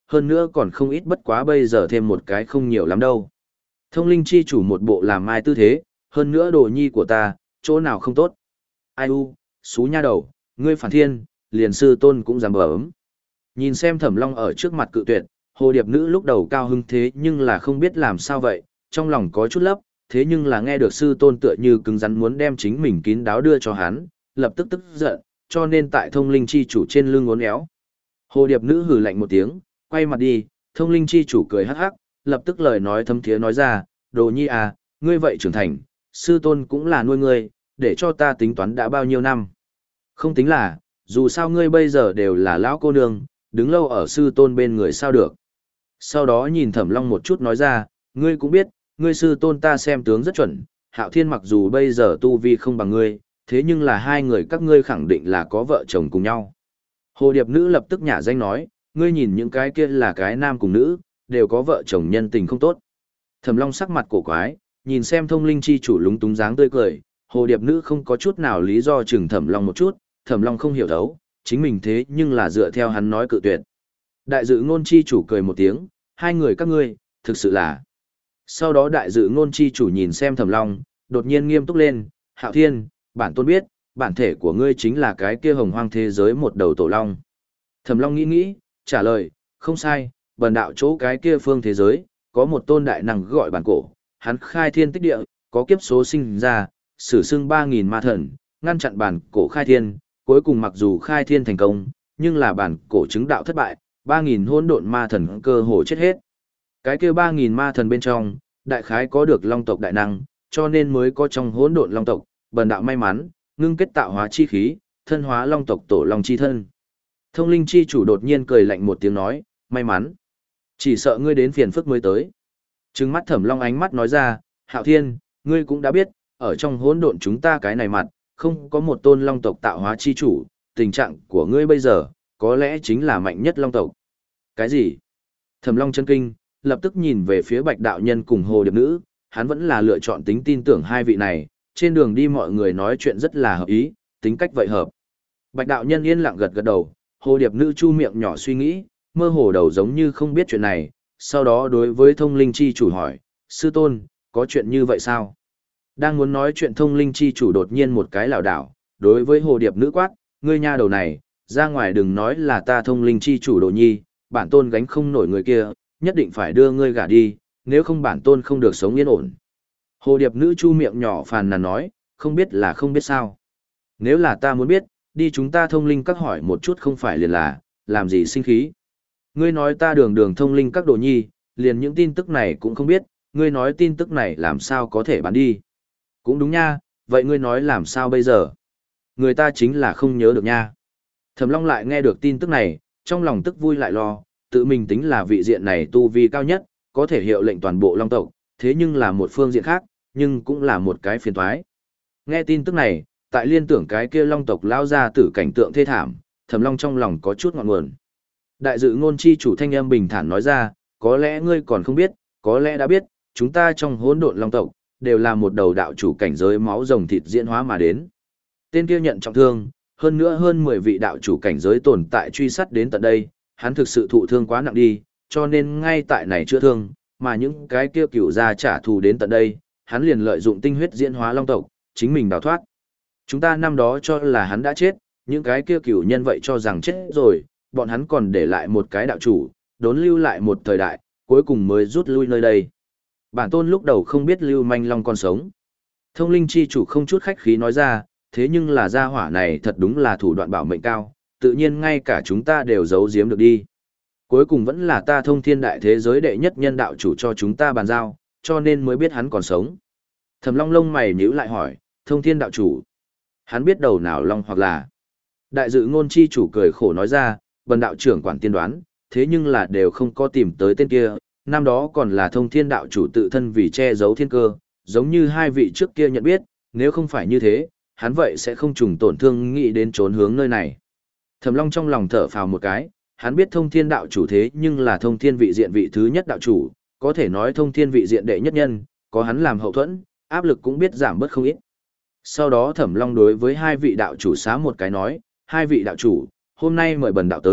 hơn nữa còn không ít bất quá bây giờ thêm một cái không nhiều lắm đâu. Thông linh chi chủ một bộ làm mai tư thế, hơn nữa đồ nhi của ta, chỗ nào không tốt. Ai u, xú nha đầu, ngươi phản thiên, liền sư tôn cũng dám bấm. Nhìn xem Thẩm Long ở trước mặt cự tuyệt, hồ điệp nữ lúc đầu cao hưng thế nhưng là không biết làm sao vậy, trong lòng có chút lấp, thế nhưng là nghe được sư tôn tựa như cứng rắn muốn đem chính mình kín đáo đưa cho hắn, lập tức tức giận, cho nên tại thông linh chi chủ trên lưng uốn éo. Hồ điệp nữ hừ lạnh một tiếng, quay mặt đi, thông linh chi chủ cười hắc hắc, lập tức lời nói thấm thiế nói ra, đồ nhi à, ngươi vậy trưởng thành, sư tôn cũng là nuôi ngươi, để cho ta tính toán đã bao nhiêu năm. Không tính là, dù sao ngươi bây giờ đều là lão cô nương, đứng lâu ở sư tôn bên người sao được. Sau đó nhìn Thẩm Long một chút nói ra, ngươi cũng biết, ngươi sư tôn ta xem tướng rất chuẩn, Hạo Thiên mặc dù bây giờ tu vi không bằng ngươi, thế nhưng là hai người các ngươi khẳng định là có vợ chồng cùng nhau. Hồ điệp nữ lập tức nhả danh nói, ngươi nhìn những cái kia là cái nam cùng nữ, đều có vợ chồng nhân tình không tốt. Thẩm Long sắc mặt cổ quái, nhìn xem thông linh chi chủ lúng túng dáng tươi cười, hồ điệp nữ không có chút nào lý do chừng Thẩm Long một chút, Thẩm Long không hiểu thấu, chính mình thế nhưng là dựa theo hắn nói cự tuyệt. Đại dự ngôn chi chủ cười một tiếng, hai người các ngươi, thực sự là. Sau đó đại dự ngôn chi chủ nhìn xem Thẩm Long, đột nhiên nghiêm túc lên, Hạo Thiên, bản tôn biết, bản thể của ngươi chính là cái kia hồng hoang thế giới một đầu tổ long. Thẩm Long nghĩ nghĩ, trả lời, không sai, bần đạo chỗ cái kia phương thế giới, có một tôn đại năng gọi bản cổ, hắn khai thiên tích địa, có kiếp số sinh ra, sử xưng ba nghìn ma thần, ngăn chặn bản cổ khai thiên, cuối cùng mặc dù khai thiên thành công, nhưng là bản cổ chứng đạo thất bại, ba nghìn hỗn độn ma thần cơ hồ chết hết. Cái kia ba nghìn ma thần bên trong, đại khái có được long tộc đại năng, cho nên mới có trong hỗn độn long tộc, bần đạo may mắn, ngưng kết tạo hóa chi khí, thân hóa long tộc tổ long chi thân. Thông linh chi chủ đột nhiên cười lạnh một tiếng nói, may mắn. Chỉ sợ ngươi đến phiền phức mới tới. Trừng mắt Thẩm Long ánh mắt nói ra, Hạo Thiên, ngươi cũng đã biết, ở trong hỗn độn chúng ta cái này mặt, không có một tôn long tộc tạo hóa chi chủ, tình trạng của ngươi bây giờ, có lẽ chính là mạnh nhất long tộc. Cái gì? Thẩm Long chân kinh, lập tức nhìn về phía Bạch đạo nhân cùng Hồ điệp nữ, hắn vẫn là lựa chọn tính tin tưởng hai vị này, trên đường đi mọi người nói chuyện rất là hợp ý, tính cách vậy hợp. Bạch đạo nhân yên lặng gật gật đầu, Hồ điệp nữ chu miệng nhỏ suy nghĩ, mơ hồ đầu giống như không biết chuyện này, sau đó đối với thông linh chi chủ hỏi, sư tôn, có chuyện như vậy sao? Đang muốn nói chuyện thông linh chi chủ đột nhiên một cái lảo đảo, đối với hồ điệp nữ quát, ngươi nha đầu này, ra ngoài đừng nói là ta thông linh chi chủ đồ nhi, bản tôn gánh không nổi người kia, nhất định phải đưa ngươi gả đi, nếu không bản tôn không được sống yên ổn. Hồ điệp nữ chu miệng nhỏ phàn nàn nói, không biết là không biết sao. Nếu là ta muốn biết, đi chúng ta thông linh các hỏi một chút không phải liền là, làm gì sinh khí. Ngươi nói ta đường đường thông linh các đồ nhi, liền những tin tức này cũng không biết, ngươi nói tin tức này làm sao có thể bán đi. Cũng đúng nha, vậy ngươi nói làm sao bây giờ? Người ta chính là không nhớ được nha. Thẩm Long lại nghe được tin tức này, trong lòng tức vui lại lo, tự mình tính là vị diện này tu vi cao nhất, có thể hiệu lệnh toàn bộ Long tộc, thế nhưng là một phương diện khác, nhưng cũng là một cái phiền toái. Nghe tin tức này, tại liên tưởng cái kia Long tộc lao ra tử cảnh tượng thê thảm, Thẩm Long trong lòng có chút ngọn nguồn. Đại dự ngôn chi chủ thanh âm bình thản nói ra, có lẽ ngươi còn không biết, có lẽ đã biết, chúng ta trong hỗn độn Long tộc, đều là một đầu đạo chủ cảnh giới máu rồng thịt diễn hóa mà đến. Tên kia nhận trọng thương, hơn nữa hơn mười vị đạo chủ cảnh giới tồn tại truy sát đến tận đây, hắn thực sự thụ thương quá nặng đi, cho nên ngay tại này chữa thương, mà những cái kia cửu gia trả thù đến tận đây, hắn liền lợi dụng tinh huyết diễn hóa Long tộc, chính mình đào thoát. Chúng ta năm đó cho là hắn đã chết, những cái kia cửu nhân vậy cho rằng chết rồi, bọn hắn còn để lại một cái đạo chủ, đốn lưu lại một thời đại, cuối cùng mới rút lui nơi đây. Bản tôn lúc đầu không biết Lưu Manh Long còn sống. Thông linh chi chủ không chút khách khí nói ra, thế nhưng là gia hỏa này thật đúng là thủ đoạn bảo mệnh cao, tự nhiên ngay cả chúng ta đều giấu giếm được đi. Cuối cùng vẫn là ta thông thiên đại thế giới đệ nhất nhân đạo chủ cho chúng ta bàn giao, cho nên mới biết hắn còn sống. Thẩm Long lông mày nhíu lại hỏi, thông thiên đạo chủ. Hắn biết đầu nào Long hoặc là. Đại dự ngôn chi chủ cười khổ nói ra, bần đạo trưởng quản tiên đoán, thế nhưng là đều không có tìm tới tên kia, năm đó còn là thông thiên đạo chủ tự thân vì che giấu thiên cơ, giống như hai vị trước kia nhận biết, nếu không phải như thế, hắn vậy sẽ không trùng tổn thương nghĩ đến trốn hướng nơi này. Thẩm Long trong lòng thở phào một cái, hắn biết thông thiên đạo chủ thế nhưng là thông thiên vị diện vị thứ nhất đạo chủ, có thể nói thông thiên vị diện đệ nhất nhân, có hắn làm hậu thuẫn, áp lực cũng biết giảm bớt không ít. Sau đó Thẩm Long đối với hai vị đạo chủ xá một cái nói, hai vị đạo chủ, hôm nay mời bần đạo tới,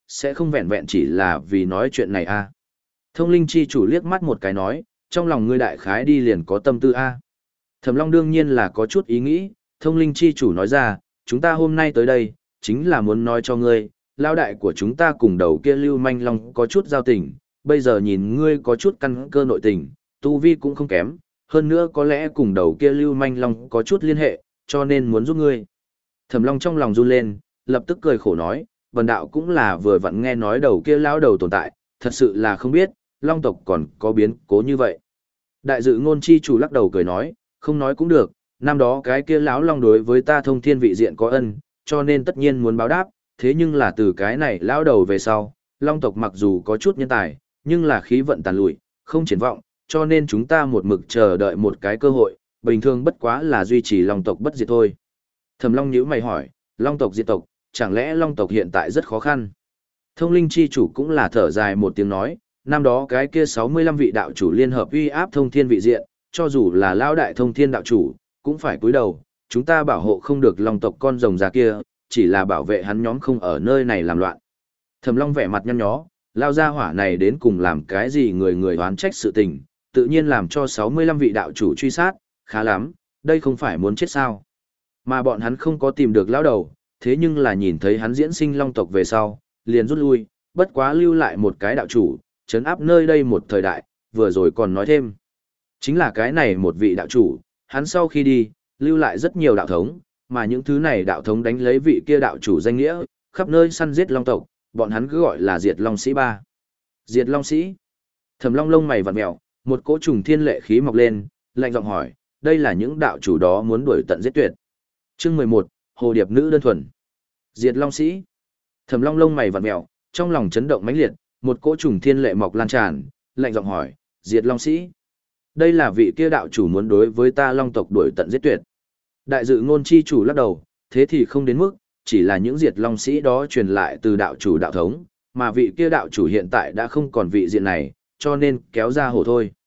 sẽ không vẹn vẹn chỉ là vì nói chuyện này a. Thông linh chi chủ liếc mắt một cái nói, trong lòng ngươi đại khái đi liền có tâm tư a. Thẩm Long đương nhiên là có chút ý nghĩ, thông linh chi chủ nói ra, chúng ta hôm nay tới đây, chính là muốn nói cho ngươi, lao đại của chúng ta cùng đầu kia Lưu Manh Long có chút giao tình, bây giờ nhìn ngươi có chút căn cơ nội tình, tu vi cũng không kém, hơn nữa có lẽ cùng đầu kia Lưu Manh Long có chút liên hệ, cho nên muốn giúp ngươi. Thẩm Long trong lòng run lên, lập tức cười khổ nói, Vân đạo cũng là vừa vặn nghe nói đầu kia lão đầu tồn tại, thật sự là không biết, Long tộc còn có biến cố như vậy. Đại dự ngôn chi chủ lắc đầu cười nói, không nói cũng được, năm đó cái kia lão Long đối với ta thông thiên vị diện có ân, cho nên tất nhiên muốn báo đáp, thế nhưng là từ cái này lão đầu về sau, Long tộc mặc dù có chút nhân tài, nhưng là khí vận tàn lụi, không triển vọng, cho nên chúng ta một mực chờ đợi một cái cơ hội, bình thường bất quá là duy trì Long tộc bất diệt thôi. Thẩm Long nhíu mày hỏi, Long tộc diệt tộc, chẳng lẽ Long tộc hiện tại rất khó khăn? Thông linh chi chủ cũng là thở dài một tiếng nói, năm đó cái kia sáu mươi lăm vị đạo chủ liên hợp uy áp thông thiên vị diện, cho dù là lão đại thông thiên đạo chủ, cũng phải cúi đầu, chúng ta bảo hộ không được Long tộc con rồng già kia, chỉ là bảo vệ hắn nhóm không ở nơi này làm loạn. Thẩm Long vẻ mặt nhăn nhó, lao ra hỏa này đến cùng làm cái gì người người oán trách sự tình, tự nhiên làm cho sáu mươi lăm vị đạo chủ truy sát, khá lắm, đây không phải muốn chết sao. Mà bọn hắn không có tìm được lão đầu, thế nhưng là nhìn thấy hắn diễn sinh Long tộc về sau, liền rút lui, bất quá lưu lại một cái đạo chủ, trấn áp nơi đây một thời đại, vừa rồi còn nói thêm. Chính là cái này một vị đạo chủ, hắn sau khi đi, lưu lại rất nhiều đạo thống, mà những thứ này đạo thống đánh lấy vị kia đạo chủ danh nghĩa, khắp nơi săn giết Long tộc, bọn hắn cứ gọi là Diệt Long Sĩ ba. Diệt Long Sĩ. Thẩm Long lông mày vặn mèo, một cỗ trùng thiên lệ khí mọc lên, lạnh giọng hỏi, đây là những đạo chủ đó muốn đuổi tận giết tuyệt. Chương mười một, Hồ Điệp Nữ đơn thuần. Diệt Long Sĩ. Thẩm Long lông mày vặn mèo, trong lòng chấn động mãnh liệt, một cỗ trùng thiên lệ mọc lan tràn, lạnh giọng hỏi, Diệt Long Sĩ. Đây là vị kia đạo chủ muốn đối với ta Long tộc đuổi tận giết tuyệt. Đại dự ngôn chi chủ lắc đầu, thế thì không đến mức, chỉ là những Diệt Long Sĩ đó truyền lại từ đạo chủ đạo thống, mà vị kia đạo chủ hiện tại đã không còn vị diện này, cho nên kéo ra hổ thôi.